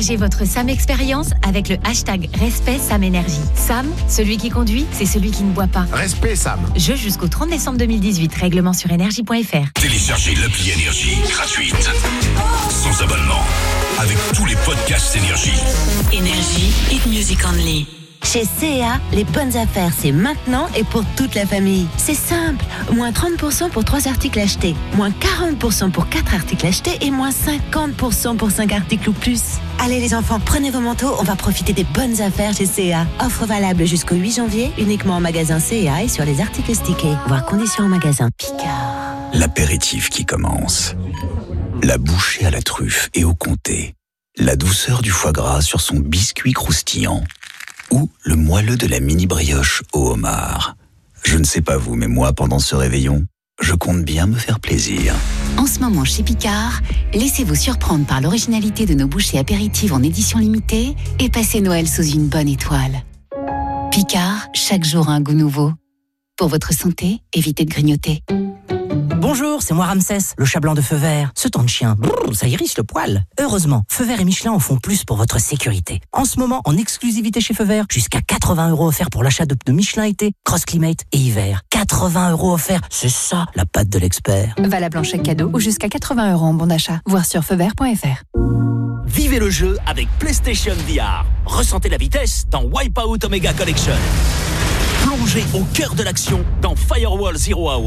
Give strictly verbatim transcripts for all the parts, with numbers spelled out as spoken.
Partagez votre Sam Expérience avec le hashtag Respect Sam Énergie. Sam, celui qui conduit, c'est celui qui ne boit pas. Respect Sam. Jeu jusqu'au trente décembre deux mille dix-huit. Règlement sur énergie point f r. Téléchargez l'appli Énergie gratuite. Sans abonnement. Avec tous les podcasts Énergie. Énergie, hit music only. Chez C et A, les bonnes affaires, c'est maintenant et pour toute la famille. C'est simple, moins trente pour cent pour trois articles achetés, moins quarante pour cent pour quatre articles achetés et moins cinquante pour cent pour cinq articles ou plus. Allez les enfants, prenez vos manteaux, on va profiter des bonnes affaires chez C et A. Offre valable jusqu'au huit janvier, uniquement en magasin C et A et sur les articles stickés. Voir conditions en magasin. Picard. L'apéritif qui commence. La bouchée à la truffe et au comté. La douceur du foie gras sur son biscuit croustillant. Ou le moelleux de la mini brioche au homard. Je ne sais pas vous, mais moi, pendant ce réveillon, je compte bien me faire plaisir. En ce moment, chez Picard, laissez-vous surprendre par l'originalité de nos bouchées apéritives en édition limitée et passez Noël sous une bonne étoile. Picard, chaque jour un goût nouveau. Pour votre santé, évitez de grignoter. Bonjour, c'est moi Ramsès, le chat blanc de Feu Vert. Ce temps de chien, brrr, ça hérisse le poil. Heureusement, Feu Vert et Michelin en font plus pour votre sécurité. En ce moment, en exclusivité chez Feu Vert, jusqu'à quatre-vingts euros offerts pour l'achat de pneus Michelin été, Cross Climate et hiver. quatre-vingts euros offerts, c'est ça la patte de l'expert. Valable en chèque cadeau ou jusqu'à quatre-vingts euros en bon d'achat. Voir sur feu vert point f r. Vivez le jeu avec PlayStation V R. Ressentez la vitesse dans Wipeout Omega Collection. Plongez au cœur de l'action dans Firewall Zero Hour.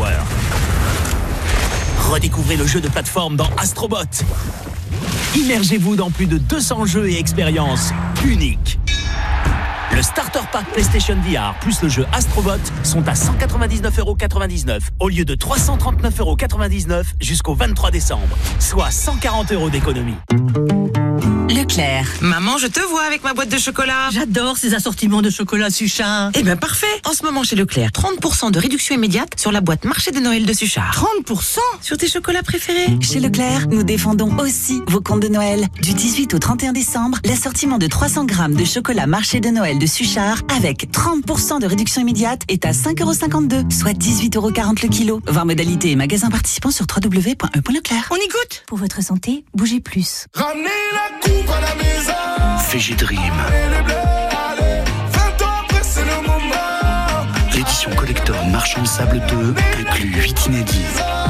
Redécouvrez le jeu de plateforme dans Astrobot. Immergez-vous dans plus de deux cents jeux et expériences uniques. Le Starter Pack PlayStation V R plus le jeu Astrobot sont à cent quatre-vingt-dix-neuf euros quatre-vingt-dix-neuf au lieu de trois cent trente-neuf euros quatre-vingt-dix-neuf jusqu'au vingt-trois décembre, soit cent quarante euros d'économie. Leclerc. Maman, je te vois avec ma boîte de chocolat. J'adore ces assortiments de chocolat Suchard. Eh ben parfait. En ce moment chez Leclerc, trente pour cent de réduction immédiate sur la boîte marché de Noël de Suchard. trente pour cent sur tes chocolats préférés. Chez Leclerc, nous défendons aussi vos comptes de Noël. Du dix-huit au trente et un décembre, l'assortiment de trois cents grammes de chocolat marché de Noël de Suchard avec trente pour cent de réduction immédiate est à cinq euros cinquante-deux, soit dix-huit euros quarante le kilo. Voir modalité et magasins participants sur w w w point e point leclerc. On y goûte. Pour votre santé, bougez plus. Ramenez la coupe à la maison. Végidream. L'édition collector Marchand de Sable deux inclut huit inédits.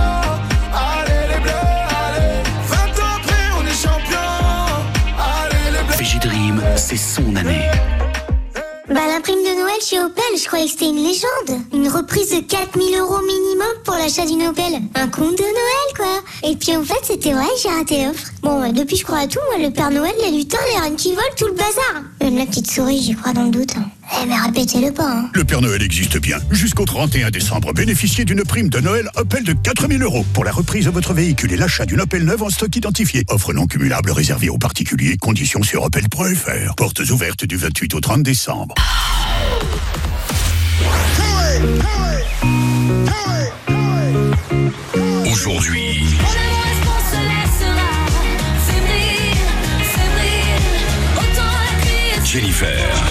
Végidream, c'est son année. Bah la prime de Noël chez Opel, je croyais que c'était une légende. Une reprise de quatre mille euros minimum pour l'achat d'une Opel. Un conte de Noël quoi. Et puis en fait c'était vrai, j'ai raté l'offre. Bon bah, depuis je crois à tout, moi le Père Noël, les lutins, les reines qui volent, tout le bazar. Même la petite souris, j'y crois dans le doute. Eh mais répétez-le pas hein. Le Père Noël existe bien. Jusqu'au trente et un décembre, bénéficiez d'une prime de Noël Opel de quatre mille euros pour la reprise de votre véhicule et l'achat d'une Opel neuve en stock identifié. Offre non cumulable réservée aux particuliers. Conditions sur opel point f r. Portes ouvertes du vingt-huit au trente décembre. Aujourd'hui, Jennifer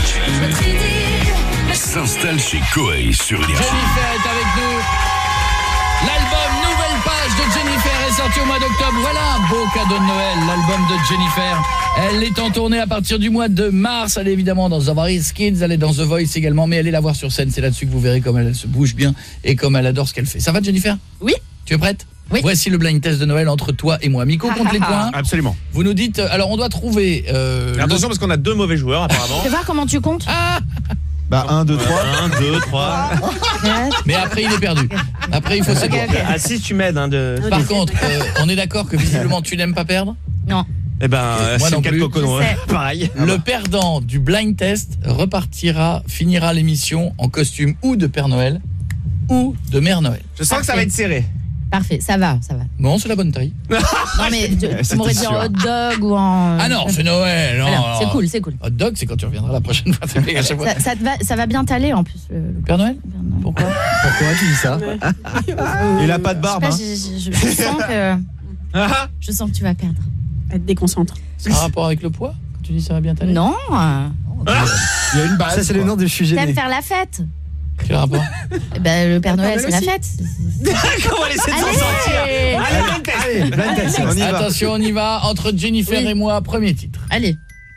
s'installe chez Koei sur Énergie. Jennifer est avec nous. L'album Nouvelle Page de Jennifer est sorti au mois d'octobre. Voilà un beau cadeau de Noël, l'album de Jennifer. Elle est en tournée à partir du mois de mars. Elle est évidemment dans The Voice Kids, elle est dans The Voice également, mais allez la voir sur scène. C'est là-dessus que vous verrez comme elle se bouge bien et comme elle adore ce qu'elle fait. Ça va Jennifer? Oui. Tu es prête? Oui. Voici le blind test de Noël entre toi et moi. Miko compte les points. Absolument. Vous nous dites, alors on doit trouver... Euh, attention le... parce qu'on a deux mauvais joueurs apparemment. Fais voir comment tu comptes. Ah Bah un, deux, trois. un, deux, trois. Mais après il est perdu. Après il faut se okay, okay. Ah si tu m'aides hein, de... Par contre, euh, on est d'accord que visiblement tu n'aimes pas perdre? Non. Eh ben, euh, moi c'est non quel plus. cocono, hein. Pareil. Le ah bah. perdant du blind test repartira, finira l'émission en costume ou de Père Noël ou de Mère Noël. Je sens Parfait. que ça va être serré. Parfait, ça va, ça va. Non, c'est la bonne taille. Non mais tu, tu m'aurais dit en hot dog ou en... Ah non, c'est Noël. Non, alors, c'est cool, c'est cool. Hot dog, c'est quand tu reviendras la prochaine fois. Ça, ça, ça, te va, ça va bien t'aller en plus. Le, le Père Noël, Père Noël. Pourquoi Pourquoi tu dis ça? Il a pas de barbe. Je, sais pas, hein. je, je, je, je sens que... je sens que tu vas perdre. Elle te déconcentre. C'est un rapport avec le poids? Quand tu dis ça va bien t'aller? Non. Ah. Il y a une base. Ça c'est le nom du sujet. T'aimes faire la fête? Quel rapport? Eh ben, le Père Noël, c'est la fête. Comment laisser de s'en sortir? Allez, Allez, Allez, on y va. Attention, on y va. Entre Jennifer oui. et moi, premier titre. Allez.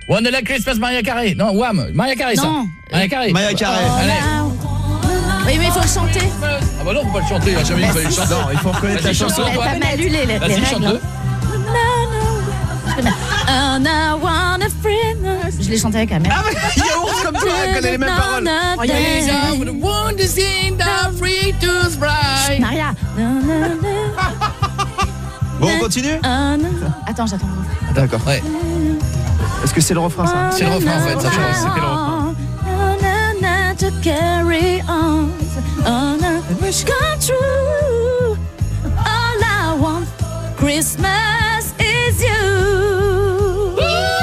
Wonderland Christmas, Maria Carey. Non, Wham. Maria Carey, ça. Non. Maria Carey. Maria Carey. Oh, Allez. là. Oui, mais il faut le chanter. Ah bah non, faut pas le chanter, il a jamais dit qu'il fallait le chanter. Non, il faut reconnaître la chanson. Elle t'a mal lu les, les Vas-y, règles. chante-le. Oh, now I want a friend. Je l'ai chanté avec la mère. Ah mais il y a ours comme toi, elle connaît les mêmes paroles. Oh, il y a les Maria. Bon, on continue. Attends, j'attends. D'accord. Ouais. Est-ce que c'est le refrain ça? C'est le refrain en fait, ça change. C'était le refrain. To carry on, on a wish come true. All I want Christmas is you.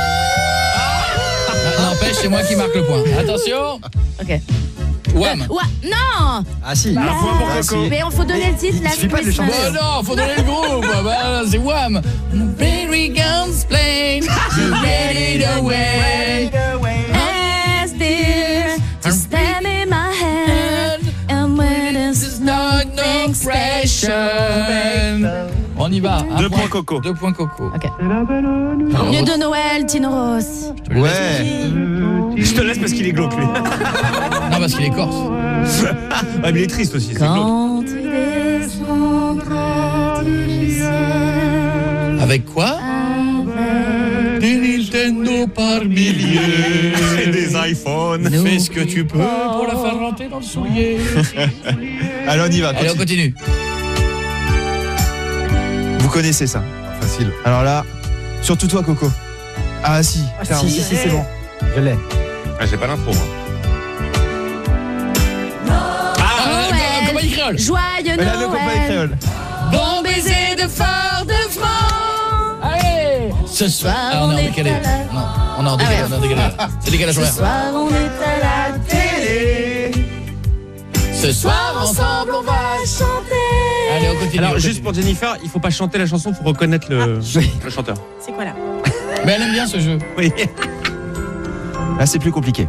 N'empêche, c'est moi qui marque le point. Attention. Ok. Wham. Euh, ouais, non. Ah si. La- Un point pour Coco. Mais on faut donner le titre. Il la suffit pas de le Christmas. chanter. Oh non, faut donner le groupe. Bah, c'est Wham. Very guns plain, you get it away. As dear to stand in my hand, and when it's not no pressure. On y va. Un Deux point. points Coco. Deux points Coco. Ok. Mieux de Noël, Tino Ross. Ouais. Je te laisse parce qu'il est glauque lui. Non, parce qu'il est corse. Ouais, mais il est triste aussi, c'est glauque. Quand il descendra du ciel. Avec quoi? Des Nintendo par milliers. Et des iPhones. Fais ce que tu peux pour la faire rentrer dans le soulier. Allez, on y va. Allez, on continue. Vous connaissez ça? Facile. Alors là, surtout toi Coco. Ah si. Ah, si, si, si, c'est bon. Je l'ai. Ah, j'ai pas l'intro moi. Ah, euh, compagnie créole. Joyeux Mais là, le compagnie Noël. créole. Bon baiser de Fort de France. Allez. Ce soir, ah, on est en décalé. Non, on est en décalé, Ah ouais. on est en décalé. C'est décalage Ce horaire. soir, on est à la télé. Ce soir, ensemble, on va chanter. Allez, on continue. Alors on juste pour Jennifer, il faut pas chanter la chanson, faut reconnaître le, le chanteur. C'est quoi là? continue. Mais elle aime bien ce jeu. Oui. Là c'est plus compliqué.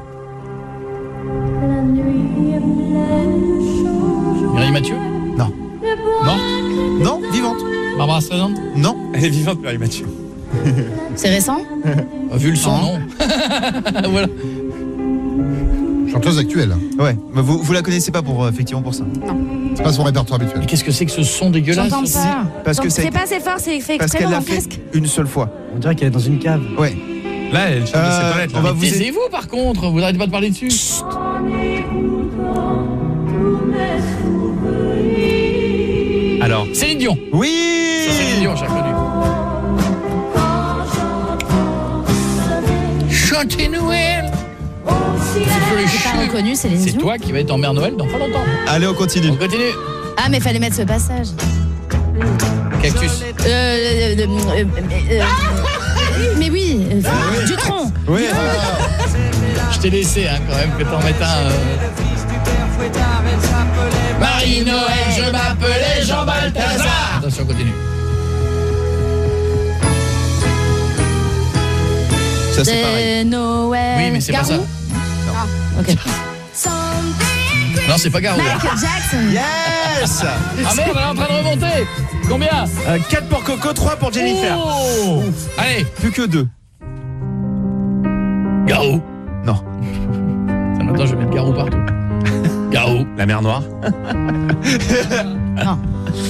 Mireille Mathieu? Non. Morte? Non, vivante. Barbara Streisand? Non, elle est vivante Mireille Mathieu. C'est récent? Vu le son, non. Voilà. Chanteuse actuelle. Ouais, mais vous, vous la connaissez pas pour euh, effectivement pour ça. C'est pas son répertoire habituel. Mais qu'est-ce que c'est que ce son dégueulasse? J'entends pas. Parce que Donc, ça a c'est été- pas assez fort, c'est fait Parce exprès qu'elle dans l'a mon fait casque. une seule fois. On dirait qu'elle est dans une cave. Ouais. Là, elle chante Euh, ses toilettes. on va vous Taisez-vous par contre, vous arrêtez pas de parler dessus. Alors, Céline Dion. Oui. C'est Céline Dion, j'ai reconnu. Chanter Noël. C'est plus les J'ai pas cheveux. reconnu, c'est les C'est toi qui vas être en mère Noël dans pas longtemps. Allez, on continue. On continue. Ah, mais fallait mettre ce passage. Cactus. Euh, euh, euh, euh, euh, mais oui, euh, du tronc. Oui. Je t'ai laissé hein, quand même que t'en mettes un. euh. Marie-Noël, je m'appelais Jean Balthazar. Attention, continue. Ça c'est pareil. Noël. Oui, mais c'est pas ça. Garou. Ah, ok. Non, c'est pas Garou. là. Michael Jackson. Yes. Ah merde, elle est en train de remonter. Combien? Euh, quatre pour Coco, trois pour Jennifer. Oh. Allez, Plus que deux. Garou. Non. Ça maintenant, je vais mettre Garou partout. Garou. la mer Noire. Non.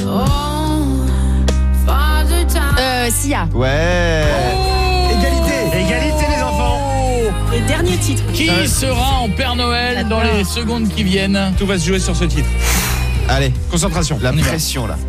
Euh, Sia. Ouais. Égalité. Égalité les enfants. Et dernier titre. Qui sera en Père Noël dans les secondes qui viennent? Tout va se jouer sur ce titre. Allez, Concentration. la On y va. pression là.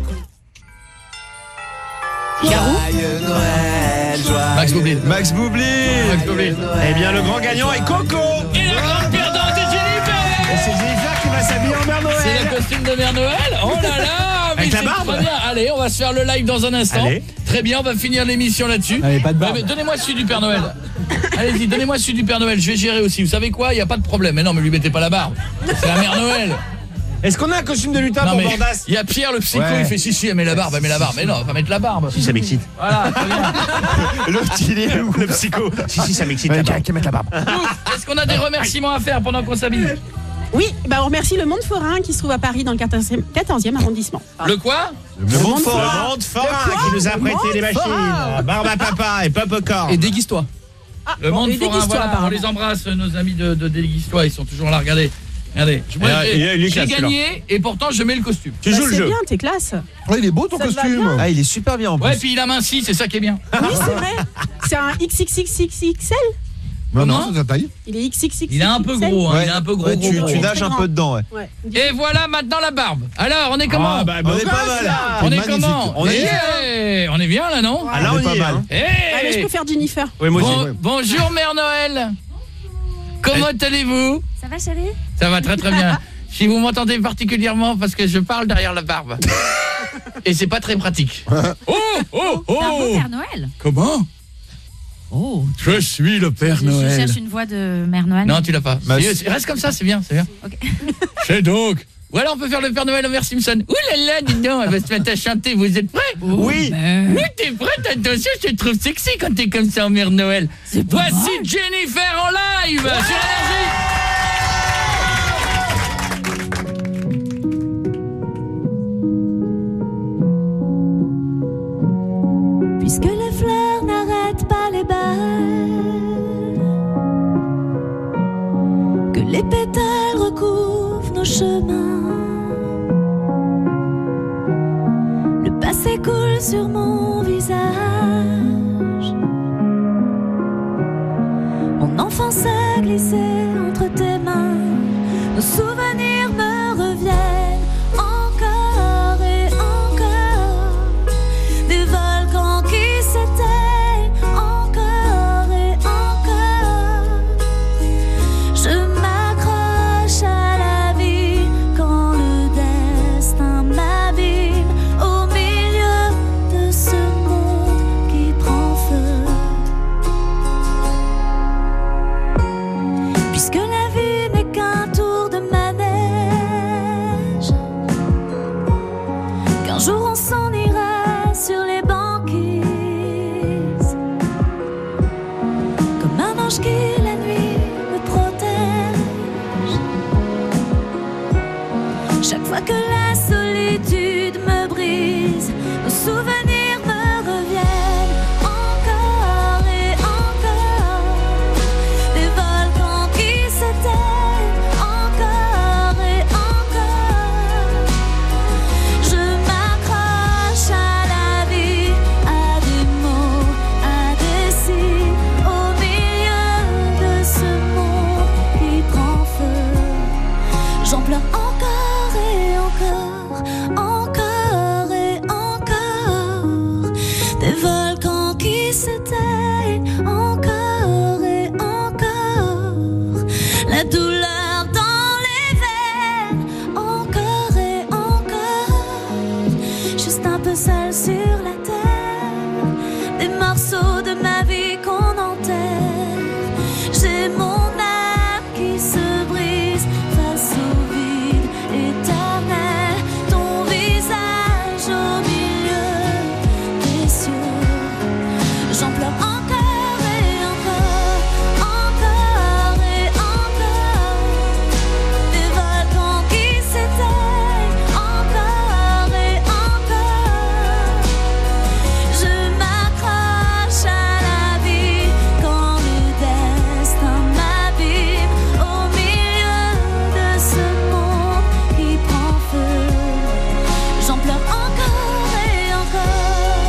Garou. Max Boublil. Max Boublil. Max Boublil. Eh bien, le grand gagnant est Coco. Et la grande perdante est Jennifer. Et c'est Jennifer qui va s'habiller en Mère Noël. C'est le costume de Mère Noël. Oh là là. Avec mais la c'est barbe. très bien. Allez, on va se faire le live dans un instant. Allez. Très bien, on va finir l'émission là-dessus. Allez, pas de barbe. Ouais, mais donnez-moi celui du Père Noël. Allez-y, donnez-moi celui du Père Noël. Je vais gérer aussi. Vous savez quoi? Il n'y a pas de problème. Mais non, mais lui mettez pas la barbe. C'est la Mère Noël. Est-ce qu'on a un costume de lutin Non pour mais Bordas? il y a Pierre le psycho, Ouais. il fait si si, elle met la barbe, elle met la barbe. Mais non, on va pas mettre la barbe. Si, ça m'excite. Voilà, très bien. L'autre, il est où? Le psycho. Si, si, ça m'excite. Ouais, qui mettre la barbe. Ouf, est-ce qu'on a des remerciements à faire pendant qu'on s'habille? Oui, bah on remercie le Monde Forain qui se trouve à Paris dans le quatorzième arrondissement. Le quoi? Le monde forain. forain. Le monde forain qui nous a prêté des machines. Barbe à papa et popcorn. Et déguise-toi. Le bon, monde et forain, Déguise-toi, voilà, on apparemment. les embrasse, nos amis de, de Déguise-toi, ils sont toujours là, regardez. Regardez, moi, Et, j'ai, et, il est j'ai classe, gagné et pourtant je mets le costume. Tu Bah, joues le c'est jeu. bien, t'es classe. Ouais, il est beau ton Ça te va costume. bien. Ah, il est super bien en plus. Ouais, puis il a minci, c'est ça qui est bien. Oui, c'est vrai. C'est un X X X X X L. Non, Comment non, c'est sa taille. Il est X X X. Il est un peu gros, hein, Ouais. il est un peu gros. Ouais, gros, tu, gros. tu nages un peu dedans, ouais. Ouais. Et voilà maintenant la barbe. Alors, on est comment? Ah, bah, On beau est pas gosse, mal. là. On est magnifique. comment? On est Eh, on est bien là, non? Ah, là, On on est pas y est. mal. hein. Eh. Allez, je peux faire Jennifer. Oui, moi aussi. Bon- bonjour Mère Noël. Comment allez-vous? Ça va, chérie? Ça va très très bien. Si vous m'entendez particulièrement parce que je parle derrière la barbe. Et c'est pas très pratique. Oh, oh, C'est un beau oh. Père Noël. Comment? Oh. Je suis le Père Je, je Noël. cherche une voix de Mère Noël. Non, tu l'as pas. Bah, Et, Reste comme ça, c'est bien, c'est bien. Ok. C'est donc. Voilà, on peut faire le Père Noël Homer Simpson. Ouh là là, dis donc, elle va se mettre à chanter. Vous êtes prêts? Oui. Oui, t'es prête? Attention, je te trouve sexy quand t'es comme ça en Mère Noël. Voici Jennifer en live sur Énergie. Puisque les fleurs n'arrêtent pas les balles, que les pétales recouvrent nos chemins, le passé coule sur mon visage, mon enfance a glissé entre tes mains, nos souvenirs me reviennent encore et encore, des volcans qui s'éteignent encore et encore. Je m'accroche à la vie quand le destin m'abîme au milieu de ce monde qui prend feu. Puisque la vie n'est qu'un tour de manège, qu'un jour on s'en ira sur les banquises, comme un ange qui la nuit me protège. Chaque fois que la solitude me brise, nos souvenirs me reviennent encore et encore, des volcans qui s'éteignent encore et encore. Je m'accroche à la vie, à des mots, à des signes, au milieu de ce monde qui prend feu. J'en pleure encore et encore, encore et encore, des volcans qui s'éteignent encore et encore, la douleur dans les veines encore et encore, juste un peu seul sur la terre, des morceaux de ma vie qu'on enterre. J'ai mon âme qui se brise face au vide éternel, ton visage au milieu des cieux. J'en pleure encore et encore, encore et encore, des volcans qui s'éteignent encore et encore. Je m'accroche à la vie quand le destin m'abîme au milieu de ce monde qui prend feu. J'en pleure encore et encore.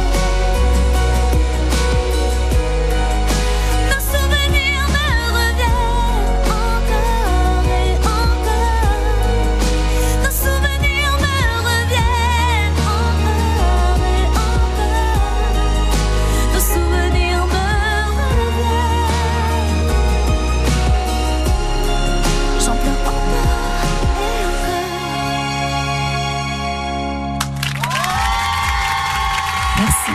Nos souvenirs me reviennent encore et encore. Nos souvenirs me reviennent encore et encore. Nos souvenirs me reviennent. J'en pleure encore et encore. Merci.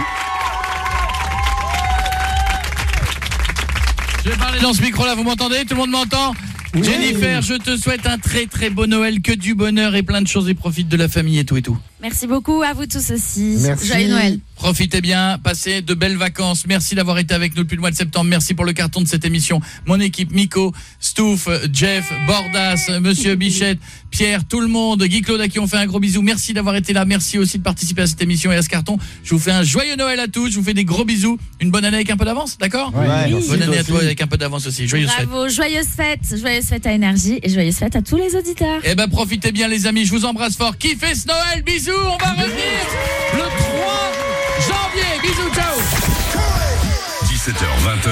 Je vais parler dans ce micro-là, vous m'entendez? Tout le monde m'entend? Oui. Jennifer, je te souhaite un très très beau Noël, que du bonheur et plein de choses et profite de la famille et tout et tout. Merci beaucoup à vous tous aussi. Merci. Joyeux Noël. Profitez bien, passez de belles vacances. Merci d'avoir été avec nous depuis le mois de septembre. Merci pour le carton de cette émission. Mon équipe, Miko, Stouff, Jeff, Bordas, Monsieur Bichette, Pierre, tout le monde, Guy Claude à qui on fait un gros bisou. Merci d'avoir été là. Merci aussi de participer à cette émission et à ce carton. Je vous fais un joyeux Noël à tous. Je vous fais des gros bisous. Une bonne année avec un peu d'avance, d'accord ? Ouais, oui. Bonne année à toi avec un peu d'avance aussi. Joyeuses fêtes. Bravo, joyeuses fêtes. Joyeuses fêtes à Énergie et joyeuses fêtes à tous les auditeurs. Eh ben profitez bien les amis. Je vous embrasse fort. Kiffez ce Noël. Bisous. On va revenir le trois janvier. Bisous, ciao. dix-sept heures vingt,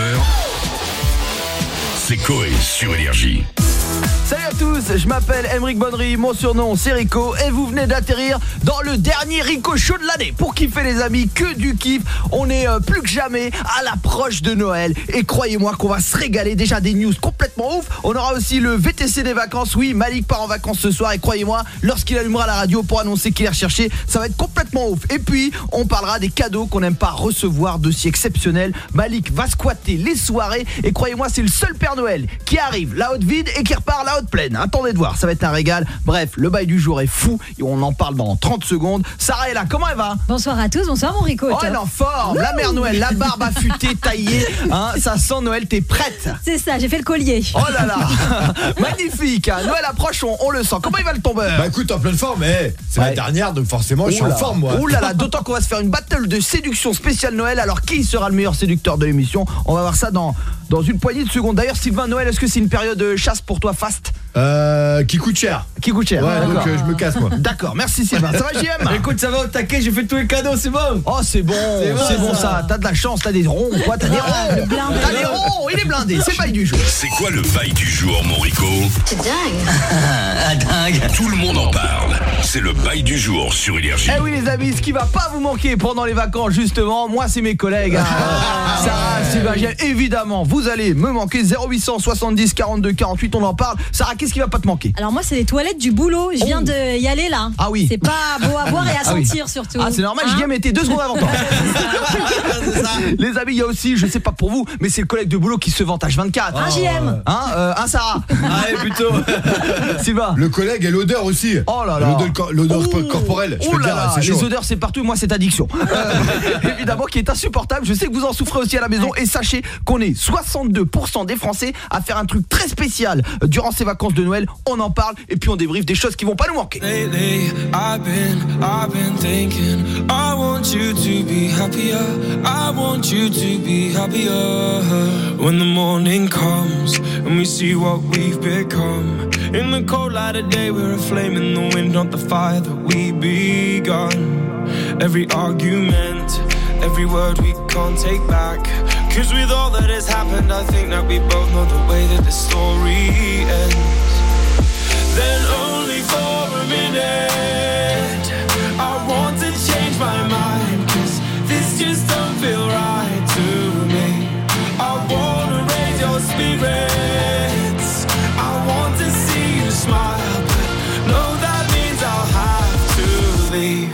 c'est Coé sur Énergie. Salut à tous, je m'appelle Aymeric Bonnery, mon surnom c'est Rico et vous venez d'atterrir dans le dernier Rico Show de l'année. Pour kiffer les amis, que du kiff, on est euh, plus que jamais à l'approche de Noël et croyez-moi qu'on va se régaler, déjà des news complètement ouf. On aura aussi le V T C des vacances, oui Malik part en vacances ce soir et croyez-moi, lorsqu'il allumera la radio pour annoncer qu'il est recherché, ça va être complètement ouf. Et puis on parlera des cadeaux qu'on n'aime pas recevoir de si exceptionnels. Malik va squatter les soirées et croyez-moi c'est le seul Père Noël qui arrive la haute vide et qui repart la haute pleine. Attendez de voir, ça va être un régal. Bref, le bail du jour est fou et on en parle dans trente secondes. Sarah est là, comment elle va ? Bonsoir à tous, bonsoir mon Rico. Oh, elle est en forme, la mère Noël, la barbe affûtée, taillée, hein, ça sent Noël, t'es prête ? C'est ça, j'ai fait le collier. Oh là là, magnifique, hein. Noël approche, on, on le sent. Comment il va le tombeur ? Bah écoute, en pleine forme, mais c'est ouais. la dernière, donc forcément je suis en forme moi. Ouh là là, d'autant qu'on va se faire une battle de séduction spéciale Noël. Alors qui sera le meilleur séducteur de l'émission ? On va voir ça dans, dans une poignée de secondes. D'ailleurs Sylvain, Noël, est-ce que c'est une période de chasse pour toi faste ? Euh, qui coûte cher. Qui coûte cher. Ouais, donc euh, je me casse moi. D'accord, merci Sylvain. Ça va J M ? Écoute, ça va au taquet, j'ai fait tous les cadeaux, c'est bon. Oh, c'est bon, c'est bon, c'est bon ça. ça. T'as de la chance, t'as des ronds, quoi, t'as des ronds. T'as des ronds, il est blindé, c'est le bail du jour. C'est quoi le bail du jour, mon Rico ? C'est dingue. Ah, dingue. Tout le monde en parle. C'est le bail du jour sur Énergie. Eh oui les amis, ce qui va pas vous manquer pendant les vacances justement, moi c'est mes collègues. Hein. Sarah, Sylvain, J M, évidemment, vous allez me manquer. Zéro huit cent soixante-dix quarante-deux quarante-huit, on en parle. Sarah, qu'est-ce qui va pas te manquer ? Alors moi c'est les toilettes du boulot, je viens oh. de y aller là. Ah oui. C'est pas beau à voir et à ah sentir oui. surtout. Ah c'est normal, hein? J'y ai metté deux secondes avant toi. Les amis, il y a aussi, je sais pas pour vous, mais c'est le collègue de boulot qui se vante H vingt-quatre. Un J M. Hein euh, Un Sarah. Ah ouais, plutôt. Sylvain. Le collègue et l'odeur aussi. Oh là là. L'odeur, l'odeur oh. corporelle, je oh peux te dire, là, c'est chaud. Les odeurs c'est partout, moi c'est addiction. Euh, évidemment qui est insupportable, je sais que vous en souffrez aussi à la maison et sachez qu'on est soixante-deux pour cent des Français à faire un truc très spécial durant ces vacances de Noël. On en parle et puis on débriefe des choses qui vont pas nous manquer. Lately, I've been, I've been thinking, I want you to be happier, I want you to be happier. When the morning comes and we see what we've become, in the cold light of day we're a flame in the wind, not the fire that we begun. Every argument, every word we can't take back, cause with all that has happened I think that we both know the way that the story ends. Then only for a minute I want to change my mind, cause this just don't feel right to me. I wanna raise your spirits, I want to see you smile, but no, that means I'll have to leave.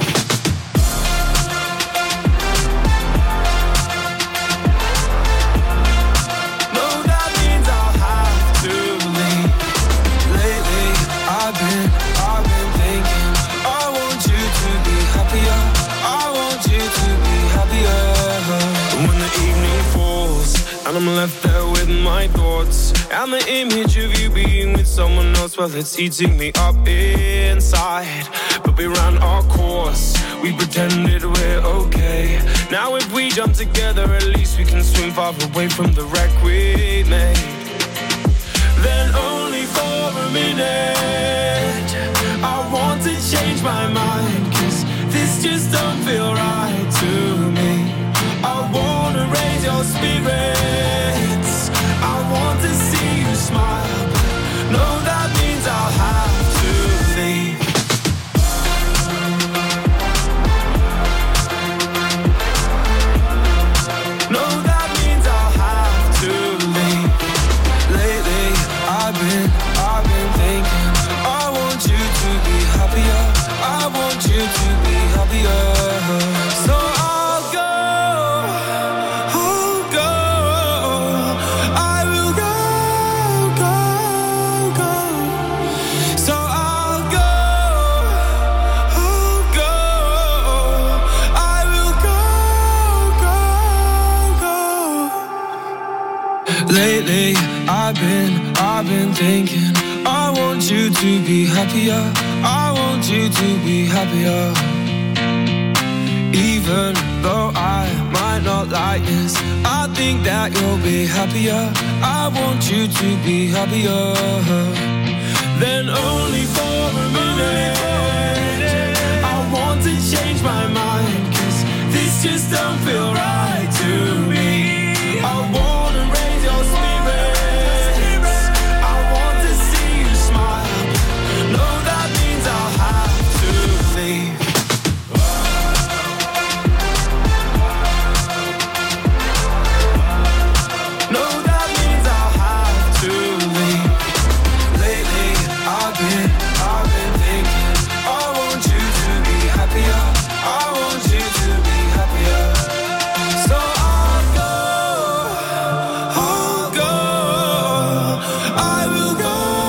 And I'm left there with my thoughts, and the image of you being with someone else, well, it's eating me up inside. But we ran our course, we pretended we're okay. Now if we jump together, at least we can swim far away from the wreck we made. Then only for a minute I want to change my mind, cause this just don't feel right to me. I wanna raise your spirits, I want to see you smile, but no, that means I'll have to leave. No, that means I'll have to leave. Lately, I've been, I've been thinking, I want you to be happier. I want you to be happier. Even though I might not like this, I think that you'll be happier. I want you to be happier. Then only for a minute, I want to change my mind, 'cause this just don't feel right to me. I wanna raise your spirits, I want to see you smile. No, that means I'll have to leave. No, that means I'll have to leave. Lately, I've been, I've been thinking, I want you to be happier. I want you to be happier. So I'll go, I'll go, I will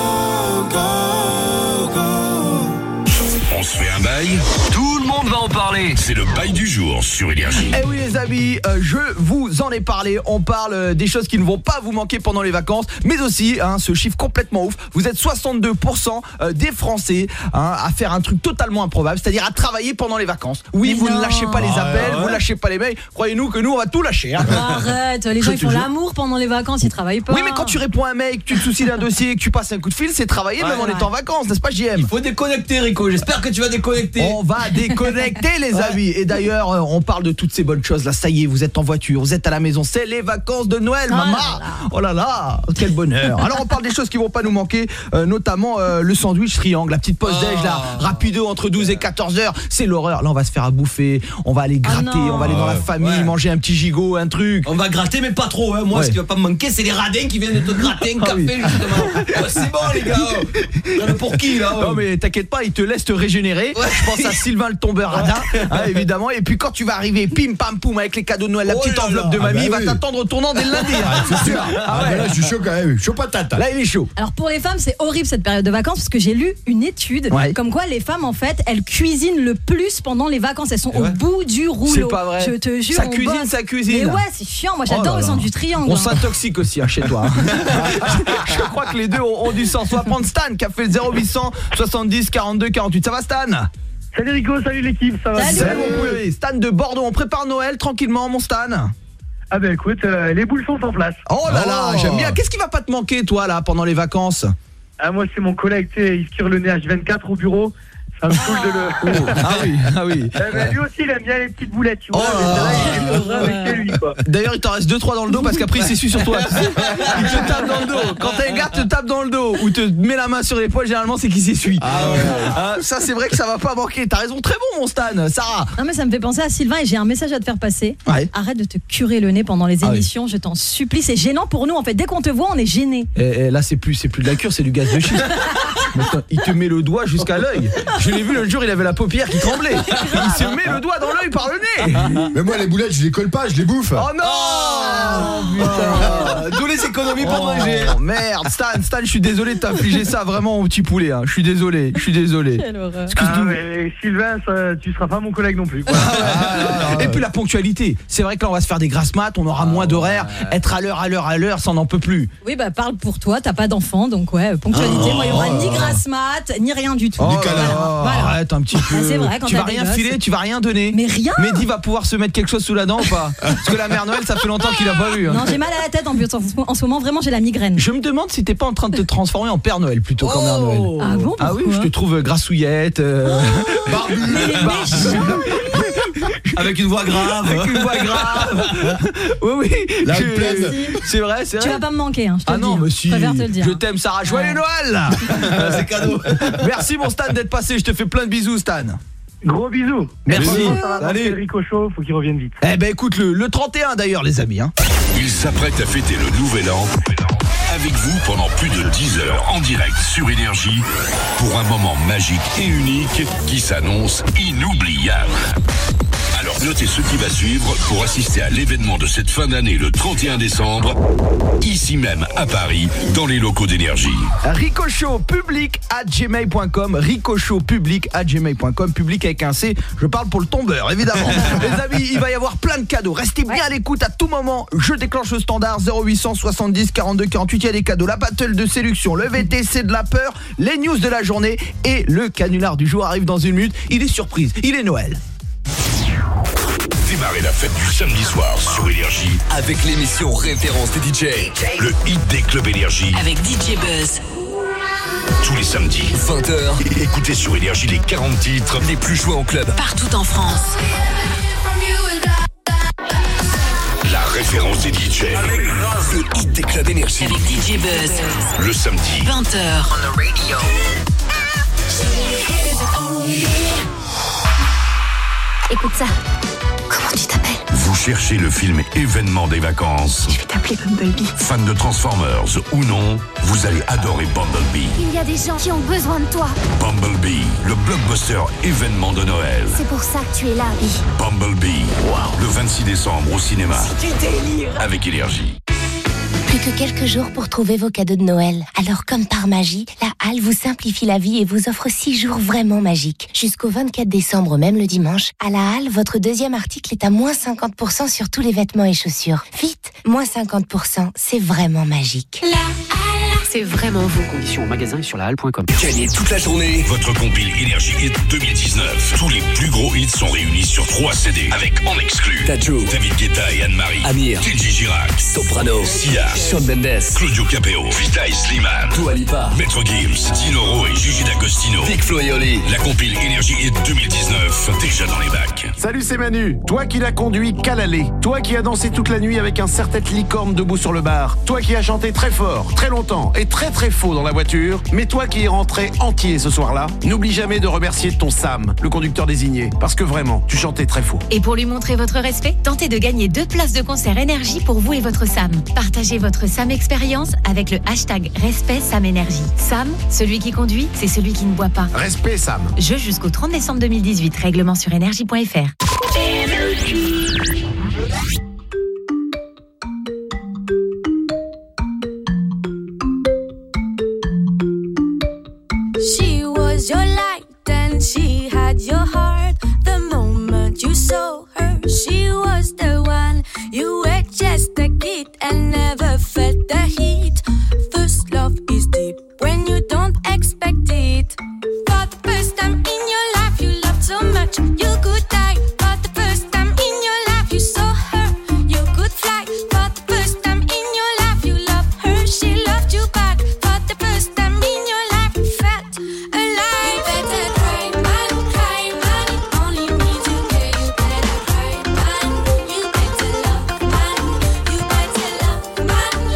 go, go, go. On se fait un bail. Tout le monde va en parler. C'est le bail du jour sur Énergie. Eh oui les amis, euh, je vous en ai parlé. On parle euh, des choses qui ne vont pas vous manquer pendant les vacances, mais aussi hein, ce chiffre complètement ouf. Vous êtes soixante-deux pour cent euh, des Français hein, à faire un truc totalement improbable, c'est-à-dire à travailler pendant les vacances. Oui, mais vous non. ne lâchez pas les appels, ah, ouais. vous lâchez pas les mails. Croyez-nous que nous on va tout lâcher. Hein. Arrête, les gens ils font l'amour pendant les vacances, ils travaillent pas. Oui, mais quand tu réponds à un mail, que tu te soucies d'un dossier, que tu passes un coup de fil, c'est travailler ouais, même ouais. en étant en vacances, n'est-ce pas J M? Il faut déconnecter Rico. J'espère que tu vas déconnecter. On va déconnecter les ouais. amis. Et d'ailleurs, on parle de toutes ces bonnes choses là. Ça y est, vous êtes en voiture, vous êtes à la maison, c'est les vacances de Noël, oh maman. Là là. Oh là là, quel bonheur. Alors on parle des choses qui vont pas nous manquer, euh, notamment euh, le sandwich triangle, la petite pause oh. déj là, rapido entre douze et quatorze heures, c'est l'horreur. Là on va se faire à bouffer, on va aller gratter, oh on va aller dans la famille, ouais. manger un petit gigot, un truc. On va gratter mais pas trop hein. Moi ouais. ce qui va pas me manquer, c'est les radins qui viennent de te gratter un café oui. justement. Oh, c'est bon les gars. Oh. Pour qui là oh. Non mais t'inquiète pas, ils te laissent te régénérer. Ouais. Je pense à Sylvain le tombeur radin, hein, évidemment. Et puis quand tu vas arriver, pim pam poum avec les cadeaux de Noël, la oh petite enveloppe de mamie, ah bah va oui. t'attendre au tournant dès le lundi. Ah, c'est sûr. Ah ouais. Ah, là je suis chaud quand même, chaud patate. Là il est chaud. Alors pour les femmes, c'est horrible cette période de vacances parce que j'ai lu une étude ouais. comme quoi les femmes en fait, elles cuisinent le plus pendant les vacances, elles sont ouais. au bout du rouleau. C'est pas vrai. Je te jure, ça cuisine, bosse. ça cuisine. Mais ouais, c'est chiant, moi j'adore oh le sens du triangle. On s'intoxique aussi hein, chez toi. Je crois que les deux ont, ont du sens. On va prendre Stan qui a fait le zéro huit cent soixante-dix quarante-deux quarante-huit. Ça va Stan? Salut Rico, salut l'équipe, ça va? Salut, salut mon poulet. Stan de Bordeaux, on prépare Noël tranquillement mon Stan. Ah ben écoute, euh, les boules sont en place. Oh là là, oh. j'aime bien. Qu'est-ce qui va pas te manquer toi là pendant les vacances? Ah moi c'est mon collègue, tu sais, il se tire le nez H vingt-quatre au bureau. Ça me saoule de le... Ah oui, ah oui. Ah ben, lui aussi il aime bien les petites boulettes, tu vois. Oh là là. Lui, quoi. D'ailleurs il t'en reste deux trois dans le dos parce qu'après il s'essuie sur toi. Il te tape dans le dos. Quand un gars te tape dans le dos ou te met la main sur l'épaule, généralement c'est qu'il s'essuie. Ah ouais. Ah, ça c'est vrai que ça va pas manquer. T'as raison, très bon mon Stan. Sarah. Non mais ça me fait penser à Sylvain et j'ai un message à te faire passer. Ouais. Arrête de te curer le nez pendant les émissions, ah oui. je t'en supplie. C'est gênant pour nous en fait. Dès qu'on te voit, on est gêné. Et, et là c'est plus c'est plus de la cure, c'est du gaz de schiste. Il te met le doigt jusqu'à l'œil. Je l'ai vu le jour, il avait la paupière qui tremblait. Il se met le doigt dans l'œil par le nez. Mais moi les boulettes, je les colle pas, je les bouffe. Oh non oh, putain. D'où les économies pour oh, manger. Merde, Stan, Stan, je suis désolé de t'infliger ça vraiment au petit poulet hein. Je suis désolé, je suis désolé. Ah, mais Sylvain, ça, tu seras pas mon collègue non plus. Ah, ouais. Et puis la ponctualité. C'est vrai que là on va se faire des grasses maths, on aura ah, moins d'horaires, ouais. être à l'heure à l'heure à l'heure, ça n'en peut plus. Oui bah parle pour toi, t'as pas d'enfant donc ouais, ponctualité, oh, moi il y aura oh, ni grasse mat, ni rien du tout. Oh, voilà. Voilà. Arrête un petit peu. Ah, c'est vrai, quand tu vas rien filer, tu vas rien donner. Mais rien. Mehdi va pouvoir se mettre quelque chose sous la dent ou pas? Parce que la mère Noël, ça fait longtemps qu'il a pas vu. Hein. Non, j'ai mal à la tête en, en ce moment, vraiment j'ai la migraine. Je me demande si t'es pas en train de te transformer en Père Noël plutôt qu'en Mère Noël. Ah bon? Ah oui, je te trouve grassouillette, euh... oh, barbu, barbu. Avec une voix grave. Avec une voix grave. Oui, oui. La je... pleine. C'est vrai, c'est vrai. Tu vas pas me manquer, hein, je te ah le non, dis. mais si. Je préfère te le dire. Je t'aime, Sarah. Joyeux ouais. Noël. C'est cadeau. Merci, mon Stan, d'être passé. Je te fais plein de bisous, Stan. Gros bisous. Merci. Allez, Rico Show, faut qu'il revienne vite. Eh ben, écoute, le, le trente et un d'ailleurs, les amis. Hein. Il s'apprête à fêter le nouvel an avec vous pendant plus de dix heures en direct sur Énergie pour un moment magique et unique qui s'annonce inoubliable. Alors, Alors notez ce qui va suivre pour assister à l'événement de cette fin d'année le trente et un décembre, ici même à Paris, dans les locaux d'Énergie. Ricochot public à gmail point com, Ricochot public à gmail point com, public avec un C, je parle pour le tombeur évidemment. Les amis, il va y avoir plein de cadeaux, restez bien à l'écoute à tout moment, je déclenche le standard zéro huit cent soixante-dix quarante-deux quarante-huit, il y a des cadeaux, la battle de séduction, le V T C de la peur, les news de la journée et le canular du jour arrive dans une minute, il est surprise, il est Noël. Démarrez la fête du samedi soir sur Énergie avec l'émission référence des D J. Le hit des clubs Énergie avec D J Buzz. Tous les samedis vingt heures. Écoutez sur Énergie les quarante titres les plus joués en club partout en France. La référence des D J. Le hit des clubs Énergie avec D J Buzz. Le samedi vingt heures on the radio. Écoute ça. Comment tu t'appelles? Vous cherchez le film événement des vacances. Je vais t'appeler Bumblebee. Fan de Transformers ou non, vous allez adorer Bumblebee. Il y a des gens qui ont besoin de toi. Bumblebee, le blockbuster événement de Noël. C'est pour ça que tu es là, Abby. Bumblebee, wow. Le vingt-six décembre au cinéma. C'est du délire. Avec Énergie. Plus que quelques jours pour trouver vos cadeaux de Noël. Alors comme par magie, la Halle vous simplifie la vie et vous offre six jours vraiment magiques. Jusqu'au vingt-quatre décembre, même le dimanche, à la Halle, votre deuxième article est à moins cinquante pour cent sur tous les vêtements et chaussures. Vite, moins cinquante pour cent, c'est vraiment magique. La Halle, c'est vraiment vous. Conditions au magasin et sur la halle point com. Gagnez toute la journée votre compile Énergie Hit deux mille dix-neuf. Tous les plus gros hits sont réunis sur trois C D avec en exclu Tajo, David Guetta et Anne-Marie, Amir, Kenji Girac, Soprano, Sia, Shawn Mendes, Claudio Capeo, Vita et Slimane, Dua Lipa, Maître Gims, Dinoro et Gigi D'Agostino. Big Flo et Oli. La compile Énergie Hit deux mille dix-neuf, déjà dans les bacs. Salut, c'est Manu. Toi qui l'as conduit qu'à l'aller. Toi qui as dansé toute la nuit avec un serre-tête licorne debout sur le bar. Toi qui as chanté très fort, très longtemps et très très faux dans la voiture. Mais toi qui es rentré entier ce soir-là, n'oublie jamais de remercier ton Sam, le conducteur désigné. Parce que vraiment, tu chantais très faux. Et pour lui montrer votre respect, tentez de gagner deux places de concert Énergie pour vous et votre Sam. Partagez votre Sam expérience avec le hashtag Respect Sam Énergie. Sam, celui qui conduit, c'est celui qui ne boit pas. Respect Sam. Jeu jusqu'au trente décembre deux mille dix-huit. Règlement sur énergie point f r. She was your light and she had your heart. The moment you saw her, she was the one. You were just a kid and never felt the heat. First love is deep when you don't expect it. For the first time in your life you loved so much you could die. For the first time in your life you saw her, you could fly. For the first time in your life you loved her, she loved you back. For the first time in your life you felt alive. You better cry, man, cry, man. It only means you care. You better cry, man. You better love, man. You better love, man.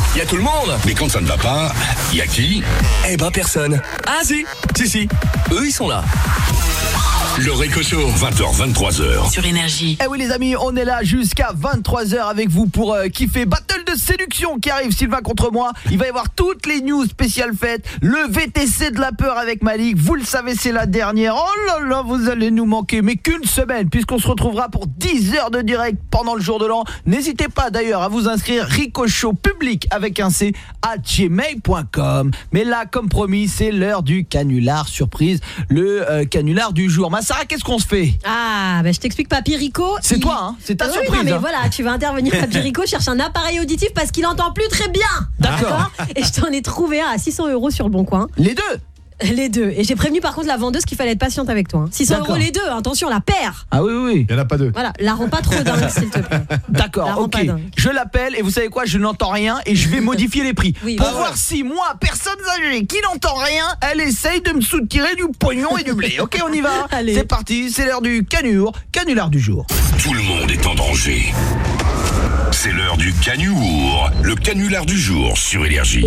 y a tout le monde. Mais quand ça ne va pas, y a qui? Eh ben personne. Ah si, si si, eux ils sont là. Le Rico Show, vingt heures vingt-trois heures. Sur Énergie. Eh oui les amis, on est là jusqu'à vingt-trois heures avec vous pour euh, kiffer Battle de séduction qui arrive, Sylvain contre moi. Il va y avoir toutes les news spéciales fêtes, le V T C de la peur avec Malik. Vous le savez, c'est la dernière. Oh là là, vous allez nous manquer, mais qu'une semaine puisqu'on se retrouvera pour dix heures de direct pendant le jour de l'an. N'hésitez pas d'ailleurs à vous inscrire Rico Show public avec un C à gmail point com. Mais là, comme promis, c'est l'heure du canular surprise, le euh, canular du jour. Ma Sarah, qu'est-ce qu'on se fait? Ah, bah je t'explique, Papy Rico. C'est il... toi, hein, c'est ta oui, surprise. Non, mais hein. voilà, tu vas intervenir. Papy Rico cherche un appareil auditif parce qu'il entend plus très bien. D'accord. Et je t'en ai trouvé un à six cents euros sur le Bon Coin. Les deux? Les deux. Et j'ai prévenu par contre la vendeuse qu'il fallait être patiente avec toi. Hein. six cents euros les deux, attention, la paire. Ah oui, oui. Il n'y en a pas deux. Voilà, la rends pas trop dingue, s'il te plaît. D'accord, ok. Je l'appelle et vous savez quoi, je n'entends rien et je vais modifier les prix. Oui, pour bah voir ouais. si moi, personne âgée qui n'entend rien, elle essaye de me soutirer du pognon et du blé. Ok, on y va. Allez. C'est parti, c'est l'heure du canur, canular du jour. Tout le monde est en danger. C'est l'heure du canuour, le canular du jour sur Énergie.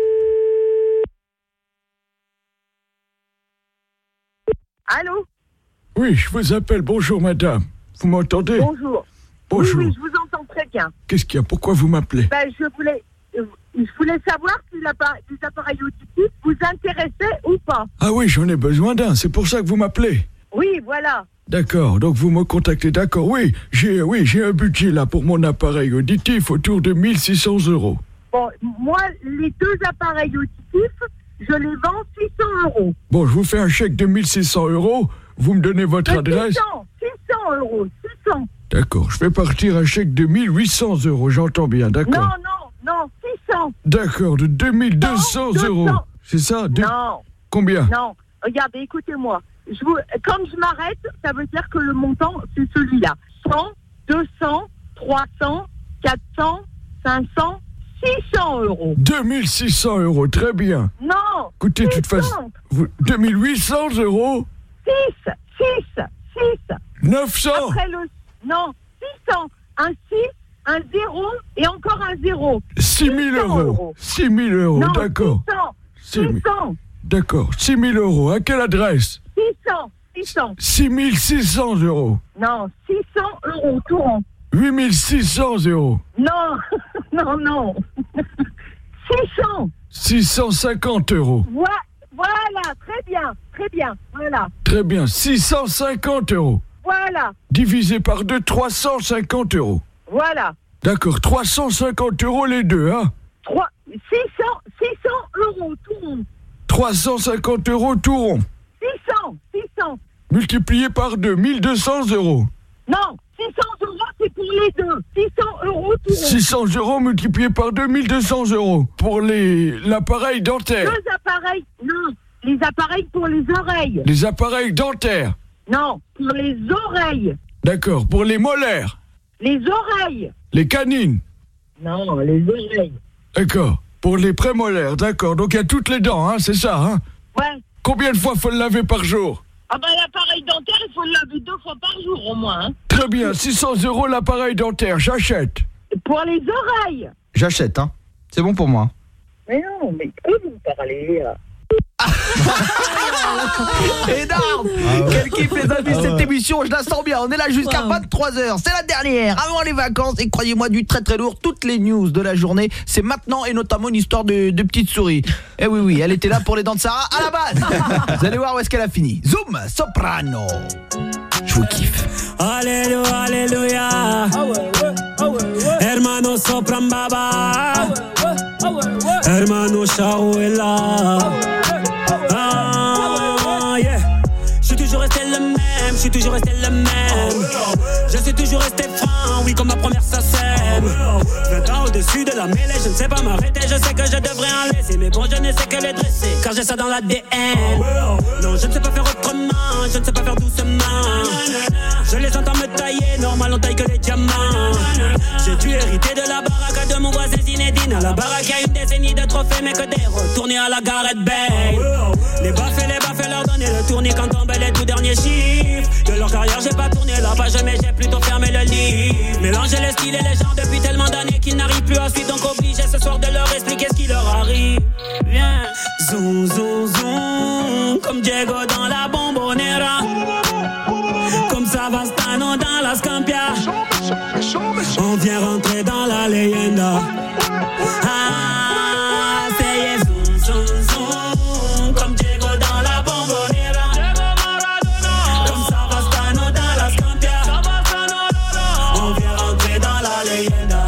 Allô? Oui, je vous appelle. Bonjour, madame. Vous m'entendez? Bonjour. Bonjour. Oui, oui, je vous entends très bien. Qu'est-ce qu'il y a? Pourquoi vous m'appelez? Ben, je voulais, euh, je voulais savoir si l'appareil- les appareils auditifs vous intéressaient ou pas. Ah oui, j'en ai besoin d'un. C'est pour ça que vous m'appelez. Oui, voilà. D'accord, donc vous me contactez. D'accord, oui, j'ai oui, j'ai un budget là pour mon appareil auditif autour de mille six cents euros. Bon, moi, les deux appareils auditifs, je les vends six cents euros. Bon, je vous fais un chèque de mille six cents euros. Vous me donnez votre Euh, adresse? six cents, six cents euros, six cents. D'accord, je fais partir un chèque de mille huit cents euros, j'entends bien, Non, d'accord. non, non, six cents. D'accord, de deux mille deux cents euros. C'est ça? Deux- Non. Combien? Non, regardez, écoutez-moi. Je vous, comme je m'arrête, ça veut dire que le montant, c'est celui-là. cent, deux cents, trois cents, quatre cents, cinq cents, six cents euros. deux mille six cents euros, très bien. Non. Écoutez, de toute six cents. façon, vous- deux mille huit cents euros, six, six, six. neuf cents. Après le... Non, six cents. Un six, un zéro et encore un zéro. six mille euros. six mille euros, Non, d'accord. six cents. six cents. D'accord, six mille euros. À quelle adresse? six cents. six cents. six mille six cents euros. Non, six cents euros, tout rond. huit mille six cents euros. Non, non, non. six cents. six cent cinquante euros. Voi- Voilà, très bien, très bien, voilà, Très bien, six cent cinquante euros. voilà, Divisé par deux, trois cent cinquante euros. voilà. D'accord, trois cent cinquante euros les deux, hein? Trois, six cents, six cents euros, tout rond. trois cent cinquante euros tout rond. six cents, six cents. Multiplié par deux, mille deux cents euros. Non, six cents euros, c'est pour les deux. six cents euros, tout rond. six cents euros multiplié par deux, mille deux cents euros. Pour les l'appareil dentaire. Deux appareils, non, les appareils pour les oreilles. Les appareils dentaires. Non, pour les oreilles. D'accord, pour les molaires. Les oreilles. Les canines. Non, les oreilles. D'accord, pour les prémolaires, d'accord. Donc il y a toutes les dents, hein, c'est ça, hein? Ouais. Combien de fois faut le laver par jour? Ah ben l'appareil dentaire, il faut le laver deux fois par jour au moins. Hein. Très bien, six cents euros l'appareil dentaire, j'achète. Pour les oreilles. J'achète, hein. C'est bon pour moi. Mais non, mais que vous parlez là? Énorme. Quel kiff les amis, cette émission, je la sens bien. On est là jusqu'à vingt-trois heures, c'est la dernière avant les vacances et croyez-moi du très très lourd. Toutes les news de la journée, c'est maintenant et notamment une histoire de, de petite souris. Eh oui oui, elle était là pour les dents de Sarah à la base. Vous allez voir où est-ce qu'elle a fini. Zoom, soprano. Je vous kiffe. Alléluia, alléluia. Hermano sopran baba. Hermano Shaouela. Ah, yeah. Je suis toujours resté le même, je suis toujours resté le même. Je suis toujours resté franc, oui, comme ma première sacème. vingt ans au-dessus de la mêlée, je ne sais pas m'arrêter. Je sais que je devrais en laisser, mais bon, je ne sais que les dresser. Car j'ai ça dans l'A D N. Non, je ne sais pas faire autrement, je ne sais pas faire doucement. Je les entends me tailler, normal on taille que les diamants. J'ai dû hériter de la baraque de mon voisin Zinedine. À la baraque y a une décennie de trophées, mais que des retournés à la Gareth Bale. Les baffes et les baffes leur donner le tournis quand tombent les tout derniers chiffres. De leur carrière j'ai pas tourné la page, mais j'ai plutôt fermé le livre. Mélanger les styles et les gens depuis tellement d'années qu'ils n'arrivent plus à suivre. Donc obligé ce soir de leur expliquer ce qui leur arrive. Viens, zoom zoom zoom, comme Diego dans la Bombonera, comme Savastano dans la Scampia. On vient rentrer dans la leyenda. Ah, c'est zoom zoom zoom, comme Diego dans la Bombonera, comme Savastano dans la Scampia. On vient rentrer dans la leyenda.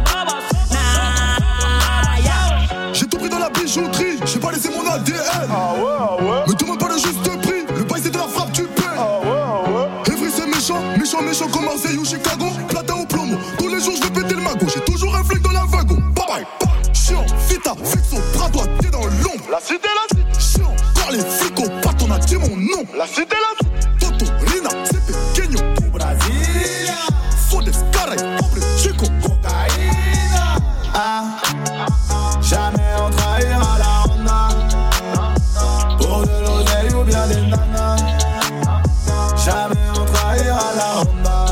J'ai tout pris dans la bijouterie, j'ai pas laissé mon A D N. Ah ouais, ah ouais. Me demande pas le juste prix, le bail c'est de la frappe, tu paies. Ah ouais, ah ouais. Evry c'est méchant, méchant, méchant comme Marseille ou Chicago. Platin au plomo, tous les jours je vais péter le magot. J'ai toujours un flic dans la wagon. Bye bye, bye. Chiant, Vita, fixo, bras droit, t'es dans l'ombre. La cité, la cité. Chiant, car les flics au pas, on a dit mon nom. La cité, la cité. Toto, Rina, c'est pequeño. Brasilia, Fodes, Caray, Pobre, Chico, cocaïna. Ah, jamais on trahira la Honda pour de l'oseille ou bien des nanas. Jamais on trahira la Honda.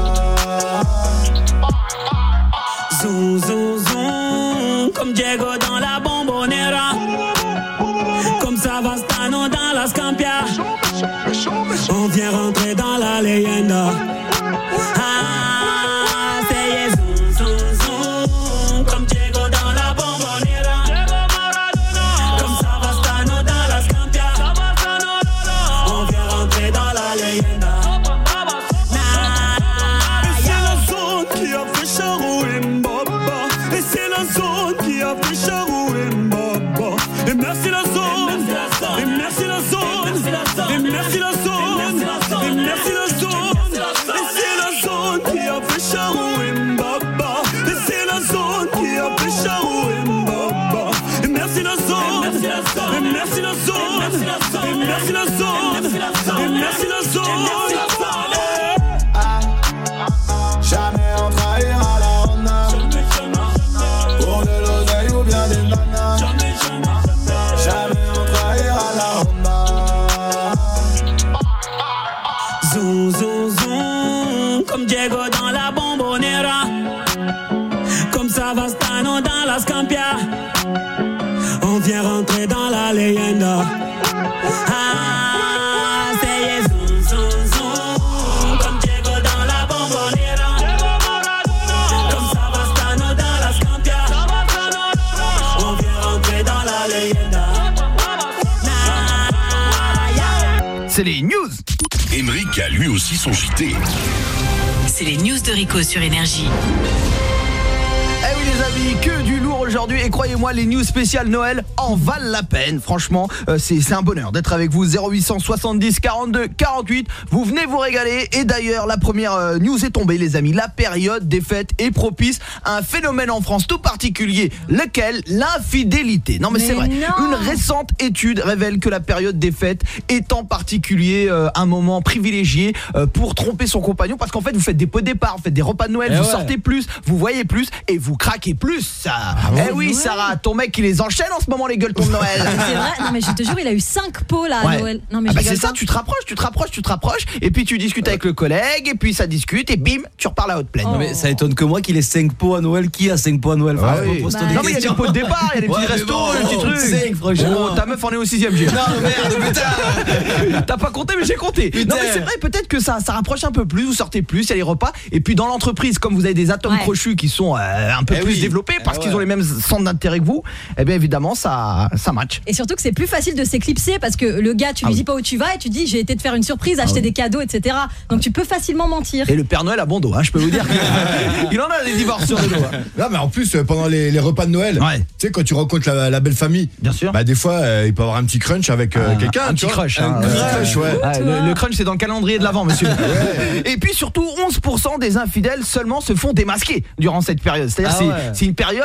Zoom, zoom, zoom, comme Diego dans la Bombonera, comme Savastano dans la Scampia. On vient rentrer dans la leyenda. Ah, c'est zoom, zoom, zoom, comme Diego dans la Bombonera, comme Savastano dans la Scampia. On vient rentrer dans la leyenda. Et c'est la zone qui a fait Charou et Mbaba. Et c'est la zone qui a fait Charou et Mbaba. Et merci la zone. Et merci la zone. Et merci la zone. Et merci la zone. Et c'est la zone qui a fait Charou et Mbaba. Et c'est la zone qui a fait Charou et Mbaba. Et merci la zone. Et merci la zone. Et merci la zone. Et merci la zone. Jamais on trahira la Honda pour de l'oseille ou bien des nanas. Jamais on trahira la Honda. Zoom, zoom, zoom, comme Diego dans la Bombonera, comme Savastano dans la Scampia. On vient rentrer dans la leyenda. Ah, c'est zoom, zoom, zoom, comme Diego dans la Bombonera, comme Savastano dans la Scampia. On vient rentrer dans la leyenda. C'est les news. Émeric a lui aussi son J T. C'est les news de Rico sur Énergie. Eh oui les amis, que du lourd aujourd'hui. Et croyez-moi, les news spéciales Noël en valent la peine. Franchement, euh, c'est, c'est un bonheur d'être avec vous. Zéro huit cent soixante-dix quarante-deux quarante-huit. Vous venez vous régaler. Et d'ailleurs, la première euh, news est tombée les amis. La période des fêtes est propice à un phénomène en France tout particulier. Lequel? L'infidélité. Non mais, mais c'est vrai. Non. Une récente étude révèle que la période des fêtes est en particulier euh, un moment privilégié euh, pour tromper son compagnon. Parce qu'en fait, vous faites des pots de départ, vous faites des repas de Noël, et vous ouais. sortez plus, vous voyez plus et vous craquez plus. Ça. Ah eh oui, ouais. Sarah, ton mec il les enchaîne en ce moment les gueuletons de Noël. C'est vrai. Non mais je te jure, il a eu cinq pots là ouais. à Noël. Non mais ah je bah c'est pas. ça, tu te rapproches, tu te rapproches, tu te rapproches et puis tu discutes avec le collègue et puis ça discute et bim, tu repars à haute plaine. Oh. Non mais ça étonne que moi qu'il ait cinq pots à Noël. Qui a cinq pots à Noël? Ah oui. bah, Non mais il y a des pots de départ, il y a des petits ouais, restos, bon, des petits trucs. cinq, franchement. Oh, ta meuf en est au sixième G. Non merde, putain. T'as pas compté mais j'ai compté. Putain. Non mais c'est vrai, peut-être que ça ça rapproche un peu plus, vous sortez plus, il y a les repas et puis dans l'entreprise comme vous avez des atomes ouais. crochus qui sont euh, un peu eh plus oui. développés parce eh ouais. qu'ils ont les mêmes centres d'intérêt que vous, eh bien évidemment ça ça match. Et surtout que c'est plus facile de s'éclipser parce que le gars tu lui ah dis oui. pas où tu vas et tu dis j'ai été te faire une surprise, acheter ah oui. des cadeaux, et cetera. Donc tu peux facilement mentir. Et le Père Noël a bon dos, hein, je peux vous dire. Il en a des divorces sur le dos. Hein. Non mais en plus pendant les, les repas de Noël, ouais. tu sais quand tu rencontres la, la belle famille, bien sûr. Bah des fois euh, il peut avoir un petit crunch avec euh, ah, quelqu'un, un petit crush, hein, un euh, crush, ouais. Ah, le, le crunch c'est dans le calendrier de l'avant, monsieur. Ouais. Et puis surtout onze pour cent des infidèles seulement se font démasquer durant cette période. C'est-à-dire ah, c'est, ouais. c'est une période ah, où, oui.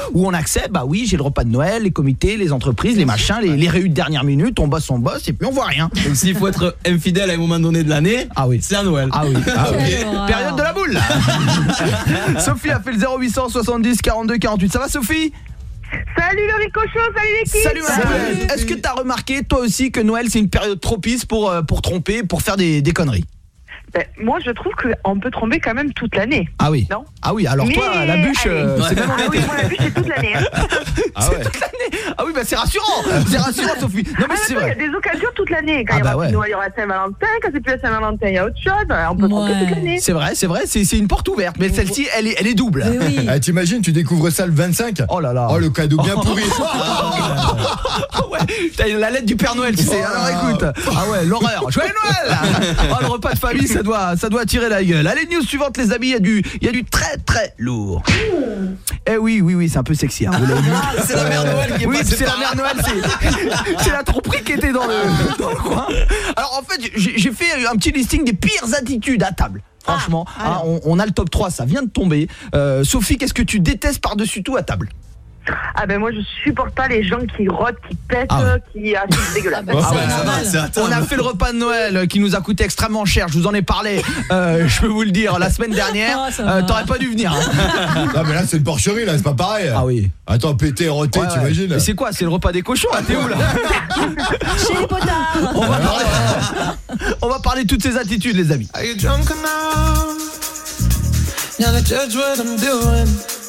où on accepte, bah oui, j'ai le repas de Noël, les comités, les entreprises, les machins, les, les réunions de dernière minute, on bosse, on bosse et puis on voit rien. Donc s'il faut être infidèle à un moment donné de l'année, ah oui, c'est à Noël. Ah oui, ah oui. Okay. Période de la boule. Sophie a fait le zéro huit cent soixante-dix quarante-deux quarante-huit. Ça va Sophie? Salut le ricochon, salut l'équipe. Salut Marie. Est-ce que t'as remarqué toi aussi que Noël c'est une période propice pour, euh, pour tromper, pour faire des, des conneries? Ben, moi je trouve qu'on peut tromper quand même toute l'année. Ah oui. Non? Ah oui, alors Mais... toi la bûche euh, c'est même en ah été. oui, moi la bûche c'est toute l'année. Hein. Ah ouais. Toute l'année. Ah oui, bah c'est rassurant. C'est rassurant Sophie. Non mais ah, c'est vrai. vrai. Il y a des occasions toute l'année. Quand ah il y aura bah ouais. Noël, il y aura Saint-Valentin, quand c'est plus la Saint-Valentin, il y a autre chose. On peut tromper toute l'année. C'est vrai, c'est vrai, c'est, c'est une porte ouverte, mais celle-ci elle est, elle est double. Oui. Ah, t'imagines, tu découvres ça le vingt-cinq. Oh là là. Oh le cadeau bien pourri. Ah ouais, t'as la lettre du Père Noël, tu sais. Alors écoute. Ah ouais, l'horreur. Joyeux Noël. Oh, le repas de famille, ça doit ça doit attirer la gueule. Allez, news suivante les amis, il y a du il y a du très très lourd. Eh oui, oui oui, c'est un peu sexy hein. Vous l'avez vu. C'est la mère Noël qui est Oui, passée c'est par la là. mère Noël, c'est c'est la tromperie qui était dans le dans le coin. Alors en fait, j'ai, j'ai fait un petit listing des pires attitudes à table. Franchement, ah, hein, on, on a le top trois, ça vient de tomber. Euh, Sophie, qu'est-ce que tu détestes par-dessus tout à table? Ah ben moi je supporte pas les gens qui rotent, qui pètent, ah ouais. qui ah, c'est dégueulasse. Ah ouais, on a fait le repas de Noël qui nous a coûté extrêmement cher, je vous en ai parlé, euh, je peux vous le dire, la semaine dernière, oh, euh, t'aurais pas dû venir. Hein. Non mais là c'est une porcherie, là c'est pas pareil. Ah oui. Attends, péter, roter, ouais, t'imagines. Mais c'est quoi, c'est le repas des cochons, là, t'es où là? Chez les potards. On va parler, on va parler de toutes ces attitudes les amis. Are you drunk enough now to judge what I'm doing?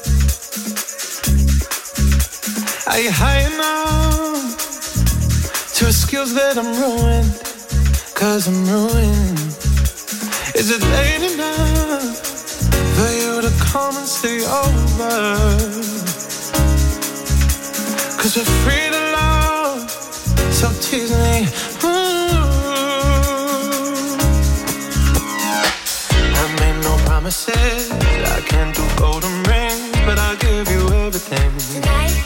Are you high enough to excuse that I'm ruined? Cause I'm ruined. Is it late enough for you to come and stay over? Cause we're free to love, so tease me. Ooh. I made no promises, I can't do golden rings, but I'll give you everything. Tonight.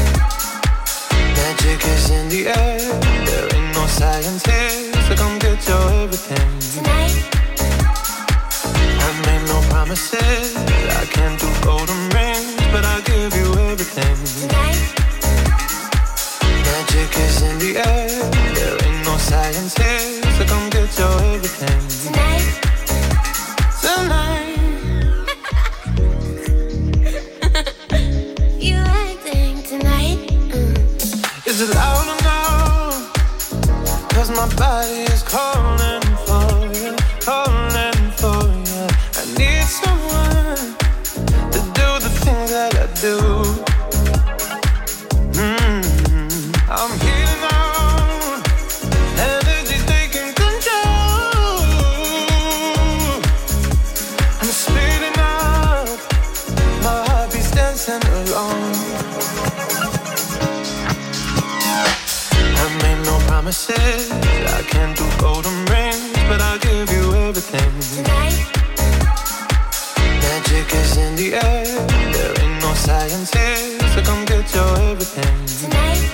Magic is in the air, there ain't no science here, so come get your everything. Tonight. I made no promises, I can't do golden rings, but I'll give you everything. Tonight. Magic is in the air, there ain't no science here, so come get your everything. Tonight. Tonight. You acting tonight. Is it loud enough? Cause my body is calling for you, calling for you. I need someone to do the things that I do. Mm-hmm. I'm here now, energy's taking control. I'm speeding up, my heart beats dancing along. Promises, I can't do golden rings, but I'll give you everything. Tonight. Magic is in the air, there ain't no science here, so come get your everything. Tonight.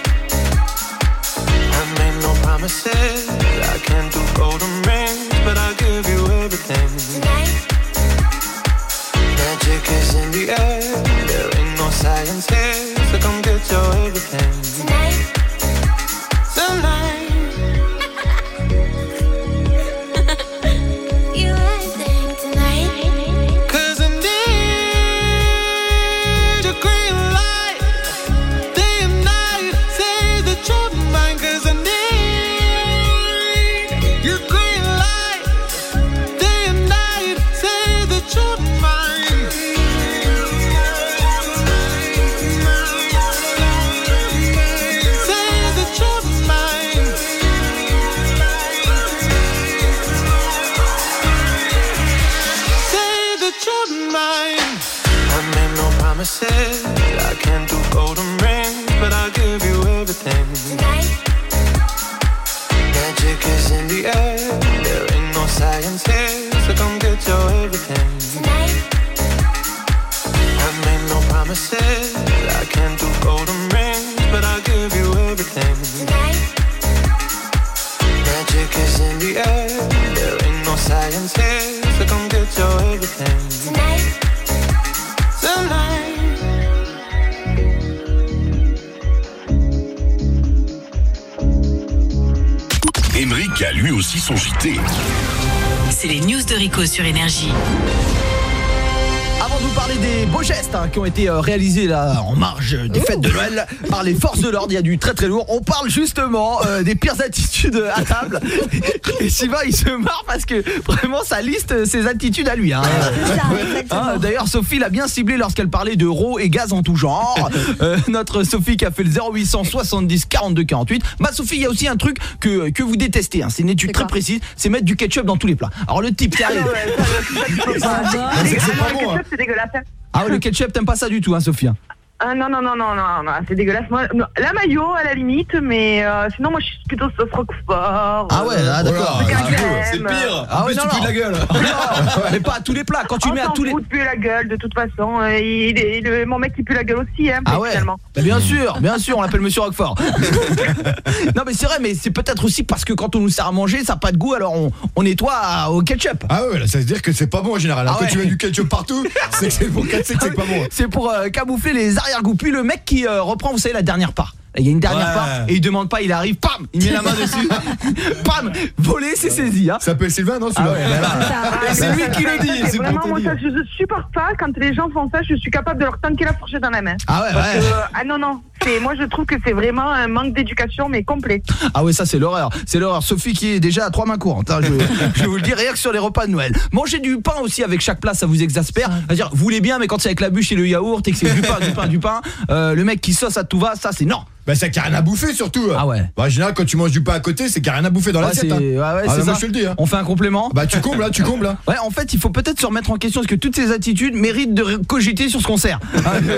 I made no promises, I can't do golden rings, but I'll give you everything. Tonight. Magic is in the air, there ain't no science here, so come get your everything. Tonight. Tonight. qui a lui aussi son J T. C'est les news de Rico sur Énergie. Avant de vous parler des beaux gestes hein, qui ont été euh, réalisés là en marge des fêtes de Noël par les forces de l'ordre, il y a du très très lourd. On parle justement euh, des pires attitudes à table. Et Sylvain il se marre parce que vraiment ça liste ses attitudes à lui. Hein. Hein, d'ailleurs Sophie l'a bien ciblé lorsqu'elle parlait d'euros et gaz en tout genre. Euh, notre Sophie qui a fait le zéro huit cent soixante-dix quarante-deux quarante-huit. Bah Sophie, il y a aussi un truc que, que vous détestez. Hein. C'est une étude très précise, c'est mettre du ketchup dans tous les plats. Alors le type qui arrive. C'est dégueulasse. Ah ouais, le ketchup, t'aimes pas ça du tout, hein, Sophie? Ah non, non, non, non, non, non, c'est dégueulasse. Moi, non, la mayo, à la limite, mais euh, sinon, moi, je suis plutôt sauce roquefort. Ah ouais, ah, d'accord. C'est pire. Ah en ouais, plus, non, tu pues non. de la gueule. Non, mais pas à tous les plats. Quand tu on mets à tous les... On s'en fout de puer la gueule, de toute façon. Euh, il est, il est- mon mec, il pue la gueule aussi, hein, Ah ouais, finalement. bah bien sûr, bien sûr, on l'appelle Monsieur Roquefort. Non mais c'est vrai, mais c'est peut-être aussi parce que quand on nous sert à manger, ça n'a pas de goût, alors on, on nettoie à- au ketchup. Ah ouais, là, ça veut dire que c'est pas bon en général. hein. Ah Quand ouais. tu mets du ketchup partout, c'est que c'est pour casser que c'est pas bon. C'est pour euh, camoufler les arrière-goûts. Puis le mec qui euh, reprend, vous savez, la dernière part. Il y a une dernière Ouais. part et il demande pas, il arrive, pam, il met la main dessus. Pam, volé, c'est saisi. Hein. Ça s'appelle Sylvain, non Ah celui-là ouais, bah là, c'est lui qui le dit. C'est C'est vraiment, pour te moi, dire. ça, je, je supporte pas quand les gens font ça, je suis capable de leur tanker la fourchette dans la main. Ah ouais, Parce ouais. que, euh, ah non, non, c'est, moi, je trouve que c'est vraiment un manque d'éducation, mais complet. Ah ouais, ça c'est l'horreur. C'est l'horreur. Sophie qui est déjà à trois mains courantes. Hein. Je, je vous le dis, rien que sur les repas de Noël. Manger du pain aussi avec chaque plat, ça vous exaspère. C'est-à-dire, vous voulez bien, mais quand c'est avec la bûche et le yaourt et que c'est du pain, du pain, du pain, euh, le mec qui sauce à tout va, ça c'est non. Bah c'est qu'il n'y a rien à bouffer surtout. Ah ouais. Bah, en général quand tu manges du pain à côté, c'est qu'il n'y a rien à bouffer dans Ouais, l'assiette. c'est hein. ouais, ouais, Ah, c'est bah, moi, ça. je te le dis. hein. On fait un complément. Bah tu combles là, tu combles là. Ouais, en fait, il faut peut-être se remettre en question parce que toutes ces attitudes méritent de cogiter sur ce qu'on sert.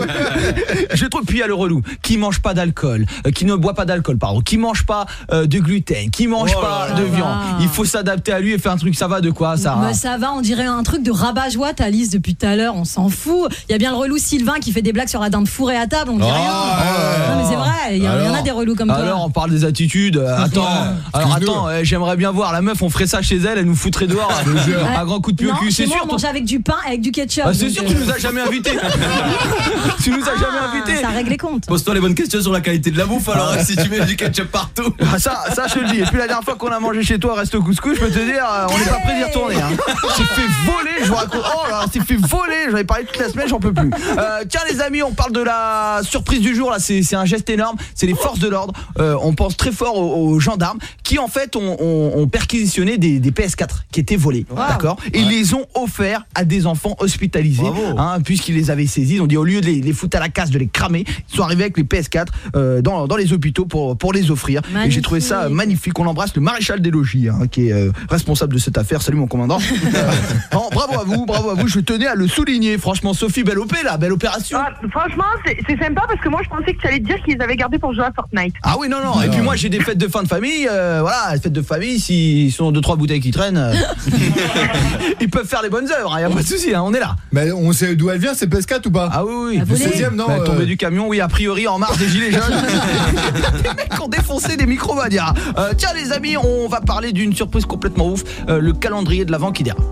Je trouve puis il y a le relou qui mange pas d'alcool, euh, qui ne boit pas d'alcool pardon, qui mange pas euh, de gluten, qui mange Oh pas là de là. viande. Il faut s'adapter à lui et faire un truc, ça va de quoi ça. Mais ça va, on dirait un truc de rabat-joie, ta liste depuis tout à l'heure, on s'en fout. Il y a bien le relou Sylvain qui fait des blagues sur la dinde fourrée à table, on dit Oh, rien. ouais. Non mais c'est vrai, il y, a- il y en a Alors des relous comme toi. Alors on parle des attitudes. euh, Attends, alors attends, euh, j'aimerais bien voir la meuf, on ferait ça chez elle, elle nous foutrait dehors Ouais. à grand coup de pied au Non, cul, chez c'est moi, sûr. on mange avec du pain, avec du ketchup. Ah, c'est donc, sûr, euh, tu nous as jamais invités. Tu nous as jamais invités. Ça règle les comptes. Pose-toi les bonnes questions sur la qualité de la bouffe alors si tu mets du ketchup partout. Ah, ça, ça je te le dis. Et puis la dernière fois qu'on a mangé chez toi, reste au couscous, je peux te dire, euh, on n'est pas prêt d'y retourner. Hein. J'ai fait voler, je vous raconte. Oh là, c'est fait voler. J'en ai parlé toute la semaine, j'en peux plus. Euh, tiens les amis, on parle de la surprise du jour. Là, c'est c'est un geste énorme. C'est les forces de l'ordre. Euh, on pense très fort aux, aux gendarmes qui en fait ont, ont, ont perquisitionné des, des P S quatre qui étaient volés, Wow. d'accord, et les ont offerts à des enfants hospitalisés, hein, puisqu'ils les avaient saisis. Ils ont dit au lieu de les, les foutre à la casse, de les cramer, ils sont arrivés avec les P S quatre euh, dans, dans les hôpitaux pour, pour les offrir. Et j'ai trouvé ça euh, magnifique. On embrasse le maréchal des logis, hein, qui est euh, responsable de cette affaire. Salut mon commandant. Euh, non, bravo à vous, bravo à vous. Je tenais à le souligner. Franchement, Sophie, belle opé là, belle opération. Ah, franchement, c'est c'est sympa parce que moi, je pensais que tu allais te dire qu'ils avaient gardé pour jouer à Fortnite. Ah oui, non, non. Et puis moi, j'ai des fêtes de fin de famille. Euh, voilà, les fêtes de famille, s'ils sont deux trois bouteilles qui traînent, euh, ils peuvent faire les bonnes œuvres. Il hein, y a pas de souci. Hein, on est là. Mais on sait d'où elle vient, c'est P S quatre ou pas? Ah oui, oui. Le seizième, non Bah, euh, tombé du camion, oui, a priori en marge des gilets jaunes. Les mecs ont défoncé des micro-madias. Euh, tiens les amis, on va parler d'une surprise complètement ouf, euh, le calendrier de l'Avent qui dérape.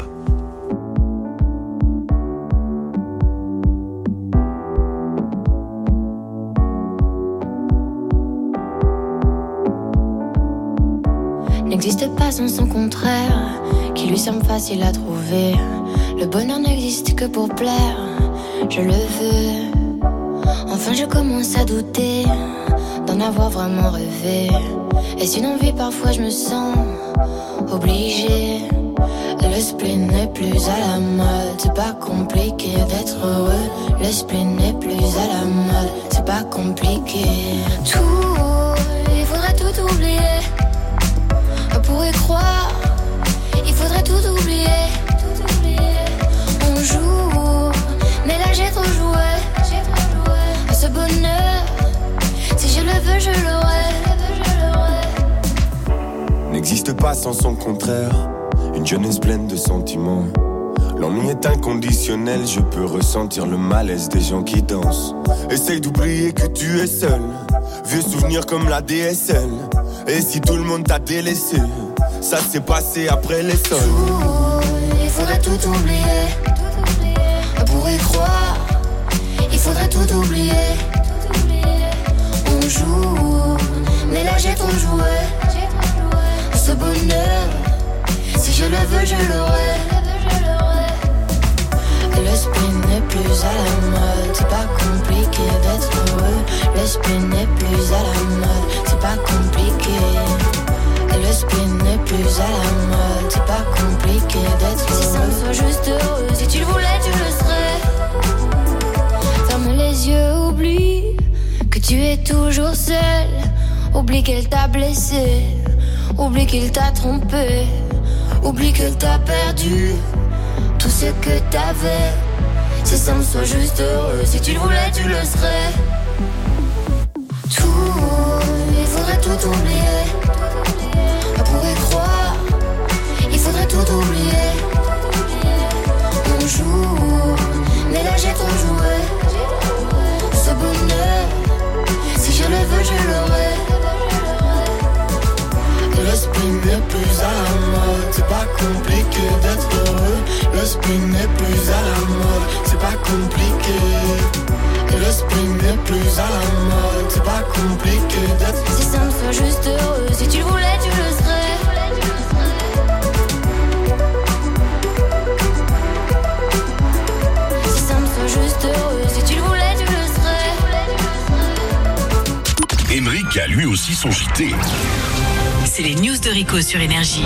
N'existe pas sans son contraire, qui lui semble facile à trouver. Le bonheur n'existe que pour plaire, je le veux. Enfin je commence à douter d'en avoir vraiment rêvé. Et si une envie parfois je me sens obligée. Le spleen n'est plus à la mode, c'est pas compliqué d'être heureux. Le spleen n'est plus à la mode, c'est pas compliqué. Tout, il faudrait tout oublier. Pour y croire, il faudrait tout oublier. Tout oublier. On joue, mais là j'ai trop joué. À ce bonheur, si je le veux, je l'aurai. N'existe pas sans son contraire, une jeunesse pleine de sentiments. L'ennui est inconditionnel, je peux ressentir le malaise des gens qui dansent. Essaye d'oublier que tu es seul, vieux souvenirs comme la D S L. Et si tout le monde t'a délaissé, ça s'est passé après les sols. Il faudrait tout oublier. Pour y croire, il faudrait tout oublier. On joue, mais là j'ai trop joué. Ce bonheur. Si je le veux, je l'aurai. Et le spin n'est plus à la mode. C'est pas compliqué d'être heureux. Le spin n'est plus à la mode. C'est pas compliqué. Et le spin n'est plus à la mode. C'est pas compliqué d'être heureux. Si ça me soit juste heureux. Si tu le voulais, tu le serais. Ferme les yeux, oublie que tu es toujours seul. Oublie qu'elle t'a blessé. Oublie qu'il t'a trompé. Oublie que t'as perdu tout ce que t'avais. Si ça me soit juste heureux. Si tu le voulais, tu le serais. Tout, il faudrait tout oublier. On pourrait croire, il faudrait tout oublier. On joue, mais là j'ai trop joué. Ce bonheur, si je le veux, je l'aurai. Et le spin n'est plus à la mode. C'est pas compliqué d'être heureux. Le spin n'est plus à la mode. C'est pas compliqué. Et le spin n'est plus à la mode. C'est pas compliqué d'être. Si ça me soit juste heureux. Si tu le voulais, tu le serais. Si ça me soit juste heureux. Si tu le voulais, tu le serais. Émeric a lui aussi son J T. C'est les news de Rico sur Énergie.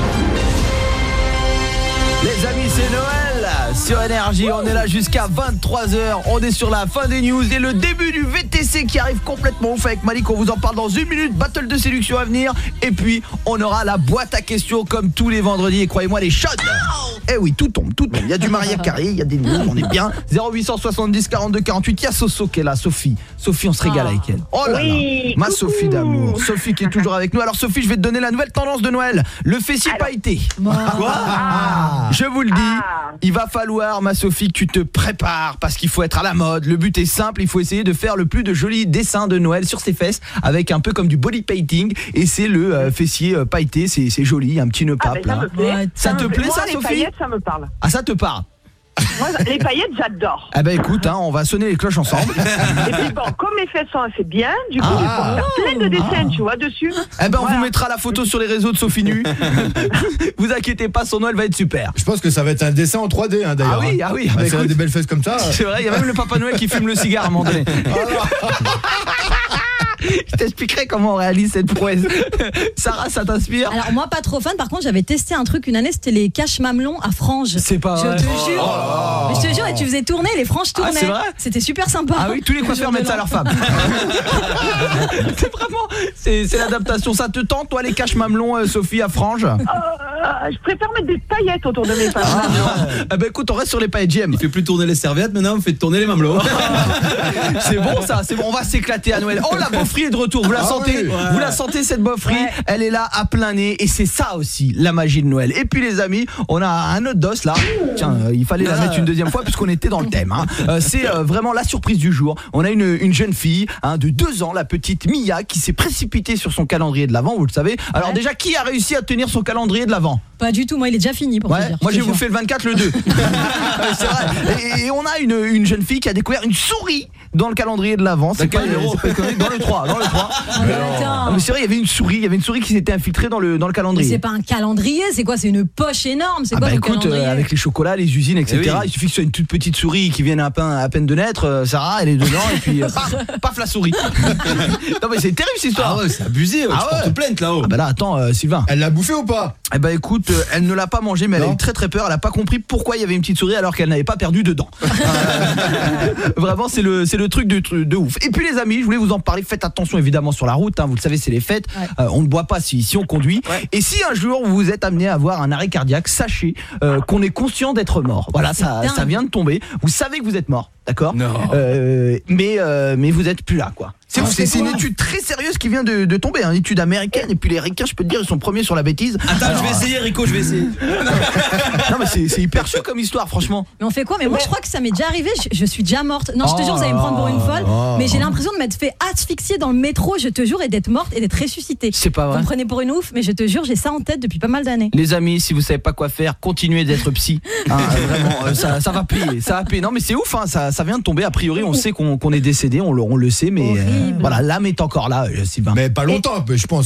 Les amis, c'est Noël sur Énergie. On est là jusqu'à vingt-trois heures. On est sur la fin des news et le début du V T C qui arrive complètement ouf avec Malik. On vous en parle dans une minute. Battle de séduction à venir. Et puis, on aura la boîte à questions comme tous les vendredis. Et croyez-moi, les shots. Eh oui, tout tombe, tout tombe. Il y a du Maria Carré, il y a des news, on est bien. zéro huit soixante-dix quarante-deux quarante-huit. Il y a Soso qui est là, Sophie. Sophie, on se régale avec elle. Oh là oui, là, ma coucou. Sophie d'amour. Sophie qui est toujours avec nous. Alors Sophie, je vais te donner la nouvelle tendance de Noël. Le fessier pailleté. Quoi ah. Je vous le dis, ah. il va falloir, ma Sophie, que tu te prépares parce qu'il faut être à la mode. Le but est simple, il faut essayer de faire le plus de jolis dessins de Noël sur ses fesses avec un peu comme du body painting. Et c'est le euh, fessier euh, pailleté, c'est, c'est joli, un petit nœud Ah pape ben, ça là. me plaît. Ça te plaît Moi, ça, les Sophie? paillettes, ça me parle. Ah, ça te parle? Moi, les paillettes, j'adore. Ah ben écoute, hein, on va sonner les cloches ensemble. Et puis bon, comme mes fesses sont assez bien, du coup, ah. je peux faire plein de dessins, ah. tu vois, dessus. Eh ben on voilà. vous mettra la photo sur les réseaux de Sophie Nu. Vous inquiétez pas, son Noël va être super. Je pense que ça va être un dessin en trois D hein, d'ailleurs. Ah oui, ah oui. Bah, c'est des belles fesses comme ça. C'est vrai, il y a même le Papa Noël qui fume le cigare à un moment donné. Je t'expliquerai comment on réalise cette prouesse. Sarah, ça t'inspire? Alors moi pas trop fan, par contre j'avais testé un truc une année, c'était les caches mamelons à franges. C'est pas vrai. Je te jure. Oh. Mais je te jure, et tu faisais tourner, les franges tournaient. Ah, c'est vrai? C'était super sympa. Ah oui, tous les coiffeurs mettent ça à leur femme. C'est vraiment, c'est, c'est l'adaptation. Ça te tente, toi, les caches mamelons, euh, Sophie, à franges? euh, Je préfère mettre des paillettes autour de mes femmes. Ah, ah ben écoute, on reste sur les paillettes J M. Il fait plus tourner les serviettes, maintenant on fait tourner les mamelots. C'est bon ça, c'est bon, on va s'éclater à Noël. Oh, la beaufrie est de retour, vous la ah sentez oui. Vous la sentez cette beaufrie ouais. Elle est là à plein nez et c'est ça aussi la magie de Noël. Et puis les amis, on a un autre dos là. Tiens, euh, il fallait la mettre une deuxième fois puisqu'on était dans le thème hein. euh, C'est euh, vraiment la surprise du jour. On a une, une jeune fille hein, de deux ans, la petite Mia, qui s'est précipitée sur son calendrier de l'Avent, vous le savez. Alors ouais. déjà, qui a réussi à tenir son calendrier de l'Avent? Pas du tout, moi il est déjà fini pour ouais. te dire. Moi j'ai bouffé le vingt-quatre, le deux. C'est vrai. Et, et on a une, une jeune fille qui a découvert une souris dans le calendrier de l'Avent. C'est pas, c'est pas dans le trois, dans le trois. Ah, mais attends. Ah, mais c'est vrai, il y avait une souris, il y avait une souris qui s'était infiltrée dans le dans le calendrier. Mais c'est pas un calendrier, c'est quoi? C'est une poche énorme, c'est ah quoi bah ton écoute, calendrier euh, avec les chocolats, les usines, et cetera. Oui. Il suffit que ce soit une toute petite souris qui vienne à peine, à peine de naître, euh, Sarah, elle est dedans et puis euh, paf, paf la souris. Non mais c'est terrible cette histoire. Ah ouais, c'est abusé, ouais, ah tu ouais. portes plainte là-haut. Ah bah là attends euh, Sylvain. Elle l'a bouffé ou pas? Eh bah écoute, euh, elle ne l'a pas mangé mais non. Elle a eu très très peur, elle a pas compris pourquoi il y avait une petite souris alors qu'elle n'avait pas perdu dedans. Vraiment c'est le c'est le truc de, de ouf. Et puis les amis, je voulais vous en parler, faites attention évidemment sur la route hein, vous le savez, c'est les fêtes. Ouais. Euh, on ne boit pas si si on conduit. Ouais. Et si un jour vous êtes amené à avoir un arrêt cardiaque, sachez euh, qu'on est conscient d'être mort. Voilà, ça ça vient de tomber. Vous savez que vous êtes mort, d'accord? euh, mais euh, mais vous êtes plus là quoi. C'est, ah, c'est, c'est une étude très sérieuse qui vient de, de tomber, hein, une étude américaine. Et puis les ricains, je peux te dire, ils sont premiers sur la bêtise. Attends, alors, je vais essayer, Rico, je vais essayer. Non mais c'est, c'est hyper chaud comme histoire, franchement. Mais on fait quoi? Mais moi je crois que ça m'est déjà arrivé, je, je suis déjà morte. Non, je te jure, vous allez me prendre pour une folle. Oh, mais j'ai l'impression de m'être fait asphyxier dans le métro, je te jure, et d'être morte et d'être ressuscitée. C'est pas vrai. Vous me prenez pour une ouf, mais je te jure, j'ai ça en tête depuis pas mal d'années. Les amis, si vous savez pas quoi faire, continuez d'être psy. Hein, vraiment, euh, ça, ça va plier, ça va plier. Non mais c'est ouf, hein, ça, ça vient de tomber. A priori, on sait qu'on, qu'on est décédé, on le, on le sait, mais euh, voilà, l'âme est encore là, euh, Sylvain. Mais pas longtemps, et... je pense.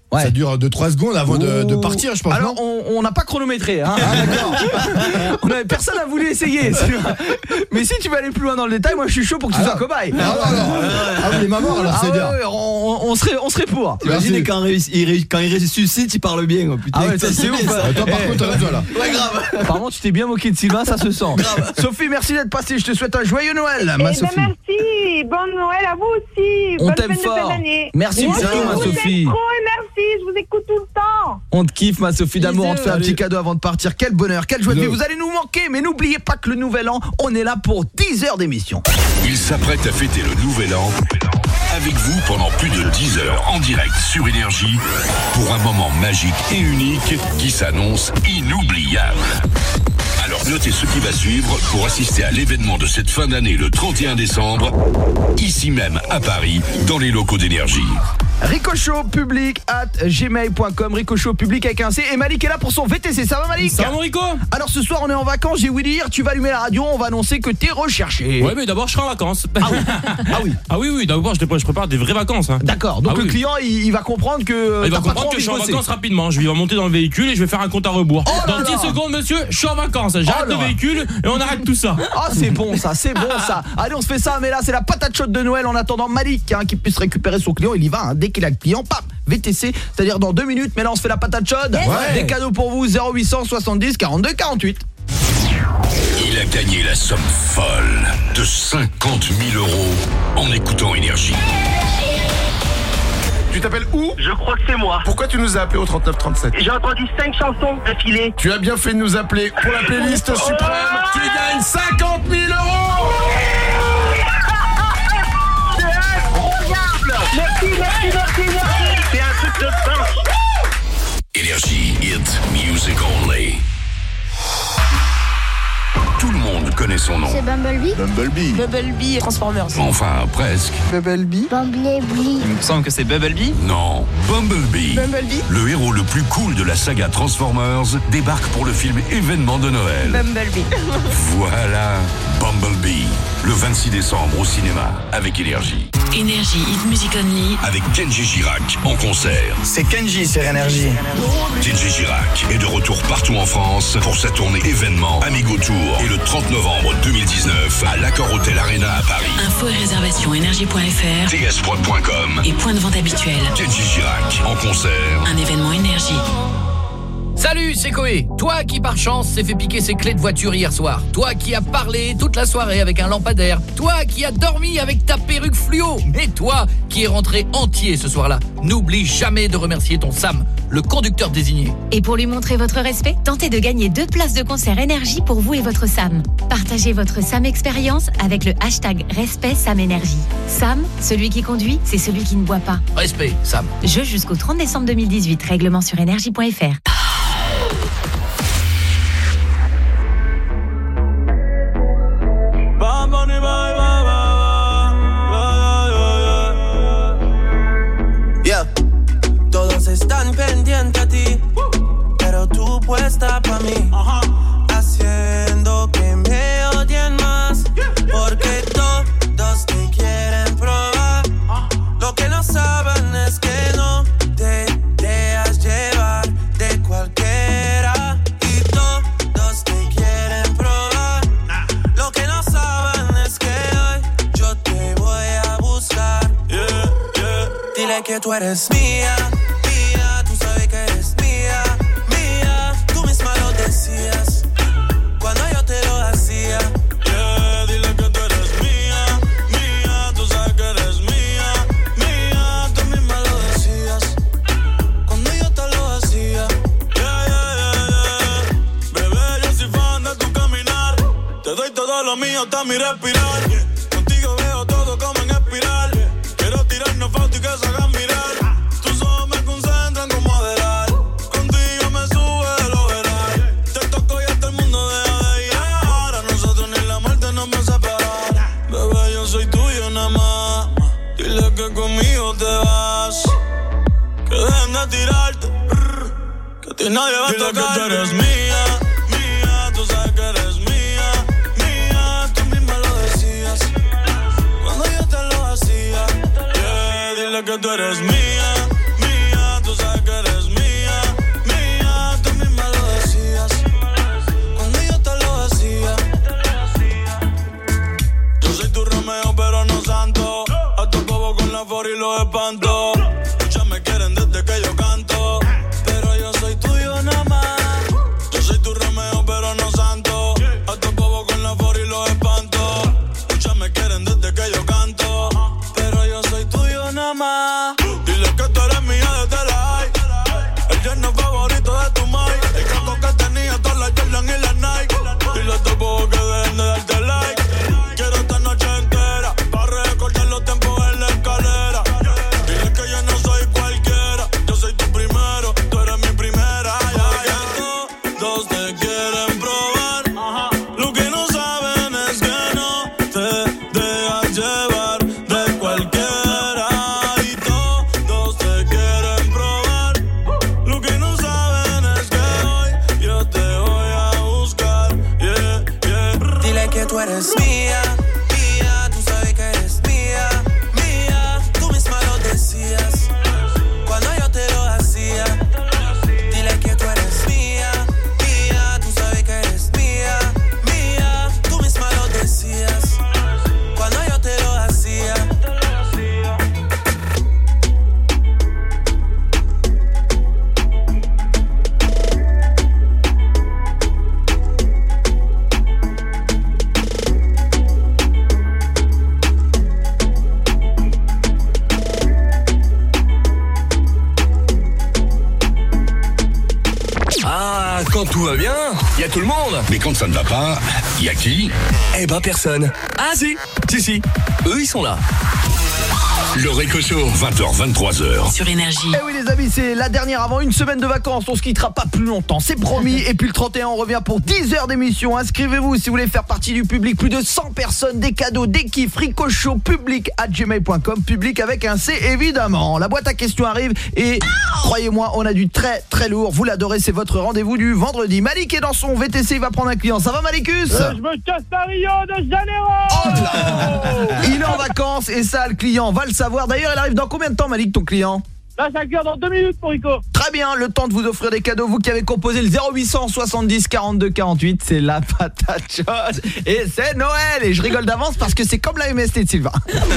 Ouais. Ça dure deux trois secondes avant de, de partir, je pense. Alors, non on n'a pas chronométré. Hein. Ah, d'accord. on avait, personne n'a voulu essayer. Mais si tu veux aller plus loin dans le détail, moi je suis chaud pour que tu alors, sois cobaye. Alors, alors, ah oui, il est maman, alors ah, c'est ouais, bien. Ouais, on, on, serait, on serait pour. Imaginez quand il, quand il ressuscite, il parle bien. Oh, putain, ah ouais, ça, c'est ouf. Ça. Toi, par contre, t'as raison là. Ouais, grave. Par contre, tu t'es bien moqué de Sylvain, ça se sent. Grave. Sophie, merci d'être passée. Je te souhaite un joyeux Noël, ma eh Sophie. Ben merci. Bonne Noël à vous aussi. On Bonne t'aime fin de fort. d'année. Merci beaucoup, ma vous Sophie. Trop et merci. Je vous écoute tout le temps. On te kiffe, ma Sophie d'amour. On te fait un Salut. petit cadeau avant de partir. Quel bonheur, quelle joie de Bisous. vivre. Vous allez nous manquer, mais n'oubliez pas que le nouvel an, on est là pour dix heures d'émission. Il s'apprête à fêter le nouvel an avec vous pendant plus de dix heures en direct sur Énergie pour un moment magique et unique qui s'annonce inoubliable. Alors notez ce qui va suivre pour assister à l'événement de cette fin d'année le trente et un décembre, ici même à Paris, dans les locaux d'Énergie. Ricochot public at gmail point com. Ricochot public avec un C. Et Malik est là pour son V T C. Ça va, Malik? Ça va, mon Rico? Alors ce soir on est en vacances. J'ai oublié de dire, tu vas allumer la radio. On va annoncer que t'es recherché. Ouais, mais d'abord je serai en vacances. Ah oui. Ah oui. Ah oui, oui, d'abord je, je prépare des vraies vacances. Hein. D'accord. Donc ah, le oui. client il, il va comprendre que il va t'as pas comprendre trop que je suis en envie de bosser. vacances rapidement. Je vais monter dans le véhicule et je vais faire un compte à rebours. Oh dans là dix là. secondes, monsieur, je suis en vacances. J'arrête Oh là le véhicule et on arrête tout ça. Ah c'est bon ça, c'est bon ça. Allez on se fait ça, mais là c'est la patate chaude de Noël en attendant Malik hein, qui puisse récupérer son client. Il y va hein, dès qu'il a le client, pam, V T C, c'est-à-dire dans deux minutes. Mais là on se fait la patate chaude. Ouais. Des cadeaux pour vous, zéro huit cent soixante-dix quarante-deux quarante-huit. Il a gagné la somme folle de cinquante mille euros en écoutant Énergie. Tu t'appelles où? Je crois que c'est moi. Pourquoi tu nous as appelé au trente-neuf trente-sept? J'ai entendu cinq chansons d'affilée. Tu as bien fait de nous appeler pour la playlist suprême. Tu gagnes cinquante mille euros. C'est incroyable. Merci, merci, merci, merci. C'est un truc de dingue. Énergie, hit music only. Tout le monde connaît son nom. C'est Bumblebee. Bumblebee. Bumblebee Transformers. Enfin, presque. Bumblebee. Bumblebee. Il me semble que c'est Bumblebee. Non, Bumblebee. Bumblebee. Le héros le plus cool de la saga Transformers débarque pour le film événement de Noël. Bumblebee. Voilà, Bumblebee. Le vingt-six décembre au cinéma avec Énergie. Énergie Hit Music Only. Avec Kenji Girac en concert. C'est Kenji sur Énergie. Kenji Girac est de retour partout en France pour sa tournée événement Amigo Tour. Et le trente novembre deux mille dix-neuf à l'Accor Hotel Arena à Paris. Info et réservation énergie point f r. T S prod point com. Et point de vente habituel. Kenji Girac en concert. Un événement Énergie. Salut, c'est Koé. Toi qui par chance s'est fait piquer ses clés de voiture hier soir. Toi qui as parlé toute la soirée avec un lampadaire. Toi qui as dormi avec ta perruque fluo. Mais toi qui es rentré entier ce soir-là. N'oublie jamais de remercier ton Sam, le conducteur désigné. Et pour lui montrer votre respect, tentez de gagner deux places de concert Énergie pour vous et votre Sam. Partagez votre Sam expérience avec le hashtag Respect Sam Énergie. Sam, celui qui conduit, c'est celui qui ne boit pas. Respect, Sam. Jeu jusqu'au trente décembre deux mille dix-huit. Règlement sur énergie point f r. Yeah. Todos están pendientes a ti, pero tú puesta pa' mí, haciendo que me odien más, porque todos te quieren probar. Lo que no saben es que no te dejas llevar de cualquiera, y todos te quieren probar. Lo que no saben es que hoy yo te voy a buscar. Yeah, yeah. Dile que tú eres mía, mía, tú sabes que eres mía, mía. Tú misma lo decías cuando yo te lo hacía. Yeah, dile que tú eres mía, mía, tú sabes que eres mía, mía. Tú misma lo decías cuando yo te lo hacía. Yeah, yeah, yeah, yeah. Bebé, yo soy fan de tu caminar. Te doy todo lo mío hasta mi respirar. Contigo veo todo como en espiral. Quiero tirarnos fotos y que se hagan mirar. Tus ojos me concentran como adelar. Contigo me sube el overall. Te toco y hasta el mundo deja de ir. Ahora nosotros ni la muerte nos va a separar. Bebé, yo soy tuyo nada más. Dile que conmigo te vas. Que dejen de tirarte. Que a ti nadie va a tocar. Dile que tú eres mía, mía. Tú sabes que eres mía, mía. Tú misma lo decías cuando yo te lo hacía. Yeah, dile que tú eres mía, mía. Tú sabes que espanto. Ya me quieren desde que yo canto, pero yo soy tuyo nada más. Yo soy tu Romeo, pero no santo. A tu bobo con la for y los espanto. Ya me quieren desde que yo canto, pero yo soy tuyo nada más. Dile que tú eres mía desde la high. El yerno favorito de tu mai. El caco que tenía todas las Jordan y las Nike. Dile a tu bobo que dejen de darte like. Quiero esta noche entera pa' recordar los tiempos en la escalera. Dile que yo no soy cualquiera. Yo soy tu primero, tú eres mi primera. Ya, ya. Todos te quieren probar. Lo que no saben es que no te dejas llevar de cualquiera. Y todos te quieren probar. Lo que no saben es que hoy yo te voy a buscar. Yeah, yeah. Dile que tú eres mía, mía, tú sabes que eres mía, mía, tú misma lo decías cuando yo te lo hacía. Dile que tú eres mía, mía, tú sabes que eres mía, mía, tú misma lo decías cuando yo te lo hacía. Ah, quand tout va bien, y a tout le monde. Mais quand ça ne va pas, y a qui? Eh ben personne. Ah si, si si, eux ils sont là. Le Rico Show, vingt heures, vingt-trois heures. Sur Énergie. Eh oui les amis, c'est la dernière avant une semaine de vacances. On se quittera pas plus longtemps, c'est promis. Et puis le trente et un, on revient pour dix heures d'émission. Inscrivez-vous si vous voulez faire partie du public. Plus de cent personnes, des cadeaux, des kiffs. Rico Show, public à gmail point com. Public avec un C évidemment. La boîte à questions arrive et croyez-moi, on a du très très lourd. Vous l'adorez, c'est votre rendez-vous du vendredi. Malik est dans son V T C, il va prendre un client. Ça va Malikus? Euh, je me casse à Rio de Janeiro. Oh là. Il est en vacances et ça, le client va le savoir. D'ailleurs, il arrive dans combien de temps, Malik, ton client? Là, ça cure dans deux minutes pour Rico. Très bien, le temps de vous offrir des cadeaux. Vous qui avez composé le zéro huit cent soixante-dix quarante-deux quarante-huit, c'est la patate chaude. Et c'est Noël. Et je rigole d'avance parce que c'est comme la M S T de Sylvain.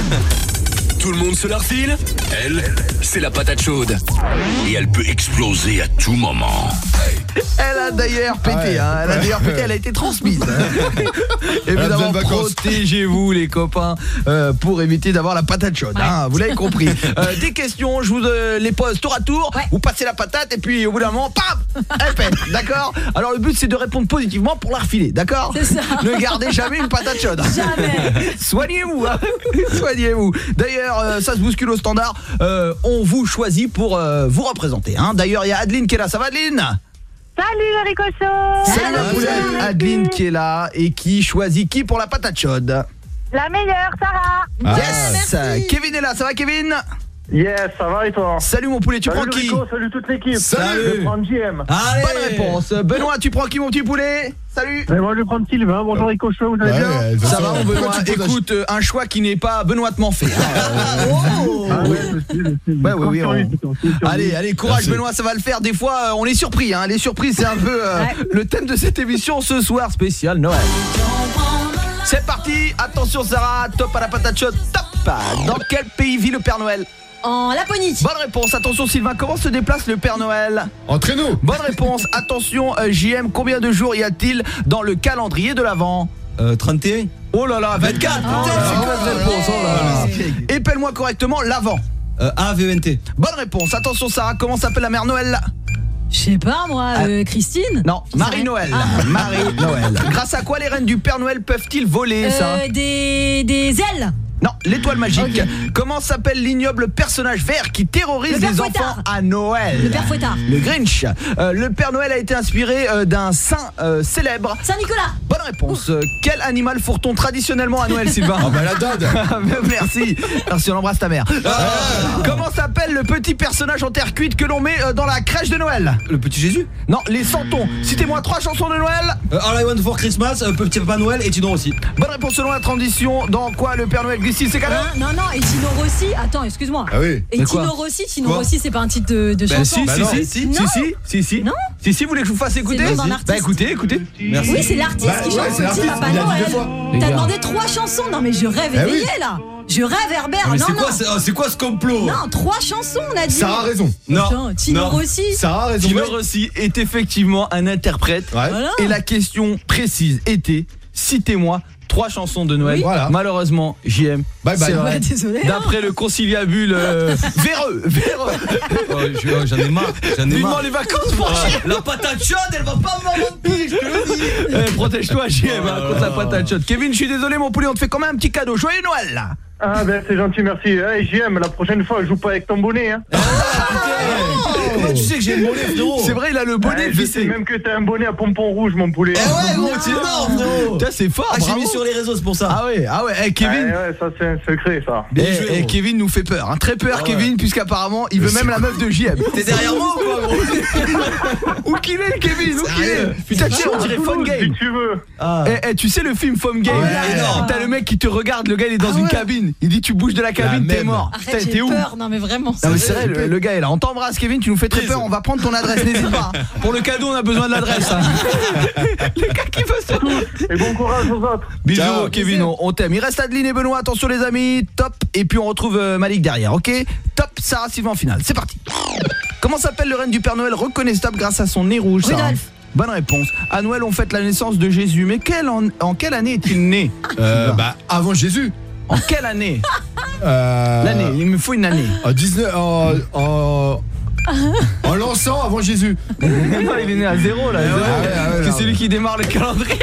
Tout le monde se la refile. Elle, C'est la patate chaude. et elle peut exploser à tout moment. Elle a d'ailleurs pété, Ah ouais. hein. Elle a d'ailleurs pété, elle a été transmise. Évidemment, besoin de vacances. protégez-vous les copains euh, pour éviter d'avoir la patate chaude, hein. Vous l'avez compris. Euh, des questions, je vous euh, les pose tour à tour. Ouais. Vous passez la patate et puis au bout d'un moment, pam, elle pète, d'accord? Alors le but c'est de répondre positivement pour la refiler, d'accord? C'est ça. Ne gardez jamais une patate chaude. Jamais. Soignez-vous, hein. Soignez-vous. D'ailleurs, euh, ça se bouscule au standard. Euh, on vous choisit pour euh, vous représenter, hein. D'ailleurs, il y a Adeline qui est là. Ça va Adeline? Salut le Rico Show. Salut la poulette, Adeline qui est là et qui choisit qui pour la patate chaude? La meilleure, Sarah. Ah. Yes. Kevin est là, ça va Kevin? Yes, ça va et toi? Salut mon poulet, tu Salut prends le qui? Rico, salut toute l'équipe. Salut. Je vais prendre J M. Allez. Bonne réponse. Benoît, tu prends qui mon petit poulet? Salut. Et moi je vais prendre Sylvain. Bonjour Rico Show, vous allez Ouais, bien? ouais, de toute Ça façon, va mon Benoît? pourquoi tu poses Écoute, euh, un choix qui n'est pas benoîtement fait, hein. Oh. Ah, ouais, je sais, je sais. Ouais, ouais, oui, Compte sur on- lui, Rico, compte sur lui. Allez, allez, courage Merci. Benoît, ça va le faire. Des fois, euh, on est surpris, hein. Les surprises, c'est un peu euh, Ouais. le thème de cette émission ce soir spécial Noël. C'est parti, attention Sarah, top à la patate chaude, top. Dans quel pays vit le Père Noël? En Laponie. Bonne réponse, attention Sylvain, comment se déplace le Père Noël? En traîneau. Bonne réponse, attention euh, J M, combien de jours y a-t-il dans le calendrier de l'Avent? Euh, trente et un. Oh là là, vingt-quatre. Oh Putain, là c'est là. mauvaise réponse, oh là là. Épelle-moi correctement l'Avent. Euh, A V E N T. Bonne réponse, attention Sarah, comment s'appelle la mère Noël? Je sais pas moi, euh, Christine. Non, Marie-Noël. Ah. Marie-Noël. Grâce à quoi les reines du Père Noël peuvent-ils voler ça? Euh, des, des ailes. Non, l'étoile magique. Ok. Comment s'appelle l'ignoble personnage vert qui terrorise Le Père les Fouettard. enfants à Noël? Le Père Fouettard. Le Grinch. Euh, le Père Noël a été inspiré euh, d'un saint euh, célèbre. Saint-Nicolas. Bonne réponse. Euh, quel animal fourre-t-on traditionnellement à Noël, Sylvain? Ah bah la dinde. Merci. Merci, on embrasse ta mère. Euh, comment s'appelle le petit personnage en terre cuite que l'on met euh, dans la crèche de Noël? Le petit Jésus. Non, les santons. Citez-moi trois chansons de Noël. Euh, All I Want for Christmas, euh, Petit Papa Noël et Tidon aussi. Bonne réponse selon la tradition. Dans quoi le Père Noël glisse ses cadeaux? Hein, non, non, et Tino Rossi. Attends, excuse-moi. Ah oui. Et De Tino quoi? Rossi, Tino Quoi? Rossi, c'est pas un titre de, de Ben chanson. si, Bah si, non. si, si, Non. si, si, si, si. Non. Si, si, vous voulez que je vous fasse écouter? C'est le nom d'un artiste. Bah écoutez, écoutez. Merci. Oui, c'est l'artiste Bah, qui ouais, chante c'est Petit l'artiste, Papa il a dit Noël. deux fois. Les T'as gars. demandé trois chansons. Non mais je rêve Eh éveillé oui. là. Je réverbère. Ah, mais non, c'est non. quoi, c'est, oh, c'est quoi ce complot? Non, trois chansons, on a dit. Sarah a raison. Non. Attends, Tino non. Rossi. Sarah a raison. Tino Rossi est effectivement un interprète. Ouais. Voilà. Et la question précise était, citez-moi trois chansons de Noël. Oui. Voilà. Malheureusement, J M. Bye bye. c'est vrai. Ouais, désolé. hein. D'après le conciliabule euh, véreux, véreux. Oh, je- oh, j'en ai marre, j'en ai Vivement marre. les vacances pour J M. La patate chaude, elle va pas me mentir, je te le dis. Eh, protège-toi J M hein, Oh contre là la là. patate chaude. Kevin, je suis désolé mon poulet, on te fait quand même un petit cadeau. Joyeux Noël là. Ah ben c'est gentil, merci. Hey, J M, la prochaine fois, je joue pas avec ton bonnet. Hein. Comment tu sais que j'ai le bonnet, frérot? C'est vrai, il a le bonnet Ouais, je sais vissé. même que t'as un bonnet à pompon rouge, mon poulet. Eh ouais, gros, c'est énorme, frérot. Putain, c'est fort, Ah, j'ai bravo. mis sur les réseaux, c'est pour ça. Ah ouais, ah ouais, eh, Kevin. Ouais, ouais, ça c'est un secret, ça. Eh, Bien joué, eh, gros. Kevin nous fait peur, hein. Très peur Ah ouais. Kevin, puisqu'apparemment il veut même la meuf de J M. T'es derrière moi ou quoi, gros? Où qu'il est le Kevin, où qu'il est? Sérieux? Putain, tu sais, on dirait Fun Si Game. tu veux. Ah. Eh, eh, tu sais le film Fun Game? Ouais, énorme. T'as le mec qui te regarde, le gars il est dans Ah une ouais. cabine. Il dit tu bouges de la cabine, t'es même. mort. Arrête, Putain, j'ai t'es où? peur. Non, mais vraiment. Non mais c'est vrai, le, le gars est là. On t'embrasse Kevin, tu nous fais très Please. peur. On va prendre ton adresse, n'hésite pas. hein. Pour le cadeau, on a besoin de l'adresse. hein. Le gars qui veut ça. Et bon courage aux autres. Bisous Ciao. Kevin, on, on t'aime. Il reste Adeline et Benoît, attention les amis. Top. Et puis on retrouve euh, Malik derrière, ok? Top, Sarah Sylvain en finale. C'est parti. Comment s'appelle le renne du Père Noël reconnaissable grâce à son nez rouge, Sarah? Rudolph. Bonne réponse. À Noël, on fête la naissance de Jésus. Mais quelle en, en quelle année est-il né? Euh, bah, avant Jésus. En quelle année? Euh, L'année, il me faut une année. En dix-neuf. En. En, en lançant avant Jésus. il est né à zéro là. zéro. ouais, ouais, Parce que ouais, c'est lui ouais. qui démarre le calendrier.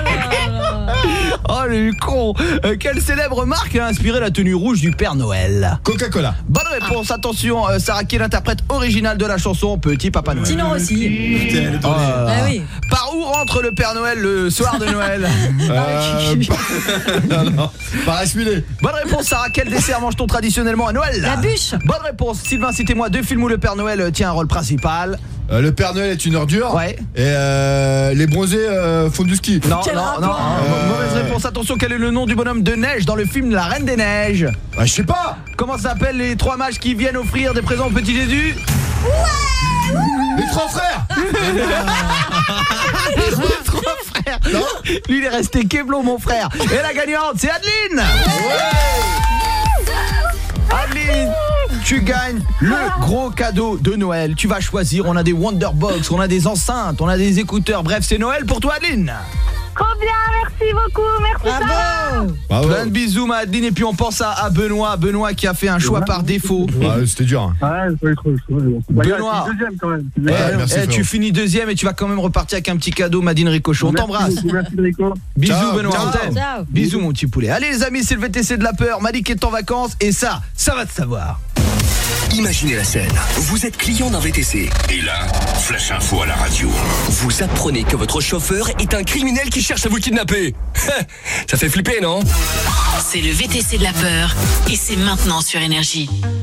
Oh le con. Euh, Quelle célèbre marque a inspiré la tenue rouge du Père Noël? Coca-Cola. Bonne réponse, attention, euh, Sarah qui est l'interprète originale de la chanson Petit Papa Noël. Tino Rossi. Putain, elle est Oh tournée. là là. Ah oui. Par où rentre le Père Noël le soir de Noël? Euh, pas- non, non. Par Aspilé. Bonne réponse Sarah, quel dessert mange-t-on traditionnellement à Noël? La bûche. Bonne réponse, Sylvain, citez-moi deux films où le Père Noël euh, tient un rôle principal. Euh, le Père Noël est une ordure. Ouais. Et euh, les bronzés euh, font du ski. Non, Quel non, rapport non, euh, mauvaise réponse, attention, quel est le nom du bonhomme de neige dans le film La Reine des Neiges? Bah, je sais pas. Comment s'appellent les trois mages qui viennent offrir des présents au petit Jésus? Les trois frères. Les trois frères. Non. Lui il est resté Keblo mon frère. Et la gagnante c'est Adeline. Adeline, tu gagnes le gros cadeau de Noël. Tu vas choisir, on a des Wonderbox, on a des enceintes, on a des écouteurs. Bref, c'est Noël pour toi Adeline. Trop bien, merci beaucoup, merci Sarah. Bravo. Plein de bisous ma Adeline. Et puis on pense à, à Benoît Benoît qui a fait un choix par défaut. Ouais, c'était dur. Hein. Ouais, c'est trop Benoît. deuxième quand même. Eh, Ouais, merci, eh, frérot. tu finis deuxième et tu vas quand même repartir avec un petit cadeau Madine Ricochon. On t'embrasse. Merci Rico. Bisous Ciao, Benoît, ciao. on t'aime. Ciao. Bisous mon petit poulet. Allez les amis, c'est le V T C de la peur. Malik est en vacances et ça, ça va te savoir. Imaginez la scène. Vous êtes client d'un V T C. Et là, flash info à la radio. Vous apprenez que votre chauffeur est un criminel qui cherche à vous kidnapper. Ça fait flipper, non? C'est le V T C de la peur et c'est maintenant sur Énergie.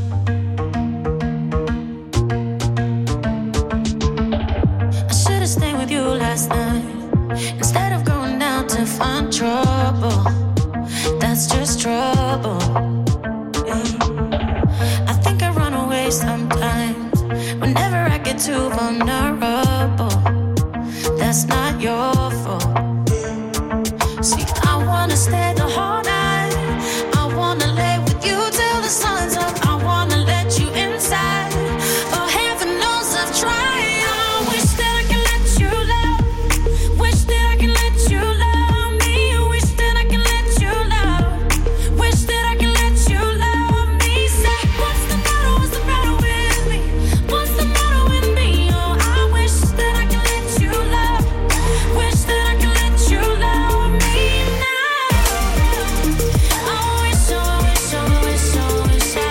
I should've stayed with you last night instead of going down to find trouble. That's just trouble. Yeah. I think I run away sometimes whenever I get too vulnerable. That's not your fault. See, I wanna stay the whole night. I wanna lay with you till the sun's up. I wanna let you inside. Oh, heaven knows I've tried. I wish that I could let you love. Wish that I could let you love me. Wish that I could let you love. Wish that I could let you love me. Say, what's the matter? What's the matter with me? What's the matter with me? Oh, I wish that I could let you love. Wish that I could let you love me now. I wish, I wish, I wish, I wish I.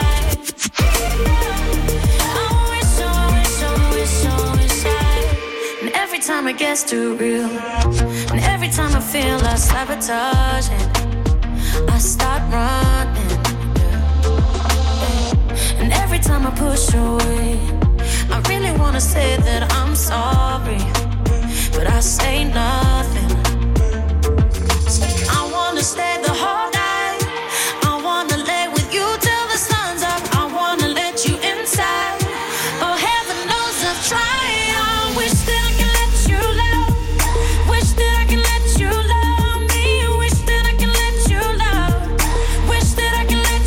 I wish, I wish, I wish, I wish I. And every time it gets too real, and every time I feel like sabotaging, I start running. And every time I push away, I really wanna say that I'm sorry, but I say nothing. I wanna stay the whole night. I wanna lay with you till the sun's up. I wanna let you inside. Oh, heaven knows I've tried. I wish that I could let you love. Wish that I could let you love me. Wish that I could let you love. Wish that I could let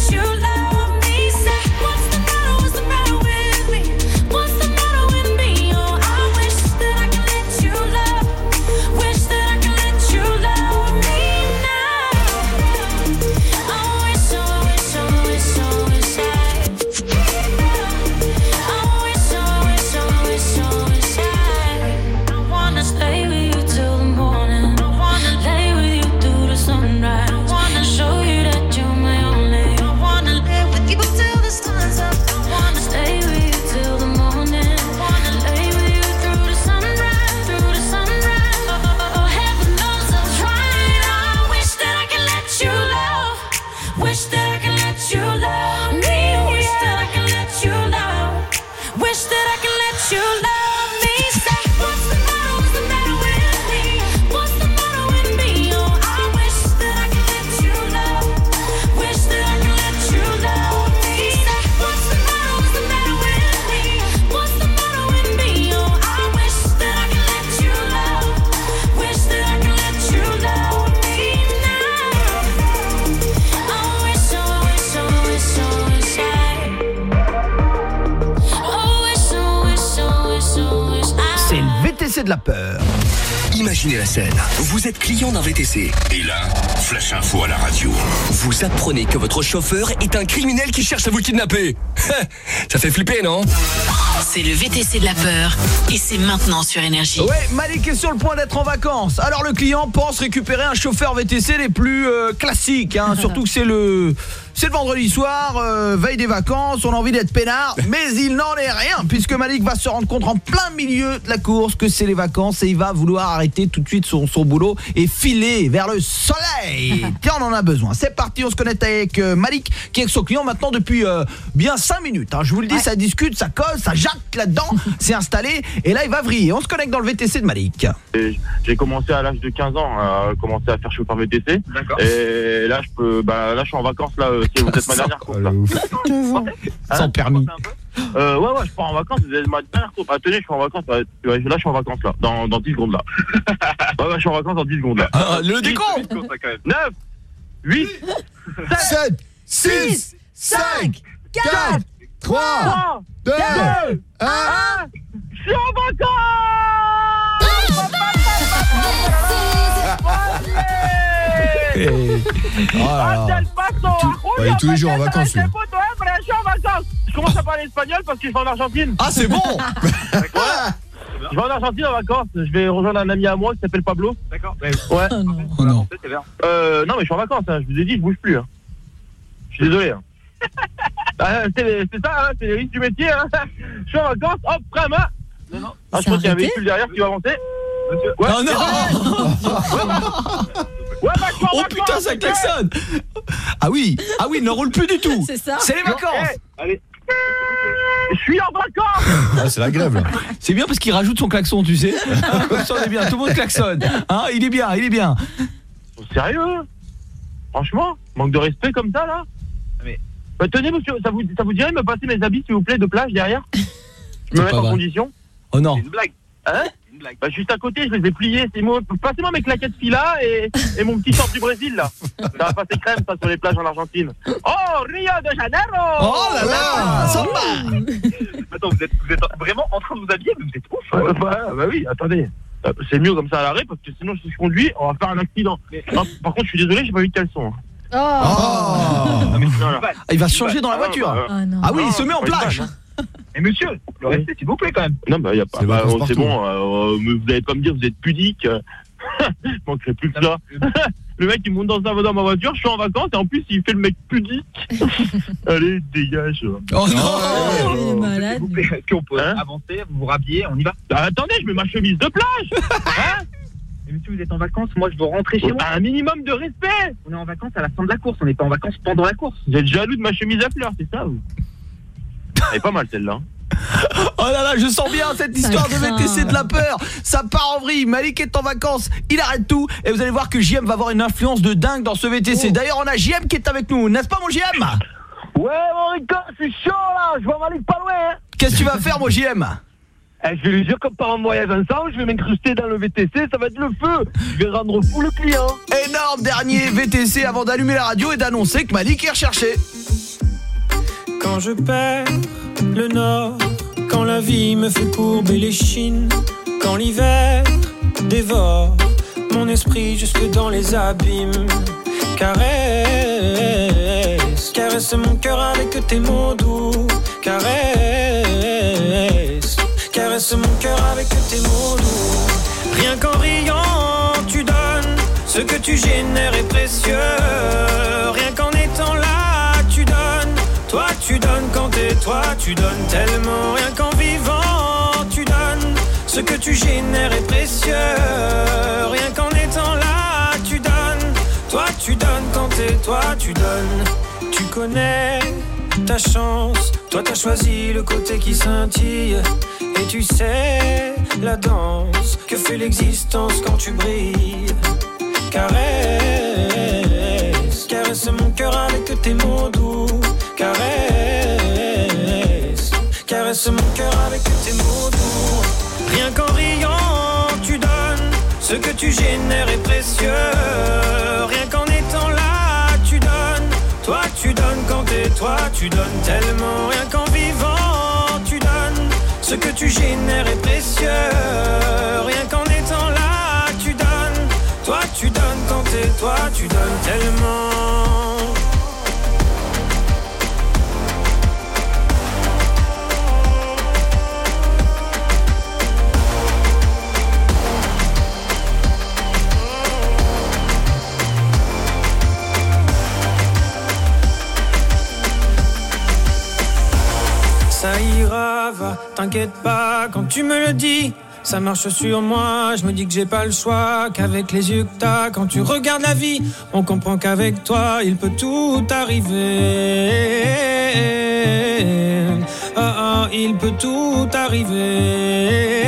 T C de la peur. Imaginez la scène. Vous êtes client d'un V T C. Et là, flash info à la radio. Vous apprenez que votre chauffeur est un criminel qui cherche à vous kidnapper. Ça fait flipper, non? C'est le V T C de la peur. Et c'est maintenant sur Énergie. Ouais, Malik est sur le point d'être en vacances. Alors le client pense récupérer un chauffeur V T C les plus euh, classiques. Hein. Surtout que c'est le... C'est le vendredi soir, euh, veille des vacances, on a envie d'être peinard, mais il n'en est rien, puisque Malik va se rendre compte en plein milieu de la course que c'est les vacances et il va vouloir arrêter tout de suite son, son boulot et filer vers le soleil. Tiens, on en a besoin. C'est parti, on se connecte avec euh, Malik, qui est avec son client maintenant depuis euh, bien cinq minutes. Hein. Je vous le dis, ouais. Ça discute, ça cause, ça jacque là-dedans, c'est installé, et là il va vriller. On se connecte dans le V T C de Malik. Et j'ai commencé à l'âge de quinze ans à commencer à faire chauffeur V T C. D'accord. Et là je peux, bah là je suis en vacances là. Si vous êtes ma dernière course là. Sans permis. Euh, ouais ouais, je pars en vacances, vous êtes ma dernière course. Ah, tenez, je suis en vacances. Là, là je suis en vacances là, dans, dans dix secondes là. Ouais ouais, je suis en vacances dans dix secondes là. Ah, le décompte. neuf, huit, sept, six, cinq, quatre, trois, deux, un. Je suis en vacances. Oh là là. Tout, ouais, tous les jours en vacances. Je suis en vacances. Je commence à parler espagnol parce que je vais en Argentine. Ah, c'est bon. Je vais en Argentine en vacances. Je vais rejoindre un ami à moi qui s'appelle Pablo. D'accord. Ouais. Oh non. Oh non. Euh, non mais je suis en vacances. Hein. Je vous ai dit, je bouge plus. Hein. Je suis désolé. Hein. Ah, c'est, c'est ça, hein, c'est les risques du métier. Hein. Je suis en vacances. Hop, prêt à main. Non non. Ah, je pense qu'il y a un véhicule derrière qui va avancer. Monsieur. Ouais. Oh non. Ouais, bah, je oh putain, ça klaxonne. Ah oui, ah oui, il ne roule plus du tout. C'est ça. C'est les vacances. Hey, allez. Je suis en vacances. Ah, c'est la grève là. C'est bien parce qu'il rajoute son klaxon, tu sais. Comme ça on est bien, tout le monde klaxonne. Hein, il est bien, il est bien. Sérieux? Franchement, manque de respect comme ça là. Mais bah, tenez monsieur, ça vous ça vous dirait de me passer mes habits s'il vous plaît de plage derrière? Je me mets en vrai. Condition. Oh non. C'est une blague. Hein? Bah, juste à côté, je les ai pliés. C'est moi. Passez-moi mes claquettes Fila et, et mon petit short du Brésil là. Ça va passer crème ça sur les plages en Argentine. Oh, Rio de Janeiro. Oh là là, samba. Attends, vous êtes, vous êtes vraiment en train de vous habiller, mais vous êtes ouf. Hein. Bah, bah oui, attendez. C'est mieux comme ça à l'arrêt parce que sinon si je conduis, on va faire un accident. Ah, par contre, je suis désolé, j'ai pas eu de caleçon. Oh. Oh. Ah, il va se changer dans la voiture. Ah, ah, non. Ah oui, il se met en plage. Et monsieur, le respect s'il vous plaît quand même. Non bah y a pas, bah, oh, c'est bon, euh, vous allez pas me dire vous êtes pudique. Je manquerait plus que ça. Le mec il monte dans, sa, dans ma voiture, je suis en vacances et en plus il fait le mec pudique. Allez, dégage. Oh non, oh, il est malade. S'il vous plaît, est-ce qu'on peut hein avancer, vous vous rhabiller, on y va. Bah, attendez, je mets ma chemise de plage. Hein? Et monsieur, vous êtes en vacances, moi je veux rentrer chez moi. Un minimum de respect. On est en vacances à la fin de la course, on n'est pas en vacances pendant la course. Vous êtes jaloux de ma chemise à fleurs, c'est ça vous? Elle est pas mal celle-là. Oh là là, je sens bien cette histoire de V T C de la peur. Ça part en vrille. Malik est en vacances, il arrête tout. Et vous allez voir que J M va avoir une influence de dingue dans ce V T C. D'ailleurs, on a J M qui est avec nous, n'est-ce pas mon J M? Ouais mon Rico, je suis chaud là. Je vois Malik pas loin hein. Qu'est-ce que tu vas faire mon J M? Eh, je vais lui dire qu'on part en voyage ensemble, je vais m'incruster dans le V T C, ça va être le feu. Je vais rendre fou le client. Énorme dernier V T C avant d'allumer la radio et d'annoncer que Malik est recherché. Quand je perds le nord, quand la vie me fait courber les chines, quand l'hiver dévore mon esprit jusque dans les abîmes, caresse, caresse mon cœur avec tes mots doux, caresse, caresse mon cœur avec tes mots doux. Rien qu'en riant tu donnes, ce que tu génères est précieux. Rien qu'en étant là tu donnes, toi tu donnes quand t'es toi, tu donnes tellement. Rien qu'en vivant tu donnes, ce que tu génères est précieux. Rien qu'en étant là tu donnes, toi tu donnes quand t'es toi, tu donnes. Tu connais ta chance, toi t'as choisi le côté qui scintille. Et tu sais la danse que fait l'existence quand tu brilles. Caresse, caresse mon cœur avec tes mots doux. Caresse, caresse mon cœur avec tes mots doux. Rien qu'en riant tu donnes, ce que tu génères est précieux. Rien qu'en étant là tu donnes, toi tu donnes quand t'es toi, tu donnes tellement. Rien qu'en vivant tu donnes, ce que tu génères est précieux. et toi tu donnes tellement. Ça ira, va, t'inquiète pas quand tu me le dis. Ça marche sur moi, je me dis que j'ai pas le choix. Qu'avec les yeux que t'as, quand tu regardes la vie, on comprend qu'avec toi, il peut tout arriver. Ah ah, il peut tout arriver.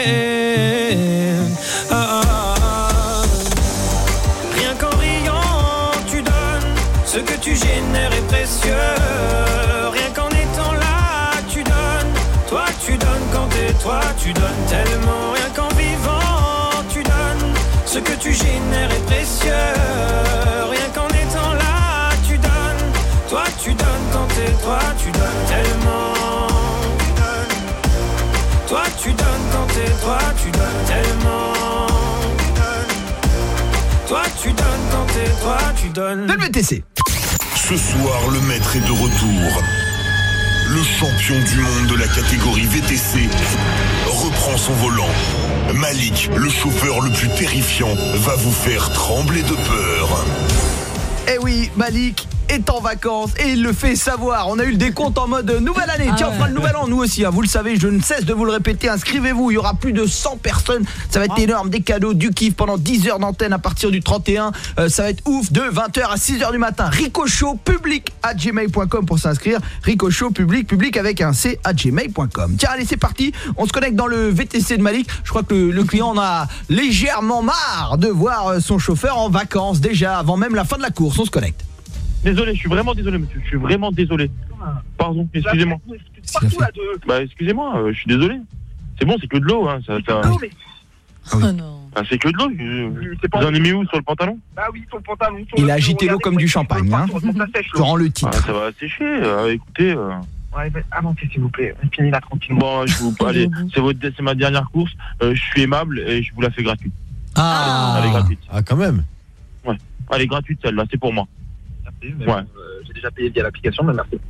Ah ah, rien qu'en riant, tu donnes. Ce que tu génères est précieux. Rien qu'en étant là, tu donnes. Toi, tu donnes quand t'es toi, tu donnes tellement. Rien qu'en vivant, tu donnes. Ce que tu génères est précieux. Rien qu'en étant là, tu donnes. Toi, tu donnes quand t'es toi, tu donnes tellement. Tu donnes. Toi, tu donnes quand t'es toi, tu donnes tellement. Tu donnes. Toi, tu donnes quand t'es toi, tu donnes. Le V T C. Ce soir, le maître est de retour. Le champion du monde de la catégorie V T C reprend son volant. Malik, le chauffeur le plus terrifiant, va vous faire trembler de peur. Eh oui, Malik est en vacances et il le fait savoir. On a eu le décompte en mode nouvelle année. Ah Tiens, ouais. On fera le nouvel an, nous aussi. Hein. Vous le savez, je ne cesse de vous le répéter. Inscrivez-vous, il y aura plus de cent personnes. Ça va être ah. énorme, des cadeaux, du kiff pendant dix heures d'antenne à partir du trente et un. Euh, ça va être ouf, de vingt heures à six heures du matin. Ricochot public à gmail point com pour s'inscrire. Ricochot public, public avec un C à gmail point com. Tiens, allez, c'est parti. On se connecte dans le V T C de Malik. Je crois que le, le client en a légèrement marre de voir son chauffeur en vacances déjà, avant même la fin de la course. On se connecte. Désolé, je suis vraiment désolé, monsieur. Je suis vraiment désolé. Pardon, excusez-moi. Bah, excusez-moi, euh, je suis désolé. C'est bon, c'est que de l'eau, hein. Ça, ça... Non, mais... Oh non. Ah, c'est que de l'eau. Je... Vous en avez mis où sur le pantalon? Bah oui, sur le pantalon. Sur Il le... a agité l'eau comme du champagne, hein. Durant le titre. Ah, ça va sécher. Euh, écoutez. Euh... Ouais, avancez s'il vous plaît. On finit là tranquillement. Bon, je vous. Allez, c'est votre, c'est ma dernière course. Euh, je suis aimable et je vous la fais gratuite. Ah. Elle est gratuite. Ah, quand même. Ouais. Elle est gratuite celle-là, c'est pour moi. Mais ouais. euh, j'ai déjà payé via l'application, mais merci.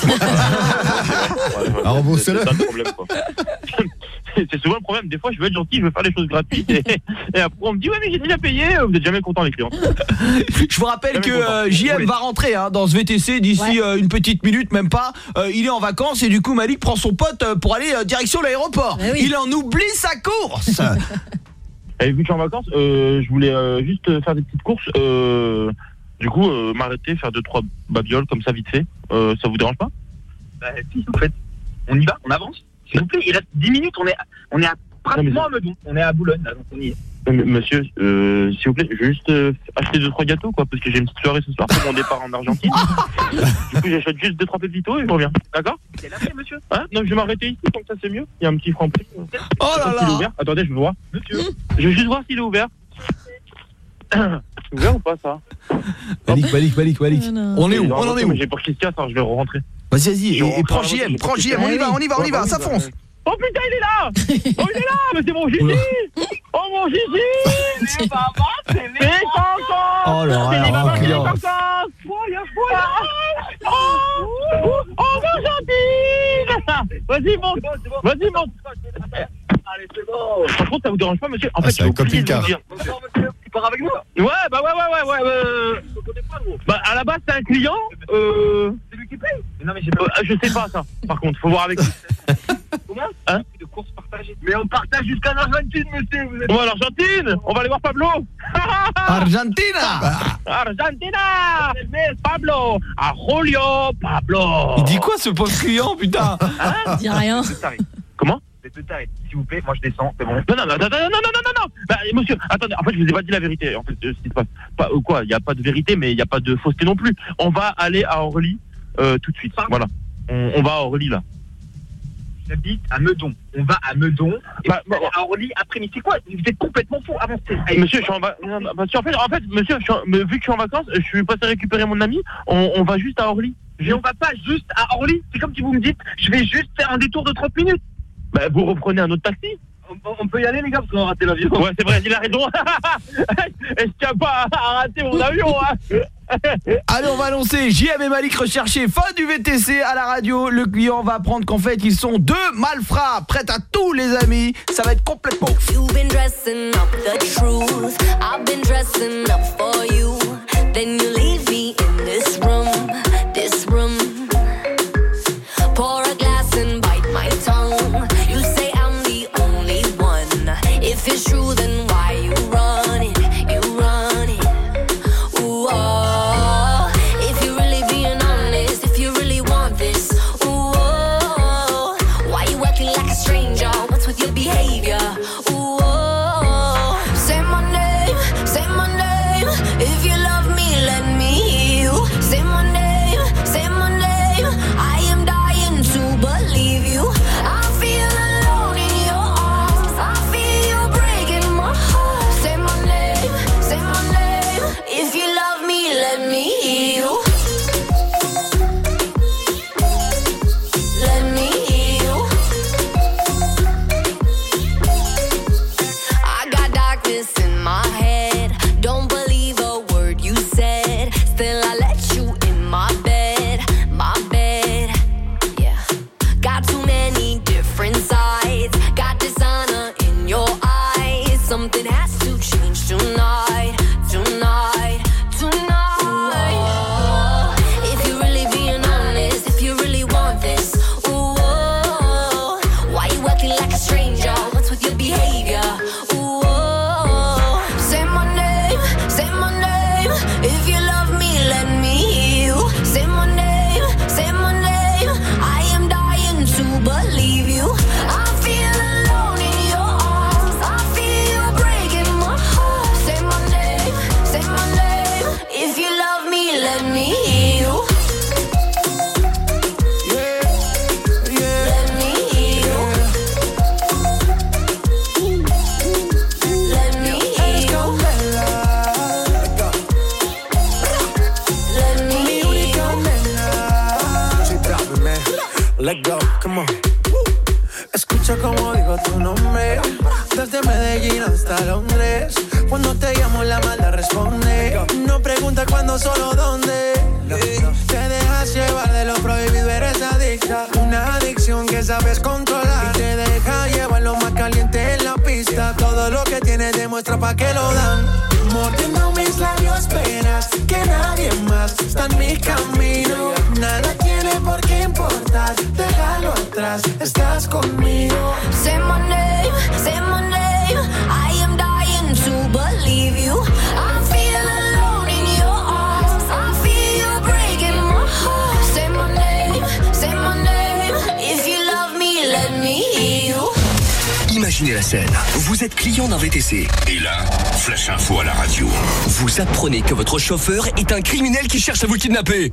Alors remboursez-le. C'est ça le problème, quoi. C'est souvent le problème. Des fois, je veux être gentil, je veux faire les choses gratuites, et, et après on me dit ouais mais j'ai déjà payé. Vous êtes jamais content les clients. Je vous rappelle que euh, J M va rentrer hein, dans ce V T C d'ici ouais. euh, une petite minute, même pas. Euh, il est en vacances et du coup Malik prend son pote euh, pour aller euh, direction l'aéroport. Oui. Il en oublie sa course. Et vu que je suis en vacances, euh, je voulais euh, juste faire des petites courses. Euh, Du coup, euh, m'arrêter, faire deux trois babioles comme ça vite fait. Euh, ça vous dérange pas? Bah si, en fait. On y va, on avance. S'il vous plaît, il reste dix minutes, on est à, on est à pratiquement à Meudon. On est à Boulogne, là, donc on y est. Euh, monsieur, euh, s'il vous plaît, je vais juste euh, acheter deux trois gâteaux, quoi, parce que j'ai une petite soirée ce soir pour mon départ en Argentine. Du coup, j'achète juste deux trois pépitos et je reviens. D'accord? Quelle après, monsieur? Hein? Non, je vais m'arrêter ici, comme ça c'est mieux. Il y a un petit franc prix. Oh là là! Il est ouvert. Attendez, je vais voir. Monsieur. Je vais juste voir s'il est ouvert. C'est ouvert ou pas ça? Malik, Malik, Malik, Malik. On est où? On en est où? J'ai peur qu'il se casse, alors je vais rentrer. Vas-y, vas-y, et, et prends J M, prends J M, on y va, on y va, on y va, ça fonce. Oh putain, il est là! Oh, il est là! Mais c'est mon Gigi! Oh mon Gigi! C'est maman, c'est les vacances! Oh là là, c'est là, les vacances! Voyage, voyage! Oh! Oh mon Gentille! Vas-y, monte! Vas-y, monte! Allez, c'est bon! Par contre, ça vous dérange pas, monsieur? En fait, c'est un camping-car. Tu pars avec nous? Ouais, bah ouais, ouais, ouais, ouais. Euh... Bah, à la base, c'est un client. Euh... C'est lui qui paye? Non, mais j'ai pas... euh, je sais pas, ça. Par contre, faut voir avec lui. Comment? Hein? De course partagée. Mais on partage jusqu'en Argentine, monsieur. Vous êtes... On va à l'Argentine. On va aller voir Pablo. Argentina. Argentina. Pablo. A Julio Pablo. Il dit quoi, ce pauvre client, putain? Hein? Dis rien. Comment? C'est deux tarifs. S'il vous plaît, moi je descends, c'est bon. Non, non, non, non, non, non, non, non, non. Bah, monsieur, attendez, en fait, je vous ai pas dit la vérité. En fait, euh, ce qui se passe. Pas, euh, quoi, il n'y a pas de vérité, mais il n'y a pas de fausseté non plus. On va aller à Orly euh, tout de suite. Pardon. Voilà. On, on va à Orly, là. J'habite à Meudon. On va à Meudon. Et bah, bah, à Orly après-midi. C'est quoi? Vous êtes complètement fou. Avancez. Monsieur, je suis en vacances. En fait, en fait, monsieur, je suis en... vu que je suis en vacances, je suis passé récupérer mon ami. On, on va juste à Orly. Mais on va pas juste à Orly. C'est comme si vous me dites, je vais juste faire un détour de trente minutes. Bah, vous reprenez un autre taxi? On, on peut y aller les gars parce qu'on a raté l'avion. Ouais c'est vrai, il a raison. Est-ce qu'il n'y a pas à rater mon avion hein. Allez, on va annoncer J M et Malik recherchés fin du V T C à la radio. Le client va apprendre qu'en fait ils sont deux malfrats. Prêts à tous les amis, ça va être complètement ouf. You've been dressing up the truth. I've been dressing up for you. Then you leave me in this room, this room. Pour a glass and bite my tongue. You say I'm the only one. If it's true then why you run it, you run it. Ooh, oh. If you're really being honest, if you really want this, ooh, oh. Why you acting like a stranger? What's with your behavior? Ooh, oh. Say my name, say my name. If you love me, let me hear you. Say my name, say my name. I am dying to believe you. I feel alone in your arms. I feel you breaking my heart. Say my name, say my name. If you love me, let me hear you. Let me hear you. I got darkness in my head. Don't believe a word you said. Still I let you in my bed, my bed. Yeah. Got too many different sides. Got dishonor in your eyes. Something has to change tonight, tonight, tonight. Ooh, if you're really being honest, if you really want this, ooh, why you acting like a stranger? What's with your behavior? Ooh, say my name, say my name. If you love me, let me hear you. Say my name, say my name. I am dying to believe you. I feel alone in your arms. I feel you breaking my heart. Say my name, say my name. If you love me, let me hear you. Let me hear you. Let me hear you. Let me hear you. Let go, come on. Escucha como digo tu nombre. Desde Medellín hasta Londres. Cuando te llamo la mala responde. No pregunta cuándo, solo dónde. Te dejas llevar de lo prohibido, eres adicta. Una adicción que sabes controlar. Y te deja llevar lo más caliente en la pista. Todo lo que tienes demuestra pa' que lo dan. Mordiendo mis labios, verás que nadie más está en mi camino. Nada tiene por qué importar, déjalo atrás, estás conmigo. Say my name, say my name. I am dying to believe you. I feel alone in your arms. I feel you breaking my heart. Say my name, say my name. If you love me, let me hear you. Imaginez la scène. Vous êtes client d'un V T C. Et là, flash info à la radio. Vous apprenez que votre chauffeur est un criminel qui cherche à vous kidnapper.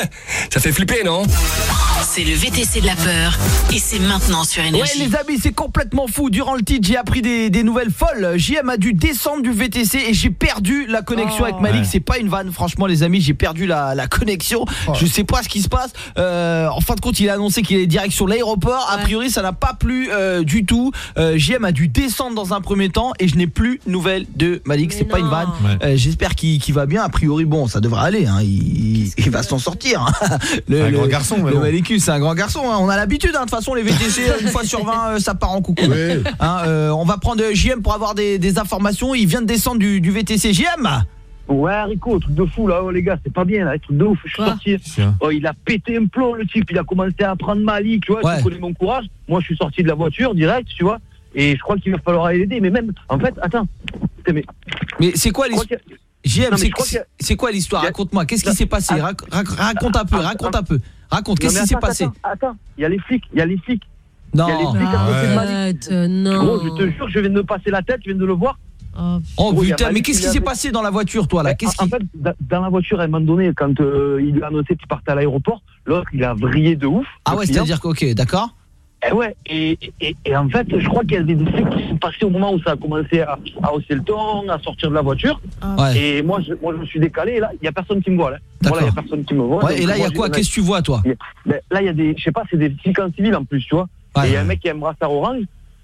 Ça fait flipper, non? C'est le V T C de la peur. Et c'est maintenant sur Énergie. Ouais les amis, c'est complètement fou. Durant le titre, j'ai appris des, des nouvelles folles. J M a dû descendre du V T C et j'ai perdu la connexion oh, avec Malik. Ouais. C'est pas une vanne, franchement les amis, j'ai perdu la, la connexion. Oh. Je sais pas ce qui se passe. Euh, en fin de compte, il a annoncé qu'il est direction l'aéroport. Ouais. A priori, ça n'a pas plu euh, du tout. Euh, J M a dû descendre dans un premier temps et je n'ai plus de nouvelles de Malik. Mais c'est non. Pas une vanne. Ouais. Euh, j'espère qu'il, qu'il va bien. A priori, bon, ça devrait aller. Hein. Il, il va s'en sortir. Hein. Le, un le, grand garçon. Le bon. Malicus, c'est un grand garçon. Hein. On a l'habitude. Hein. De toute façon, les V T C, une fois sur vingt, ça part en coucou. Oui. Hein, euh, on va prendre J M pour avoir des, des informations. Il vient de descendre du, du V T C. J M. Ouais, Rico, truc de fou là, oh, les gars, c'est pas bien là, truc de ouf. Je suis Quoi sorti. Oh, il a pété un plomb le type, il a commencé à prendre Malik, tu vois, ouais. Tu connais mon courage. Moi, je suis sorti de la voiture direct, tu vois, et je crois qu'il va falloir aller l'aider. Mais même, en fait, attends. Mais, mais c'est quoi l'histoire? J M, c'est, c'est, c'est quoi l'histoire? Raconte-moi, qu'est-ce qui s'est passé? Rac- rac- Raconte un peu, raconte un peu. Raconte, qu'est-ce qui s'est passé? Attends, il y a les flics, il y a les flics. Non. Il y a les flics à côté de Malik. Non. Gros, je te jure, je viens de me passer la tête, je viens de le voir. Oh, oh gros, putain, mais qu'est-ce qui s'est passé dans la voiture, toi, là? Qu'est-ce En qui... fait, dans la voiture, à un moment donné, quand euh, il lui a annoncé qu'il partait à l'aéroport, l'autre, il a vrillé de ouf. Ah ouais, c'est-à-dire que, ok, d'accord. Et ouais, et, et, et en fait, je crois qu'il y a des flics qui sont passés au moment où ça a commencé à, à hausser le ton, à sortir de la voiture. Ouais. Et moi je, moi, je me suis décalé, et là, il n'y a personne qui me voit. Là, voilà, il n'y a personne qui me voit. Ouais, et là, il y a quoi? Qu'est-ce que tu vois, toi? Ben, là, il y a des, je sais pas, c'est des flics en civil en plus, tu vois. Ouais, et il y a un mec qui a un brassard orange.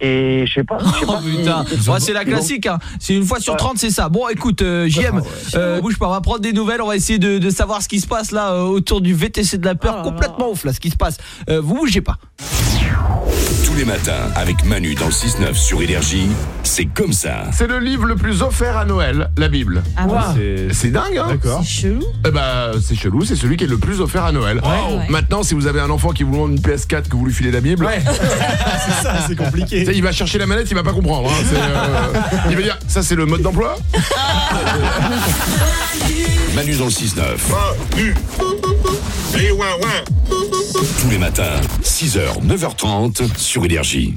Et je sais pas, je sais Oh pas si- putain, ouais, c'est la classique hein. C'est une fois sur trente, c'est ça. Bon écoute euh, J M, euh, bouge pas, on va prendre des nouvelles. On va essayer de, de savoir ce qui se passe là euh, autour du V T C de la peur. Complètement ouf là ce qui se passe. euh, Vous bougez pas. Tous les matins, avec Manu dans le six neuf sur Énergie, c'est comme ça. C'est le livre le plus offert à Noël, la Bible. Ah ouais. C'est c'est dingue hein. D'accord. C'est chelou. Eh ben, c'est chelou, c'est celui qui est le plus offert à Noël. Ouais, ouais. Maintenant, si vous avez un enfant qui vous demande une P S quatre, que vous lui filez la Bible, Ouais. C'est ça, c'est compliqué. tu sais, il va chercher la manette, il va pas comprendre. Hein. C'est, euh, il va dire, ça c'est le mode d'emploi. Manu dans le six neuf. Tous les matins, six heures, neuf heures trente sur Énergie.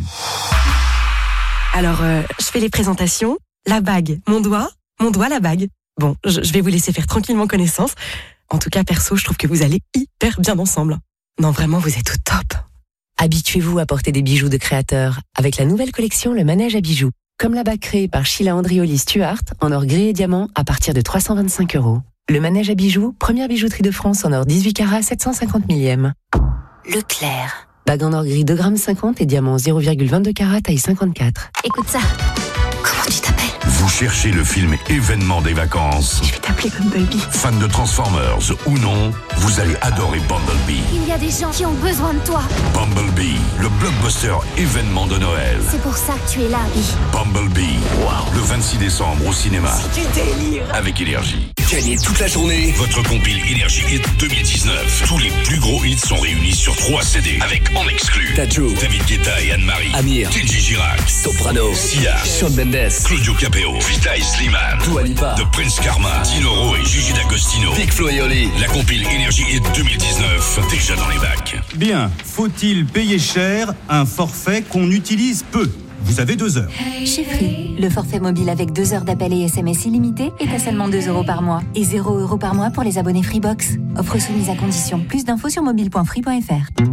Alors, euh, je fais les présentations. La bague, mon doigt, mon doigt, la bague. Bon, je, je vais vous laisser faire tranquillement connaissance. En tout cas, perso, je trouve que vous allez hyper bien ensemble. Non, vraiment, vous êtes au top. Habituez-vous à porter des bijoux de créateurs avec la nouvelle collection Le Manège à bijoux. Comme la bague créée par Sheila Andrioli Stuart en or gris et diamant à partir de trois cent vingt-cinq euros. Le Manège à bijoux, première bijouterie de France en or dix-huit carats sept cent cinquante millième. Leclerc. Bague en or gris deux virgule cinquante grammes et diamant zéro virgule vingt-deux carats taille cinquante-quatre. Écoute ça. Comment tu t'appelles? Vous cherchez le film événement des vacances. Je vais t'appeler Bumblebee. Fan de Transformers ou non, vous allez adorer Bumblebee. Il y a des gens qui ont besoin de toi. Bumblebee, le blockbuster événement de Noël. C'est pour ça que tu es là, Abby. Bumblebee, le vingt-six décembre au cinéma. C'est du délire. Avec Énergie. Gagnez toute la journée Votre compile Énergie Hit deux mille dix-neuf. Tous les plus gros hits sont réunis sur trois C D. Avec en exclu Tajo, David Guetta et Anne-Marie, Amir, Kenji Girac, Soprano, Sia, Shawn Mendes, Claudio Capeo, Vita et Slimane, Dua Lipa, The Prince Karma, Dinoro et Gigi D'Agostino. Big Flo et Oli. La compile Énergie Hit deux mille dix-neuf, déjà dans les bacs. Bien, faut-il payer cher un forfait qu'on utilise peu? Vous avez deux heures. Chez Free, le forfait mobile avec deux heures d'appel et S M S illimité est à seulement deux euros par mois et zéro euros par mois pour les abonnés Freebox. Offre soumise à condition. Plus d'infos sur mobile point free point f r.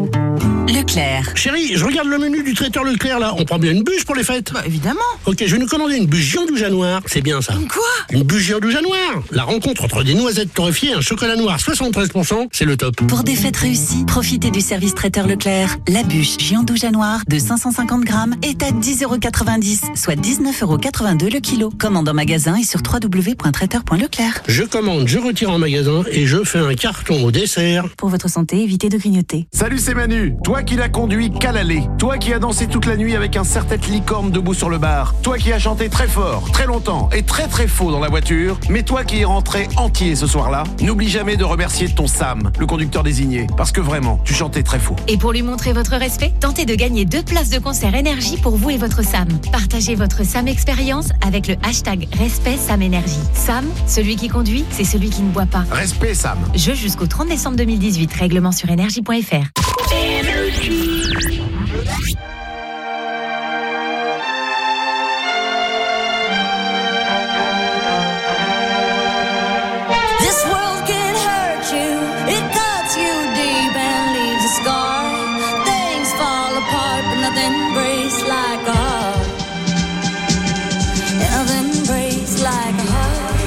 Leclerc. Chérie, je regarde le menu du traiteur Leclerc là. On prend bien une bûche pour les fêtes? Bah évidemment. Ok, je vais nous commander une bûche Giandouja noir. C'est bien ça. Une quoi? Une bûche Giandouja noir. La rencontre entre des noisettes torréfiées et un chocolat noir soixante-treize pour cent, c'est le top. Pour des fêtes réussies, profitez du service traiteur Leclerc. La bûche Giandouja noir de cinq cent cinquante grammes est à dix euros quatre-vingt-dix, soit dix-neuf euros quatre-vingt-deux le kilo. Commande en magasin et sur w w w point traiteur point leclerc. Je commande, je retire en magasin et je fais un carton au dessert. Pour votre santé, évitez de grignoter. Salut, c'est Manu. Toi qui l'as conduit qu'à l'aller. Toi qui as dansé toute la nuit avec un serre-tête licorne debout sur le bar. Toi qui as chanté très fort, très longtemps et très très faux dans la voiture. Mais toi qui es rentré entier ce soir-là, n'oublie jamais de remercier ton Sam, le conducteur désigné. Parce que vraiment, tu chantais très faux. Et pour lui montrer votre respect, tentez de gagner deux places de concert Énergie pour vous et votre Sam. Partagez votre Sam expérience avec le hashtag Respect Sam Énergie. Sam, celui qui conduit, c'est celui qui ne boit pas. Respect Sam. Jeu jusqu'au trente décembre deux mille dix-huit. Règlement sur énergie point f r. This world can hurt you, it cuts you deep and leaves a scar. Things fall apart, but nothing breaks like a heart. And nothing breaks like a heart.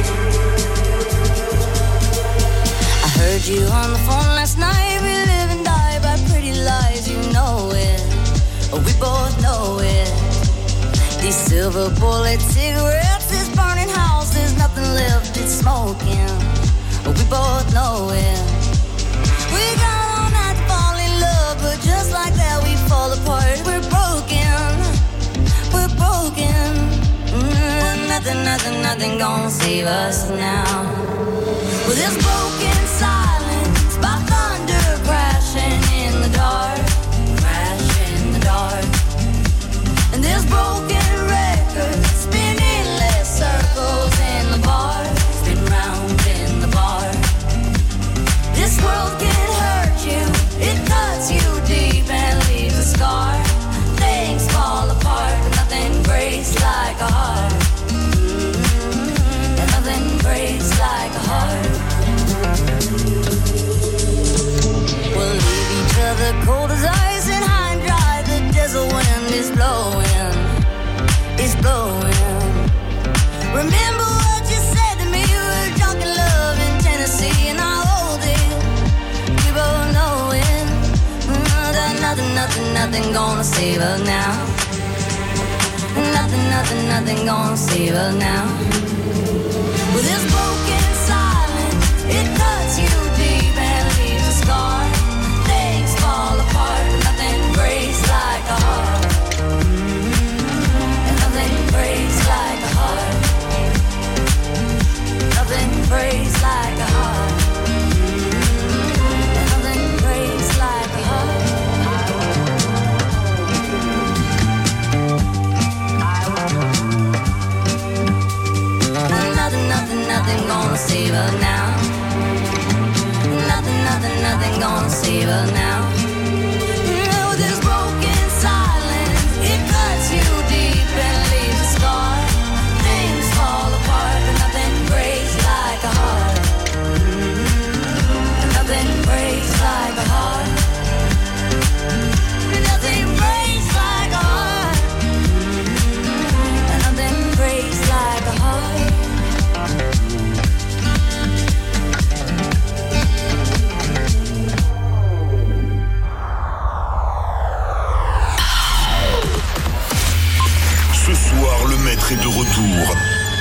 I heard you on the phone last night. We live and die by pretty lies, you know it. We both know it. These silver bullet cigarettes, this burning house, there's nothing left, it's smoking. We both know it. We got all night to fall in love, but just like that we fall apart. We're broken, we're broken. Mm, nothing, nothing, nothing gonna save us now. Well, this broken silence by thunder crashing in the dark, crashing in the dark. And this broken record spinning less circles in the bar, spin round in the bar. This world can hurt you, it cuts you deep and leaves a scar. Things fall apart, but nothing breaks like a heart. Mm-hmm. And nothing breaks like a heart. nothing gonna save her now. Nothing, nothing, nothing gonna save her now. With this broken silence, it cuts you deep and leaves a scar. Things fall apart, but nothing breaks like a heart. And nothing breaks like a heart. Nothing breaks like a heart. And nothing breaks like a heart. Nothing, nothing, nothing gonna save her now. Nothing, nothing, nothing gonna save her now. With this broken silence, it cuts you deep and leaves a scar. Things fall apart, but nothing breaks like a heart. Nothing breaks like a heart. Nothing breaks like a heart. Nothing breaks like a heart. Ce soir, le maître est de retour.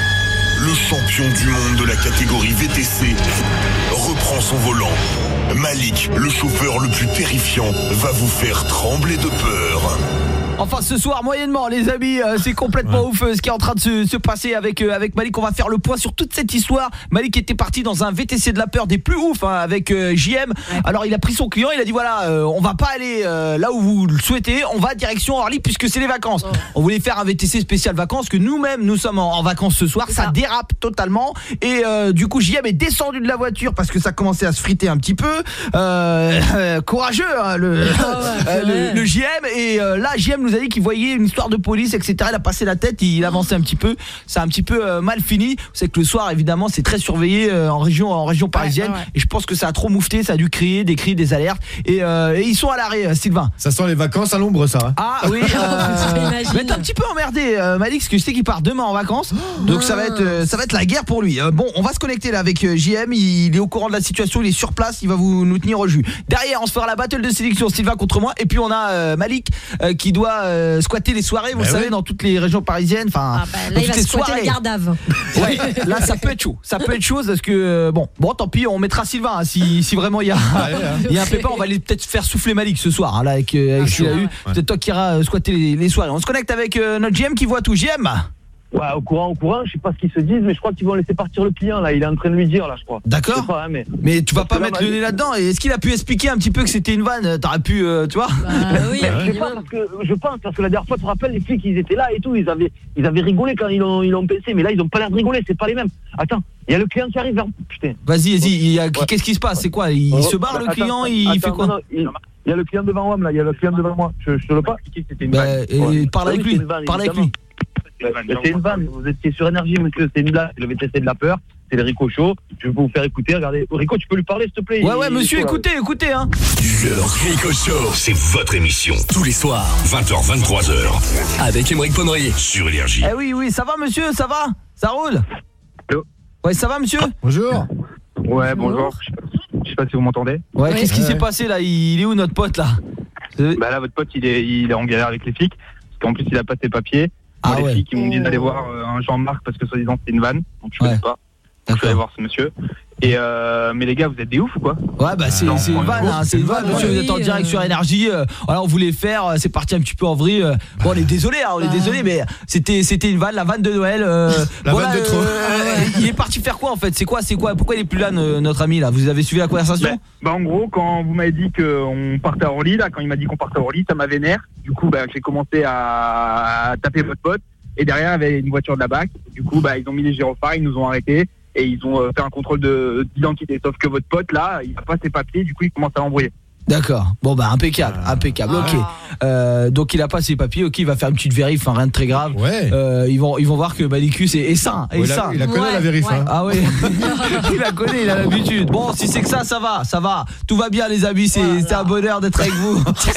Le champion du monde de la catégorie V T C reprend son volant. Malik, le chauffeur le plus terrifiant, va vous faire trembler de peur. Enfin ce soir moyennement les amis, euh, c'est complètement ouais. ouf euh, ce qui est en train de se, se passer avec euh, avec Malik. On va faire le point sur toute cette histoire. Malik était parti dans un V T C de la peur des plus ouf hein, avec euh, J M. Ouais. Alors il a pris son client, il a dit voilà, euh, on va pas aller euh, là où vous le souhaitez, on va direction Orly puisque c'est les vacances. Oh. On voulait faire un V T C spécial vacances que nous-mêmes nous sommes en, en vacances ce soir, ça. ça dérape totalement et euh, du coup J M est descendu de la voiture parce que ça commençait à se friter un petit peu. Euh, euh, courageux hein, le, oh ouais, euh, le le J M et euh, là J M nous a dit qu'il voyait une histoire de police, et cetera. Il a passé la tête, il avançait un petit peu. Ça a un petit peu euh, mal fini. Vous savez que le soir, évidemment, c'est très surveillé euh, en région, en région parisienne. Ouais, ouais. Et je pense que ça a trop moufté, ça a dû crier des cris, des alertes. Et, euh, et ils sont à l'arrêt, euh, Sylvain. Ça sent les vacances à l'ombre, ça. Hein. Ah oui. Euh, mais t'es un petit peu emmerdé, euh, Malik, parce que je sais qu'il part demain en vacances. Donc ça va être, euh, ça va être la guerre pour lui. Euh, bon, on va se connecter là avec euh, J M. Il, il est au courant de la situation, il est sur place, il va vous nous tenir au jus. Derrière, on se fera la battle de sélection, Sylvain contre moi. Et puis on a euh, Malik euh, qui doit euh, squatter les soirées. Vous bah savez, ouais. dans toutes les régions parisiennes, enfin, ah bah, là, il va squatter la Gardave. Ouais, là, ça peut être chaud. Ça peut être chaud parce que bon, bon, tant pis, on mettra Sylvain hein, si, si vraiment il y a, ah, ouais, il y a un pépin, on va aller peut-être faire souffler Malik ce soir hein, là avec, avec ah, ce qu'il a eu. Ouais. C'est toi qui iras squatter les, les soirées. On se connecte avec euh, notre J M qui voit tout. J M. Ouais, au courant, au courant, je sais pas ce qu'ils se disent, mais je crois qu'ils vont laisser partir le client là, il est en train de lui dire là, je crois. D'accord. Pas, hein, mais... mais tu vas pas mettre le nez là-dedans. Et est-ce qu'il a pu expliquer un petit peu que c'était une vanne? T'aurais pu, euh, tu vois bah, oui, mais, je sais pas parce que je pense parce que la dernière fois, tu te rappelles, les flics ils étaient là et tout, ils avaient ils avaient rigolé quand ils l'ont ils l'ont pensé, mais là ils ont pas l'air de rigoler, c'est pas les mêmes. Attends, il y a le client qui arrive vers putain. Vas-y, vas-y, il y a... ouais. qu'est-ce qui se passe? C'est quoi? Il oh, se barre bah, le client, attends, il attends, fait quoi? Non, non, il... il y a le client devant moi là, il y a le client devant moi. Je je te le pas expliquer que c'était une vanne. Bah, parle avec lui, parle avec lui. C'est une vanne, vous étiez sur énergie, monsieur, c'est une blague, c'est le V T C de la peur, c'est le Rico Show, je vais vous faire écouter, regardez. Rico, tu peux lui parler s'il te plaît? Ouais, ouais, monsieur, écoutez, écoutez, hein. Le Rico Show, c'est votre émission, tous les soirs, vingt heures, vingt-trois heures, avec Aymeric Ponnery, sur Énergie. Eh oui, oui, ça va, monsieur, ça va? Ça roule? Allô? Ouais, ça va, monsieur? Bonjour. Ouais, bonjour, je sais pas si vous m'entendez. Ouais, qu'est-ce qui s'est passé, là? Il est où, notre pote, là? Bah là, votre pote, il est, il est en galère avec les flics, parce qu'en plus, il a pas ses papiers. Moi, ah les ouais. filles qui m'ont dit d'aller voir euh, un Jean-Marc parce que soi-disant c'est une vanne, donc je connais ouais. pas. Donc je suis allé voir ce monsieur. Et euh, mais les gars, vous êtes des oufs ou quoi? Ouais bah c'est c'est une vanne, hein, c'est une vanne. Monsieur, vous êtes en direct sur Énergie. Euh, alors on voulait faire, c'est parti un petit peu en vrille. Euh, bon, on est désolé, hein, on est désolé, mais c'était c'était une vanne, la vanne de Noël. Euh, la bon, vanne là, de trop. Euh, il est parti faire quoi en fait? C'est quoi, c'est quoi? Pourquoi il est plus là, notre ami là? Vous avez suivi la conversation? Bah, bah en gros, quand vous m'avez dit qu'on partait à Orly, là, quand il m'a dit qu'on partait à Orly, ça m'a vénère. Du coup, bah j'ai commencé à, à taper votre pote. Et derrière, il y avait une voiture de la B A C. Du coup, bah, ils ont mis les gyrophares, ils nous ont arrêtés et ils ont euh, fait un contrôle de, d'identité. Sauf que votre pote, là, il n'a pas ses papiers, du coup, il commence à l'embrouiller. D'accord. Bon bah impeccable, impeccable. Ah. OK. Euh, donc il a pas ses papiers. OK, il va faire une petite vérif, enfin rien de très grave. Ouais. Euh, ils vont ils vont voir que Malicus est, est sain, est ouais, sain. Il a, il a connaît ouais. la vérif. Ouais. Hein. Ah oui. Il la connaît, il a l'habitude. Bon, si c'est que ça, ça va, ça va. Tout va bien les amis, c'est voilà. c'est un bonheur d'être avec vous. sur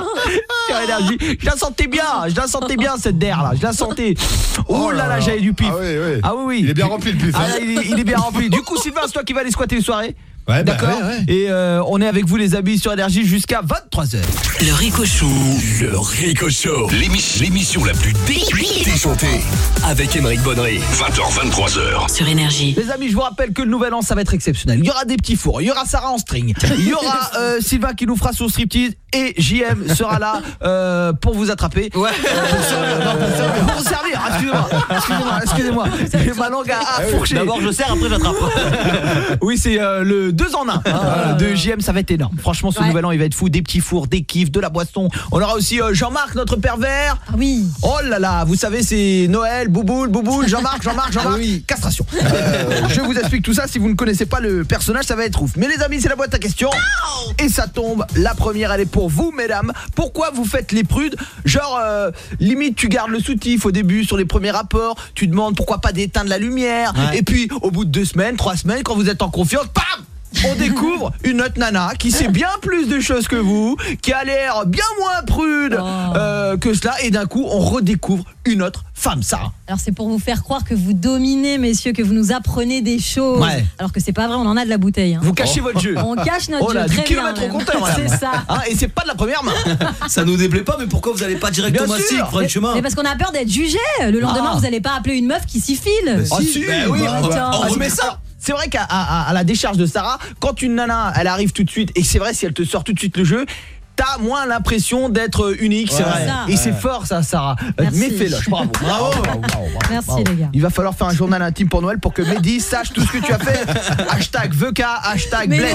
Énergie. Je la sentais bien, je la sentais bien cette der là. Je la sentais. Oh là là, j'avais du pif. Ah oui, oui. Ah oui oui. Il est bien rempli le pif. Ah là, il, est, il est bien rempli. Du coup, Sylvain, c'est toi qui vas aller squatter les soirées. Ouais, bah, d'accord. ouais, ouais. Et euh, on est avec vous les amis sur Énergie jusqu'à vingt-trois heures. Le Rico Show. Le Rico Show. L'émission, l'émission la plus dé- déchantée. Avec Émeric Bonnery. vingt heures, vingt-trois heures. Sur Énergie. Les amis, je vous rappelle que le nouvel an ça va être exceptionnel. Il y aura des petits fours, il y aura Sarah en string, il y aura euh, Sylvain qui nous fera son striptease et J M sera là euh, pour vous attraper. Ouais. Euh, pour servir, non, pour servir. Pour vous servir. Excusez-moi. Excusez-moi. Excusez-moi. J'ai ma langue à, à fourcher. D'abord je sers, après j'attrape. Oui, c'est euh, le deux en un hein, de J M, ça va être énorme. Franchement, ce ouais. nouvel an, il va être fou. Des petits fours, des kiffs, de la boisson. On aura aussi euh, Jean-Marc, notre pervers. Ah oui. Oh là là, vous savez, c'est Noël, Bouboule, Bouboule, Jean-Marc, Jean-Marc, Jean-Marc. Ah oui. Castration. Euh, je vous explique tout ça. Si vous ne connaissez pas le personnage, ça va être ouf. Mais les amis, c'est la boîte à questions. Et ça tombe. La première, elle est pour vous, mesdames. Pourquoi vous faites les prudes? Genre, euh, limite, tu gardes le soutif au début sur les premiers rapports. Tu demandes pourquoi pas d'éteindre la lumière. Ouais. Et puis, au bout de deux semaines, trois semaines, quand vous êtes en confiance, bam, on découvre une autre nana qui sait bien plus de choses que vous, qui a l'air bien moins prude oh. euh, que cela, et d'un coup on redécouvre une autre femme, Sarah. Alors c'est pour vous faire croire que vous dominez, messieurs, que vous nous apprenez des choses, ouais. alors que c'est pas vrai, on en a de la bouteille. Hein. Vous cachez oh. votre jeu. On cache notre oh là, jeu. Du kilomètre au compteur, c'est ça. Hein, et c'est pas de la première main. Ça nous déplaît pas, mais pourquoi vous allez pas direct au massif, franchement? Mais parce qu'on a peur d'être jugé. Le lendemain, ah. vous allez pas appeler une meuf qui s'y file. Ah si, bah, oui, bah, on, bah, on remet ça. C'est vrai qu'à à, à la décharge de Sarah, quand une nana, elle arrive tout de suite, et c'est vrai, si elle te sort tout de suite le jeu, t'as moins l'impression d'être unique, c'est ouais, vrai. Ça. Et c'est fort ça, Sarah. Mais fais-le, bravo. Bravo, bravo, bravo, bravo. Merci bravo. Les gars. Il va falloir faire un journal intime pour Noël pour que Mehdi sache tout ce que tu as fait. Hashtag V K, hashtag Bled.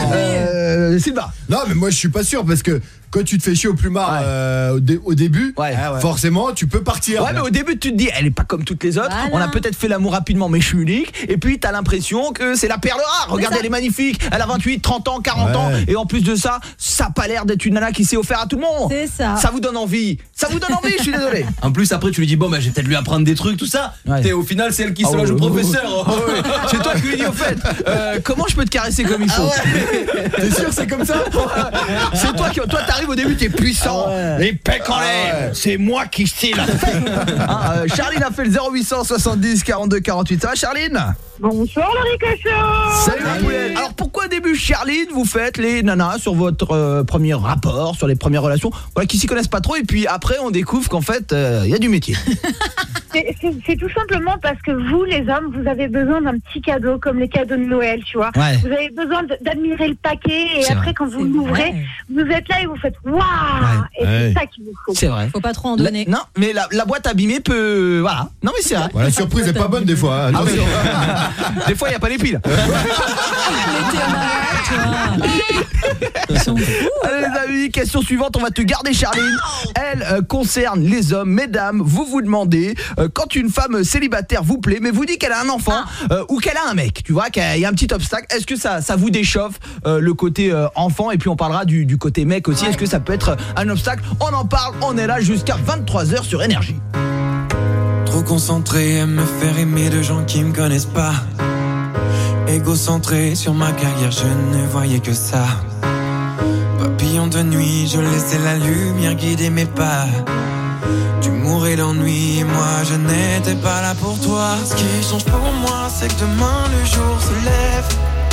Euh, Sylvain. Non, mais moi je suis pas sûr parce que quand tu te fais chier au plumard ouais. euh, au, dé- au début, ouais. forcément tu peux partir. Ouais, mais au début tu te dis, elle est pas comme toutes les autres. Voilà. On a peut-être fait l'amour rapidement, mais je suis unique. Et puis t'as l'impression que c'est la perle rare. Regardez, elle est magnifique. Elle a vingt-huit, trente ans, quarante ouais. ans. Et en plus de ça, ça a pas l'air d'être une nana qui sait offrir à tout le monde. C'est ça. Ça vous donne envie. Ça vous donne envie, je suis désolé. En plus, après tu lui dis, bon, bah, je vais peut-être lui apprendre des trucs, tout ça. Ouais. Et au final, c'est elle qui oh, se lâche au professeur. Oh, ouais. C'est toi qui lui dis, au fait, euh, comment je peux te caresser comme il faut? Ah ouais. T'es sûr c'est comme ça? C'est toi qui, toi t'arrives au début, t'es puissant. Ah ouais. Les pecs en l'air, ah ouais. c'est moi qui sais la faire. Hein, euh, Charline a fait le zéro huit cent soixante-dix quarante-deux quarante-huit. Ça va Charline? Bonsoir le Ricochon. Salut la poulette. Alors pourquoi au début Charline vous faites les nanas sur votre euh, premier rapport, sur les premières relations, voilà, qui s'y connaissent pas trop, et puis après on découvre qu'en fait il euh, y a du métier. C'est, c'est, c'est tout simplement parce que vous les hommes, vous avez besoin d'un petit cadeau comme les cadeaux de Noël, tu vois. Ouais. Vous avez besoin de, d'admirer le paquet, et c'est après vrai. Quand vous c'est l'ouvrez, vrai. Vous êtes là et vous faites waouh ouais. Et ouais. c'est ça qu'il vous faut. C'est vrai. Faut pas trop en donner. La, non, mais la, la boîte abîmée peut, voilà. Non mais c'est vrai. Ouais, la surprise est pas bonne des fois. Hein. Ah, mais... des fois il y a pas les piles. Allez les amis, question suivante, on va te garder Charline. Elle euh, concerne les hommes. Mesdames, vous vous demandez euh, quand une femme célibataire vous plaît, mais vous dit qu'elle a un enfant euh, ou qu'elle a un mec, tu vois, qu'il y a un petit obstacle, est-ce que ça, ça vous déchauffe euh, le côté euh, enfant? Et puis on parlera du, du côté mec aussi, est-ce que ça peut être un obstacle? On en parle, on est là jusqu'à vingt-trois heures sur Énergie. Trop concentré à me faire aimer de gens qui me connaissent pas. Égocentré sur ma carrière, je ne voyais que ça. Papillon de nuit, je laissais la lumière guider mes pas. Tu mourais d'ennui et moi je n'étais pas là pour toi. Ce qui change pour moi, c'est que demain le jour se lève,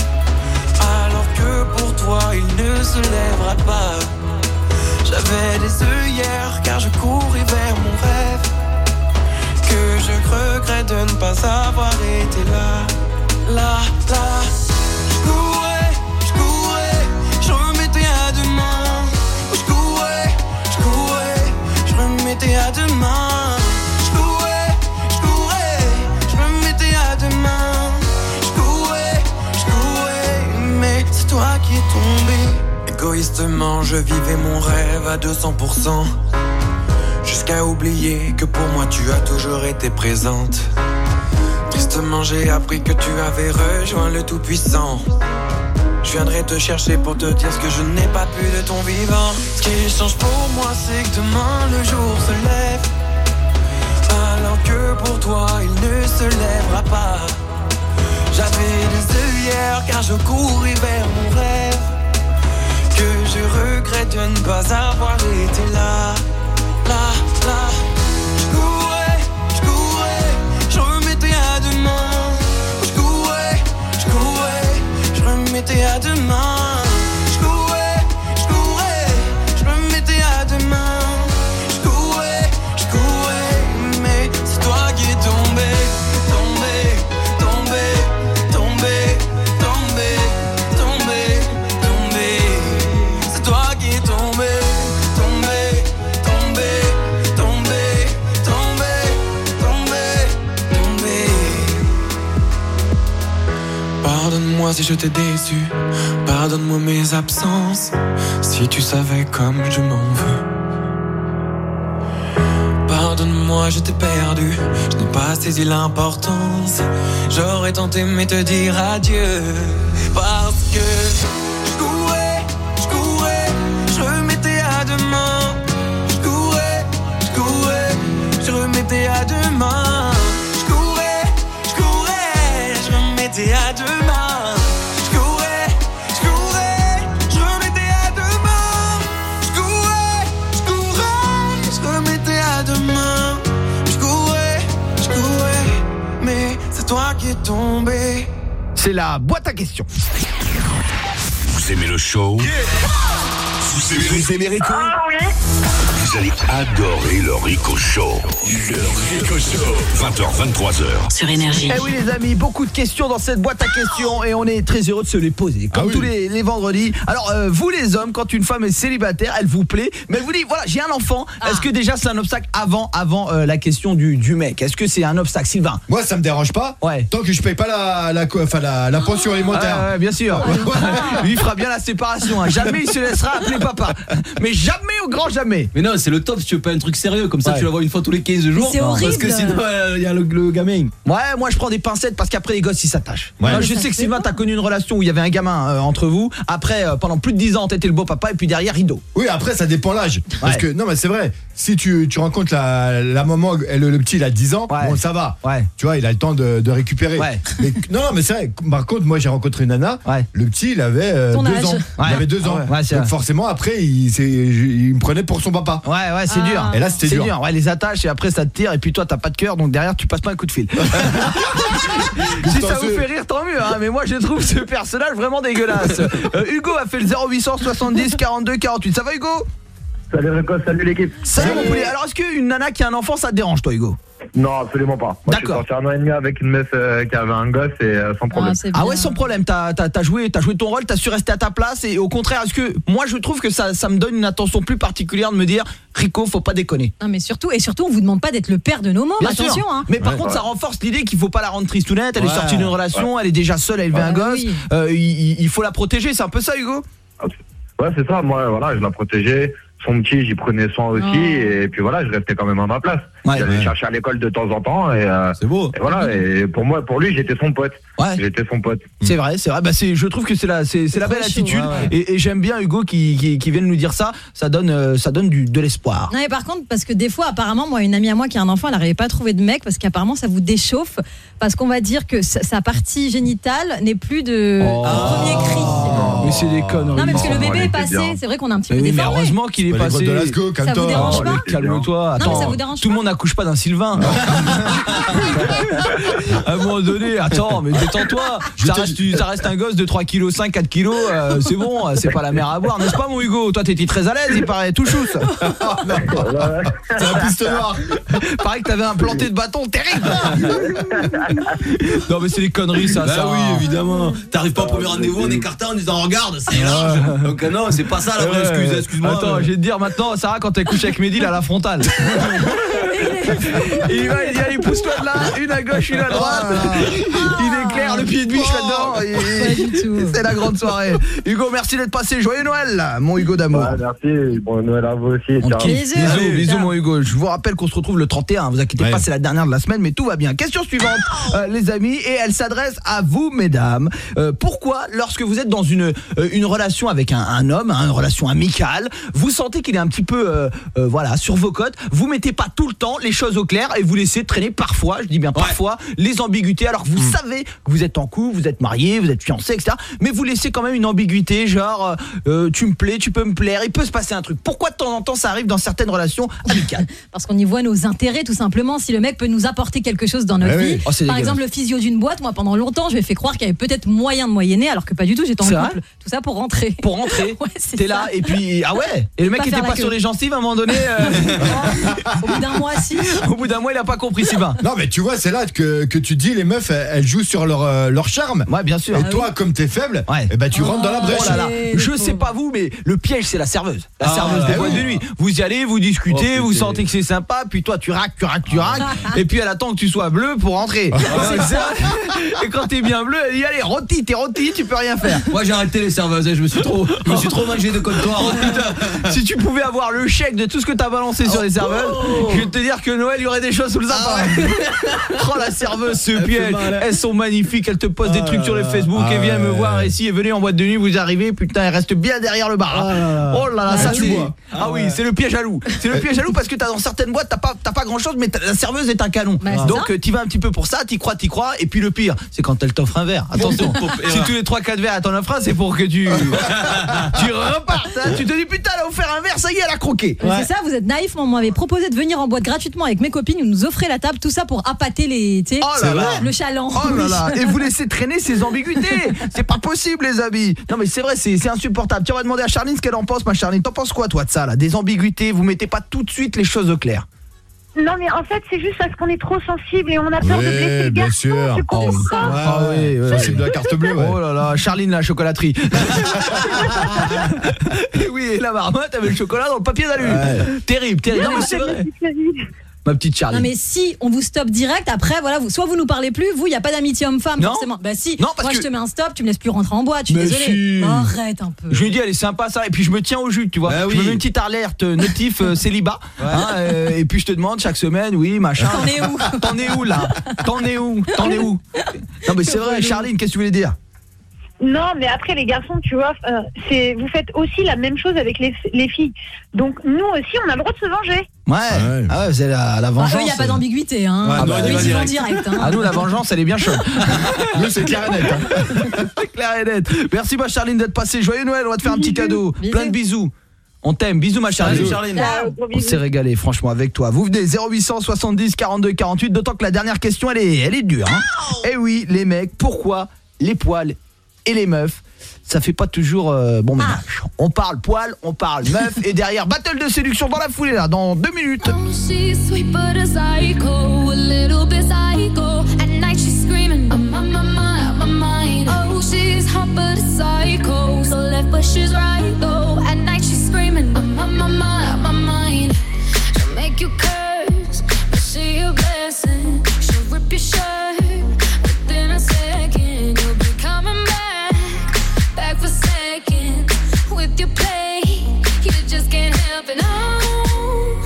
alors que pour toi il ne se lèvera pas. J'avais des œillères car je courais vers mon rêve, que je regrette de ne pas avoir été là. Là, là, je courais, je courais, je remettais à demain. Je courais, je courais, je remettais à demain. Je courais, je courais, je remettais à demain. Je courais, je courais, mais c'est toi qui es tombé. Égoïstement, je vivais mon rêve à deux cents pour cent, jusqu'à oublier que pour moi tu as toujours été présente. Tristement j'ai appris que tu avais rejoint le Tout-Puissant. Je viendrai te chercher pour te dire ce que je n'ai pas pu de ton vivant. Ce qui change pour moi c'est que demain le jour se lève, alors que pour toi il ne se lèvera pas. J'avais des œillères car je courais vers mon rêve, que je regrette de ne pas avoir été là. Là, là. Je courais, je courais, je remettais à demain. Je courais, je courais, je remettais à si je t'ai déçu. Pardonne-moi mes absences. Si tu savais comme je m'en veux. Pardonne-moi, je t'ai perdu. Je n'ai pas saisi l'importance. J'aurais tant aimé te dire adieu. Parce que je courais, je courais, je remettais à demain. Je courais, je courais, je remettais à demain. Je courais, je courais, je remettais à demain. Je courais, je courais, je remettais à demain. Je courais, je courais, je remettais à demain. Je courais, je courais, mais c'est toi qui es tombé. C'est la boîte à questions. Vous aimez le show? Yeah. Vous aimez, vous aimez Rico? Ah oui. Vous allez adorer le Rico Show. Le Rico Show. vingt heures, vingt-trois heures. Sur Énergie. Eh oui les amis, beaucoup de questions dans cette boîte à questions et on est très heureux de se les poser. Comme ah oui. tous les, les vendredis. Alors euh, vous les hommes, quand une femme est célibataire, elle vous plaît, mais elle vous dit voilà j'ai un enfant. Ah. Est-ce que déjà c'est un obstacle avant avant euh, la question du, du mec? Est-ce que c'est un obstacle, Sylvain? Moi ça me dérange pas. Ouais. Tant que je paye pas la la enfin la, la pension alimentaire. Ah, ouais, bien sûr. Lui il fera bien la séparation. Hein. Jamais il se laissera appeler papa. Mais jamais au grand jamais. Mais non c'est le top si tu veux pas un truc sérieux comme ça ouais. tu la vois une fois tous les quinze jours. C'est horrible. Parce que sinon il euh, y a le, le gamin. Ouais moi je prends des pincettes parce qu'après les gosses ils s'attachent. Ouais. Moi, je sais que Sylvain t'as connu une relation où il y avait un gamin euh, entre vous. Après euh, pendant plus de dix ans t'étais le beau papa et puis derrière rideau. Oui après ça dépend l'âge. Ouais. Parce que non mais c'est vrai. Si tu, tu rencontres la, la maman, le, le petit il a dix ans, ouais. bon ça va. Ouais. Tu vois il a le temps de, de récupérer. Ouais. Mais, non non mais c'est vrai. Par contre moi j'ai rencontré une nana. Ouais. Le petit il avait euh, deux âge. ans. Ouais. Il avait deux ans. Ouais. Donc forcément après il, il me prenait pour son papa. Ouais ouais c'est ah. dur. Et là c'était dur. dur. Ouais les attaches et après ça te tire et puis toi t'as pas de cœur donc derrière tu passes pas un coup de fil. Si ça vous fait rire tant mieux hein, mais moi je trouve ce personnage vraiment dégueulasse. euh, Hugo a fait le zéro huit cent soixante-dix quarante-deux quarante-huit. Ça va Hugo? Salut Rico, salut l'équipe. Salut mon poulet. Alors est-ce qu'une nana qui a un enfant ça te dérange toi Hugo? Non, absolument pas. Moi, d'accord. Je suis sorti un an et demi avec une meuf euh, qui avait un gosse et euh, sans problème. Ah, ah ouais, sans problème. T'as, t'as, t'as joué, t'as joué ton rôle, t'as su rester à ta place et au contraire, est-ce que moi je trouve que ça, ça me donne une attention plus particulière de me dire Rico, faut pas déconner. Non mais surtout et surtout, on vous demande pas d'être le père de nos mômes. Attention. Hein. Mais par ouais, contre, ouais. ça renforce l'idée qu'il faut pas la rendre tristounette. Elle ouais. est sortie d'une relation, ouais. elle est déjà seule, elle élever ouais. un gosse. Oui. Euh, il, il faut la protéger. C'est un peu ça, Hugo. Ouais, c'est ça. Moi, voilà, je la protégeais. Son petit, j'y prenais soin aussi, oh. et puis voilà, je restais quand même à ma place. Ouais, J'allais ouais. chercher à l'école de temps en temps, et, euh, c'est beau. Et voilà, et pour moi, pour lui, j'étais son pote. Ouais. J'étais son pote. C'est vrai, c'est vrai. Bah c'est, je trouve que c'est la, c'est, c'est la belle attitude, ouais, ouais. Et, et j'aime bien Hugo qui, qui, qui vienne nous dire ça. Ça donne, euh, ça donne du, de l'espoir. Non mais par contre, parce que des fois, apparemment, moi, une amie à moi qui a un enfant, elle n'arrivait pas à trouver de mec parce qu'apparemment, ça vous déchauffe, parce qu'on va dire que sa, sa partie génitale n'est plus de oh. premier cri. Oh. Mais c'est des conneries. Non mais parce que le bébé est passé, c'est vrai qu'on a un petit peu oui, déformé. Mais heureusement qu'il est passé. Ça vous dérange pas? Calme-toi. Attends, non, mais ça vous dérange tout pas le monde n'accouche pas d'un Sylvain. À un moment donné, attends, mais détends-toi. Ça reste, ça reste un gosse de trois virgule cinq kilos, quatre kilos, euh, c'est bon, c'est pas la mer à boire, n'est-ce pas mon Hugo? Toi t'étais très à l'aise, il paraît tout chousse. C'est un piste noire. Paraît que t'avais un planté de bâton terrible. Non mais c'est des conneries ça. Bah ça. oui évidemment. T'arrives pas au premier rendez-vous en écartant en disant regarde c'est large. Donc non c'est pas ça la vraie excuse. Excuse-moi. Attends, je vais te dire maintenant, Sarah, quand elle couche avec Mehdi, elle a la frontale. Il va, il dit allez pousse-toi de là, une à gauche, une à droite. Il éclaire le pied de biche là-dedans. Et... c'est la grande soirée. Hugo, merci d'être passé. Joyeux Noël, mon Hugo d'amour. Ouais, merci. Bon Noël à vous aussi. Okay. Bisous, bisous, bisous mon Hugo. Je vous rappelle qu'on se retrouve le trente et un. Vous inquiétez ouais. pas, c'est la dernière de la semaine, mais tout va bien. Question suivante, euh, les amis, et elle s'adresse à vous, mesdames. Euh, pourquoi, lorsque vous êtes dans une euh, une relation avec un, un homme, hein, une relation amicale, vous sentez qu'il est un petit peu, euh, euh, voilà, sur vos côtes, vous mettez pas tout le temps les choses au clair et vous laissez traîner parfois, je dis bien parfois, ouais. les ambiguïtés. Alors que vous mmh. savez que vous êtes en couple, vous êtes marié, vous êtes fiancé, et cetera. Mais vous laissez quand même une ambiguïté, genre euh, tu me plais, tu peux me plaire, il peut se passer un truc. Pourquoi de temps en temps ça arrive dans certaines relations amicales? Parce qu'on y voit nos intérêts tout simplement. Si le mec peut nous apporter quelque chose dans notre eh vie, oui. oh, par dégueulasse. Exemple le physio d'une boîte, moi pendant longtemps je m'ai fait croire qu'il y avait peut-être moyen de moyenner alors que pas du tout, j'étais en couple. Vrai? Tout ça pour rentrer. Pour rentrer. Ouais, t'es là et puis ah ouais. Et le mec était pas sur les gencives à un moment donné. Euh... Au bout d'un mois si. Au bout d'un mois, il a pas compris, Sylvain. Non, mais tu vois, c'est là que, que tu dis les meufs, elles, elles jouent sur leur, euh, leur charme. Ouais, bien sûr. Et Ah toi, oui. comme t'es faible, ouais. eh ben, tu oh, rentres dans la brèche. Oh là là. Je sais pas vous, mais le piège, c'est la serveuse. La ah, serveuse des bah boîtes oui. de nuit. Vous y allez, vous discutez, oh, vous sentez que c'est sympa, puis toi, tu raques, tu raques, tu raques, et puis elle attend que tu sois bleu pour rentrer. Et quand t'es bien bleu, elle dit allez, rôti, t'es rôti, tu peux rien faire. Moi, j'ai arrêté les serveuses, je me suis trop, je me suis trop mangé de comptoir. Si tu pouvais avoir le chèque de tout ce que t'as balancé oh, sur les serveuses, oh. je vais te dire que Noël, il y aurait des choses sous le sapin. Ah ouais. Oh, la serveuse, ce piège, elles sont magnifiques, elles te posent ah des trucs sur les Facebook ah et viennent ouais. me voir ici et venez en boîte de nuit, vous arrivez, putain, elle reste bien derrière le bar. Hein. Oh là là, ah, ça c'est ah, ah oui, ouais. c'est le piège à loup. C'est le piège à loup parce que t'as dans certaines boîtes, t'as pas t'as pas grand-chose, mais la serveuse est un canon. Bah, donc t'y vas un petit peu pour ça, t'y crois, t'y crois, et puis le pire, c'est quand elle t'offre un verre. Attention, si tous les trois quatre verres elle t'en offre un, c'est pour que tu tu repartes. Hein. Tu te dis putain, elle a offert un verre, ça y est, elle a croqué. Ouais. C'est ça, vous êtes naïf, on m'avait proposé de venir en boîte gratuitement avec mes copines, vous nous offrez la table, tout ça pour appâter les, tu sais, oh là là. le chaland. Oh là là, et vous laissez traîner ces ambiguïtés. C'est pas possible les amis. Non mais c'est vrai, c'est c'est insupportable. Tiens, on va demander à Charline ce qu'elle en pense, ma Charline. T'en penses quoi toi de ça là, des ambiguïtés, vous mettez pas tout de suite les choses au clair? Non mais en fait c'est juste parce qu'on est trop sensible et on a peur oui, de blesser le bien garçon. Sûr. Tu comprends oh, ça Ah oui, ouais, c'est de la carte bleue. Ouais. Oh là là, Charline la chocolaterie. Et oui, et la marmotte avait le chocolat dans le papier d'alu. Ouais. Terrible, terrible. Non, non mais c'est vrai. Ma petite Charlie. Non mais si on vous stoppe direct, après voilà, vous, soit vous nous parlez plus, vous il y a pas d'amitié homme-femme forcément. Bah si. Non, moi que... je te mets un stop, tu me laisses plus rentrer en boîte, je suis mais désolée. Si. Oh, arrête un peu. Je lui dis elle est sympa ça et puis je me tiens au jus, tu vois. Bah, oui. Je me mets une petite alerte notif euh, célibat ouais. hein, euh, et puis je te demande chaque semaine, oui, machin. T'en es où T'en es où là T'en es où T'en es où Non mais c'est vrai, Charline, qu'est-ce que tu voulais dire? Non, mais après les garçons, tu vois, euh, c'est vous faites aussi la même chose avec les, les filles. Donc nous aussi, on a le droit de se venger. Ouais. ouais. Ah ouais, c'est la, la vengeance. Il n'y a pas d'ambiguïté, hein. Ouais, ah bah, bah, ils y vont direct. Hein. Ah nous, la vengeance, elle est bien chaude. Nous, c'est clair et net. Hein. C'est clair et net. Merci ma Charline d'être passée. Joyeux Noël, on va te faire un petit cadeau. Bisous. Plein de bisous. On t'aime, bisous ma Charline. Bisous, Charline. Ah, on s'est régalé franchement avec toi. Vous venez zéro huit cent soixante-dix quarante-deux quarante-huit, d'autant que la dernière question elle est elle est dure hein. Eh oui, les mecs, pourquoi les poils et les meufs ça fait pas toujours euh, bon ménage. Ah. On parle poil, on parle meuf et derrière battle de séduction dans la foulée là dans deux minutes. Oh, she's sweet but a psycho, a little bit psycho. At night she's screaming, I'm on my mind, my mind. Oh, she's hot but a psycho, so left but she's right though. At night she's screaming, I'm on my mind, my mind. She'll make you curse, but she a blessing. She'll rip your shirt within a second. You'll be coming back, back for second. With your play, you just can't help it. No,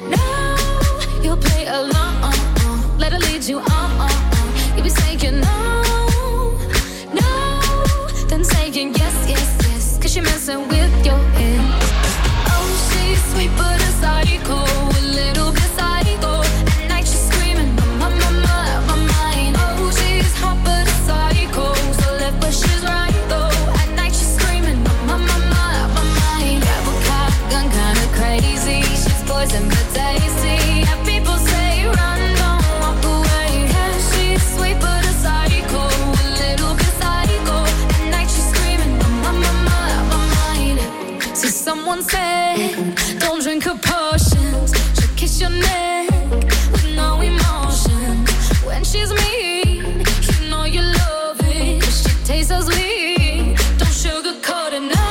no, you'll play along. Let her lead you on. You'll be saying no, no, then saying yes, yes, yes. Cause you're messing with your head. Oh, she's sweet but a psycho, a little bit psycho. At night she's screaming, my, my, my, my mind. Oh, she's hot but a psycho, so left but she's right though. At night she's screaming, my, my, my, my mind. Grab a cop gun, kinda crazy. She's poison but tasty. Yeah, people say run, don't walk away. Yeah, she's sweet but a psycho, a little bit psycho. At night she's screaming, my, my, my, my mind. See someone said, don't drink her potions. She'll kiss your neck with no emotion. When she's mean, you know you love it. She tastes so sweet, don't sugarcoat it, no,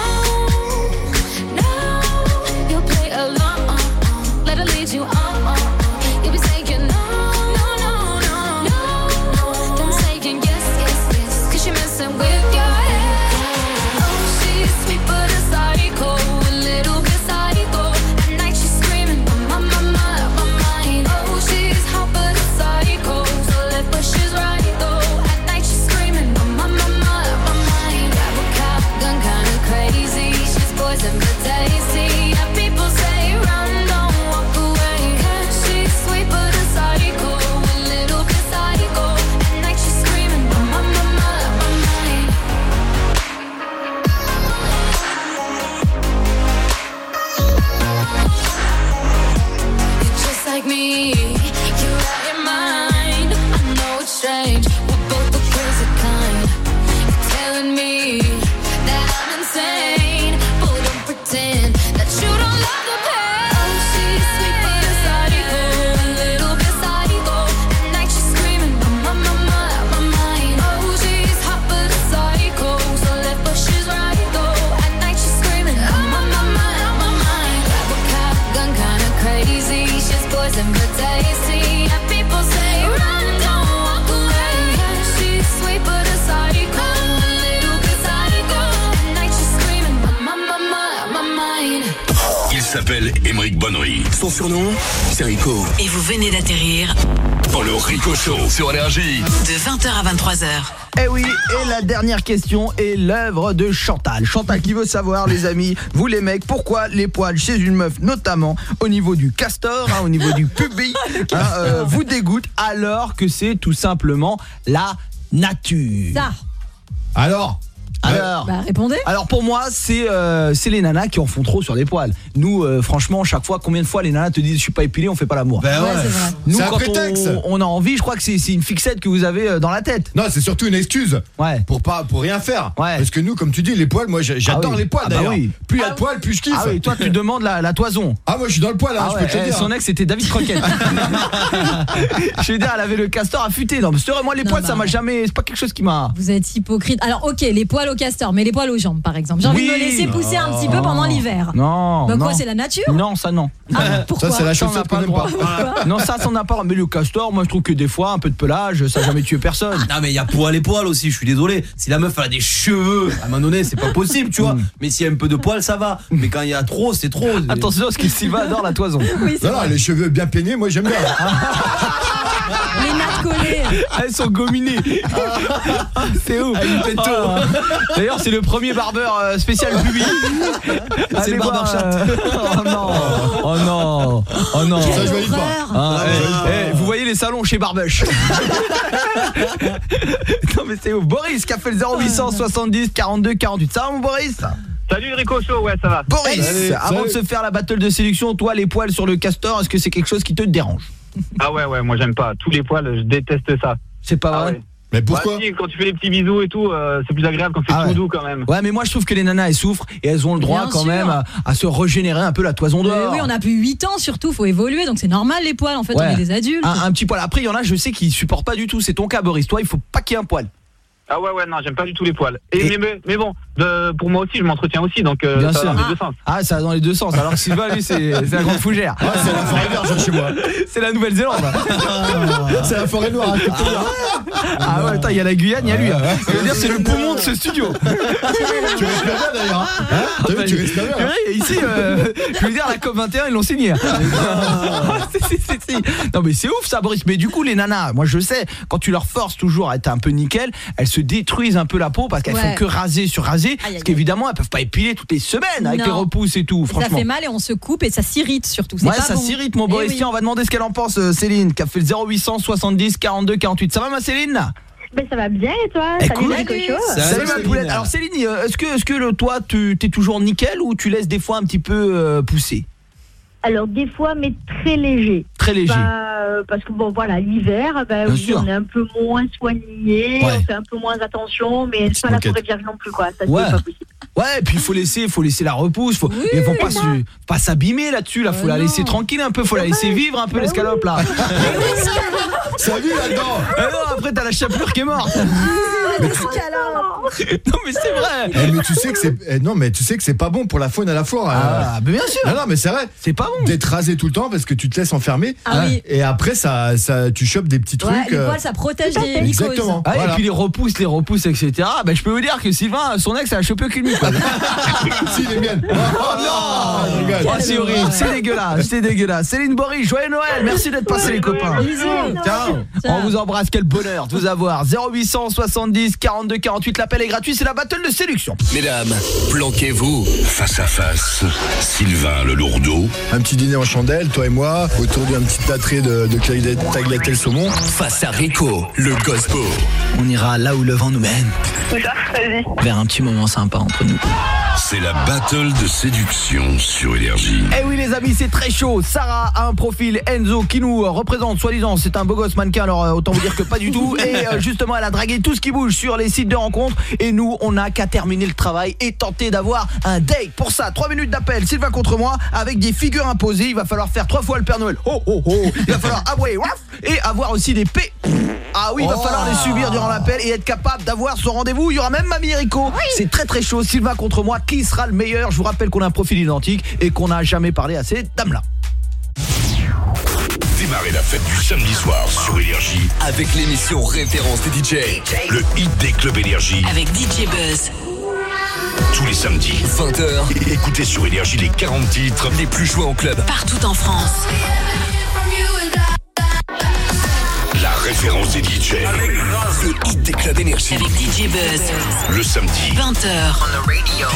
no. You'll play along, let her lead you on. You'll be saying no, no, no, no, no. Then saying yes, yes, yes, cause you're messing with your head. Oh, she's sweet but a psycho, a little bit psycho. At night she's screaming, my, my, my, my mind. Oh, she's hot but a psycho, so left but she's right though. At night she's screaming, my, my, my, my mind. Grab a cop gun, kinda crazy. She's poison but tasty. Yeah, people say run, don't walk away. Yeah, she's sweet but a psycho, a little bit psycho. At night she's screaming, my, my, my, my mind. You're just like me, you're out your mind. I know it's strange, we're both the crazy kind. You're telling me that I'm insane, but don't pretend that you don't love the pain. Oh, she's sweet but a psycho, a surnom, c'est Rico. Et vous venez d'atterrir Dans le Rico Show sur Énergie. de vingt heures à vingt-trois heures. Eh oui, et la dernière question est l'œuvre de Chantal. Chantal qui veut savoir, les amis, vous les mecs, pourquoi les poils chez une meuf, notamment au niveau du castor, hein, au niveau du pubis, hein, euh, vous dégoûtent alors que c'est tout simplement la nature. Ça. Alors Alors, Bah, répondez. alors pour moi c'est euh, c'est les nanas qui en font trop sur les poils. Nous euh, franchement chaque fois, combien de fois les nanas te disent je suis pas épilé, on fait pas l'amour. Ben ouais, c'est vrai. Nous c'est un quand prétexte. on, on a envie, je crois que c'est c'est une fixette que vous avez euh, dans la tête. Non, c'est surtout une excuse. Ouais. Pour pas pour rien faire. Ouais. Parce que nous, comme tu dis, les poils, moi j'a- j'adore Ah oui. les poils Ah bah d'ailleurs. oui. Plus il y a de poils, plus je kiffe. Ah oui, toi tu demandes la, la toison. Ah, moi je suis dans le poil, hein, Ah je ouais, peux te le eh, dire. son ex c'était David Croquette. Je veux dire, elle avait le castor affûté. Non, mais c'est vrai, moi les Non, poils bah, ça m'a jamais, c'est pas quelque chose qui m'a. Vous êtes hypocrite. Alors ok, les poils au castor, mais les poils aux jambes par exemple. J'ai envie Oui. de me laisser pousser un petit peu pendant l'hiver. Non. Bah non. quoi, c'est la nature? Non, ça non. Ah, pourquoi? Ça, c'est la Ça, on chaussette n'a pas qu'on le aime droit. pas. Non, ça, ça on n'a pas. Mais le castor, moi je trouve que des fois un peu de pelage, ça n'a jamais tué personne. Non mais il y a poil et poil aussi, je suis désolé. Si la meuf elle a des cheveux, à un moment donné c'est pas possible, tu vois. Mais s'il y a un peu de poil ça va. Mais quand il y a trop, c'est trop. Attention parce que Sylvain adore la toison. Oui, c'est Non, non, vrai. les cheveux bien peignés, moi j'aime bien. Les nattes collées. Elles sont gominées. C'est ouf. Oh. D'ailleurs, c'est le premier barbeur euh, spécial public. C'est le barber chat. Oh non. Oh non. Oh non. Ça, je valide pas. Ah, eh, eh, vous voyez les salons chez Barbush. Non mais c'est ouf. Boris qui a fait le zéro huit cent soixante-dix quarante-deux quarante-huit. Ça va mon Boris? Salut Rico Show, ouais ça va. Boris, Salut, avant salut. de se faire la battle de séduction, toi les poils sur le castor, est-ce que c'est quelque chose qui te dérange? Ah ouais ouais, moi j'aime pas. Tous les poils, je déteste ça. C'est pas Ah vrai? ouais. Mais pourquoi? Bah, si, quand tu fais les petits bisous et tout, euh, c'est plus agréable quand c'est Ah tout ouais. doux quand même. Ouais, mais moi je trouve que les nanas elles souffrent et elles ont le droit Bien quand sûr. même à, à se régénérer un peu la toison Mais d'or. oui, on a plus huit ans surtout, faut évoluer, donc c'est normal les poils en fait, Ouais. on est des adultes. un, un petit poil. Après, il y en a, je sais, qui supportent pas du tout. C'est ton cas, Boris. Toi, il faut pas qu'il y ait un poil. Ah ouais ouais, non, j'aime pas du tout les poils. Et, Et- mais, mais, mais bon, de, pour moi aussi, je m'entretiens aussi, donc euh, Bien ça sûr. va dans les deux sens. Ah, ça va dans les deux sens. Alors que Sylvain, lui, c'est c'est la grande fougère. Ouais, c'est la forêt verte chez moi. C'est la Nouvelle-Zélande. C'est la forêt noire. hein, Ah ouais, attends, il y a la Guyane, il y a lui. hein. Ça veut dire c'est le poumon de ce studio. Tu respires bien d'ailleurs. Hein Hein T'as vu, tu respires bien. hein Ouais, ici, euh, je veux dire, la COP vingt et un, ils l'ont signé. Si, si, si, si. Non mais c'est ouf ça, Boris. Mais du coup, les nanas, moi je sais, quand tu leur forces toujours à être un peu nickel, elles se détruisent un peu la peau parce qu'elles Ouais. font que raser sur raser. Aïe, aïe, Parce qu'évidemment, elles peuvent pas épiler toutes les semaines avec Non. les repousses et tout. Et ça Franchement. fait mal et on se coupe et ça s'irrite surtout. C'est Ouais, pas ça bon. s'irrite mon Eh Boris. oui. Tiens, on va demander ce qu'elle en pense, euh, Céline, qui a fait le zéro huit cent soixante-dix quarante-deux quarante-huit. Ça va ma Céline? Ben ça va bien et toi? Écoute, Salut Rico Show. Salut, Salut, ma Céline. poulette. Alors Céline, euh, est-ce que, est-ce que le, toi, tu t'es toujours nickel ou tu laisses des fois un petit peu euh, pousser? Alors des fois mais très léger. Très léger. Bah, euh, parce que bon voilà, l'hiver, ben, Bien oui, sûr. on est un peu moins soigné, Ouais. on fait un peu moins attention, mais c'est pas la moquette. forêt vierge non plus quoi. Ça Ouais. c'est pas possible. Ouais, et puis il faut laisser, faut laisser la repousse, faut, Oui, ils vont pas c'est se, pas s'abîmer là-dessus, là, faut Euh, la laisser non. tranquille un peu, faut la laisser vivre un peu Bah l'escalope là. Ça vu là-dedans. Eh non, après t'as la chapelure qui est morte. Mais tu Non mais c'est vrai. Eh, mais tu sais que c'est eh, non mais tu sais que c'est pas bon pour la faune et la flore. Ah, euh. mais bien sûr. Non non mais c'est vrai. C'est pas bon. D'être rasé tout le temps parce que tu te laisses enfermer. Ah oui. Et après ça ça tu chopes des petits Ouais, trucs. les euh, poils ça protège des mycoses. Exactement. Ah, Voilà. Et puis les repousses, les repousses, et cetera. Ben je peux vous dire que Sylvain, son ex, elle a chopé aucune mycose. Si les miennes. Oh non, je rigole. Oh, c'est horrible, c'est dégueulasse, c'est dégueulasse. Céline Boris, joyeux Noël, merci d'être passé les copains. Bisous. Ciao. Ciao. On vous embrasse, quel bonheur de vous avoir. zéro huit cent soixante-dix quarante-deux quarante-huit, l'appel est gratuit, c'est la battle de séduction. Mesdames, planquez-vous. Face à face, Sylvain le lourdeau Un petit dîner en chandelle, toi et moi, autour d'un petit plâtré de, de clarinet- tagliatelle saumon. Face à Rico, le Gospo. On ira là où le vent nous mène. Vers un petit moment sympa entre nous. C'est la battle de séduction sur Énergie. Eh oui les amis, c'est très chaud. Sarah a un profil, Enzo qui nous euh, représente, soi-disant c'est un beau gosse mannequin, alors euh, autant vous dire que pas du tout. Et euh, justement elle a dragué tout ce qui bouge sur les sites de rencontres. Et nous on n'a qu'à terminer le travail et tenter d'avoir un date. Pour ça, trois minutes d'appel, Sylvain contre moi, avec des figures imposées. Il va falloir faire trois fois le Père Noël. Oh oh oh. Il va falloir aboyer waf, et avoir aussi des P. Ah oui, il va Oh. falloir les subir durant l'appel et être capable d'avoir son rendez-vous. Il y aura même Mamie et Rico. C'est très très chaud. Sylvain contre moi, qui sera le meilleur? Je vous rappelle qu'on a un profil identique et qu'on n'a jamais parlé à ces dames-là. Démarrez la fête du samedi soir sur Énergie Avec l'émission référence des D J. Le hit des clubs Énergie Avec D J Buzz. Tous les samedis, vingt heures, écoutez sur Énergie les quarante titres les plus joués en club. Partout en France. La référence des D J. Le hit des clubs Énergie. Avec D J Buzz. Le samedi. vingt heures. On the radio.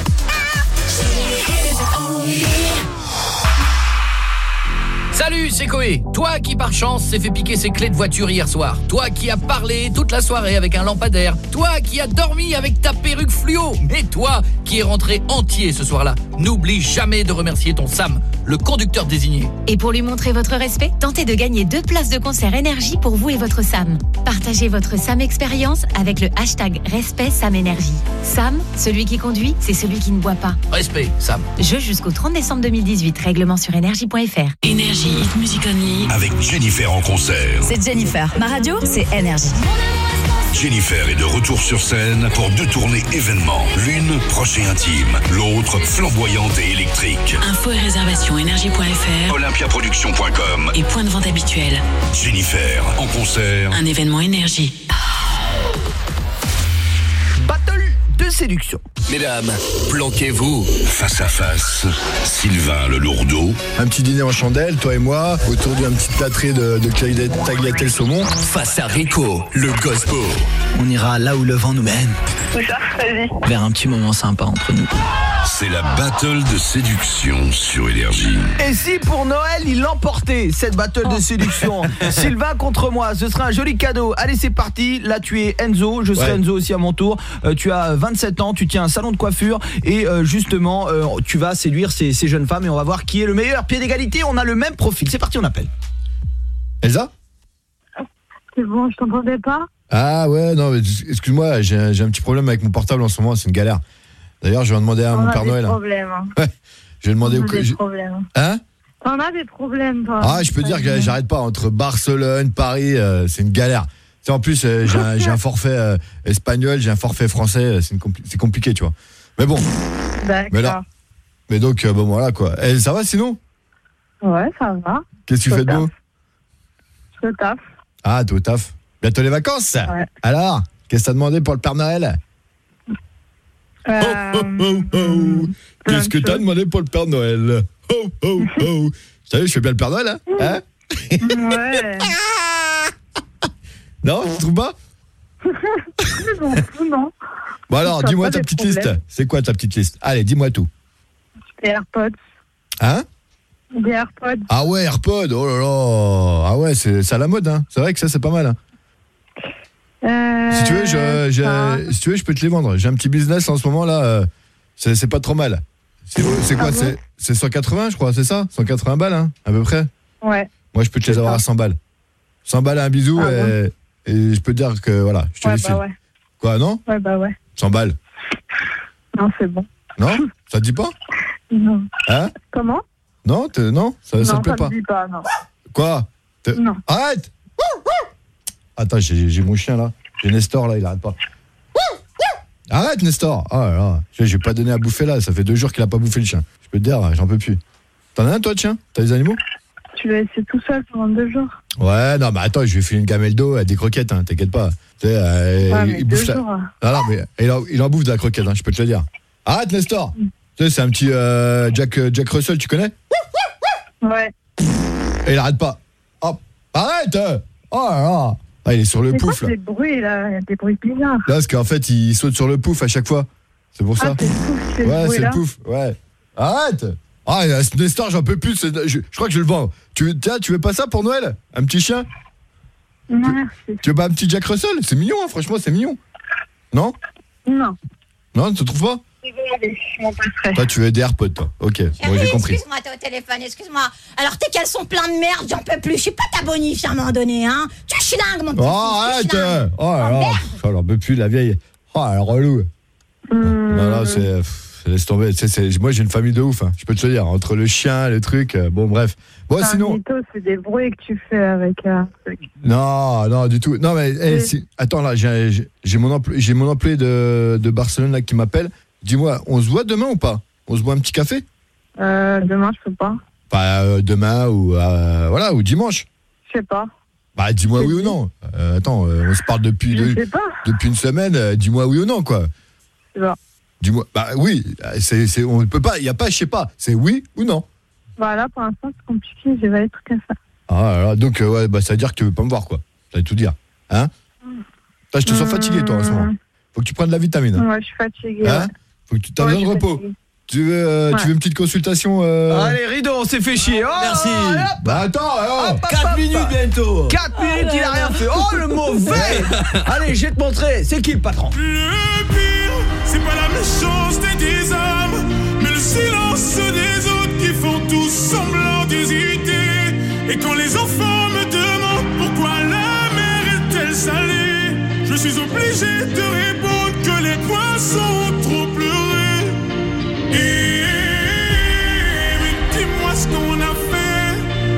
Salut, c'est Koé. Toi qui par chance s'est fait piquer ses clés de voiture hier soir. Toi qui as parlé toute la soirée avec un lampadaire. Toi qui as dormi avec ta perruque fluo. Et toi qui es rentré entier ce soir-là. N'oublie jamais de remercier ton Sam, le conducteur désigné. Et pour lui montrer votre respect, tentez de gagner deux places de concert Énergie pour vous et votre Sam. Partagez votre Sam expérience avec le hashtag Respect Sam Énergie. Sam, celui qui conduit, c'est celui qui ne boit pas. Respect, Sam. Jeu jusqu'au trente décembre deux mille dix-huit. Règlement sur énergie point f r. Énergie, hit music only. Avec Jennifer en concert. C'est Jennifer. Ma radio, c'est Énergie. Jennifer est de retour sur scène pour deux tournées événements. L'une proche et intime, l'autre flamboyante et électrique. Infos et réservations énergie point f r, olympiaproduction point com et point de vente habituel. Jennifer en concert. Un événement Énergie. Battle de séduction. Mesdames, planquez-vous. Face à face, Sylvain le lourdeau. Un petit dîner en chandelle, toi et moi, autour d'un petit plâtré de, de tagliatelle saumon. Face à Rico, le gospo. On ira là où le vent nous mène. Où ça? Vas-y. Vers un petit moment sympa entre nous. C'est la battle de séduction sur Énergie. Et si pour Noël, il l'emportait, cette battle de séduction, Sylvain contre moi, ce serait un joli cadeau. Allez, c'est parti. Là, tu es Enzo, je serai ouais. Enzo aussi à mon tour. Euh, tu as vingt-sept ans, tu tiens un salon de coiffure et euh, justement, euh, tu vas séduire ces, ces jeunes femmes et on va voir qui est le meilleur. Pied d'égalité, on a le même profil. C'est parti, on appelle. Elsa? C'est bon, je t'entendais pas. Ah ouais, non, mais excuse-moi, j'ai, j'ai un petit problème avec mon portable en ce moment, c'est une galère. D'ailleurs, je vais demander à on mon Père Noël. On a des problèmes. Hein. Ouais, je vais demander on au... a des je... problèmes. Hein? On a des problèmes, toi. Ah, je peux dire que j'arrête pas. Entre Barcelone, Paris, euh, c'est une galère. Tu sais, en plus, euh, j'ai, un, j'ai un forfait euh, espagnol, j'ai un forfait français, c'est, une compli- c'est compliqué, tu vois. Mais bon. D'accord. Mais, là, mais donc, euh, bon, voilà, quoi. Et ça va, sinon? Ouais, ça va. Qu'est-ce que tu fais de beau? Je taffe. Ah, t'es au taf. Bientôt les vacances. Ouais. Alors, qu'est-ce que t'as demandé pour le Père Noël? Euh, oh, oh, oh, oh. Qu'est-ce que t'as demandé pour le Père Noël? Oh, oh, oh. Salut, je fais bien le Père Noël, hein, hein? Ouais. Non, tu trouves pas? Non, non. Bon alors, ça dis-moi ta petite problèmes. liste. C'est quoi ta petite liste? Allez, dis-moi tout. Des AirPods. Hein? Des AirPods. Ah ouais, AirPods, oh là là. Ah ouais, c'est, c'est à la mode, hein. C'est vrai que ça, c'est pas mal, hein. Euh, si tu veux, je, je, si tu veux, je peux te les vendre. J'ai un petit business en ce moment là, euh, c'est, c'est pas trop mal. C'est, c'est quoi? Ah c'est, c'est cent quatre-vingts, je crois, c'est ça? cent quatre-vingts balles, hein, à peu près. Ouais. Moi, je peux te les avoir à cent balles. cent balles à un bisou ah, et, bon. Et je peux te dire que voilà, je te ouais, les bah file. Ouais. Quoi, non? Ouais, bah ouais. cent balles. Non, c'est bon. Non? Ça te dit pas? Non. Hein? Comment? Non, non, ça, non, ça te plaît ça pas? Me dit pas, non. Quoi? T'es... Non. Arrête! Attends, j'ai, j'ai mon chien là. J'ai Nestor là, il arrête pas. Arrête Nestor! Oh là là, je vais pas donner à bouffer là, ça fait deux jours qu'il a pas bouffé le chien. Je peux te dire, j'en peux plus. T'en as un toi de chien? T'as des animaux? Tu l'as laissé tout seul pendant deux jours. Ouais, non mais attends, je vais filer une gamelle d'eau à des croquettes, hein, t'inquiète pas. Tu sais, euh, ouais, il, il bouffe la... jours, ah, non mais il en, il en bouffe de la croquette, hein, je peux te le dire. Arrête Nestor! Mm. Tu sais, c'est un petit euh, Jack, Jack Russell, tu connais? Ouais. Et il arrête pas. Hop, arrête! Oh là là! Ah, il est sur le c'est pouf quoi, là. C'est des bruits là, il y a des bruits bizarres. Là, parce qu'en fait, il saute sur le pouf à chaque fois. C'est pour ah, ça. C'est le pouf, c'est ouais, le c'est le pouf. Ouais. Arrête! Ah, ce Nestor, j'en peux plus. C'est... Je, je crois que je vais le vends. Tu, tiens, tu veux pas ça pour Noël? Un petit chien? Non, tu, merci. Tu veux pas un petit Jack Russell? C'est mignon, hein, franchement, c'est mignon. Non? Non. Non, tu trouves pas? Allez, je m'en passerai. Toi, tu veux des AirPods, toi. Ok, bon, oui, j'ai compris. Excuse-moi, t'es au téléphone, excuse-moi. Alors, tes cales sont plein de merde, j'en peux plus. Je suis pas ta bonif à un moment donné, hein. Tu es chilingue, mon petit. Oh, arrête! Euh, oh là là. Oh, j'en peux plus, la vieille. Oh, elle est relou. Mmh. Non, non, c'est. Pff, laisse tomber. C'est, c'est, moi, j'ai une famille de ouf, hein. Je peux te le dire. Entre le chien, les trucs. Euh, bon, bref. Bon, c'est sinon. Mytho, c'est des bruits que tu fais avec un truc. Non, non, du tout. Non, mais. Hey, si... Attends, là, j'ai, j'ai, j'ai mon employé, j'ai mon employé de, de Barcelone là, qui m'appelle. Dis-moi, on se voit demain ou pas? On se boit un petit café? Euh, demain, je peux pas. Bah, euh, demain ou euh, voilà, ou dimanche. Je sais pas. Bah, dis-moi oui ou non. Euh, attends, euh, on se parle depuis je de, sais pas. depuis une semaine. Euh, dis-moi oui ou non, quoi. Je sais pas. Dis-moi. Bah oui, c'est, c'est, on ne peut pas, il n'y a pas, je sais pas, c'est oui ou non. Voilà, pour l'instant, c'est compliqué, j'ai pas être qu'à ça. Ah là, donc, euh, ouais, bah, ça veut dire que tu veux pas me voir, quoi. Ça veut tout dire. Hein? Là, je te sens fatigué, toi, en ce moment. Faut que tu prennes de la vitamine. Ouais, je suis fatiguée. Hein? Ouais. Faut que tu t'as Ouais, besoin de je suis repos. fatiguée. Tu veux, euh, Ouais. tu veux une petite consultation euh... Allez, rideau, on s'est fait chier. Oh, Merci. hop. Bah attends, oh. quatre minutes bientôt. quatre minutes, il a rien fait. Oh, le mauvais. Allez, je vais te montrer. C'est qui le patron? Le pire, c'est pas la méchanceté des âmes, mais le silence des autres qui font tous semblant d'hésiter. Et quand les enfants me demandent pourquoi la mer est-elle salée, je suis obligé de répondre que les poissons ont trop pleuré. Et mais dis-moi ce qu'on a fait.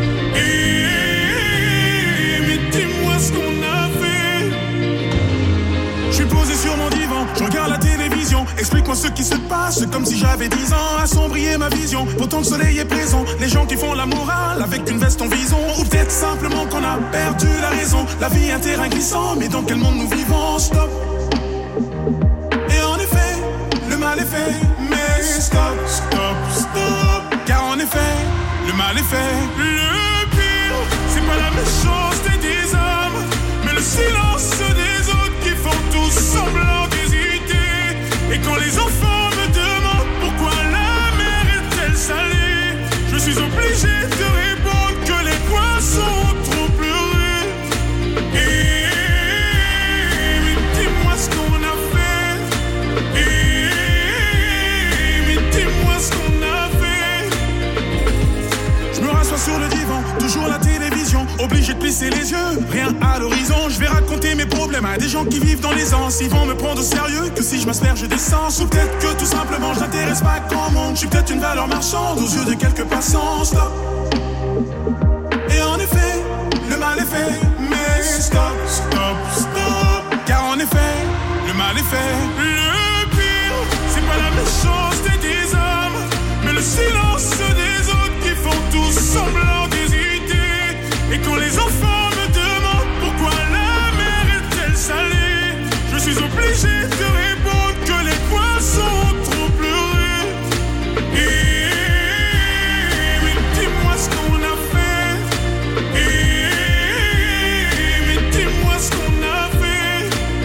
Et mais dis-moi ce qu'on a fait. Je suis posé sur mon divan, je regarde la télévision. Explique-moi ce qui se passe, comme si j'avais dix ans. Assombrir ma vision, pourtant le soleil est présent. Les gens qui font la morale avec une veste en vison. Ou peut-être simplement qu'on a perdu la raison. La vie est un terrain glissant, mais dans quel monde nous vivons? Stop. Et en effet, le mal est fait. Mais stop, stop, stop. Car en effet, le mal est fait. Le pire, c'est pas la méchanceté des âmes, mais le silence des autres qui font tous semblant d'hésiter. Et quand les enfants me demandent pourquoi la mer est-elle salée, je suis obligé de répondre que les poissons ont trop pleuré. Et mais dis-moi ce qu'on a fait. Et mais dis-moi ce qu'on a fait. Je me rassois sur le divan, toujours la télévision, obligé de plisser les yeux, rien à l'horizon. Je vais raconter mes problèmes à des gens qui vivent dans les anses. Ils vont me prendre au sérieux que si je m'asperge d'essence. Ou peut-être que tout simplement je n'intéresse pas grand monde. Je suis peut-être une valeur marchande aux yeux de quelques passants. Stop. Et en effet, le mal est fait. Mais stop, stop, stop. Car en effet, le mal est fait. Le pire, c'est pas la méchanceté des âmes, mais le silence des autres qui font tous semblant d'hésiter. Et quand les enfants me demandent pourquoi la mer est-elle salée, je suis obligé de répondre que les poissons ont trop pleuré. Et mais dis-moi ce qu'on a fait. Et mais dis-moi ce qu'on a fait.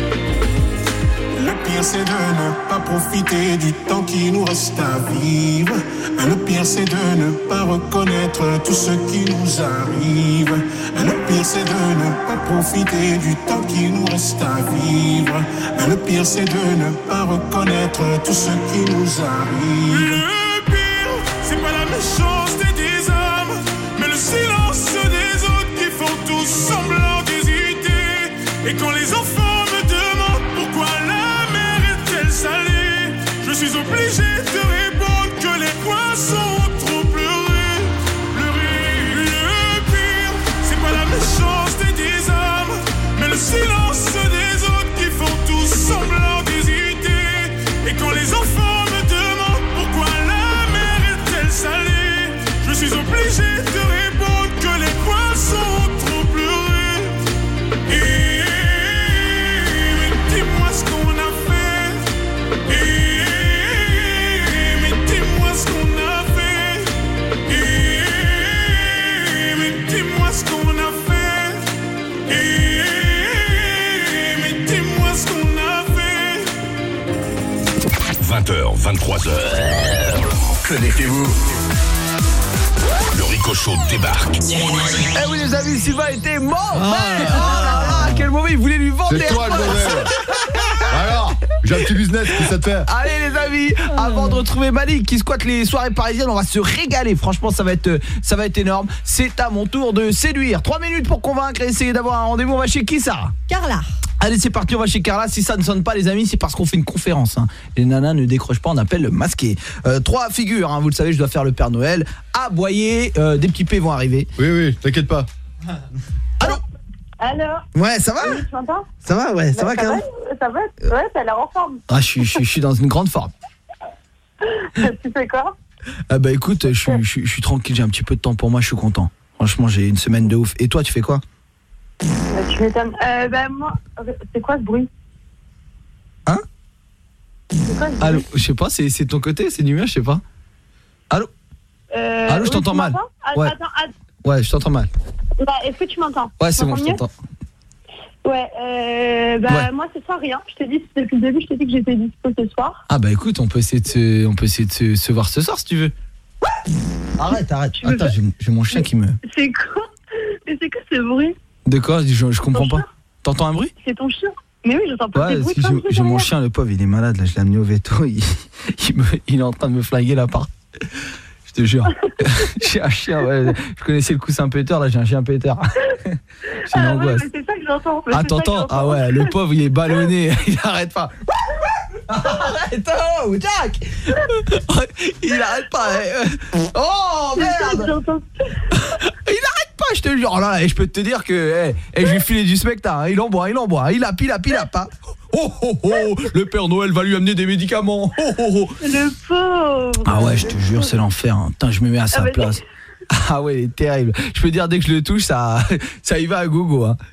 Le pire c'est de ne pas profiter du temps qui nous reste à vivre. Le pire c'est de ne pas reconnaître tout ce qui nous arrive. Le pire c'est de ne pas profiter du temps qui nous reste à vivre. Le pire c'est de ne pas reconnaître tout ce qui nous arrive. Le pire, c'est pas la méchanceté des âmes, mais le silence des autres qui font tous semblant d'hésiter. Et quand les enfants me demandent pourquoi la mer est-elle salée, je suis obligé de répondre que les poissons ont trop pleuré. Pleuré. Le pire, c'est pas la méchanceté des âmes, mais le silence des autres qui font tous semblant d'hésiter. Et quand les enfants me demandent pourquoi la mer est-elle salée, je suis obligé de répondre que les poissons ont trop pleuré. Et mais dis-moi ce qu'on a fait. Et mais dis-moi ce qu'on a fait. Et mais dis-moi ce qu'on a fait. Et mais dis-moi ce qu'on a fait. vingt heures, vingt-trois heures. Connectez-vous. Le Rico Show débarque. Eh oui les amis, Sylvain était mauvais. Oh là là, quel mauvais, il voulait lui vendre. C'est toi le mauvais. Alors, j'ai un petit business, qui ça te fait? Allez les amis, avant de retrouver Malik qui squatte les soirées parisiennes, on va se régaler. Franchement, ça va être ça va être énorme. C'est à mon tour de séduire. trois minutes pour convaincre et essayer d'avoir un rendez-vous. On va chez qui, Sarah? Carla. Allez, c'est parti, on va chez Carla. Si ça ne sonne pas les amis, c'est parce qu'on fait une conférence hein. Les nanas ne décrochent pas, on appelle le masqué. euh, Trois figures, hein, vous le savez, je dois faire le Père Noël. Aboyer, euh, des petits P vont arriver. Oui, oui, t'inquiète pas. Allô? Alors? Ouais, ça va? Oui, tu m'entends? Ça va, ouais, ça Bah, va quand même? Ça va, ouais, t'as l'air en forme. Ah, je suis, je, suis, je suis dans une grande forme. Tu fais quoi? Ah bah écoute, je suis, je, suis, je suis tranquille, j'ai un petit peu de temps pour moi, je suis content. Franchement, j'ai une semaine de ouf. Et toi, tu fais quoi? Tu m'étonnes. Euh, bah moi, c'est quoi ce bruit? Hein? C'est quoi, ce Allô, bruit je sais pas, c'est c'est de ton côté, c'est du mien, je sais pas. Allô Euh, Allô, je oui, t'entends tu mal. m'entends Ah, Ouais. Attends, attends. Ouais, je t'entends mal. Bah, est-ce que tu m'entends Ouais, c'est Tu bon, je m'entends mieux t'entends. Ouais, euh, bah Ouais. moi ce soir rien. Je te dis depuis le début, je t'ai dit que j'étais dispo ce soir. Ah bah écoute, on peut essayer de se, on peut essayer de se, se voir ce soir si tu veux. Arrête, arrête. veux Attends, pas- j'ai j'ai mon chien qui me... C'est quoi Mais c'est quoi ce bruit De quoi je, je comprends Ton pas. T'entends un bruit? C'est ton chien. Mais oui, j'entends pas Ouais, de bruit. parce que comme j'ai j'ai ça, mon derrière. chien, le pauvre, il est malade, là, je l'ai amené au veto, il, il, me- il est en train de me flinguer l'appart. Je te jure. J'ai un chien, ouais, je connaissais le coussin péteur, là j'ai un chien péteur. C'est une Ah ouais, angoisse. mais c'est ça que j'entends. mais Ah c'est ça que t'entends? j'entends. Ah ouais, le pauvre il est ballonné, il arrête pas. Arrête, oh Jack. Il arrête pas. eh. Oh merde. Il arrête pas, je te jure. Oh là, et je peux te dire que eh, eh, je lui filé du spectacle, hein. Il en boit, il en boit, il a pile, il a pas. Oh oh oh, le Père Noël va lui amener des médicaments. Oh oh oh. Le pauvre. Ah ouais, je te jure, c'est l'enfer. Hein. Putain, je me mets à sa Ah bah, place. Ah ouais, il est terrible. Je peux dire dès que je le touche, ça ça y va à gogo hein.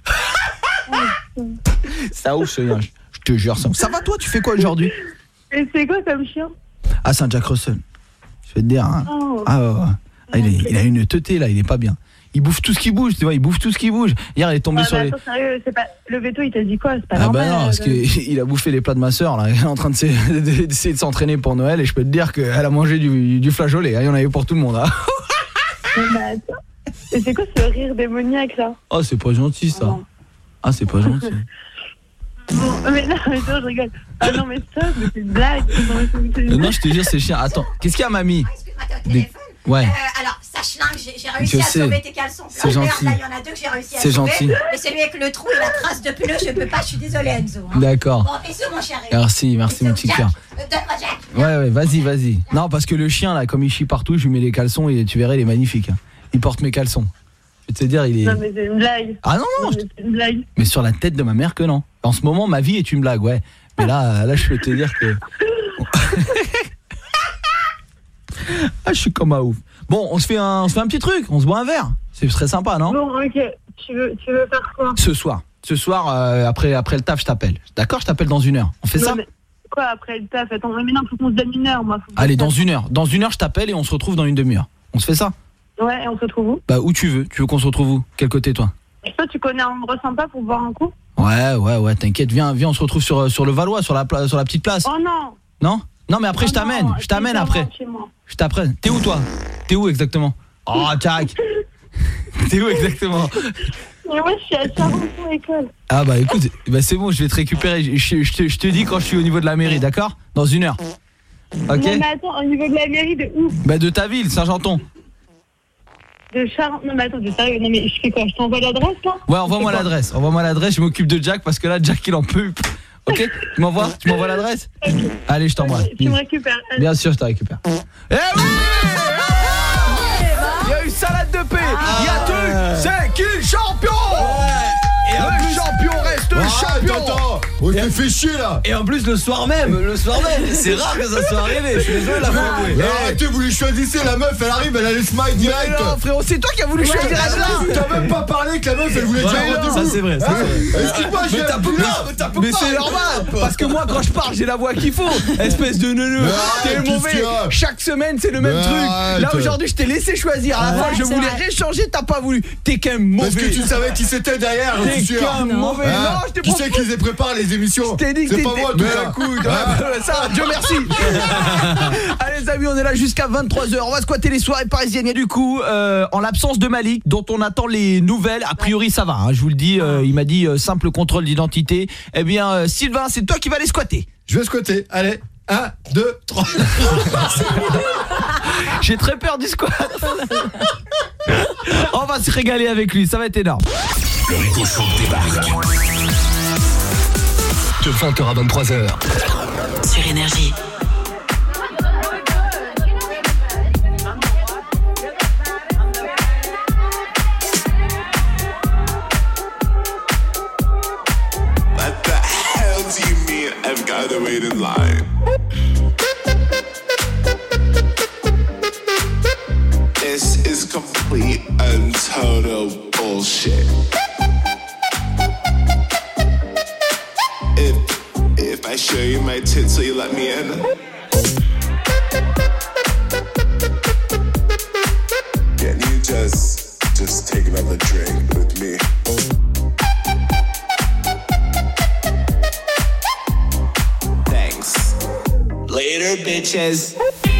Ça ouf ce lien. Je te jure ça. Ça va toi, tu fais quoi aujourd'hui? Et c'est quoi comme chien? Ah, c'est un Jack Russell. Je vais te dire hein. Oh. Ah ouais, ouais. Ah, il, est- il a une teuté là, il est pas bien. Il bouffe tout ce qui bouge, tu vois, il bouffe tout ce qui bouge. Hier, il est tombé Ah, sur mais les... attends, sérieux, c'est pas... Le veto, il t'a dit quoi? C'est pas Ah normal. bah non, euh, parce de- qu'il a bouffé les plats de ma soeur là, elle est en train de s'e- d'essayer de s'entraîner pour Noël et je peux te dire qu'elle a mangé du, du flageolet, hein, il y en avait pour tout le monde. Hein. Mais attends. Et c'est quoi ce rire démoniaque là? Oh, c'est pas gentil ça. Ah, c'est pas gentil. Bon, mais non, mais non, je rigole. Ah non, mais ça, mais c'est une blague. Non, mais c'est- c'est une Non, blague. je te jure, c'est le chien. Attends, qu'est-ce qu'il y a, mamie? Des- Ouais. Euh, alors, sache-lingue, j'ai j'ai réussi Je à sais. sauver tes caleçons. C'est Regarde, gentil. là, il y en a deux que j'ai réussi à C'est sauver. gentil. Mais celui avec le trou et la trace de pneu, je peux pas, je suis désolée, Enzo. hein. D'accord. Bon, bisous, mon chéri. Merci, merci mon petit Jack, cœur. euh, donne-moi Jack. Ouais, ouais, vas-y, vas-y. Non, parce que le chien, là, comme il chie partout, je lui mets les caleçons et tu verrais, il est magnifique. hein. Il porte mes caleçons. Je vais te dire, il est... Non, mais c'est une blague. Ah non, non, mais c'est une blague. Mais sur la tête de ma mère que non. En ce moment, ma vie est une blague, ouais. Mais là, là, je peux te dire que... Ah, je suis comme un ouf. Bon, on se fait un, on se fait un petit truc, on se boit un verre. C'est très sympa, non? Bon, ok. Tu veux, tu veux faire quoi? Ce soir. Ce soir, euh, après, après le taf, je t'appelle. D'accord, je t'appelle dans une heure. On fait Non, ça? mais quoi après le taf? Attends, mais non, faut qu'on se donne une heure, moi. Faut que Allez, je dans fasse. une heure. Dans une heure, je t'appelle et on se retrouve dans une demi-heure. On se fait ça? Ouais, et on se retrouve où? Bah, où tu veux. Tu veux qu'on se retrouve où? Quel côté, toi? Toi, tu connais un endroit sympa pour boire un coup? Ouais, ouais, ouais, t'inquiète, viens, viens, on se retrouve sur, sur le Valois, sur la, pla- sur la petite place. Oh non! Non? Non, mais après, Oh je t'amène. non, Je t'amène c'est après. loin de chez moi. Je t'apprends. T'es où, toi? T'es où exactement? Oh, Jack. T'es où exactement? Mais moi, je suis à Charenton école. Ah, bah écoute, bah, c'est bon, je vais te récupérer. Je, je- je te, je te dis quand je suis au niveau de la mairie, d'accord? Dans une heure. Ok? Non, mais attends, au niveau de la mairie, de où? Bah, de ta ville, Saint-Genton. De Charenton. Non, mais attends, de sérieux. Non, mais je fais quoi? Je t'envoie l'adresse, là? Ouais, envoie-moi l'adresse. Envoie-moi l'adresse, je m'occupe de Jack parce que là, Jack, il en peut. Ok? Tu m'envoies? Tu m'envoies l'adresse? Allez, je t'envoie. Tu me récupères. Bien sûr, je te récupère. Eh oui! Il y a eu salade de paix. Il y a tout. C'est qui le champion? Et le champion reste Ah, champion. attends, attends. On te fait chier là. Et en plus le soir même, le soir même, c'est rare que ça soit arrivé. Je suis désolé la fois. Mais arrêtez, vous les choisissez, la meuf elle arrive, elle a les smiles direct. Non frérot, c'est toi qui as voulu Ouais, choisir mais la non, T'as même pas parlé que la meuf elle voulait déjà Ouais, un rendez-vous. ça c'est vrai, ça c'est vrai. Excuse-moi, Mais j'ai t'as peu mais- Mais c'est normal, parce que moi quand je parle j'ai la voix qu'il faut. Espèce de neuneu, Mais t'es arrête, mauvais. qu'est-ce qu'il y a? Chaque semaine c'est le même Mais truc. arrête. Là aujourd'hui je t'ai laissé choisir. À la Ouais, fin je c'est voulais vrai. réchanger, t'as pas voulu. T'es quand même mauvais. Parce que tu savais qui c'était derrière, je T'es suis sûr. qu'un mauvais. Hein? Non, je t'ai Qui pas- c'est qui les prépare les émissions? Je t'ai dit que C'est pas t'étais- moi tout Mais ça. écoute, Hein? ouais, ça, Dieu merci. Allez les amis, on est là jusqu'à vingt-trois heures. On va squatter les soirées parisiennes. Et du coup, euh, en l'absence de Malik, dont on attend les nouvelles, a priori ça va, hein, je vous le dis, euh, il m'a dit euh, simple contrôle d'identité. Eh bien, euh, Sylvain, c'est toi qui vas les squatter. Je vais squatter, allez. un, deux, trois. J'ai très peur du squat. On va se régaler avec lui, ça va être énorme. Le Rico Show débarque. De vingt heures à vingt-trois heures. Sur Énergie. What the hell do you mean I've got to wait in line? This is complete and total bullshit. If if I show you my tits, will you let me in? bitches.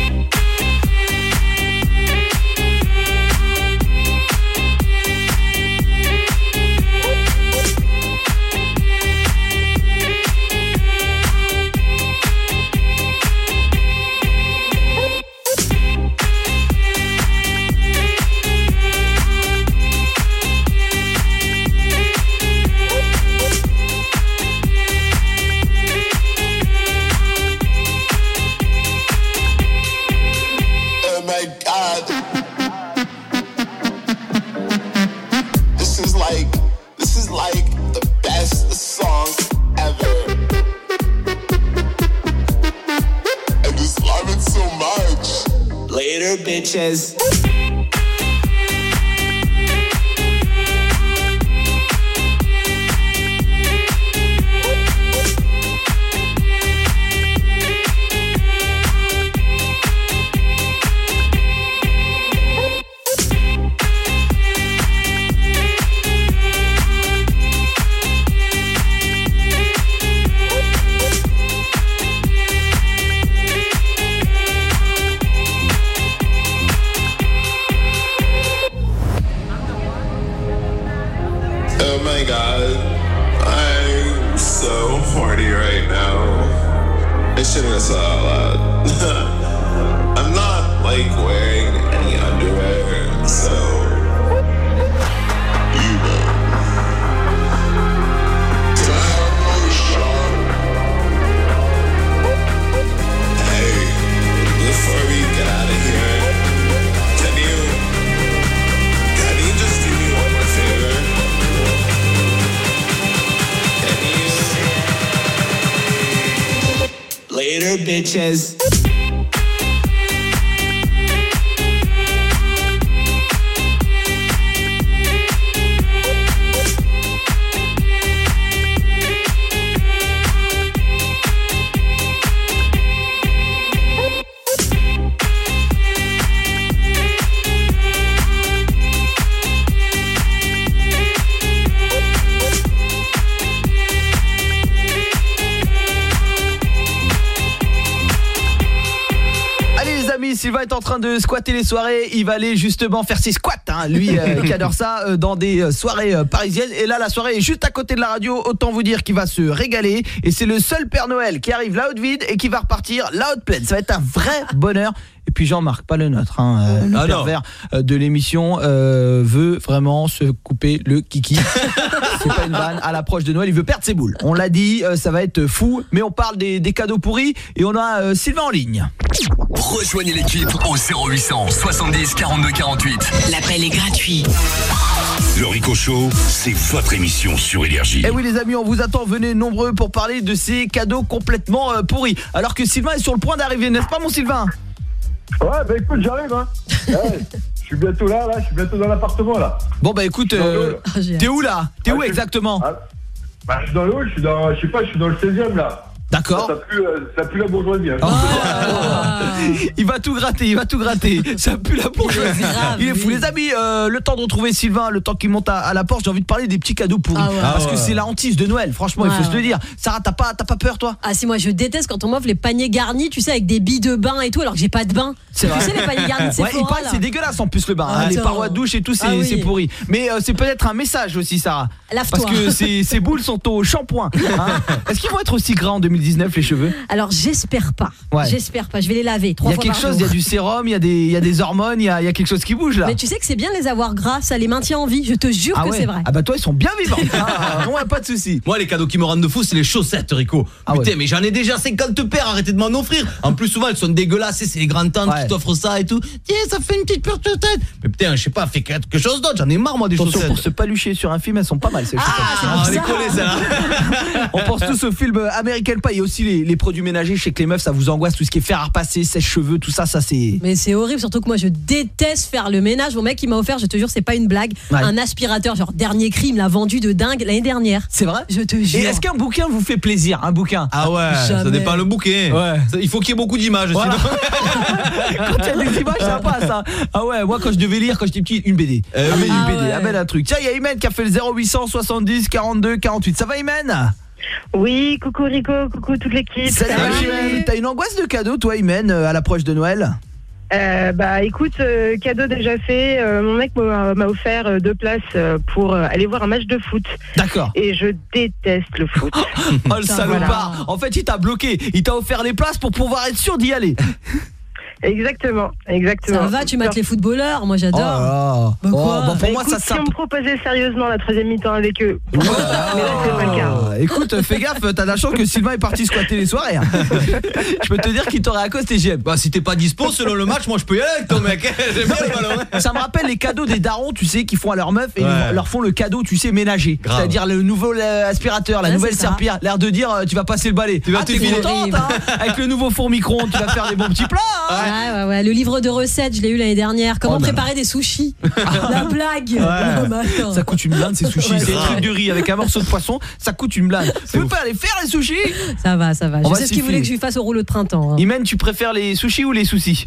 Bitches. Bitches. Sylvain est en train de squatter les soirées. Il va aller justement faire ses squats, hein. Lui euh, qui adore ça, euh, dans des euh, soirées euh, parisiennes. Et là la soirée est juste à côté de la radio. Autant vous dire qu'il va se régaler. Et c'est le seul Père Noël qui arrive la haute vide et qui va repartir la haute pleine. Ça va être un vrai bonheur. Et puis Jean-Marc, pas le nôtre, hein, euh, le ah pervers euh, de l'émission euh, veut vraiment se couper le kiki. C'est pas une vanne. À l'approche de Noël, il veut perdre ses boules. On l'a dit, euh, ça va être fou. Mais on parle des, des cadeaux pourris. Et on a euh, Sylvain en ligne. Rejoignez l'équipe au zéro huit cent soixante-dix quarante-deux quarante-huit. L'appel est gratuit. Le Rico Show, c'est votre émission sur Énergie. Et oui les amis, on vous attend, venez nombreux pour parler de ces cadeaux complètement euh, pourris. Alors que Sylvain est sur le point d'arriver, n'est-ce pas mon Sylvain? Ouais, bah écoute, j'arrive hein. Ouais, je suis bientôt là, là, je suis bientôt dans l'appartement là. Bon bah écoute, euh, t'es où là? T'es ah, où exactement? Ah, bah je suis dans le haut, je suis dans, je sais pas, je suis dans le seizième là. D'accord. Ça pue, ça pue la bourgeoisie. Hein. Ah, il va tout gratter, il va tout gratter. Ça pue la bourgeoisie. Il est fou. Les amis, euh, le temps de retrouver Sylvain, le temps qu'il monte à, à la porte, j'ai envie de parler des petits cadeaux pourris. Ah ouais. Parce ah ouais. que c'est la hantise de Noël, franchement, ouais, il faut ouais. se le dire. Sarah, t'as pas, t'as pas peur toi? Ah si, moi je déteste quand on m'offre les paniers garnis, tu sais, avec des billes de bain et tout, alors que j'ai pas de bain. C'est vrai. Tu sais, les paniers garnis de Sephora, ouais, il paraît que c'est dégueulasse en plus le bain. Ah, hein, les parois de douche et tout, c'est ah oui. pourri. Mais euh, c'est peut-être un message aussi, Sarah. Lave-toi. Parce que ces, ces boules sont au shampoing. Hein. Est-ce qu'ils vont être aussi gras en deux mille dix-neuf les cheveux? Alors j'espère pas. Ouais. J'espère pas. Je vais les laver trois fois par jour. Il y a quelque chose, il y a du sérum, il y a des, il y a des hormones, il y a, il y a quelque chose qui bouge là. Mais tu sais que c'est bien de les avoir gras, ça les maintient en vie. Je te jure ah que ouais. c'est vrai. Ah bah toi ils sont bien vivants. Ah, non, pas de souci. Moi les cadeaux qui me rendent de fou c'est les chaussettes Rico. Ah putain ouais. mais j'en ai déjà cinquante paires, arrêtez de m'en offrir. En plus souvent elles sont dégueulasses, c'est les grandes tantes ouais. qui t'offrent ça et tout. Tiens ça fait une petite paire de tête. Mais putain je sais pas, fais quelque chose d'autre, j'en ai marre moi des Attention, chaussettes. Pour se palucher sur un film elles sont pas mal ces ah, chaussettes. Ah, on les connaît ça. On pense tous au film American Pie. Il y a aussi les, les produits ménagers. Je sais que les meufs ça vous angoisse, tout ce qui est fer à repasser, sèche-cheveux, tout ça, ça c'est. Mais c'est horrible, surtout que moi je déteste faire le ménage. Mon mec il m'a offert, je te jure c'est pas une blague, ouais. un aspirateur genre dernier cri, il me l'a vendu de dingue l'année dernière. C'est vrai? Je te jure. Et est-ce qu'un bouquin vous fait plaisir, un bouquin? Ah ouais, jamais. Ça dépend le bouquin. Ouais. Il faut qu'il y ait beaucoup d'images voilà. Sinon... Quand il y a des images sympas ça. Ah ouais, moi quand je devais lire quand j'étais petit, une B D. Euh, amène ah une B D, ouais. amène un truc. Tiens, il y a Imen qui a fait le zéro huit cent soixante-dix quarante-deux quarante-huit. Ça va Imen? Oui, coucou Rico, coucou toute l'équipe. Salut, Imen. T'as une angoisse de cadeau, toi, Imen, à l'approche de Noël? Euh, bah écoute, euh, cadeau déjà fait, euh, mon mec m'a m'a offert euh, deux places euh, pour euh, aller voir un match de foot. D'accord. Et je déteste le foot. Oh le salopard. En fait, il t'a bloqué, il t'a offert les places pour pouvoir être sûr d'y aller. Exactement, exactement. Ça va, tu mates les footballeurs, moi j'adore. Oh là. Bah, quoi Oh, bon, pour Bah, moi écoute, ça si ça on me proposait sérieusement la troisième mi-temps avec eux, mais là c'est pas le cas. Oh, écoute, fais gaffe, t'as la chance que Sylvain est parti squatter les soirées. Hein. Je peux te dire qu'il t'aurait accosté G M. Bah si t'es pas dispo selon le match, moi je peux y aller avec ton mec. J'aime bien le ballon. Ça me rappelle les cadeaux des darons, tu sais, qui font à leur meuf et Ouais. ils leur font le cadeau, tu sais, ménager. Grave. C'est-à-dire le nouveau euh, aspirateur, la Ouais, nouvelle c'est ça. serpillère, l'air de dire euh, tu vas passer le balai. Tu vas ah, te t'es filer. contente, hein. Avec le nouveau four micro-ondes, tu vas faire des bons petits plats. Hein. Ouais, ouais, ouais. Le livre de recettes, je l'ai eu l'année dernière. Comment Oh, bah. préparer des sushis. La blague. Non, mais attends. Ça coûte une blinde ces sushis, Ouais, c'est des grave. trucs de riz avec un morceau de poisson, ça coûte une blinde. Vous pouvez pas aller faire les sushis? Ça va, ça va. On Je va sais ce s'y qu'il voulait filer. que je lui fasse au rouleau de printemps. hein. Imen, tu préfères les sushis ou les soucis?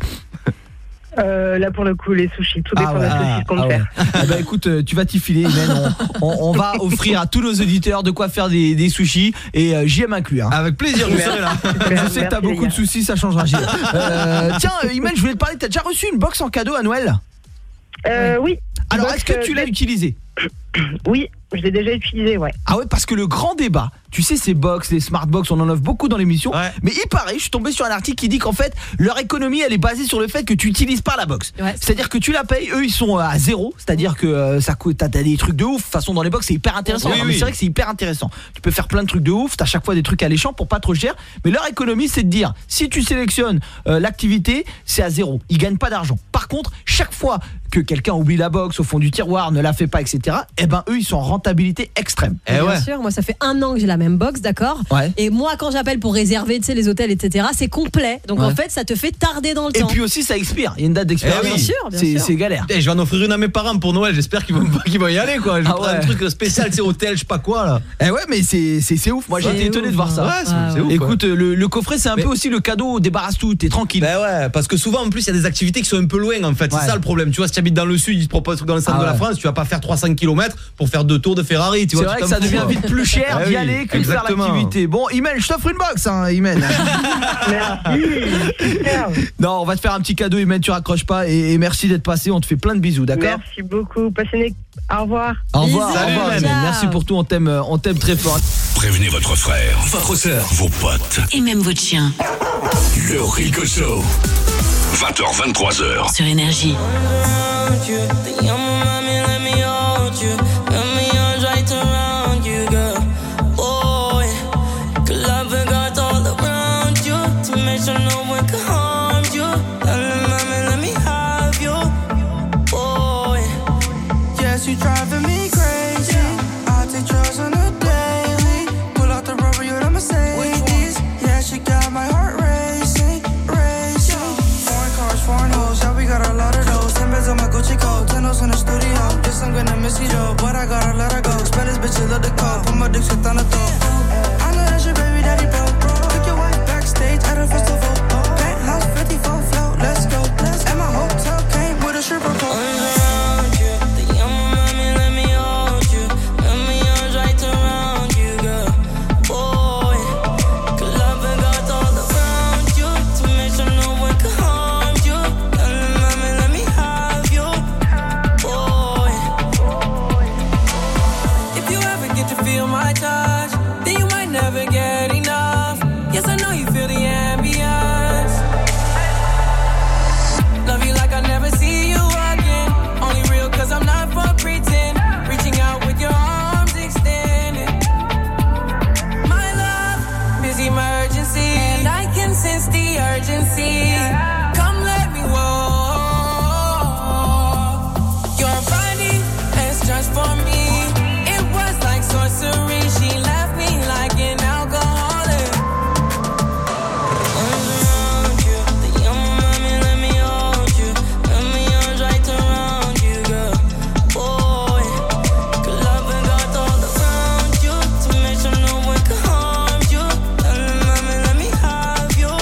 Euh, là pour le coup, les sushis, tout dépend Ah ouais, de la saucisse qu'on ah me ouais. fait. Ah bah écoute, euh, tu vas t'y filer, Imen. On, on, on va offrir à tous nos auditeurs de quoi faire des, des sushis et euh, J M inclus. Hein. Avec plaisir, je serai là. Je sais que t'as Merci, beaucoup les de soucis, ça changera J M. Euh, tiens, euh, Imen, je voulais te parler, t'as déjà reçu une box en cadeau à Noël? Euh, oui. Alors, Box, est-ce que tu euh, l'as utilisé? Oui, je l'ai déjà utilisé, ouais. Ah ouais, parce que le grand débat, tu sais, ces box, les smart box, on en offre beaucoup dans l'émission. Ouais. Mais il paraît, je suis tombé sur un article qui dit qu'en fait, leur économie, elle est basée sur le fait que tu utilises pas la box. Ouais. C'est-à-dire que tu la payes, eux, ils sont à zéro. C'est-à-dire que euh, ça coûte, t'as t'as des trucs de ouf. De toute façon, dans les box, c'est hyper intéressant. Oui, Non, mais oui. c'est vrai que c'est hyper intéressant. Tu peux faire plein de trucs de ouf. T'as chaque fois des trucs alléchants pour pas trop cher. Mais leur économie, c'est de dire, si tu sélectionnes euh, l'activité, c'est à zéro. Ils gagnent pas d'argent. Par contre, chaque fois que quelqu'un oublie la box au fond du tiroir, ne la fait pas, et cetera. Eh ben, eux, ils sont en rentabilité extrême. Eh Bien ouais. sûr, moi ça fait un an que j'ai la même box, d'accord. Ouais. Et moi quand j'appelle pour réserver, tu sais, les hôtels, et cetera, c'est complet. Donc Ouais. en fait, ça te fait tarder dans le Et temps. puis aussi, ça expire. Il y a une date d'expiration. Eh oui. Bien sûr, bien C'est sûr. c'est galère. Eh, je vais en offrir une à mes parents pour Noël, j'espère qu'ils vont, qu'ils vont y aller quoi. Je vais Ah prendre ouais. un truc spécial, c'est hôtel, je sais pas quoi là. Eh ouais, mais c'est c'est c'est ouf. Moi, j'ai C'est été étonné ouf, de voir hein. ça. Ouais, c'est- Ouais, c'est ouais. ouf. Écoute, le, le coffret, c'est un Mais- peu aussi le cadeau, débarrasse tout, t'es tranquille. Ben ouais, parce que souvent en plus il y a des activités qui sont un peu loin en fait, Ouais. c'est ça le problème. Tu vois, si tu habites dans le sud, ils te proposent un truc dans le centre Ah de la ouais. France, tu vas pas faire trois cents kilomètres pour faire deux tours de Ferrari, tu C'est vois. vrai tu que t'en ça fous, devient quoi. vite plus cher Eh d'y oui, aller que de faire exactement. l'activité. Bon, Imen, je t'offre une box, hein, Imen. Merci, super. Non, on va te faire un petit cadeau, Imen, tu raccroches pas. Et, et merci d'être passé, on te fait plein de bisous, d'accord? Merci beaucoup. Passez une... Au revoir. Au revoir, Bisous. au revoir, Salut, Imen. ciao. Merci pour tout, on t'aime, euh, on t'aime très fort. Prévenez votre frère, votre sœur, vos potes. Et même votre chien. Le Rico Show. vingt heures, vingt-trois heures. Sur Énergie. You driving me crazy. I take drugs on a daily. Pull out the rubber, you're the Mercedes. Yeah, she got my heart racing, racing. Foreign cars, foreign hoes, yeah, we got a lot of those. Ten beds on my Gucci coat, ten hoes in the studio. Guess I'm gonna miss you though, but I gotta let her go. Spend this bitch, you love the code. Put my dick shit on the throat. I know that's your baby daddy, bro. Took your wife backstage at a festival. Penthouse fifty-four float, let's go. And my hotel came with a stripper pole. Come let me walk. Your body is just for me. It was like sorcery. She left me like an alcoholic. Around you, the young mommy, let me hold you. Let me arms right around you, girl. Boy, good love and got all around you to make sure no one can harm you. Tell me, mommy, let me have you.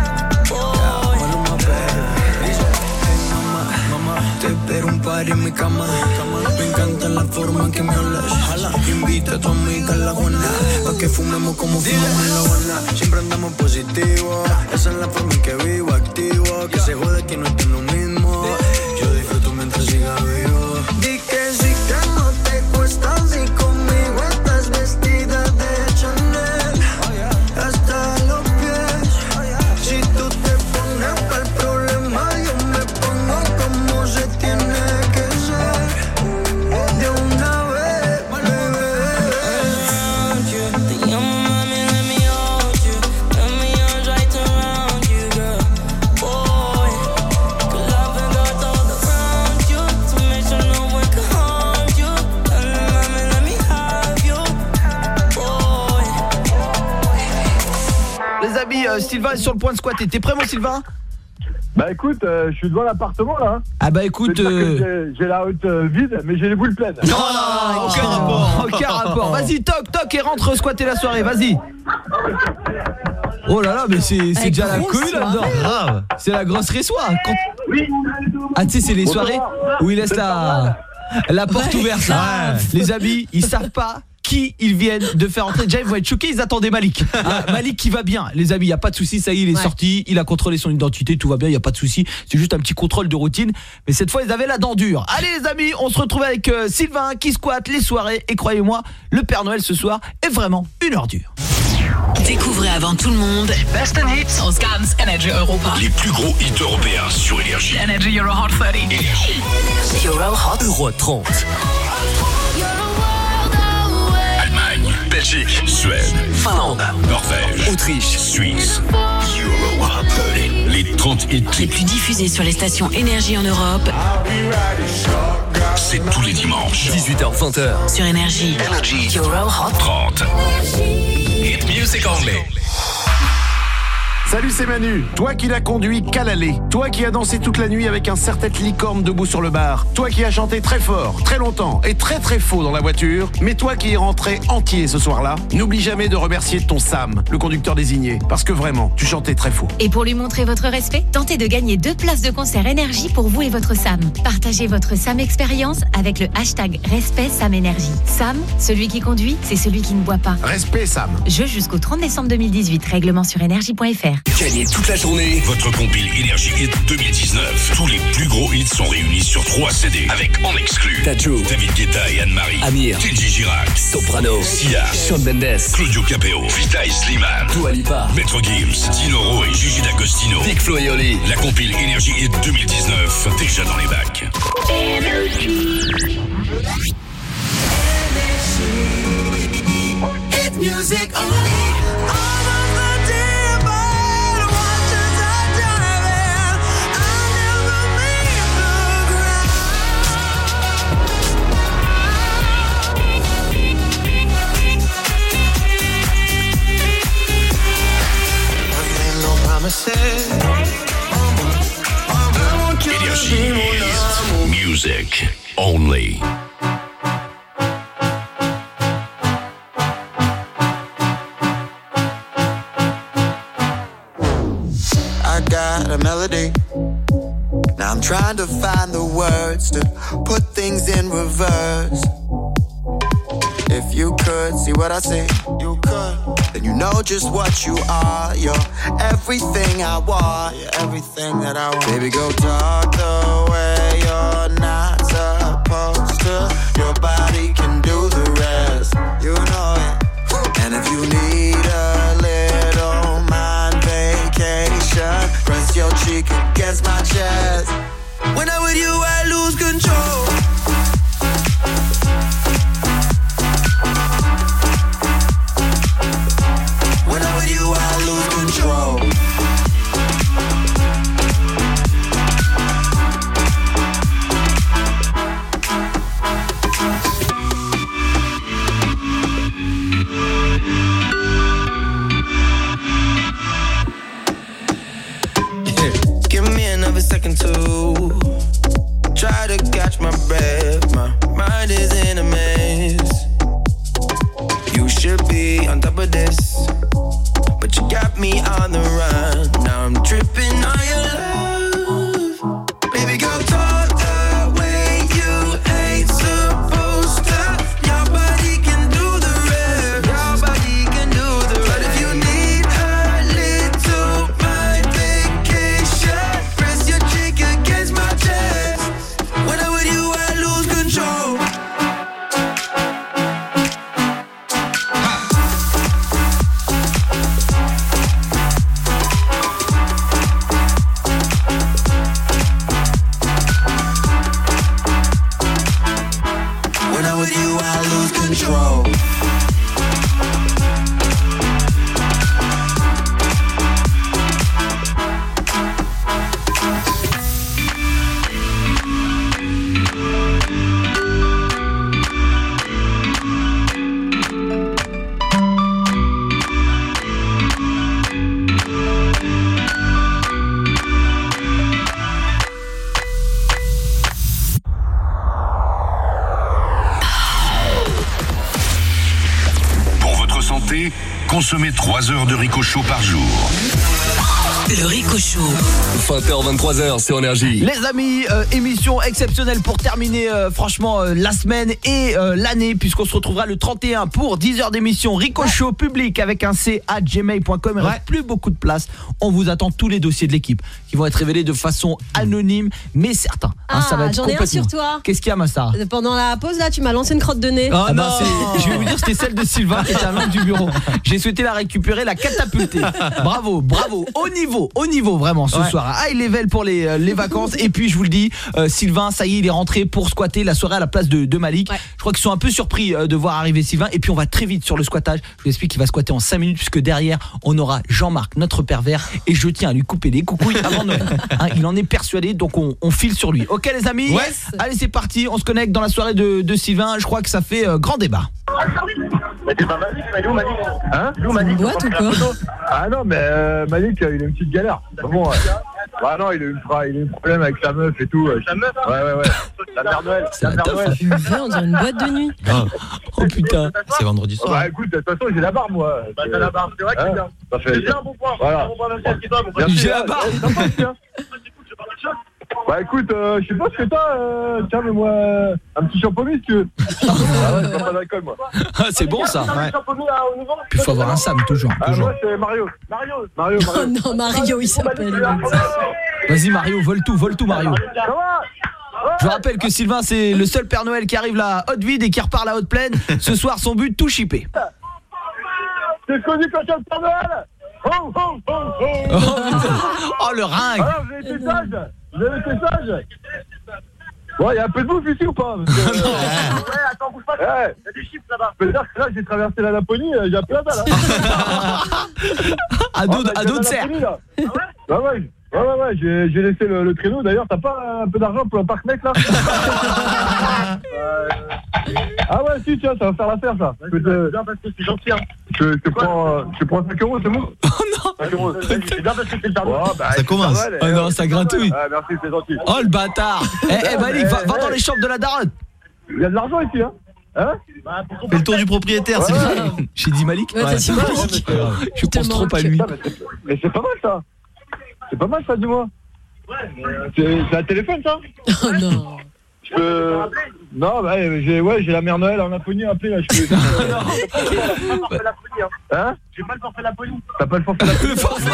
Te espero un par en mi cama. Me encanta la forma en que me hablas. Invita a tu amiga a la Juana pa' que fumemos como fumamos en La Habana. Siempre andamos positivo. Esa es la forma en que vivo, activo. Que se jode que no estoy lo mismo. Yo disfruto mientras siga vivo. Di que sí que no te cuesta si conmigo estás vestida de Chanel. Hasta los pies. Si tú te pones pa'l problema, yo me pongo como se tiene que ser. De una vez, bebé. Te llamo mami, let me hold you. Let me arms right around you, girl. Boy, good love and got all around you. To make sure no one can harm you. Mami, let me have you. Boy. Les amis, euh, Sylvain est sur le point de squatter. T'es prêt mon Sylvain? Bah écoute, euh, je suis devant l'appartement là. Ah bah écoute, euh... j'ai la route euh, vide, mais j'ai les boules pleines. Non, non, aucun rapport, aucun rapport. Vas-y, toc, toc et rentre squatter la soirée, vas-y. Oh là là, mais c'est c'est déjà la queue là-dedans. Grave. C'est la grosse résoie. Quand... Ah tu sais, c'est les soirées où il laisse la la porte ouverte là. Les amis, ils savent pas qui ils viennent de faire entrer. Déjà ils vont être choqués, ils attendaient Malik. Ah, Malik qui va bien. Les amis, il y a pas de souci, ça y est, il est ouais. sorti, il a contrôlé son identité, tout va bien, il y a pas de souci. C'est juste un petit contrôle de routine, mais cette fois ils avaient la dent dure. Allez les amis, on se retrouve avec euh, Sylvain qui squatte les soirées et croyez-moi, le Père Noël ce soir est vraiment une ordure. Découvrez avant tout le monde les best hits sur Scams Energy Europa. Les plus gros hits européens sur Énergie. Energy Euro Hot trente. Énergie. Euro Hot Euro trente. Allemagne, Belgique, Suède, Finlande, Norvège, Autriche, Suisse. Euro Hot trente. Les trente hits les plus diffusés sur les stations Énergie en Europe. C'est tous les dimanches. dix-huit heures vingt sur Énergie. Energy Euro Hot trente. Hit music only. Salut, c'est Manu. Toi qui l'as conduit qu'à l'aller. Toi qui as dansé toute la nuit avec un serre-tête licorne debout sur le bar. Toi qui as chanté très fort, très longtemps et très très faux dans la voiture. Mais toi qui es rentré entier ce soir-là, n'oublie jamais de remercier ton Sam, le conducteur désigné. Parce que vraiment, tu chantais très faux. Et pour lui montrer votre respect, tentez de gagner deux places de concert Énergie pour vous et votre Sam. Partagez votre Sam expérience avec le hashtag Respect Sam Énergie. Sam, celui qui conduit, c'est celui qui ne boit pas. Respect Sam. Jeu jusqu'au trente décembre deux mille dix-huit. Règlement sur énergie point f r. Gagnez toute la journée votre compile Énergie Hit deux mille dix-neuf. Tous les plus gros hits sont réunis sur trois C D avec en exclu Tajo, David Guetta et Anne-Marie, Amir, Kenji Girac, Soprano, Sia, Shawn Mendes, Claudio Capeo, Vita et Slimane, Dua Lipa, Maître Gims, Dinoro et Gigi D'Agostino. Big Flo et Oli. La compile Énergie Hit deux mille dix-neuf déjà dans les bacs. Energy. It's music only. Énergie Hit music only. I got a melody. Now I'm trying to find the words to put things in reverse. If you could see what I see, you could. Then you know just what you are. You're everything I want. You're everything that I want. Baby, go talk the way you're not supposed to. Your body can do the rest. You know it. And if you need a little mind vacation, press your cheek against my chest. When I'm with you, I lose control. When I'm with you, I lose control. Consommez trois heures de Rico Show par jour. Le Rico Show. vingt heures, vingt-trois heures, c'est Énergie. Les amis, euh, émission exceptionnelle pour terminer euh, franchement euh, la semaine et euh, l'année, puisqu'on se retrouvera le trente et un pour dix heures d'émission Rico Show public avec un C à gmail point com. Il ne reste plus beaucoup de place. On vous attend tous les dossiers de l'équipe qui vont être révélés de façon anonyme, mais certains. Ah, hein, ça va être j'en ai un complètement... sur toi. Qu'est-ce qu'il y a, Massa? Pendant la pause, là, tu m'as lancé une crotte de nez. Oh ah non, bah, je vais vous dire, c'était celle de Sylvain qui était à l'angle du bureau. J'ai souhaité la récupérer, la catapulter. Bravo, bravo. Au niveau, au niveau vraiment ce ouais. soir. High level pour les, les vacances. Et puis je vous le dis, euh, Sylvain, ça y est, il est rentré pour squatter la soirée à la place de, de Malik. Ouais. Je crois qu'ils sont un peu surpris euh, de voir arriver Sylvain. Et puis on va très vite sur le squattage. Je vous explique qu'il va squatter en cinq minutes puisque derrière, on aura Jean-Marc, notre pervers. Et je tiens à lui couper les coucouilles avant Noël. Hein, il en est persuadé, donc on, on file sur lui. Ok les amis, yes. Allez c'est parti, on se connecte dans la soirée de, de Sylvain. Je crois que ça fait euh, grand débat. Mais t'es pas Malik, mais où Malik? Hein? Où Malik? Boîte ou quoi? Ah non, mais euh, Malik, il a une petite galère. Bon, ouais. Bah non, il a eu un problème avec sa meuf et tout. Sa meuf? Ouais, ouais, ouais. La mère Noël. C'est la mère Noël. On dirait une boîte de nuit. Oh, oh putain. C'est vendredi soir. Bah écoute, de toute façon, j'ai la barbe, moi. Bah t'as la barbe, c'est vrai que c'est bien. Ça fait... C'est un bon point. Voilà. J'ai la barbe. Bah écoute, euh, je sais pas ce que t'as, euh, tiens, mais moi, euh, un petit champomis si tu veux. Ah ouais, c'est pas d'alcool, moi. Ah, c'est bon ça. Ouais. Puis il faut avoir un Sam toujours. Ah, toujours. moi, c'est Mario. Mario. Mario, Mario. Oh non, Mario, il s'appelle. Vas-y Mario, vole tout, vole tout Mario. Je vous rappelle que Sylvain, c'est le seul Père Noël qui arrive là haute vide et qui repart la haute pleine. Ce soir, son but, tout chipper. C'est ce qu'on dit quand il y a le Père Noël. Oh, oh, oh, oh. Oh, oh le ringue. Alors, vous avez été sage. Vous avez été sage. Ouais, il y a un peu de bouffe ici ou pas? Parce que, euh... Ouais, attends, bouge pas. Il ouais. y a des chiffres là-bas. Je peux dire que là, j'ai traversé la Laponie, il y a plein d'al. À dos de serre. Ah ouais? Bah ouais. Ouais, ouais, ouais, j'ai, j'ai laissé le, le traîneau. D'ailleurs, t'as pas un peu d'argent pour un parc mec là? euh... Ah ouais, si, tiens, ça va faire l'affaire ça. Ouais, c'est te... bien parce que c'est gentil. Hein. Je, je, te prends, euh, je te prends cinq euros, c'est bon? Oh non! cinq euros, c'est bien parce que c'est le pardon. Oh, bah, ça commence. Mal, oh non, ça gratouille. Ah, merci, c'est gentil. Oh le bâtard! Eh, eh, Malik, va, va dans les chambres de la daronne. Il y a de l'argent ici, hein? Hein? Bah, fais le tour du propriétaire, ouais, c'est ouais. ça. J'ai dit Malik? Ouais, ouais. Dit Malik. Ouais, je pense trop à lui. Mais c'est, mais c'est pas mal ça. C'est pas mal ça, dis-moi. C'est, c'est un téléphone ça? Oh non. Je peux... Non, bah, j'ai, ouais, j'ai la mère Noël en Laponie appelée là. Je peux... non, j'ai pas le forfait Laponie. Hein. Hein? J'ai pas le forfait Laponie. T'as pas le forfait Laponie? Le forfait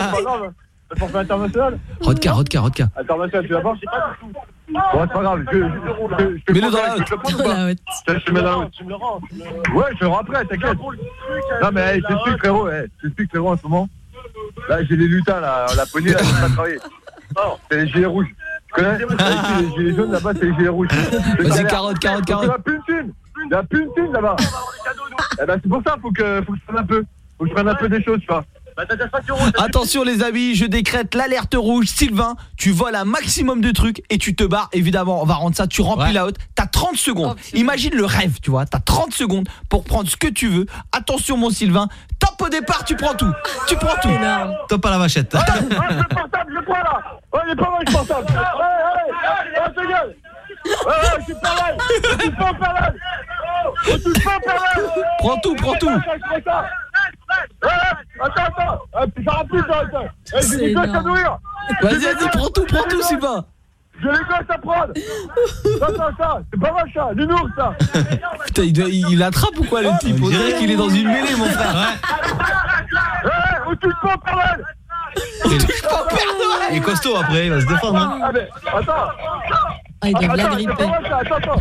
Le forfait international? Rodka, Rodka, Rodka. International, tu l'as pas? Bon, c'est pas grave. Je, je, je, je te mets-le dans la haute. Je te mets dans la haute. Tu me le rends. Ouais, je le rends après, t'inquiète. Non, mais hey, c'est ce frérot. Hey, c'est ce frérot en ce moment. Là, j'ai les lutins là, en Laponie, là, j'ai pas travaillé. Oh, c'est les gilets rouges. Tu connais? Les gilets jaunes là-bas, c'est les gilets rouges. Vas-y, carotte, carotte, carotte. Il n'y a plus une thune. Il n'y a plus une thune là-bas. Eh ben, c'est pour ça, faut que, faut que je prenne un peu. Faut que je prenne un peu des choses, tu vois. Attention les amis, je décrète l'alerte rouge. Sylvain, tu voles un maximum de trucs et tu te barres. Évidemment, on va rendre ça, tu remplis ouais. la haute. T'as trente secondes, oh, imagine le rêve, tu vois. T'as trente secondes pour prendre ce que tu veux. Attention mon Sylvain, top au départ, tu prends tout. Tu prends tout. Non. Top à la vachette. Ah, ah, le portable, je prends là. Oh, il est pas mal le portable. Allez, allez, allez, ta gueule. Ouais, ouais, je suis pas mal. Je suis pas mal. Je suis pas mal. Prends tout, prends tout. Ouais, attends, attends. Ça remplit, ça, attends. J'ai des gosses à nourrir. Vas-y, vas-y, prends tout, prends tout, Sylvain. J'ai les gosses à prendre. Ça, ça, ça. C'est pas mal, ça. L'humour, ça. Putain, il, doit, il attrape ou quoi, le type? On dirait qu'il est dans une mêlée, mon frère. Ouais, on touche pas au Père Noël. On touche pas au Père Noël. Il est costaud après, il va se défendre. Hein. Ah, mais, attends. Ah, il doit l'agripper. Attends, attends.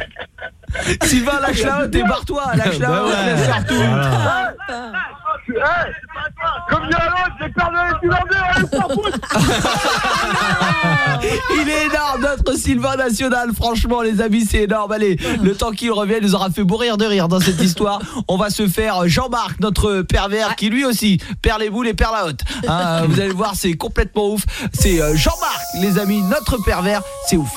Sylvain, lâche la haute et barre-toi. Lâche la haute, laisse faire tout. Comme dit l'autre, j'ai perdu les Finlandais, allez s'en foutre. Il est énorme, notre Sylvain National. Franchement, les amis, c'est énorme. Allez, le temps qu'il revienne, il nous aura fait mourir de rire dans cette histoire. On va se faire Jean-Marc, notre pervers, qui lui aussi perd les boules et perd la hotte. Hein, vous allez le voir, c'est complètement ouf. C'est Jean-Marc, les amis, notre pervers. C'est ouf.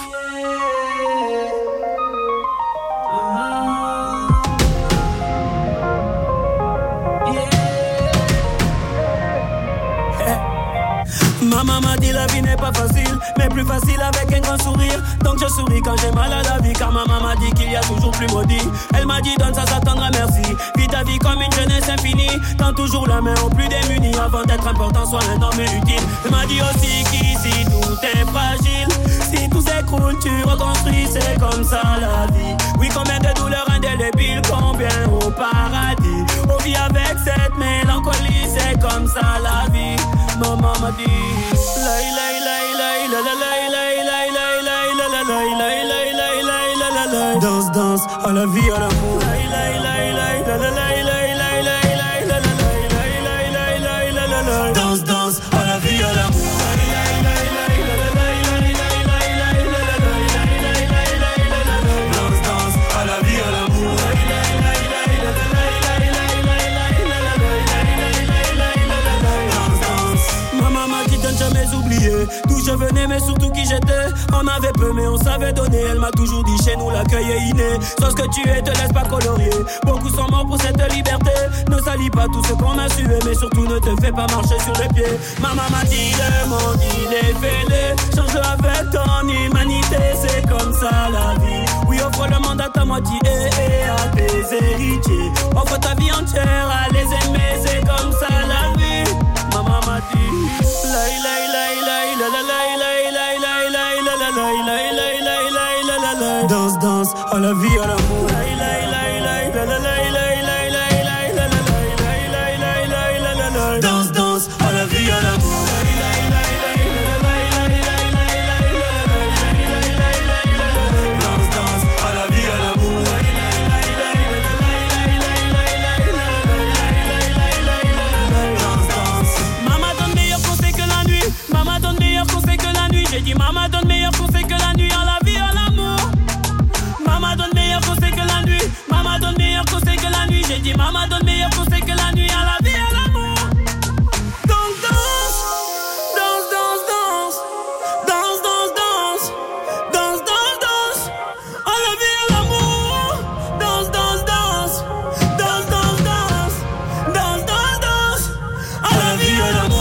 Maman m'a dit la vie n'est pas facile, mais plus facile avec un grand sourire. Donc je souris quand j'ai mal à la vie, car maman m'a dit qu'il y a toujours plus maudit. Elle m'a dit donne ça, ça t'attendra, merci. Vis ta vie comme une jeunesse infinie. Tends toujours la main aux plus démunis. Avant d'être important, sois un homme utile. Elle m'a dit aussi qu'ici tout est fragile. Si tout s'écroule, tu reconstruis, c'est comme ça la vie. Oui, combien de douleurs indélébiles, combien au paradis. On vit avec cette mélancolie, c'est comme ça la vie. Maman m'a dit lay lay lay lay la la lay lay lay lay lay la la lay lay lay lay lay la la lay. Danse danse à la vie à l'amour. Lay lay lay lay la la lay lay lay lay lay la la lay lay lay lay lay la la lay. Danse danse à la vie à l'amour. D'où je venais mais surtout qui j'étais. On avait peu mais on savait donner. Elle m'a toujours dit chez nous l'accueil est inné. Sois ce que tu es, te laisse pas colorier. Beaucoup sont morts pour cette liberté. Ne salis pas tout ce qu'on a sué, mais surtout ne te fais pas marcher sur les pieds. Maman m'a dit le monde il est fêlé. Change avec ton humanité, c'est comme ça la vie. Oui, offre le monde à ta moitié et à tes héritiers. Offre ta vie entière à les aimer, c'est comme ça la vie. Maman m'a dit lay lay lay lay la la lay lay lay lay lay la la lay lay lay lay lay la la lay. Danse danse à la vie à l'amour. Lay lay lay lay la la lay lay lay lay lay la la lay lay lay lay lay la la lay. Danse danse à la vie à l'amour. Lay lay lay lay la la lay lay lay lay lay la la lay lay lay lay la la lay. Danse danse à la vie à l'amour. Lay lay lay lay la la lay lay lay lay lay la la lay lay lay lay la la lay. Danse danse. Maman donne meilleur conseil que la nuit. Maman donne meilleur conseil que la nuit. J'ai dit maman donne meilleur conseil que la nuit à la vie, à l'amour. Maman donne meilleur conseil que la nuit. Maman donne meilleur conseil que la nuit. J'ai dit maman donne meilleur conseil que la nuit à la vie, à l'amour. Donc danse, danse, danse, danse, danse, danse, danse, danse, danse, danse, à la vie, à l'amour. Danse, danse, danse, danse, danse, danse, danse, danse, danse, à la vie, à l'amour.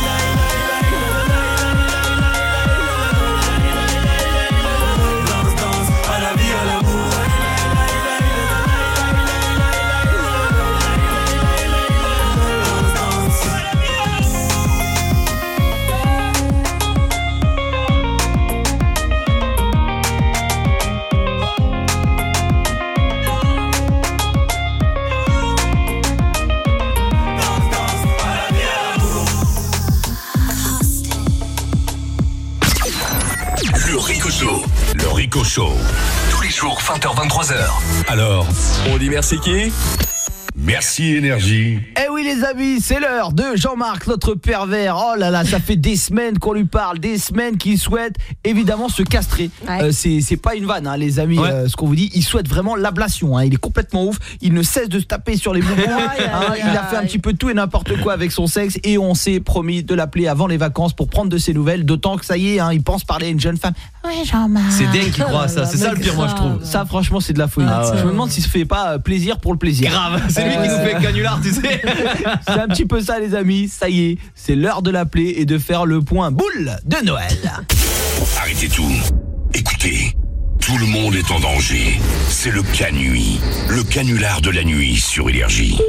Le Rico Show. Tous les jours, vingt heures, vingt-trois heures. Alors, on dit merci qui ? Merci Énergie. Eh oui les amis, c'est l'heure de Jean-Marc, notre pervers. Oh là là, ça fait des semaines qu'on lui parle, des semaines qu'il souhaite évidemment se castrer. Ouais. Euh, c'est, c'est pas une vanne hein, les amis, ouais. euh, ce qu'on vous dit, il souhaite vraiment l'ablation. Hein. Il est complètement ouf, il ne cesse de se taper sur les boubous. hein, il a fait un petit peu tout et n'importe quoi avec son sexe et on s'est promis de l'appeler avant les vacances pour prendre de ses nouvelles. D'autant que ça y est, hein, il pense parler à une jeune femme. Ouais Jean-Marc. C'est dingue qui croit à ça, c'est ça le pire moi je trouve. Ça franchement c'est de la folie. Ah, ouais. Je me demande s'il se fait pas plaisir pour le plaisir. Grave, c'est lui euh... qui nous fait canular tu sais. C'est un petit peu ça les amis, ça y est, c'est l'heure de l'appeler et de faire le point boule de Noël. Arrêtez tout, écoutez, tout le monde est en danger. C'est le Canuit, le canular de la nuit sur Énergie.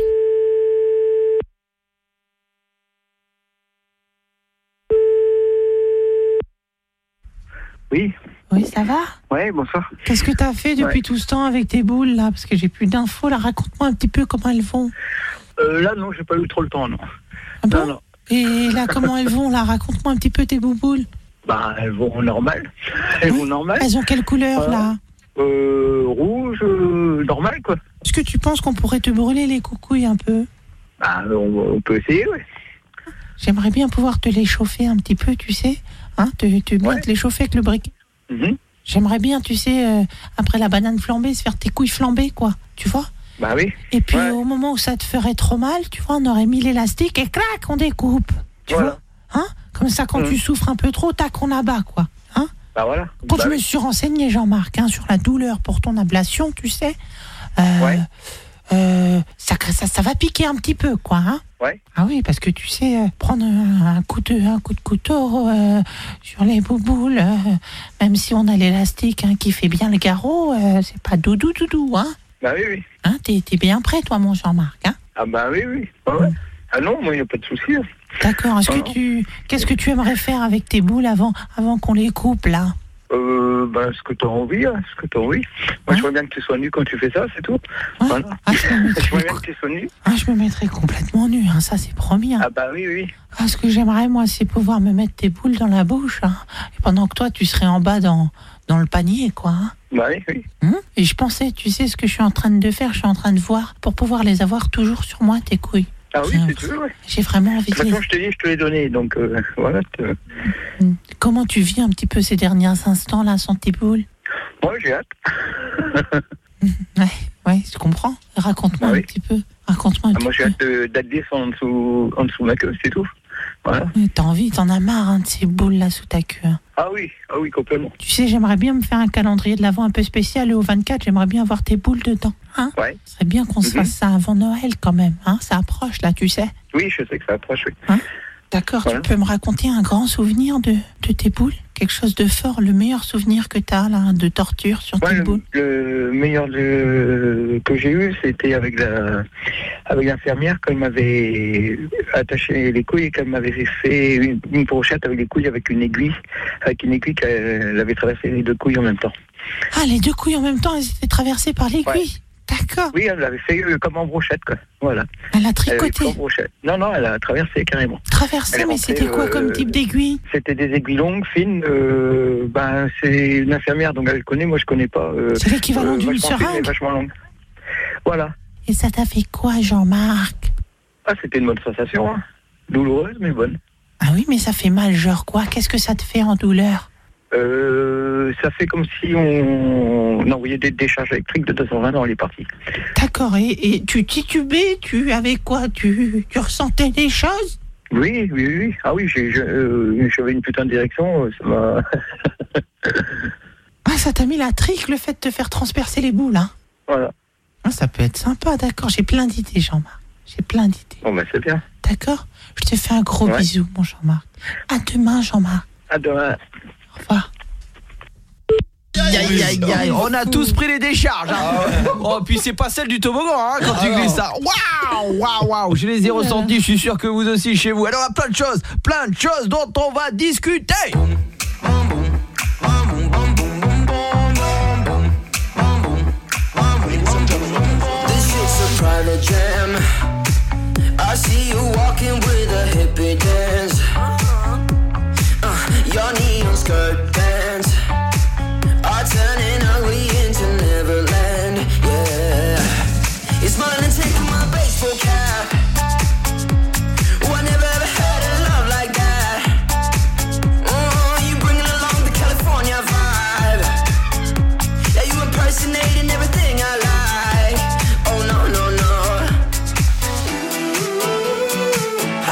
Oui. Oui, ça va ? Oui, bonsoir. Qu'est-ce que t'as fait depuis ouais. tout ce temps avec tes boules, là ? Parce que j'ai plus d'infos, là. Raconte-moi un petit peu comment elles vont. Euh, là, non, j'ai pas eu trop le temps, non. Ah bon ? Non, non. Et là, comment elles vont, là ? Raconte-moi un petit peu tes bouboules. Bah, elles vont normal. Elles oui. vont normal. Elles ont quelle couleur, euh, là ? Euh, rouge, euh, normal, quoi. Est-ce que tu penses qu'on pourrait te brûler les coucouilles un peu ? Bah, on, on peut essayer, oui. J'aimerais bien pouvoir te les chauffer un petit peu, tu sais. Hein, te, te bien Ouais. te les chauffer avec le briquet. Mhm. J'aimerais bien, tu sais, euh, après la banane flambée, se faire tes couilles flambées, quoi. Tu vois? Bah oui. Et puis Ouais. au moment où ça te ferait trop mal, tu vois, on aurait mis l'élastique et clac, on découpe. Tu Voilà. vois? Hein? Comme ça, quand Mhm. tu souffres un peu trop, tac, on abat, quoi. Hein? Bah voilà. Quand Bah je oui. me suis renseignée, Jean-Marc, hein, sur la douleur pour ton ablation, tu sais, euh, Ouais. euh, ça, ça, ça va piquer un petit peu, quoi. Hein? Ouais. Ah oui, parce que tu sais, euh, prendre un, un coup de, un coup de couteau euh, sur les bouboules, euh, même si on a l'élastique hein, qui fait bien le garrot, euh, c'est pas doudou doudou, hein? Bah oui, oui. Hein, t'es, t'es bien prêt, toi, mon Jean-Marc, hein? Ah bah oui, oui. Ah, ouais. Ah non, moi, il n'y a pas de souci. hein. D'accord. Est-ce Ah que non. tu, qu'est-ce que tu aimerais faire avec tes boules avant, avant qu'on les coupe, là? Euh, bah, ce que tu as envie, hein, ce que tu as envie. Moi, je veux bien que tu sois nu quand tu fais ça, c'est tout. Voilà. Ah, je, me mettrais, Je veux bien que tu sois nu. ah, je me mettrais complètement nue, hein, ça c'est promis. Hein. Ah bah oui, oui. Ah, ce que j'aimerais, moi, c'est pouvoir me mettre tes boules dans la bouche, hein, et pendant que toi, tu serais en bas dans, dans le panier, quoi. Hein. Bah oui, oui. Hum et je pensais, tu sais ce que je suis en train de faire, je suis en train de voir, pour pouvoir les avoir toujours sur moi, tes couilles. Ah oui, J'ai- c'est sûr, ouais. J'ai vraiment envie De toute de façon, les... je te dis, je te l'ai donné, donc euh, voilà. te- Comment tu vis un petit peu ces derniers instants, là, sans tes boules? Moi, j'ai hâte. Ouais, ouais, je comprends. Raconte-moi Ah oui. un petit peu. Raconte-moi un Ah, petit moi, j'ai peu. hâte de- d'adler en dessous, en dessous de ma queue, c'est tout. Voilà. Mais T'as envie, t'en as marre hein, de ces boules là sous ta queue. hein. Ah oui, ah oui, complètement. Tu sais, j'aimerais bien me faire un calendrier de l'Avent un peu spécial et au vingt-quatre, j'aimerais bien avoir tes boules dedans. Hein Ouais. Ce serait bien qu'on se Mhm. fasse ça avant Noël quand même. Hein ça approche là, tu sais. Oui, je sais que ça approche, oui. D'accord, Voilà. tu peux me raconter un grand souvenir de, de tes boules? Quelque chose de fort, le meilleur souvenir que t'as là, de torture sur Ouais, tes le, boules? le meilleur de- que j'ai eu, c'était avec la avec l'infirmière quand elle m'avait attaché les couilles et qu'elle m'avait fait une, une brochette avec les couilles avec une aiguille, avec une aiguille qu'elle avait traversé les deux couilles en même temps. Ah, les deux couilles en même temps, elles étaient traversées par l'aiguille. D'accord. Oui, elle l'avait fait euh, comme en brochette, quoi. Voilà. Elle a Elle avait tricoté. fait en brochette. Non, non, elle a traversé carrément. Traversé, Elle est mais rentrée, c'était quoi euh, comme type d'aiguille? C'était des aiguilles longues, fines. Euh, ben, c'est une infirmière, donc elle connaît. Moi, je connais pas. euh, C'est l'équivalent d'une vachement fine, seringue. mais vachement longue. Voilà. Et ça t'a fait quoi, Jean-Marc? Ah, c'était une bonne sensation, hein. Douloureuse, mais bonne. Ah oui, mais ça fait mal, genre quoi? Qu'est-ce que ça te fait en douleur? Euh, ça fait comme si on, on envoyait des décharges électriques de deux cent vingt dans les parties. D'accord, et, et tu titubais? Tu avais quoi? Tu, tu ressentais des choses? Oui, oui, oui. Ah oui, j'ai- je- euh, j'avais une putain de direction. euh, Ça m'a. Ah, ça t'a mis la trique, le fait de te faire transpercer les boules, hein? Voilà. Ah, ça peut être sympa, d'accord. J'ai plein d'idées, Jean-Marc. J'ai plein d'idées. Bon, ben, c'est bien. D'accord? Je te fais un gros Ouais. bisou, mon Jean-Marc. À demain, Jean-Marc. À demain. Au revoir. Aïe, aïe, aïe, aïe. On a tous pris les décharges. Hein. Oh, puis c'est pas celle du toboggan hein, quand tu glisses ça. Waouh, waouh, waouh. Je les ai ressentis, je suis sûr que vous aussi chez vous. Alors, il y a plein de choses, plein de choses dont on va discuter. This shit's a private jam. I see you walking with a hippie dance. Uh, your neon skirt dance. Are turning ugly into Neverland. Yeah. You're smiling and taking my baseball cap. Oh, I never ever had a love like that. Oh, you bringing along the California vibe. Yeah, you impersonating everything I like. Oh no, no, no.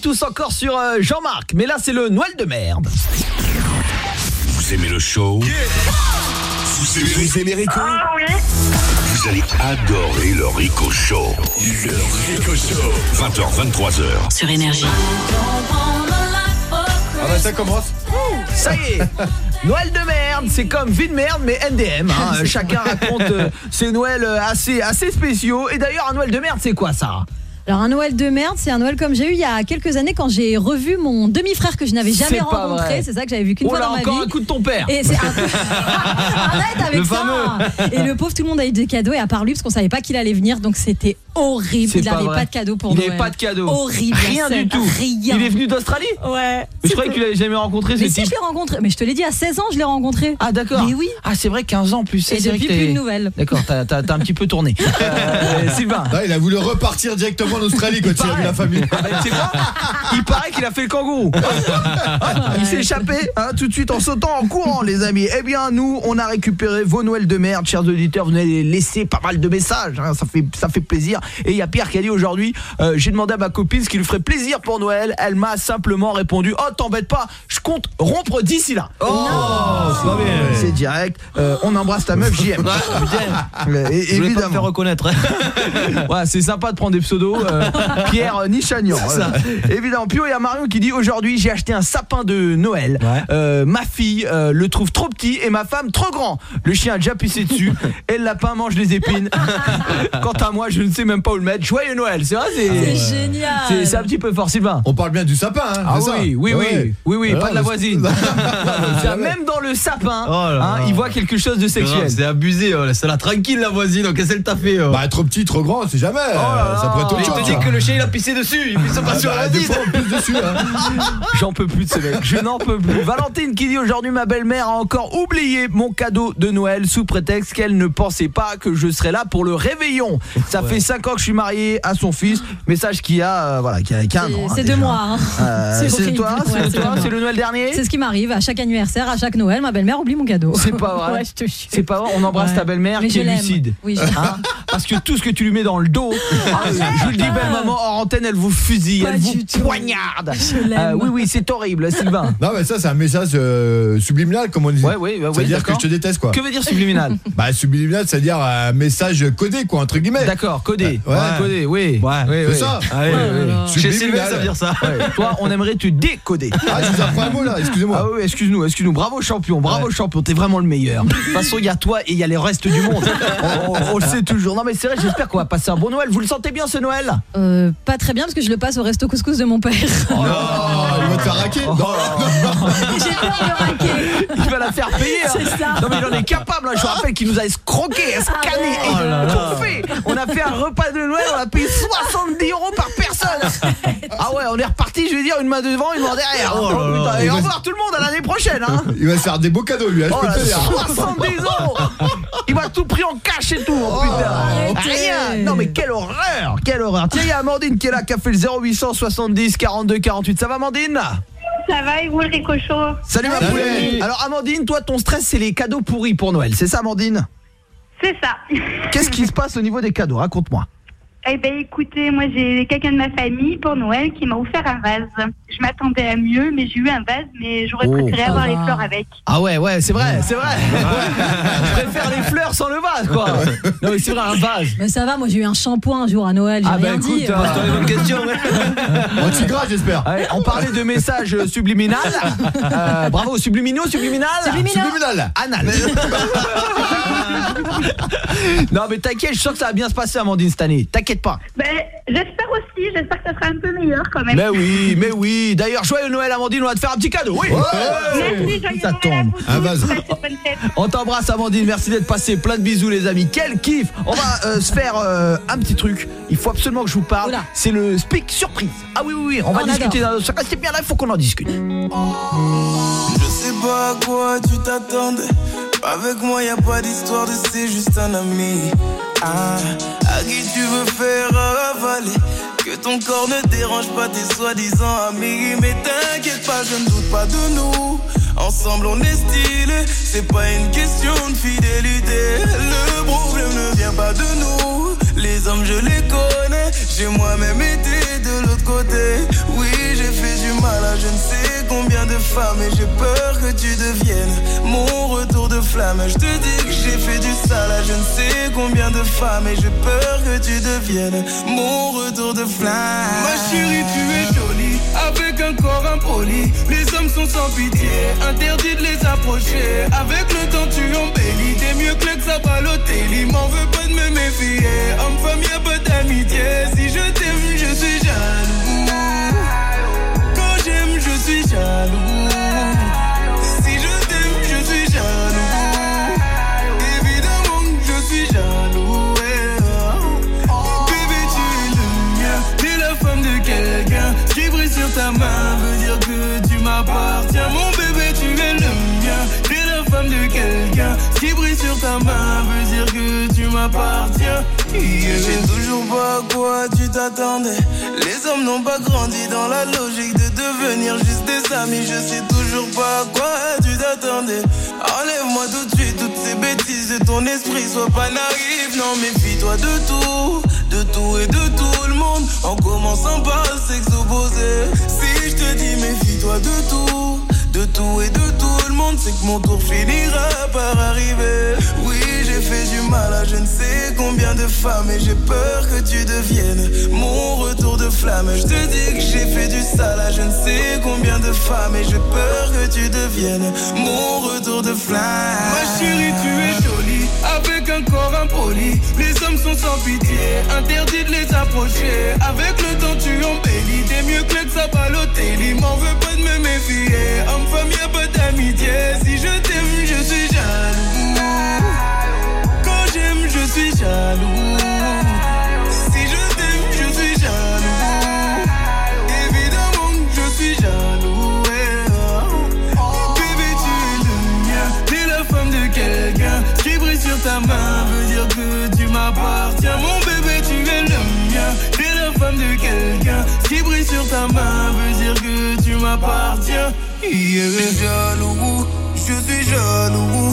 tous encore sur euh, Jean-Marc. Mais là, c'est le Noël de merde. Vous aimez le show? Yeah. Vous aimez, vous aimez Rico? Ah oui. Vous allez adorer le Rico Show. Le Rico Show. vingt heures, vingt-trois heures. Sur Énergie. Ah bah ça commence. Ça y est. Noël de merde, c'est comme vie de merde mais N D M hein. Chacun raconte euh, ses Noëls assez, assez spéciaux. Et d'ailleurs un Noël de merde c'est quoi ça? Alors un Noël de merde, c'est un Noël comme j'ai eu il y a quelques années quand j'ai revu mon demi-frère que je n'avais jamais C'est pas rencontré. vrai. C'est ça que j'avais vu qu'une Oh fois là, dans ma vie. encore un coup de ton père. Et c'est un peu... Arrête avec Le ça. fameux. Et le pauvre, tout le monde a eu des cadeaux et à part lui parce qu'on savait pas qu'il allait venir, donc c'était horrible. C'est Il pas n'avait vrai. pas de cadeau pour Il Noël. n'avait pas de cadeau. Horrible. Rien la scène. du tout. Rien. Il est venu d'Australie? Ouais. Mais je croyais que tu l'avais jamais rencontré ce Mais si, type. je l'ai rencontré. Mais je te l'ai dit, à seize ans, je l'ai rencontré. Ah d'accord. Mais oui. Ah c'est vrai, quinze ans plus. Et c'est vrai depuis, que t'es- plus de nouvelles. D'accord, t'as, t'as, t'as un petit peu tourné. Euh, Sylvain. Ah, il a voulu repartir directement en Australie quand il a vu la famille. Ah bah, tu sais quoi, il paraît qu'il a fait le kangourou. Il s'est échappé hein, tout de suite en sautant en courant les amis. Eh bien nous on a récupéré vos Noëls de merde, chers auditeurs. Vous avez laissé pas mal de messages hein, ça, fait, ça fait plaisir. Et il y a Pierre qui a dit aujourd'hui euh, j'ai demandé à ma copine ce qui lui ferait plaisir pour Noël. Elle m'a simplement répondu oh t'embête pas, je compte rompre d'ici là. Oh, c'est pas bien. C'est direct. Euh, on embrasse ta meuf, J M. Euh, et- Je voulais pas me évidemment. faire reconnaître. Ouais, c'est sympa de prendre des pseudos. euh, Pierre euh, Nichagnan. Ça. Euh, évidemment. Puis il y a Marion qui dit aujourd'hui j'ai acheté un sapin de Noël. Ouais. Euh, ma fille euh, le trouve trop petit et ma femme trop grand. Le chien a déjà pissé dessus et le lapin mange les épines. Quant à moi, je ne sais même pas où le mettre. Joyeux Noël. C'est vrai, c'est C'est génial. c'est, c'est un petit peu fort, Sylvain. On parle bien du sapin hein, Ah c'est ça oui, oui, oui, Ouais. oui, oui, Ah, pas de la mais- voisine. Ça, même dans le sapin, Oh là hein, là. il voit quelque chose de C'est grave, sexuel. c'est abusé, oh, laisse-la tranquille la voisine, oh, qu'est-ce qu'elle t'a fait oh. Bah trop petit, trop grand, c'est jamais. là Ça pourrait être là. autre Mais chose. je te dis que le chien il a pissé dessus, il pisse pas Ah sur bah, la des voisine. fois, on pisse dessus hein. J'en peux plus de ce mec, je n'en peux plus. Valentine qui dit aujourd'hui ma belle-mère a encore oublié mon cadeau de Noël sous prétexte qu'elle ne pensait pas que je serais là pour le réveillon. Ça fait cinq ans que je suis marié à son fils. Message qui a euh, voilà, qui a, qui a un C'est- an. hein, C'est déjà. deux mois. Hein. Euh, c'est horrible. toi, c'est Ouais, toi, deux c'est mois. le Noël dernier. C'est ce qui m'arrive à chaque anniversaire, à chaque Noël, ma belle-mère oublie mon cadeau. C'est pas vrai. Ouais, je te jure. C'est pas vrai, on embrasse Ouais. ta belle-mère Mais qui je est l'aime. lucide. Oui, je- Hein, parce que tout ce que tu lui mets dans le dos, ah, je vous le dis belle maman hors antenne, elle vous fusille, Pas elle vous du tout. poignarde. Je l'aime. Euh, oui oui, c'est horrible Sylvain. Non mais ça c'est un message euh, subliminal comme on dit. Ouais, ouais, ouais, C'est-à-dire d'accord. que je te déteste quoi. Que veut dire subliminal? Bah subliminal c'est-à-dire un message codé quoi entre guillemets. D'accord, codé. Ouais. Ouais, codé, oui. Ouais, oui, c'est oui. ça. Ah, oui, oui, oui. Chez Sylvain ça veut dire ça. Ouais, toi, on aimerait te décoder. Ah je vous apprends un mot là, excusez-moi. Ah oui, excuse-nous, excuse-nous. Bravo champion, bravo Ouais. champion, t'es vraiment le meilleur. De toute façon, il y a toi et il y a les restes du monde. On, on- on le sait toujours. Non mais c'est vrai, j'espère qu'on va passer un bon Noël. Vous le sentez bien ce Noël? Euh, pas très bien parce que je le passe au resto couscous de mon père. Oh, il va te faire raquer. Non, J'ai peur de raquer. Il va la faire payer. hein. C'est ça. Non mais il en est capable. hein. Je vous rappelle qu'il nous a escroqué, scanné Ah et ouais. Oh là là. tout fait. On a fait un repas de Noël, on a payé soixante-dix euros par personne. Ah ouais, on est reparti, je vais dire, une main devant, une main derrière. Oh là là. putain. Et Il au va- revoir tout le monde à l'année prochaine. Hein. il va se faire des beaux cadeaux lui, hein, je Oh peux là, te dire. soixante-dix euros. Il m'a tout pris en cash et tout. Oh, putain. arrêtez. Rien. Non mais quelle horreur, quelle horreur. Tiens, il y a Amandine qui est là, qui a fait le zéro huit cent soixante-dix quarante-deux quarante-huit. Ça va Amandine? Ça va et vous le Rico Show? Salut ma Salut. poule. Alors Amandine, toi ton stress c'est les cadeaux pourris pour Noël, c'est ça Amandine? C'est ça. Qu'est-ce qui se passe au niveau des cadeaux? Raconte-moi. Eh ben écoutez, moi j'ai quelqu'un de ma famille pour Noël qui m'a offert un vase. Je m'attendais à mieux, mais j'ai eu un vase, mais j'aurais Oh. préféré avoir Ça les va. fleurs avec. Ah ouais ouais c'est vrai, c'est vrai. Je préfère les fleurs sans le vase quoi. Non mais c'est vrai un vase. Mais ça va, moi j'ai eu un shampoing un jour à Noël, j'ai Ah bah rien écoute, dit. euh, Pose-toi les bonnes questions. Anti-gras j'espère. Allez, on parlait de messages euh, subliminal. Euh, bravo, subliminaux, subliminal. Subliminal. Subliminal. Anal. Non mais t'inquiète, je sens que ça va bien se passer Amandine cette année. T'inquiète pas. Ben, j'espère aussi, j'espère que ça sera un peu meilleur quand même. Mais oui, mais oui. D'ailleurs, joyeux Noël Amandine, on va te faire un petit cadeau. Oui. Merci, joyeux Ça Noël à tombe. vous tous. Un vase. Passez de bonnes fêtes. On t'embrasse Amandine, merci d'être passé. Plein de bisous les amis. Quel kiff. On va euh, se faire euh, un petit truc. Il faut absolument que je vous parle. Oula. C'est le speak surprise. Ah oui oui oui, on va On discuter dans chacun c'est bien là, il faut qu'on en discute. Je sais pas à quoi tu t'attendais. Avec moi y a pas d'histoire de c'est juste un ami. Ah, à qui tu veux faire avaler. Que ton corps ne dérange pas tes soi-disant amis. Mais t'inquiète pas, je ne doute pas de nous. Ensemble on est stylé. C'est pas une question de fidélité. Le problème ne vient pas de nous. Les hommes je les connais. J'ai moi-même été de l'autre côté. Oui j'ai là, je ne sais combien de femmes et j'ai peur que tu deviennes mon retour de flamme. Je te dis que j'ai fait du sale là, je ne sais combien de femmes et j'ai peur que tu deviennes mon retour de flamme. Ma chérie, tu es jolie, avec un corps impoli. Les hommes sont sans pitié, interdit de les approcher. Avec le temps tu embellis, t'es mieux que l'ex à Balotelli. M'en veux pas de me méfier, homme-femme y'a pas d'amitié. Si je t'aime, je suis jaloux. Quand j'aime, je suis jaloux. Si je t'aime, je suis jaloux. Évidemment que je suis jaloux. Bébé, tu es le mien, t'es la femme de quelqu'un. Ce qui brille sur ta main veut dire que tu m'appartiens. Mon bébé, tu es le mien, t'es la femme de quelqu'un. Ce qui brille sur ta main veut dire que tu m'appartiens. Yeah. Je sais toujours pas à quoi tu t'attendais. Les hommes n'ont pas grandi dans la logique de devenir juste des amis. Je sais toujours pas à quoi tu t'attendais. Enlève-moi tout de suite toutes ces bêtises de ton esprit. Sois pas naïf, non méfie-toi de tout, de tout et de tout le monde. En commençant par le sexe opposé. Si je te dis méfie-toi de tout, de tout et de tout le monde, c'est que mon tour finira par arriver. Oui, j'ai fait du mal à je ne sais combien de femmes et j'ai peur que tu deviennes mon retour de flamme. Je te dis que j'ai fait du sale à je ne sais combien de femmes et j'ai peur que tu deviennes mon retour de flamme. Ma chérie, tu es jolie, avec un corps impoli. Les hommes sont sans pitié, interdit de les approcher. Avec le temps tu embellis, t'es mieux que l'ex à Balotelli. M'en veux pas de me méfier, homme-femme y'a pas d'amitié. Si je t'aime, je suis jaloux. Quand j'aime, je suis jaloux. Si je t'aime, je suis jaloux. Évidemment que je suis jaloux. Bébé, tu es le mien, t'es la femme de quelqu'un. Ce qui brille sur ta main veut dire que tu m'appartiens. Mon bébé, tu es le mien, t'es la femme de quelqu'un. Ce qui brille sur ta main veut dire que tu m'appartiens. Yeah. Je suis jaloux, je suis jaloux.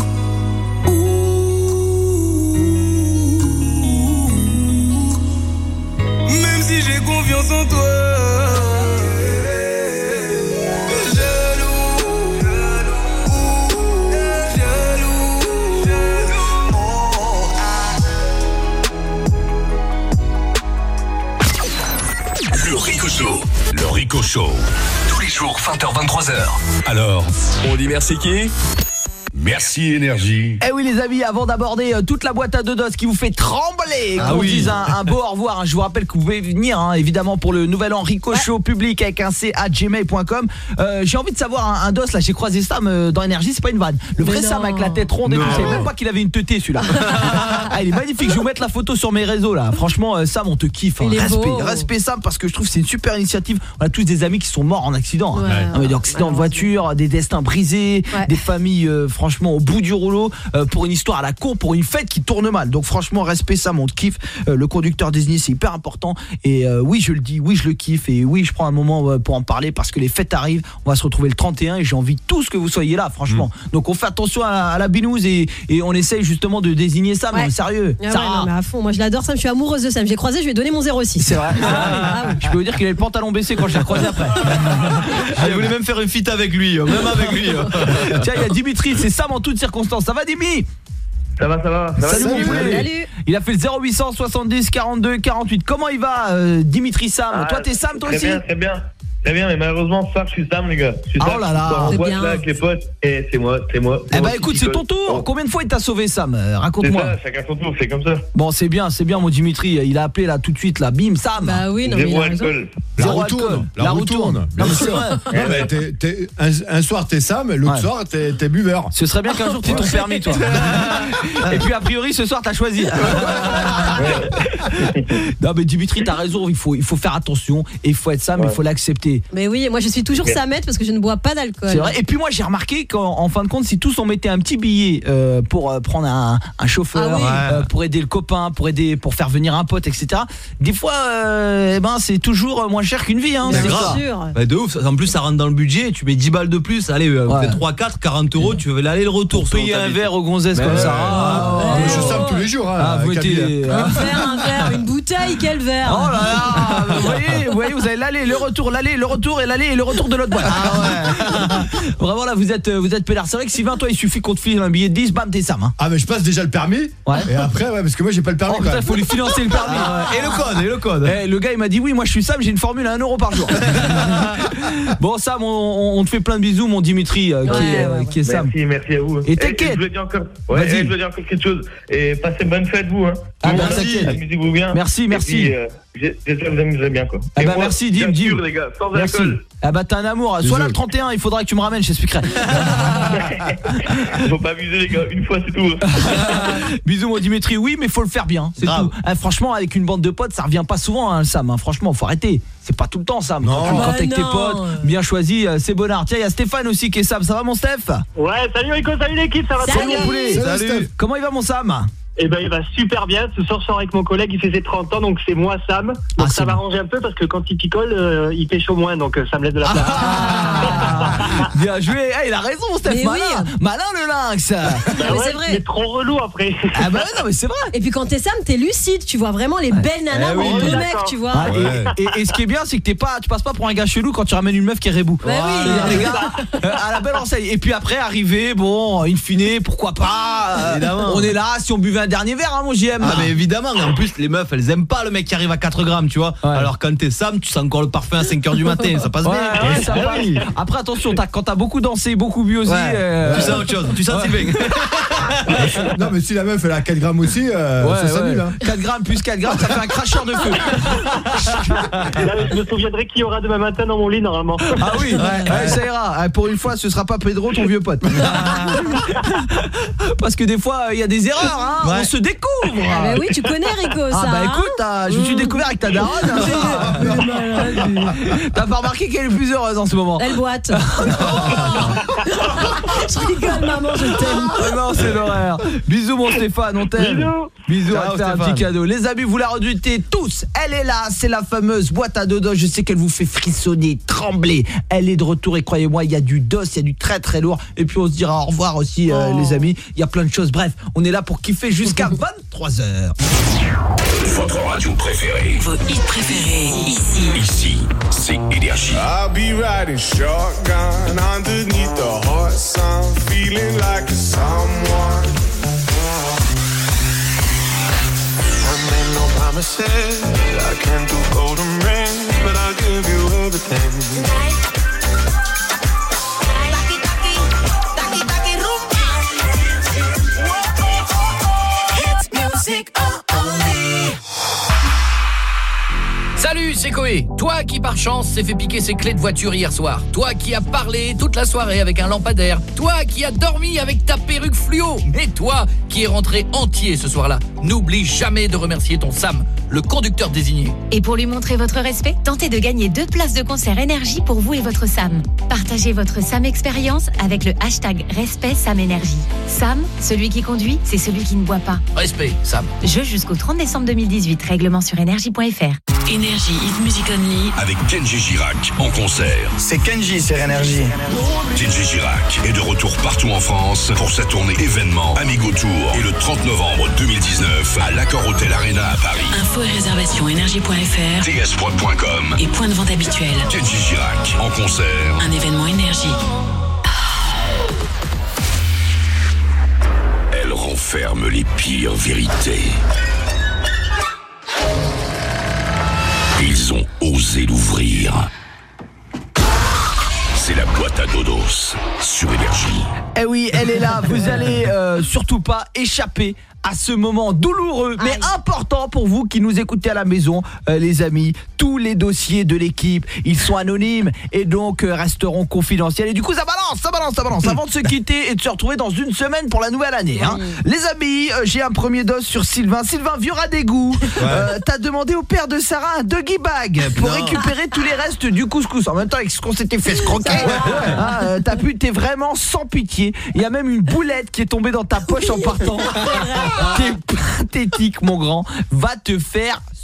Même si j'ai confiance en toi. Le Rico Show. Le Rico Show. Tous les jours, vingt heures, vingt-trois heures. Alors, on dit merci qui ? Merci Énergie. Eh oui les amis, avant d'aborder euh, toute la boîte à deux doses qui vous fait trembler, Ah qu'on oui. dise un, un beau au revoir, hein. Je vous rappelle que vous pouvez venir hein, évidemment pour le nouvel an Rico Show public avec un c à gmail point com. euh, J'ai envie de savoir un, un dos là, j'ai croisé Sam euh, dans Énergie, c'est pas une vanne. Le vrai Mais Sam non. avec la tête ronde et tout, je savais même pas qu'il avait une teuté celui-là. Ah, il est magnifique, je vais vous mettre la photo sur mes réseaux là. Franchement euh, Sam, on te kiffe hein. Il est Respect, beau. respect Sam, parce que je trouve que c'est une super initiative. On a tous des amis qui sont morts en accident hein. Ouais. Non, mais des accidents de voiture, des destins brisés, Ouais. des familles euh, franchement au bout du rouleau, euh, pour une histoire à la con, pour une fête qui tourne mal. Donc franchement respect Sam, on te kiffe. euh, Le conducteur désigné c'est hyper important. Et euh, oui je le dis, oui je le kiffe. Et oui je prends un moment euh, pour en parler, parce que les fêtes arrivent. On va se retrouver le trente et un et j'ai envie tous que vous soyez là franchement. mmh. Donc on fait attention à la, à la binouse et, et on essaye justement de désigner Sam. Ouais. Non, mais sérieux Ah ouais, Sarah. non, mais à fond, moi je l'adore Sam, je suis amoureuse de Sam. Je l'ai croisé, je lui ai donné mon zéro six. C'est vrai. Ah oui. Je peux vous dire qu'il a le pantalon baissé quand je l'ai croisé après. Je voulais même faire une feat avec lui, même avec lui. Tiens, il y a Dimitri, c'est Sam en toutes circonstances. Ça va Dimi? Ça va, ça va. Ça va, Salut, Salut. mon poulet. Salut. Il a fait le zéro huit cent soixante-dix quarante-deux quarante-huit. Comment il va euh, Dimitri Sam? Ah, Toi t'es Sam toi très aussi? Bien, très bien. Très bien, mais malheureusement, ce soir, je suis Sam, les gars. Je suis Oh Sam, là je là. sors en C'est boîte bien. là avec les potes. Et c'est moi, c'est moi. Eh bah écoute, c'est ton tour. Combien de fois il t'a sauvé Sam? Euh, C'est Raconte-moi. ça, chacun son tour, c'est comme ça. Bon, c'est bien, c'est bien mon Dimitri. Il a appelé là tout de suite là. Bim, Sam. Bah oui, non mais il Zéro a raison. alcool. La Zéro roue alcool. tourne, La la roue roue tourne. tourne. Non, mais c'est Bien vrai. sûr. Non, mais t'es- t'es- un, un soir t'es Sam, l'autre Ouais. soir t'es t'es buveur. Ce serait bien qu'un jour tu aies ton permis toi. Et puis a priori ce soir t'as choisi. Non mais Dimitri t'as raison, il faut, il faut faire attention. Et il faut être Sam, il Ouais. faut l'accepter. Mais oui, moi je suis toujours Samette parce que je ne bois pas d'alcool. C'est vrai. Et puis moi j'ai remarqué qu'en en fin de compte, si tous on mettait un petit billet euh, pour euh, prendre un, un chauffeur, Ah oui. euh, pour aider le copain, pour aider, pour faire venir un pote, et cetera. Des fois, euh, eh ben c'est toujours moins cher qu'une vie. Hein, Bien c'est grave. sûr. Bah de ouf, en plus ça rentre dans le budget, tu mets dix balles de plus, allez, euh, Ouais. fait trois, quatre, quarante euros, tu veux l'aller le retour. Pour selon payer ta un vie. verre aux gonzesses Mais comme ouais. ça. Ah, Ah, mais je Oh. Sam tous les jours hein, Ah, vous Camille. étiez- Un verre, un verre, une bouteille, quel verre? Oh là là, vous voyez, vous voyez, vous avez l'aller, le retour, l'aller, le retour et l'aller et le retour de l'autre boîte. Ah ouais. Vraiment là vous êtes vous êtes pédard. C'est vrai que Sylvain, toi il suffit qu'on te file un billet de dix, bam t'es Sam hein. Ah mais je passe déjà le permis. Ouais. Et après ouais parce que moi j'ai pas le permis. Oh putain, il faut lui financer le permis. Ah ouais. Et le code, et le code. Eh, le gars il m'a dit oui, moi je suis Sam, j'ai une formule à un euro par jour. Bon Sam, on, on, on te fait plein de bisous mon Dimitri euh, qui, ouais, est, euh, ouais, qui est Sam. Merci, merci à vous. Et t'inquiète. Je veux dire encore, ouais, Vas-y. je veux dire encore quelque chose. Et passez bonne fête vous hein. Ah, Tout le bah, monde, t'inquiète. amusez-vous bien. Merci, Et merci. puis, euh, j'espère que vous amusez bien quoi. Ah Et bah moi, merci Dim, bien Dim. sûr, les gars, sans Merci. alcool. Ah bah t'as un amour. Soit là le trente et un, il faudra que tu me ramènes, je t'expliquerai. Faut pas abuser les gars, une fois c'est tout. Bisous mon Dimitri, oui mais faut le faire bien, c'est tout. Ah, franchement avec une bande de potes ça revient pas souvent hein, Sam, hein. Franchement faut arrêter. C'est pas tout le temps Sam. Non. Quand tu Bah quand t'es avec tes non. potes, bien choisi, euh, c'est bonheur. Tiens il y a Stéphane aussi qui est Sam, ça va mon Steph? Ouais, salut Rico, salut l'équipe, ça va Salut. très bien. Mon poulet. Salut, Steph. Comment il va mon Sam? Eh ben il va super bien. Ce soir je sors avec mon collègue, il faisait trente ans, donc c'est moi Sam. Donc Ah, ça c'est va bon. arranger un peu parce que quand il picole, euh, il pêche au moins, donc euh, ça me laisse de la place. Ah, bien joué. Ah, il a raison Steph, Mais malin. oui. Malin le lynx. Bah mais ouais, c'est vrai. mais trop relou après. Ah bah non mais c'est vrai. Et puis quand t'es Sam, t'es lucide, tu vois vraiment les belles nanas Eh dans oui. les beaux D'accord. mecs, tu vois. Ah, et- Ouais. et, et ce qui est bien c'est que t'es pas, tu passes pas pour un gars chelou quand tu ramènes une meuf qui est rebou. Bah oui. C'est-à-dire, les gars, euh, à la belle enseigne. Et puis après arriver, bon, in fine, pourquoi pas euh, Évidemment. on est là, si on buvait un dernier verre hein, mon J M. Ah mais évidemment, et en plus les meufs elles aiment pas le mec qui arrive à quatre grammes tu vois. Ouais. Alors quand t'es Sam tu sens encore le parfum à cinq heures du matin, ça passe Ouais, bien. ouais, ça Ah passe. oui. Après attention, t'as- quand t'as beaucoup dansé, beaucoup bu aussi, Ouais. euh, Tu sens autre chose, tu sens Ouais. Sylvain. Non mais si la meuf elle a quatre grammes aussi, euh, ouais, ça s'annule ouais. hein. quatre grammes plus quatre grammes, ça fait un cracheur de feu. Là, je me souviendrai qui y aura demain matin dans mon lit normalement. Ah oui, ouais, ouais, ça ira. Ah, pour une fois, ce sera pas Pedro, ton vieux pote. Parce que des fois, il y a des erreurs, hein. Ouais. On se découvre. Ah bah oui, tu connais Rico ça. Ah bah hein. écoute, ah, je me suis découvert avec ta daronne. T'as pas remarqué qu'elle est plus heureuse en ce moment? Elle boite. Je rigole maman, je t'aime. Oh non, c'est l'horreur. Bisous mon Stéphane, on t'aime. Bisous. Bisous, Ciao, à te faire un Stéphane. petit cadeau. Les amis, vous la redoutez tous. Elle est là, c'est la fameuse boîte à dodo. Je sais qu'elle vous fait frissonner, trembler. Elle est de retour et croyez-moi, il y a du dos, il y a du très très lourd. Et puis on se dira au revoir aussi euh, Oh. les amis. Il y a plein de choses. Bref, on est là pour kiffer jusqu'à vingt-trois heures. Votre radio préférée. Vos hits préférés, ici. Ici, c'est Énergie. I'll be riding shotgun underneath the hot sun, feeling like a someone. I made no promises, I can't do golden rings, but I'll give you everything. Salut, c'est Koé. Toi qui par chance s'est fait piquer ses clés de voiture hier soir. Toi qui as parlé toute la soirée avec un lampadaire. Toi qui as dormi avec ta perruque fluo. Et toi qui es rentré entier ce soir-là. N'oublie jamais de remercier ton Sam, le conducteur désigné. Et pour lui montrer votre respect, tentez de gagner deux places de concert énergie pour vous et votre Sam. Partagez votre Sam expérience avec le hashtag Respect Sam Énergie. Sam, celui qui conduit, c'est celui qui ne boit pas. Respect, Sam. Jeu jusqu'au trente décembre deux mille dix-huit. Règlement sur énergie point f r. Énergie Hit Music Only. Avec Kenji Girac en concert. C'est Kenji sur Énergie. Kenji Girac est de retour partout en France pour sa tournée événement Amigo Tour. Et le trente novembre deux mille dix-neuf à l'Accor Hotel Arena à Paris. Info et réservation énergie point f r. T S prod point com. Et point de vente habituel. Kenji Girac en concert. Un événement énergie. Elle renferme les pires vérités. Ils ont osé l'ouvrir. C'est la boîte à dodos sur Énergie. Eh oui, elle est là. Vous allez euh, surtout pas échapper à ce moment douloureux mais important pour vous qui nous écoutez à la maison, euh, les amis. Tous les dossiers de l'équipe, ils sont anonymes et donc euh, resteront confidentiels. Et du coup, ça balance, ça balance, ça balance. Avant de se quitter et de se retrouver dans une semaine pour la nouvelle année. Hein. Les amis, euh, j'ai un premier dos sur Sylvain. Sylvain, vieux rat d'égout. Euh, T'as demandé au père de Sarah un doggy bag pour Non. récupérer tous les restes du couscous. En même temps, avec ce qu'on s'était fait escroquer. Ah, euh, T'as pu, t'es vraiment sans pitié. Il y a même une boulette qui est tombée dans ta poche en partant. T'es pathétique mon grand. Va te faire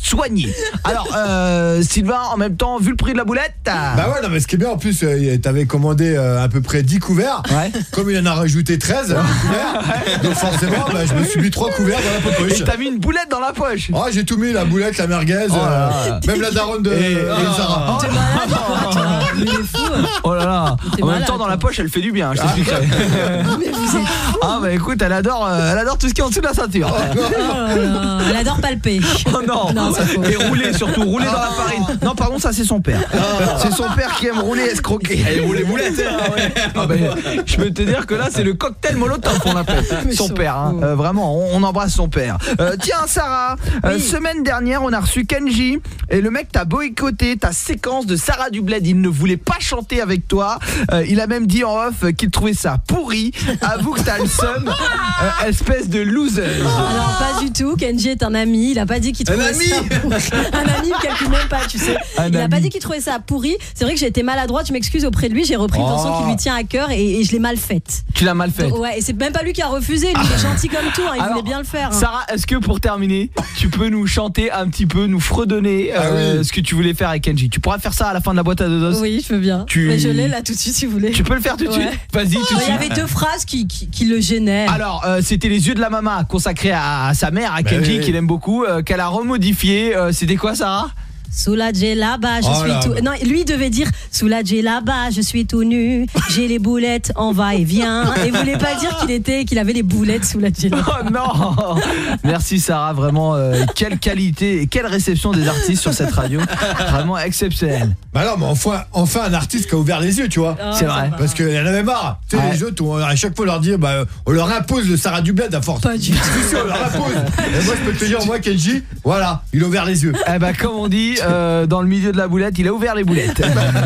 soigné. Alors, euh, Sylvain, en même temps, vu le prix de la boulette... Bah ouais, non mais ce qui est bien, en plus, euh, t'avais commandé euh, à peu près dix couverts. Ouais. Comme il en a rajouté treize couverts, donc forcément, bah, je me suis mis trois couverts dans la poche. Et t'as mis une boulette dans la poche. Oh, j'ai tout mis, la boulette, la merguez, oh euh, même la daronne de, et, de oh, Sarah. T'es malade, il est fou. Oh là là. En malade, même temps, dans la poche, elle fait du bien, je t'expliquerai. Mais vous êtes fou. Ah bah écoute, elle adore, euh, elle adore tout ce qui est en dessous de la ceinture. Oh, non. Elle adore palper. Oh non, non et rouler surtout, rouler dans la farine. Non, pardon, ça c'est son père. C'est son père qui aime rouler et escroquer. Elle roule les boulettes. Ah ouais. Ah bah, je peux te dire que là, c'est le cocktail Molotov qu'on l'appelle. Son père, hein. euh, vraiment, on, on embrasse son père. Euh, tiens, Sarah, euh, oui. semaine dernière, on a reçu Kenji et le mec t'a boycotté ta séquence de Sarah du Bled. Il ne voulait pas chanter avec toi. Euh, il a même dit en off qu'il trouvait ça pourri. Avoue que t'as le seum, euh, espèce de loser. Alors pas du tout. Kenji est un ami. Il a pas dit qu'il trouvait un ami ça pourri. Un ami, il calcule même pas, tu sais. Un il a ami. pas dit qu'il trouvait ça pourri. C'est vrai que j'ai été maladroite. Je m'excuse auprès de lui. J'ai repris une Oh. chanson qui lui tient à cœur et, et je l'ai mal faite. Tu l'as mal faite. Donc, ouais, et c'est même pas lui qui a refusé. Lui, il est gentil comme tout. Hein, il Alors, voulait bien le faire. Hein. Sarah, est-ce que pour terminer, tu peux nous chanter un petit peu, nous fredonner euh, ah oui. ce que tu voulais faire avec Kenji? Tu pourras faire ça à la fin de la boîte à dodos? Oui, je veux bien. Tu... Mais je l'ai là tout de suite si vous voulez. Tu peux le faire tout de Ouais. suite? Vas-y, tout de Il suite. y avait deux phrases qui, qui, qui le gênaient. Alors, euh, c'était Les yeux de la maman consacré à, à sa mère, à Bah Kenji, oui. qu'il aime beaucoup, euh, qu'elle a remodifié. Euh, c'était quoi, Sarah? Sous la là-bas, je Oh suis là. tout. Non, lui il devait dire sous la là-bas, je suis tout nu. J'ai les boulettes en va-et-vient. Et voulait pas dire qu'il était, qu'il avait les boulettes sous la là-bas. Oh non. Merci Sarah, vraiment euh, quelle qualité et quelle réception des artistes sur cette radio, vraiment exceptionnelle. Bah non, mais enfin, enfin un artiste qui a ouvert les yeux, tu vois. Oh, C'est vrai. Parce qu'il y en avait marre. Tu sais, Ouais. les autres, on, à chaque fois leur dire, bah, on leur impose le Sarah du Bled à force. Pas du tout. Si, si, on leur impose. Et moi, je peux te dire, moi, Kenji, voilà, il a ouvert les yeux. Eh ben comme on dit euh, dans le milieu de la boulette, il a ouvert les boulettes.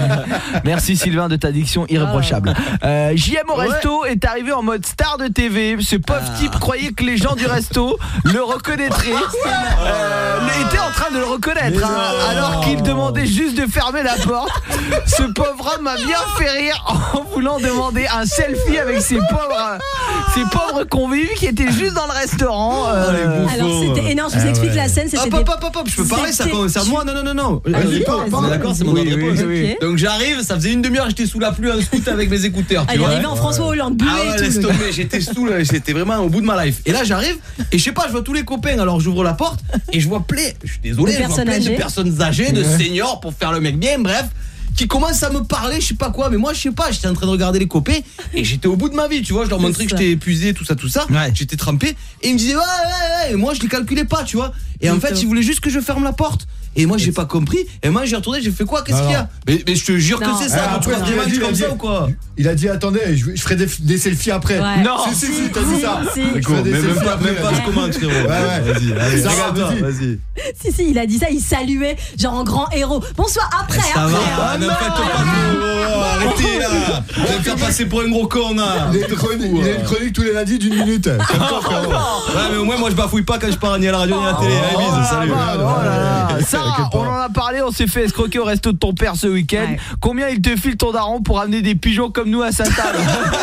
Merci Sylvain de ta diction irréprochable. Euh, J M au resto est arrivé en mode star de T V. Ce pauvre type croyait que les gens du resto le reconnaîtraient. Euh, il était en train de le reconnaître hein, alors qu'il demandait juste de fermer la porte. Ce pauvre homme m'a bien fait rire en voulant demander un selfie avec ses pauvres ces pauvres convives qui étaient juste dans le restaurant. Euh, Alors c'était énorme, je vous Ah explique ouais. la scène, c'était Hop, hop, hop, hop, hop, je peux parler, ça c'était- commence à moi. Non, non, non, non. Vas-y, pas, vas-y. on est d'accord, c'est mon Oui, heure de oui, pause. oui. Ok. Donc j'arrive, ça faisait une demi-heure, j'étais sous la pluie en scout avec mes écouteurs, Ah, tu il vois. arrivait en François Hollande, bleu Ah et ouais, tout. laisse le gars. tomber, j'étais sous, là, j'étais vraiment au bout de ma life. Et là j'arrive, et je sais pas, je vois tous les copains, alors j'ouvre la porte, et je vois plein, je suis désolé, Des je vois personnes plein âgées. de personnes âgées, de seniors, pour faire le mec bien, bref, qui commencent à me parler, je sais pas quoi, mais moi je sais pas, j'étais en train de regarder les copains, et j'étais au bout de ma vie, tu vois, je leur montrais que ça. j'étais épuisé, tout ça, tout ça, Ouais. j'étais trempé, et ils me disaient, ouais, ouais, ouais, et moi je les calculais pas, tu vois, et en fait ils voulaient juste que je ferme la porte. Et moi j'ai pas compris, et moi j'ai retourné, j'ai fait quoi, qu'est-ce Non, qu'il y a non. mais, mais je te jure Non. que c'est ça, Ah, quand tu après, passes des il a matchs dit, comme il a ça dit- ou quoi? Il a dit, attendez, je, je ferai des, des selfies après. Ouais. Non. Si, si, si, t'as dit ça. Si, Je Écoute, ferai des mais même selfies pas, après, même pas vas-y. ce comment frérot. Ouais, ouais. Vas-y, allez, Sarah, regarde-toi, vas-y. vas-y. Si, si, il a dit ça, il saluait, genre en grand héros. Bonsoir, après, Ça après. va, hein. ne faites pas trop, oh, arrêtez là. Vous allez me faire passer pour un gros con là. Il a une chronique, il a une chronique tous les lundis d'une minute. Comme toi, frérot. Ouais mais au moins moi je bafouille pas quand je pars ni à la radio ni à la télé. Allez, Oh bisous, là salut. là, oh là là. Sarah, T'inquiète pas. on en a parlé, on s'est fait escroquer au resto de ton père ce week-end. Ouais. Combien il te file ton daron pour amener des pigeons comme nous à sa table?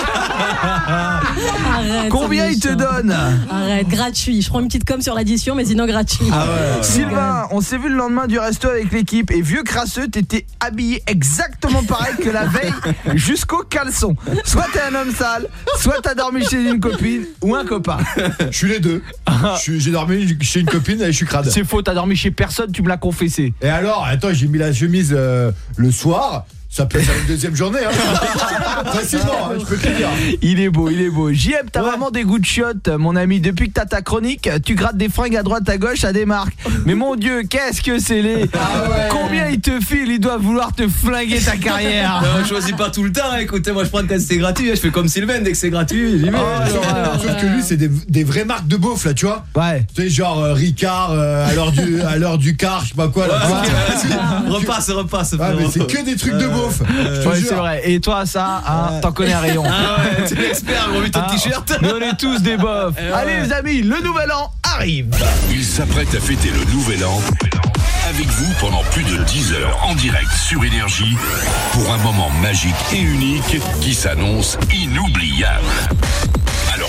Arrête, Combien c'est il te méchant. donne? Arrête, gratuit. Je prends une petite com sur l'addition, mais sinon gratuit. Ah ouais. Sylvain, on s'est vu le lendemain du resto avec l'équipe et vieux crasseux, t'étais habillé exactement pareil que la veille jusqu'au caleçon. Soit t'es un homme sale, soit t'as dormi chez une copine ou un copain. Je suis les deux. Je suis- J'ai dormi chez une copine et je suis crade. C'est faux, t'as dormi chez personne, tu me l'as confessé. Et alors, attends, j'ai mis la chemise euh, le soir. Ça peut être une deuxième journée, hein. Facilement, hein, je peux te le dire. Il est beau, il est beau. J M, t'as vraiment des goûts de chiottes, mon ami. Depuis que t'as ta chronique, tu grattes des fringues à droite, à gauche, à des marques. Mais mon Dieu, qu'est-ce que c'est laid. Combien il te file, il doit vouloir te flinguer ta carrière. Non, je choisis pas tout le temps, écoutez, moi je prends quand c'est gratuit, je fais comme Sylvain, dès que c'est gratuit, j'y vais. Sauf, sauf que lui, c'est des, des vraies marques de beauf, là, tu vois. Ouais. Tu sais, genre euh, Ricard, euh, à l'heure du, à l'heure du car, je sais pas quoi. Là, Ouais, tu vois. ok, vas-y. Repasse, repasse. Ah, mais frérot. c'est que des trucs de beauf. Je te Ouais, jure. c'est vrai. Et toi, ça, hein, t'en connais un rayon. Ah ouais, t'es l'expert, gros, vu ton Ah, t-shirt. mais on est tous des bofs. ouais. Allez les amis, le nouvel an arrive. Il s'apprête à fêter le nouvel an avec vous pendant plus de dix heures en direct sur Énergie pour un moment magique et unique qui s'annonce inoubliable. Alors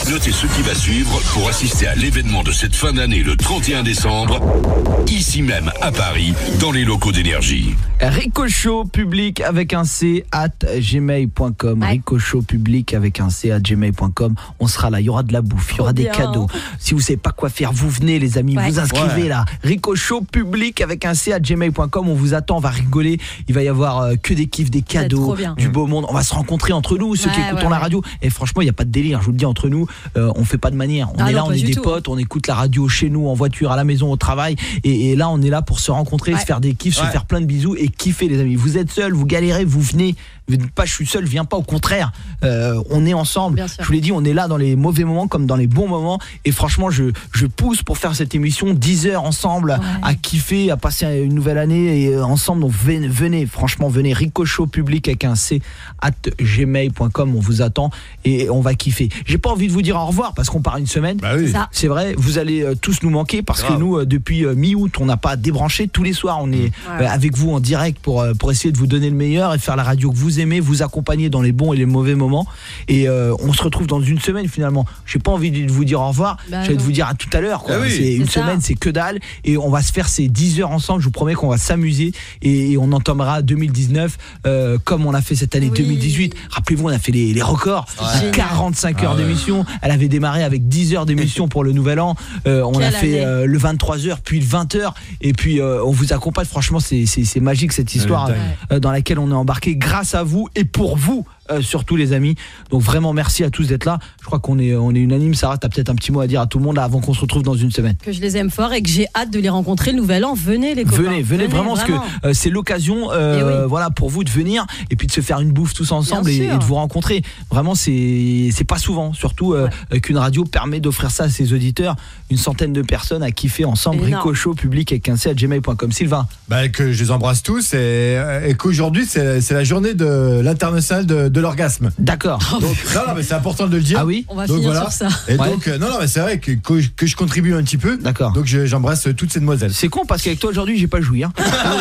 Notez ce qui va suivre pour assister à l'événement de cette fin d'année le trente et un décembre, ici même à Paris, dans les locaux d'Énergie. Ricochot public avec un C at gmail point com. Ouais. Ricochot public avec un C at gmail point com. On sera là, il y aura de la bouffe, il y aura des cadeaux. Si vous savez pas quoi faire, vous venez les amis, ouais. vous inscrivez ouais. là. Ricochot public avec un C at gmail point com. On vous attend, on va rigoler. Il va y avoir euh, que des kiffs, des cadeaux, du beau monde. On va se rencontrer entre nous, ceux ouais, qui écoutent ouais, la radio. Et franchement, il y a pas de délire, je vous le dis, entre nous, euh, on fait pas de manière. On ah est non, là, on est des tout. potes, on écoute la radio chez nous, en voiture, à la maison, au travail. Et, et là, on est là pour se rencontrer, ouais. se faire des kiffs, ouais. se faire plein de bisous et kiffer les amis. Vous êtes seuls, vous galérez, vous venez. Vous dites pas je suis seul, viens pas, au contraire. Euh, on est ensemble. Je vous l'ai dit, on est là dans les mauvais moments comme dans les bons moments. Et franchement, je, je pousse pour faire cette émission dix heures ensemble, ouais. à kiffer, à passer une nouvelle année et ensemble. Donc venez, venez franchement, venez. Ricochot public avec un C at gmail point com. On vous attend et on va kiffer. J'ai pas envie de vous dire au revoir parce qu'on part une semaine. Bah oui. C'est vrai, vous allez euh, tous nous manquer parce Grave. que nous, euh, depuis euh, mi-août, on n'a pas débranché. Tous les soirs, on est ouais. euh, avec vous en direct pour, euh, pour essayer de vous donner le meilleur et faire la radio que vous aimez, vous accompagner dans les bons et les mauvais moments. Et euh, on se retrouve dans une semaine finalement. J'ai pas envie de vous dire au revoir, bah j'ai envie de vous dire à tout à l'heure. Quoi. Ah oui, c'est une c'est semaine, c'est que dalle. Et on va se faire ces dix heures ensemble. Je vous promets qu'on va s'amuser et, et on entamera deux mille dix-neuf euh, comme on a fait cette année oui. deux mille dix-huit. Rappelez-vous, on a fait les, les records. Ouais. quarante-cinq heures ah ouais. d'émission. Elle avait démarré avec dix heures d'émission pour le nouvel an. Euh, on Quelle a fait euh, le vingt-trois heures, puis le vingt heures. Et puis euh, on vous accompagne. Franchement, c'est, c'est, c'est magique cette histoire ouais. euh, dans laquelle on est embarqué grâce à vous et pour vous. Euh, surtout les amis, donc vraiment merci à tous d'être là. Je crois qu'on est, on est unanime. Sarah, t'as peut-être un petit mot à dire à tout le monde là, avant qu'on se retrouve dans une semaine. Que je les aime fort et que j'ai hâte de les rencontrer le nouvel an. Venez les copains. Venez, venez, venez vraiment, vraiment parce que euh, c'est l'occasion euh, oui. voilà, pour vous de venir et puis de se faire une bouffe tous ensemble et, et de vous rencontrer. Vraiment c'est, c'est pas souvent, surtout euh, ouais. qu'une radio permet d'offrir ça à ses auditeurs. Une centaine de personnes à kiffer ensemble. Ricochot public avec un C à gmail point com. Sylvain. Bah, que je les embrasse tous et, et qu'aujourd'hui c'est, c'est la journée de l'international de de l'orgasme. D'accord. Donc, non, non, mais c'est important de le dire. Ah oui. On va donc, finir voilà. sur ça. Et ouais. donc, euh, non, non, mais c'est vrai que, que, je, que je contribue un petit peu. D'accord. Donc, je, j'embrasse toutes ces demoiselles. C'est con parce qu'avec toi aujourd'hui, j'ai pas joui. Hein.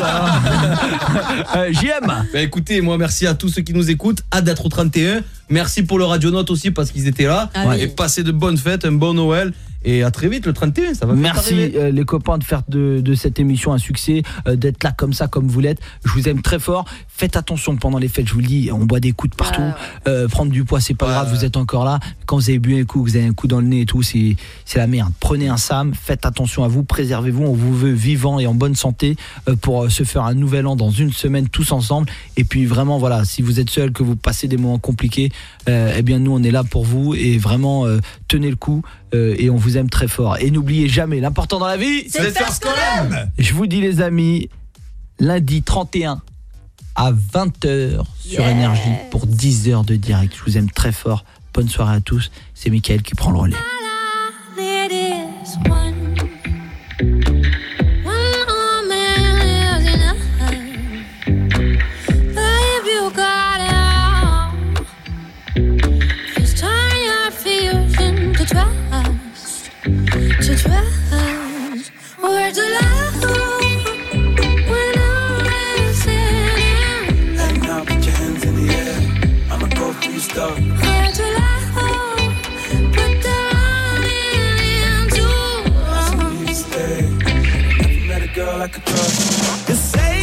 euh, J M. Bah, écoutez, moi, merci à tous ceux qui nous écoutent. Hâte d'être au trente et un. Merci pour le Radionaute aussi parce qu'ils étaient là. Ah, ouais. Et passez de bonnes fêtes, un bon Noël. Et à très vite le trente et un, ça va. Merci euh, les copains de faire de, de cette émission un succès, euh, d'être là comme ça comme vous l'êtes. Je vous aime très fort. Faites attention pendant les fêtes, je vous le dis, on boit des coups de partout. Ah, ouais. euh, prendre du poids c'est pas ouais, grave, ouais. vous êtes encore là. Quand vous avez bu un coup, vous avez un coup dans le nez et tout, c'est c'est la merde. Prenez un Sam, faites attention à vous, préservez-vous, on vous veut vivant et en bonne santé euh, pour euh, se faire un nouvel an dans une semaine tous ensemble. Et puis vraiment voilà, si vous êtes seul, que vous passez des moments compliqués, euh, eh bien nous on est là pour vous et vraiment euh, tenez le coup. Euh, et on vous aime très fort. Et n'oubliez jamais, l'important dans la vie, c'est, c'est de faire ce qu'on aime. Je vous dis les amis, lundi trente et un à vingt heures sur yeah. Énergie pour dix heures de direct. Je vous aime très fort. Bonne soirée à tous. C'est Mickaël qui prend le relais. Where's the love when I'm listening? Let me now put your hands in the air. I'ma go through your stuff. Where's the love? Put the running into. I see you stay. Never met a girl like a trust. You say.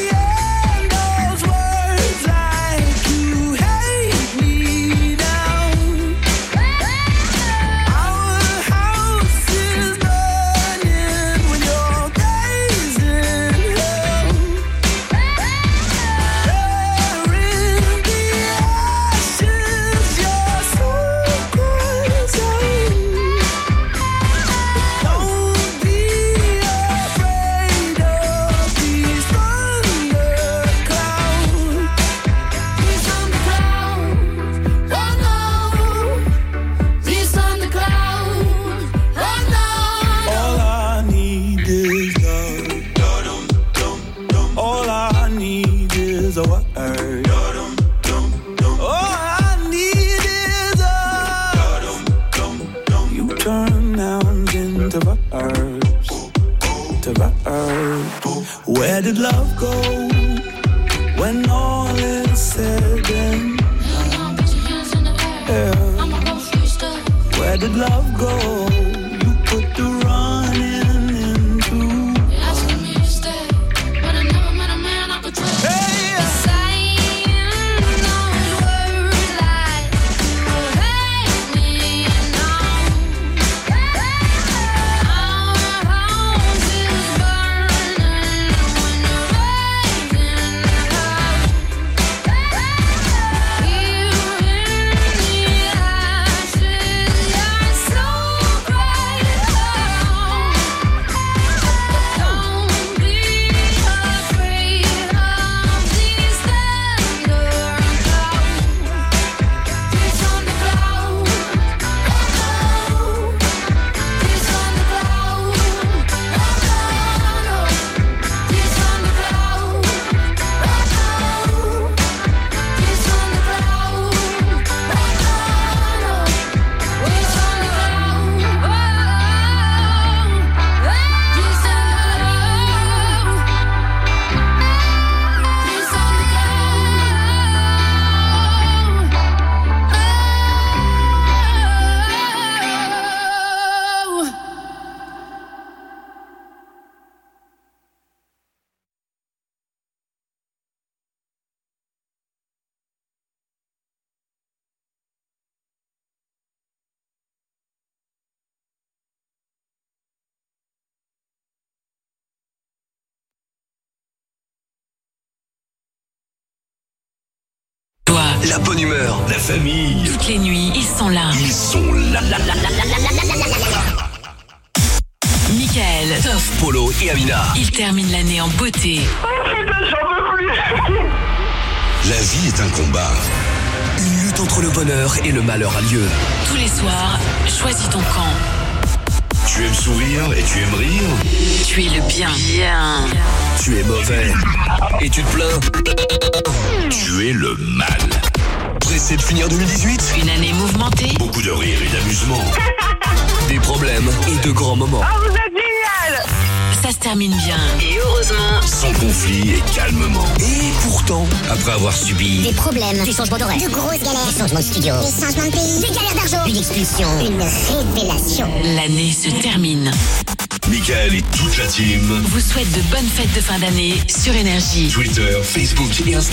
Where did love go when all is said and done? Yeah. Where did love go? You put the running into. Asking me to stay, but I never met a man I could trust. Hey! La bonne humeur, la famille. Toutes les nuits, ils sont là. Ils sont là. là, là, là, là, là, là, là, là, là. Mickaël, Tof, Polo et Amina. ils terminent l'année en beauté. La vie est un combat. Une lutte entre le bonheur et le malheur a lieu. Tous les soirs, choisis ton camp. Tu aimes sourire et tu aimes rire. Tu es le bien. Bien. Tu es mauvais et tu te plains. Tu es le mal. Pressé de finir deux mille dix-huit? Une année mouvementée. Beaucoup de rire et d'amusement. Des problèmes et de grands moments. Ah, vous êtes génial! Ça se termine bien. Et heureusement, sans conflit et calmement. Et pourtant, après avoir subi des problèmes, des changements d'horaire, de grosses galères, des changements de studio, des changements de pays, des galères d'argent, une expulsion, une révélation. L'année se termine. Mickaël et toute la team vous souhaite de bonnes fêtes de fin d'année sur Énergie. Twitter, Facebook et Insta.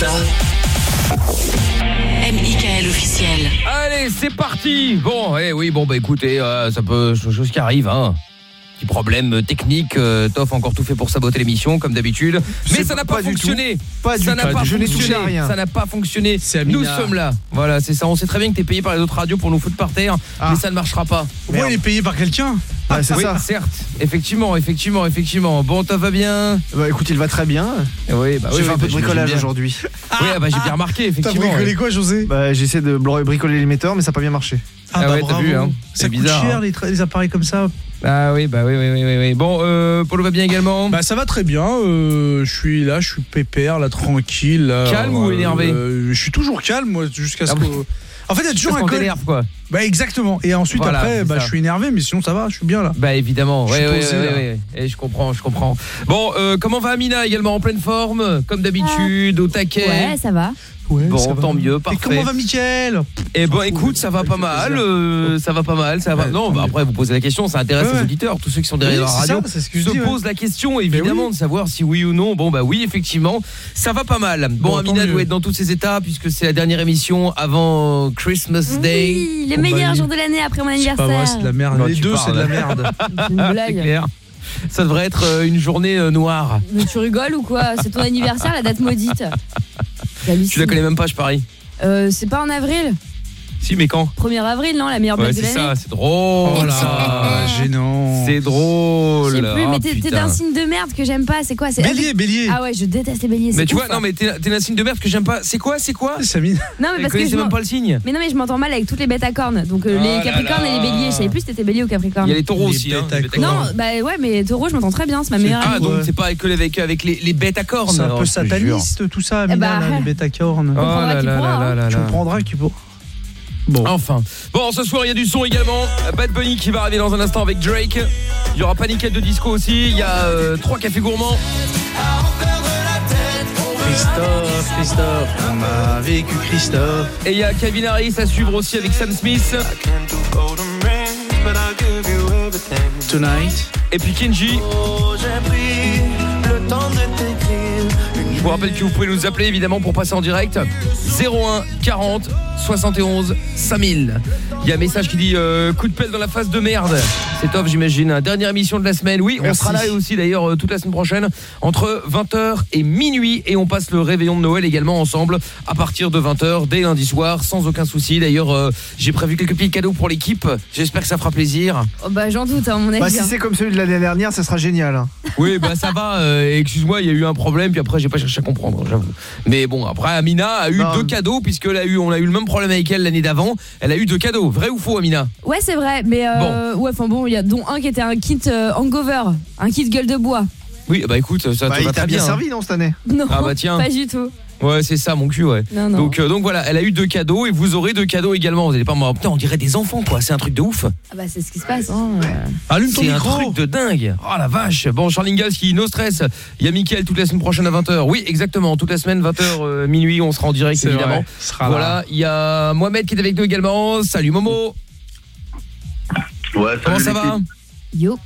M I K L officiel. Allez, c'est parti. Bon, eh oui, bon bah écoutez, euh, ça peut chose qui arrive hein. Petit problème technique, euh, Toff a encore tout fait pour saboter l'émission comme d'habitude, mais ça n'a pas, pas fonctionné. Pas ça n'a pas je fonctionné. À rien. Ça n'a pas fonctionné. Nous sommes là. Voilà, c'est ça. On sait très bien que t'es payé par les autres radios pour nous foutre par terre, ah. mais ça ne marchera pas. Moi, il est payé par quelqu'un. Ah, c'est oui, ça. Certes, effectivement, effectivement, effectivement. Bon, Toff va bien. Bah écoute, il va très bien. Oui, bah j'ai oui, fait oui, un peu bah, de bricolage aujourd'hui. Ah, oui, bah j'ai bien remarqué effectivement. T'as bricolé quoi, José? Bah j'essaie de bricoler l'émetteur, mais ça n'a pas bien marché. Ah, ah bah, ouais, t'as vu hein. C'est bizarre. Cher, hein. les, les appareils comme ça. Ah oui, bah oui, oui, oui, oui, oui. Bon, euh, Polo va bien également? Bah ça va très bien. Euh, je suis là, je suis pépère, là, tranquille. Là, calme euh, ou énervé? euh, Je suis toujours calme, moi, jusqu'à ce ah, que. En fait, il y a toujours un col... t'énerve quoi. Bah exactement. Et ensuite voilà, après, bah ça. Je suis énervé, mais sinon ça va, je suis bien là. Bah évidemment. Je ouais, suis ouais, posé, ouais, ouais, ouais. Et je comprends, je comprends. Bon, euh, comment va Amina également en pleine forme, comme d'habitude, au taquet? Ouais, ça va. Ouais, bon, ça tant va. mieux, parfait. Et comment va Mickaël? Eh ben écoute, ça va pas mal, euh, ça va pas mal, ça va. Ouais, non, bah après vous posez la question, ça intéresse ouais, les auditeurs, tous ceux qui sont derrière oui, la radio. Ça, ce que se posent la question évidemment oui. de savoir si oui ou non. Bon bah oui, effectivement, ça va pas mal. Bon, bon Amina doit être dans tous ses états puisque c'est la dernière émission avant Christmas Day. Oui, le meilleur jour de l'année après mon anniversaire. C'est pas vrai, c'est de la merde. Les deux, c'est de la merde. C'est une blague. Ça devrait être une journée noire. Mais tu rigoles ou quoi? C'est ton anniversaire, la date maudite. Tu la connais même pas, je parie. Euh, c'est pas en avril? Si, mais quand? premier avril, non? La meilleure blague ouais, de l'année. C'est ça, c'est drôle. Oh là, gênant. C'est drôle. Je sais plus, oh, mais t'es, t'es un signe de merde que j'aime pas. C'est quoi? C'est bélier, bélier. Ah ouais, je déteste les béliers. Mais tu ouf, vois, non, mais t'es, t'es un signe de merde que j'aime pas. C'est quoi? C'est quoi? Samine. Non, mais parce que je même pas le signe. Mais non, mais je m'entends mal avec toutes les bêtes à cornes. Donc euh, oh les capricornes et les béliers. Je savais plus si t'étais bélier ou capricorne. Il y a les taureaux aussi. Hein, non, bah ouais, mais taureau, je m'entends très bien. C'est ma meilleure amie. Ah, donc c'est pas que avec avec les les bêtes à cornes. C'est un peu sataniste tout ça, Amina, les bêtes à cornes. Tu comprendras qui pourra. Bon. Enfin. Bon, ce soir, il y a du son également. Bad Bunny qui va arriver dans un instant avec Drake. Il y aura Paniquette de disco aussi. Il y a euh, trois cafés gourmands. Christophe, Christophe, on a vécu Christophe. Et il y a Calvin Harris à suivre aussi avec Sam Smith. Tonight. Et puis Kenji. Oh, j'ai pris le temps de t'écrire. Je vous rappelle que vous pouvez nous appeler évidemment pour passer en direct. zéro un quarante soixante et onze cinq mille. Il y a un message qui dit euh, coup de pelle dans la face de merde. C'est top, j'imagine. Dernière émission de la semaine. Oui, Merci. On sera là aussi d'ailleurs toute la semaine prochaine entre vingt heures et minuit et on passe le réveillon de Noël également ensemble à partir de vingt heures dès lundi soir sans aucun souci. D'ailleurs, euh, j'ai prévu quelques petits cadeaux pour l'équipe. J'espère que ça fera plaisir. Oh bah j'en doute, à mon avis. Bah, si c'est comme celui de l'année dernière, ça sera génial. Oui, bah ça va. Euh, excuse-moi, il y a eu un problème puis après j'ai pas cherché à comprendre, j'avoue. Mais bon, après Amina a eu non. deux cadeaux puisque a eu on a eu le même problème avec elle l'année d'avant. Elle a eu deux cadeaux. Vrai ou faux, Amina? Ouais, c'est vrai, mais euh, bon. ouais, enfin bon, il y a dont un qui était un kit euh, hangover, un kit gueule de bois. Oui, bah écoute, ça bah, te va très bien. bien servi non cette année? Non, ah bah tiens. pas du tout. Ouais, c'est ça mon cul, ouais. Non, non. Donc euh, donc voilà, elle a eu deux cadeaux et vous aurez deux cadeaux également. Vous allez pas me putain, on dirait des enfants quoi, c'est un truc de ouf. Ah bah c'est ce qui se passe hein. Allume ton micro. C'est un truc de dingue. Oh la vache. Bon, Charlingas qui no stress. Il y a Mickaël toute la semaine prochaine à vingt heures. Oui, exactement, toute la semaine vingt heures euh, minuit, on sera en direct c'est évidemment. Voilà, il y a Mohamed qui est avec nous également. Salut Momo. Ouais, salut. Comment ça va? Yo.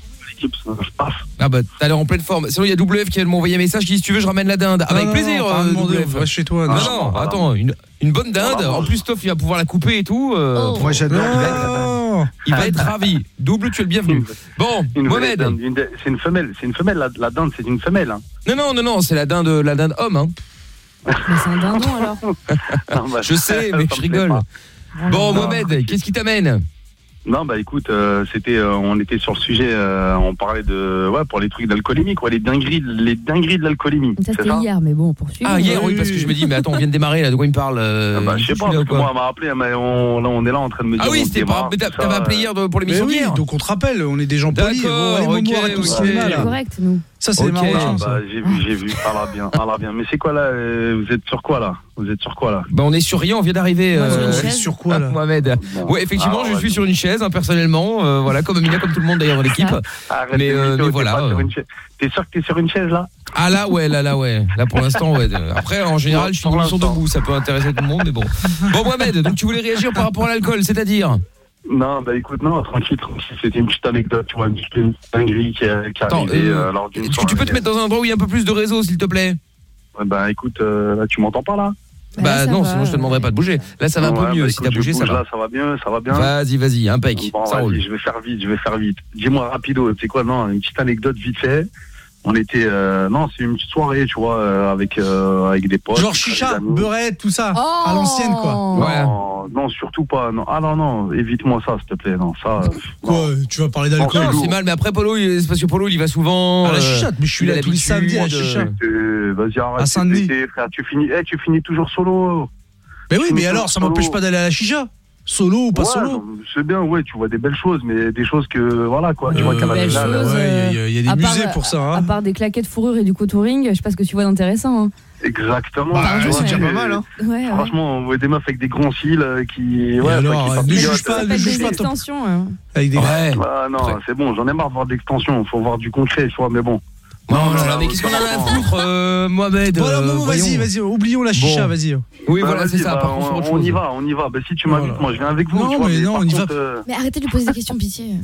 Ah bah t'as l'air en pleine forme. Sinon il y a W F qui vient de m'envoyer un message qui dit si tu veux je ramène la dinde. Avec non, plaisir. Non, euh, W F. W F. Reste chez toi. Non non, non attends, une, une bonne dinde. Ah, en plus Stoff il va pouvoir la couper et tout. Euh, oh. Moi j'adore. Il va être, il va être ravi. Double, tu es le bienvenu. Bon, une Mohamed. Dinde, une, c'est une femelle, c'est une femelle. La, la dinde c'est une femelle. Hein. Non non non non, c'est la dinde, la dinde homme. Hein. Mais c'est un dindon alors. Non, bah, je sais, mais je rigole. Bon Mohamed, qu'est-ce qui t'amène? Non bah écoute, euh, c'était, euh, on était sur le sujet, euh, on parlait de, ouais, pour les trucs d'alcoolémie quoi, les dingueries, les dingueries de l'alcoolémie. Ça c'était hier, mais bon, poursuivre. Ah hier, oui, parce que je me dis, mais attends, on vient de démarrer là, de quoi il me parle euh, ah bah, je sais pas, parce que moi, on m'a appelé, mais on, là, on est là en train de me dire. Ah oui, c'était pas, mais t'avais appelé hier pour l'émission oui, d'hier. Donc on te rappelle, on est des gens polis. D'accord, ok, c'est correct nous. Ça c'est okay, marrant. Bah, j'ai vu, j'ai vu, ça va bien, ça va bien. Mais c'est quoi là euh, vous êtes sur quoi là Vous êtes sur quoi là Bah on est sur rien, on vient d'arriver. Euh, sur, sur quoi là Mohamed. Bon. Ouais, effectivement, ah, je ouais, suis sur une chaise, hein, personnellement. Euh, voilà, comme Amina, comme tout le monde d'ailleurs dans l'équipe. Arrête, mais, euh, mais voilà. Euh... T'es sûr que t'es sur une chaise là? Ah là ouais, là là ouais. Là pour l'instant ouais. Après en général, je suis sur debout, ça peut intéresser tout le monde, mais bon. Bon Mohamed, donc tu voulais réagir par rapport à l'alcool, c'est-à-dire? Non, bah écoute, non, tranquille, tranquille, c'était une petite anecdote, tu vois, une petite dinguerie qui est arrivée euh, euh, lors d'une soirée. Tu peux te mettre dans un endroit où il y a un peu plus de réseau, s'il te plaît? Ouais, bah écoute, euh, là tu m'entends pas là? Bah, bah non, va. Sinon je te demanderais pas de bouger. Là ça va ouais, un peu mieux, bah, si t'as bougé ça va. Là ça va bien, ça va bien. Vas-y, vas-y, impec. Bon, ça roule. Je vais faire vite, je vais faire vite. Dis-moi rapido, tu sais quoi, non, une petite anecdote vite fait. On était, euh, non, c'est une petite soirée, tu vois, euh, avec euh, avec des potes. Genre chicha, beurette, tout ça, oh à l'ancienne quoi. Ouais. Non, non, surtout pas. Non. Ah non, non, évite-moi ça, s'il te plaît. Non, ça. Quoi non. Tu vas parler d'alcool? Non, c'est mal, mais après Polo, c'est parce que Polo, il y va souvent. À la chicha, mais je suis là tous les samedis à la chicha. Euh, Vas-y, arrête. À Saint-Denis. Frère, tu finis, hey, tu finis toujours solo. Mais oui, mais alors, ça m'empêche pas d'aller à la chicha. Solo ou pas ouais, solo? C'est bien, ouais, tu vois des belles choses, mais des choses que, voilà quoi, tu euh, vois qu'à la finale. Il ouais, y, y, y a des musées part, pour ça. Hein. À part des claquettes fourrure et du contouring, je sais pas ce que tu vois d'intéressant. Hein. Exactement. Bah, ouais, c'est déjà pas mal. Hein. Ouais, franchement, on voit des meufs avec des grands cils euh, qui. Ouais, alors, qui ne juge pas, ne juge des pas. extensions. Hein. Avec des. Ouais. Bah, non, ouais. C'est bon, j'en ai marre de voir d'extensions. Faut voir du concret, tu vois, mais bon. Non, là, là, mais qu'est-ce qu'on a à foutre, euh, Mohamed? Bon, alors, non, vas-y, vas-y, oublions la chicha, bon. Vas-y. Oui, bah, voilà, c'est ça. Bah, par on, contre, on y va, on y va. Bah, si tu m'invites, voilà. Moi, je viens avec vous. Non, tu vois, mais, mais non, on y contre, va. euh... Mais arrêtez de lui poser des questions, pitié.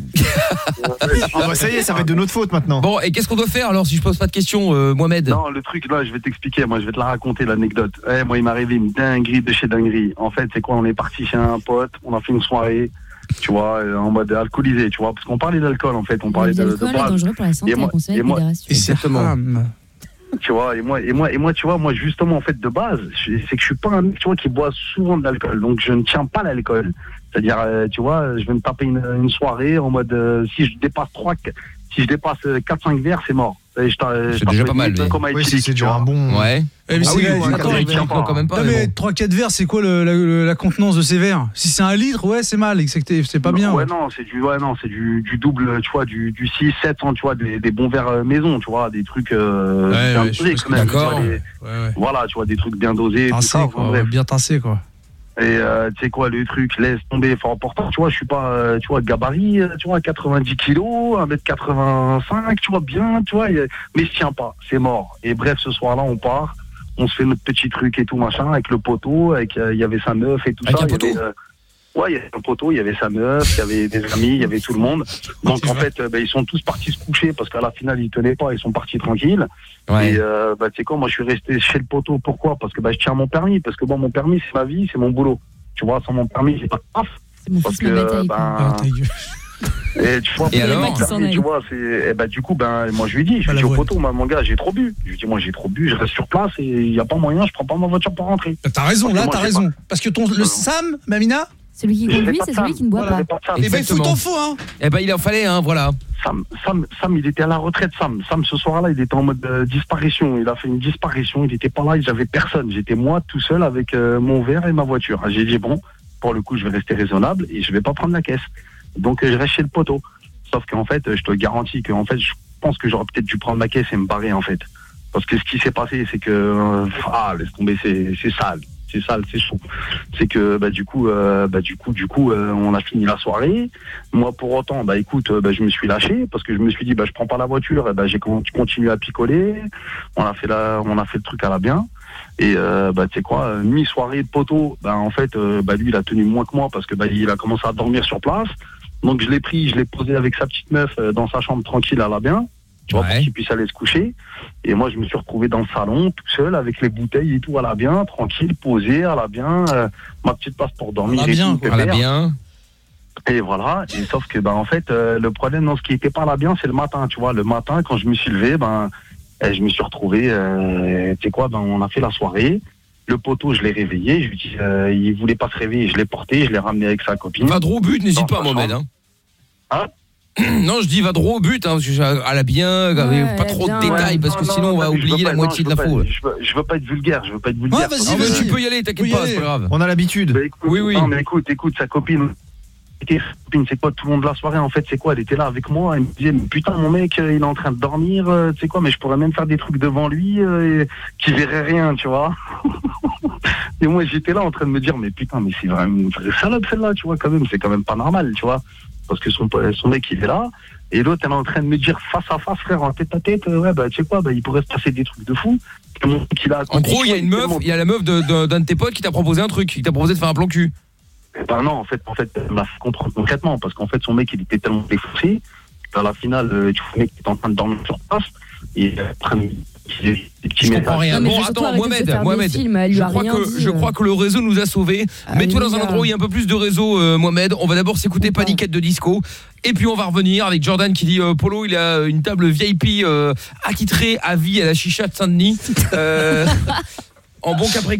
Ah bah ça y est, ça va être de notre faute maintenant. Bon, et qu'est-ce qu'on doit faire alors si je pose pas de questions, euh, Mohamed? Non, le truc là, je vais t'expliquer. Moi, je vais te la raconter l'anecdote. Eh, moi, il m'est arrivé une dinguerie de chez dinguerie. En fait, c'est quoi? On est parti chez un pote, on a fait une soirée. Tu vois, en mode alcoolisé, tu vois, parce qu'on parlait d'alcool en fait, on parlait de, de l'alcool est dangereux pour la santé, et moi, et moi, exactement. Tu vois, et moi, et moi, et moi, tu vois, moi justement en fait de base, c'est que je suis pas un mec, tu vois, qui boit souvent de l'alcool, donc je ne tiens pas l'alcool. C'est-à-dire, euh, tu vois, je vais me taper une, une soirée en mode, euh, si je dépasse trois, si je dépasse quatre cinq verres, c'est mort. C'est déjà pas mal. Mais... Oui, c'est déjà un bon. Ouais. Eh, mais ah oui, ouais, attends, il tient pas quand même pas. Non, mais trois quatre verres, c'est quoi le, la, la, la contenance de ces verres? Si c'est un litre, ouais, c'est mal, c'est pas non, bien. Ouais, non, c'est du, ouais, non, c'est du, du double, tu vois, du, du six, sept, tu vois, des, des bons verres maison, tu vois, des trucs. Euh, ouais, bien ouais, dosés, quand même. D'accord. Les, ouais, ouais. Voilà, tu vois, des trucs bien dosés. Tassé, tout ça, quoi, ouais, bien tassé, quoi. Et euh, tu sais quoi, le truc, laisse tomber, fort important, tu vois, je suis pas, euh, tu vois, gabarit, tu vois, quatre-vingt-dix kilos, un mètre quatre-vingt-cinq, tu vois, bien, tu vois, mais je tiens pas, c'est mort. Et bref, ce soir-là, on part, on se fait notre petit truc et tout, machin, avec le poteau, avec, il euh, y avait sa meuf et tout avec ça. Un poteau y avait, euh, Ouais, il y avait un poteau, il y avait sa meuf, il y avait des amis, il y avait tout le monde. Donc en fait, euh, bah, ils sont tous partis se coucher parce qu'à la finale, ils tenaient pas, ils sont partis tranquilles. Ouais. Et euh, bah, tu sais quoi, moi je suis resté chez le poteau. Pourquoi? Parce que bah, je tiens mon permis. Parce que bon, mon permis, c'est ma vie, c'est mon boulot. Tu vois, sans mon permis, j'ai pas de taf. Parce que, euh, ben... Et tu vois, et alors tu vois, c'est, et bah, du coup, ben, moi je lui dis, je lui dis au poteau, moi, mon gars, j'ai trop bu. Je lui dis, moi j'ai trop bu, je reste sur place et il n'y a pas moyen, je prends pas ma voiture pour rentrer. T'as raison, là, t'as raison. Pas... Parce que ton, le Sam, Mamina, celui qui conduit, c'est celui qui ne boit voilà, pas. pas et ben, il faut t'en faut, hein. Eh ben, il en fallait, hein, voilà. Sam, Sam, Sam, il était à la retraite, Sam. Sam, ce soir-là, il était en mode euh, disparition. Il a fait une disparition, il était pas là, j'avais personne. J'étais moi tout seul avec euh, mon verre et ma voiture. J'ai dit, bon, pour le coup, je vais rester raisonnable et je vais pas prendre la caisse. Donc, euh, je reste chez le poteau. Sauf qu'en fait, je te garantis que en fait, je pense que j'aurais peut-être dû prendre ma caisse et me barrer en fait. Parce que ce qui s'est passé, c'est que euh, ah, laisse tomber, c'est c'est sale, c'est sale, c'est chaud. C'est que bah du coup, euh, bah du coup, du coup, euh, on a fini la soirée. Moi, pour autant, bah écoute, euh, bah je me suis lâché parce que je me suis dit, bah je prends pas la voiture, et bah j'ai continué à picoler. On a fait la, on a fait le truc à la bien. Et euh, bah tu sais quoi, mi-soirée de poteau, bah en fait, euh, bah lui il a tenu moins que moi parce que bah il a commencé à dormir sur place. Donc je l'ai pris, je l'ai posé avec sa petite meuf euh, dans sa chambre tranquille à la bien, tu vois, ouais. Pour qu'il puisse aller se coucher. Et moi je me suis retrouvé dans le salon tout seul avec les bouteilles et tout à la bien, tranquille, posé à la bien, euh, ma petite place pour dormir. À la bien, quoi. À la bien. Et voilà. Et sauf que bah en fait euh, le problème dans ce qui était pas à la bien, c'est le matin, tu vois. Le matin quand je me suis levé, ben eh, je me suis retrouvé, euh, tu sais quoi, ben on a fait la soirée. Le poteau, je l'ai réveillé, je lui dis, euh, il voulait pas se réveiller, je l'ai porté, je l'ai ramené avec sa copine. Va droit au but, n'hésite pas, Mohamed. Hein. Hein non, je dis va droit au but, hein, parce que à la bien, ouais, pas trop bien, de détails, ouais. Parce que non, sinon non, on va oublier la pas, moitié non, de l'info. Je veux, je veux pas être vulgaire, je veux pas être vulgaire. Ah, vas-y, vas-y. Tu peux y aller, t'inquiète pas, c'est pas grave. On a l'habitude. Bah, écoute, oui, oui. Non, mais écoute, écoute, sa copine. C'est quoi tout le long de la soirée en fait, c'est quoi, elle était là avec moi, elle me disait mais putain mon mec il est en train de dormir, euh, tu sais quoi, mais je pourrais même faire des trucs devant lui euh, et qui verrait rien, tu vois. Et moi j'étais là en train de me dire mais putain mais c'est vraiment une vraie salope celle-là, tu vois, quand même, c'est quand même pas normal, tu vois, parce que son, son mec il est là et l'autre elle est en train de me dire face à face frère, en tête à tête, euh, ouais bah tu sais quoi, bah il pourrait se passer des trucs de fou. A en gros il y a une meuf, il y a la meuf de, de, d'un de tes potes qui t'a proposé un truc, qui t'a proposé de faire un plan cul. Ben non, en fait, en fait, elle m'a fait comprendre concrètement, parce qu'en fait, son mec, il était tellement défoncé, qu'à la finale, euh, le mec était en train de dormir sur place, et après, des petits messages. Rien. Bon, attends, Mohamed, Mohamed, films, je, crois que, dit, je crois que le réseau nous a sauvés. Ah, mets-toi dans un endroit où il y a un peu plus de réseau, euh, Mohamed. On va d'abord s'écouter Paniquette de Disco, et puis on va revenir avec Jordan qui dit, euh, Polo, il a une table V I P euh, attitrée à vie à la chicha de Saint-Denis. Euh, en bon capricorne.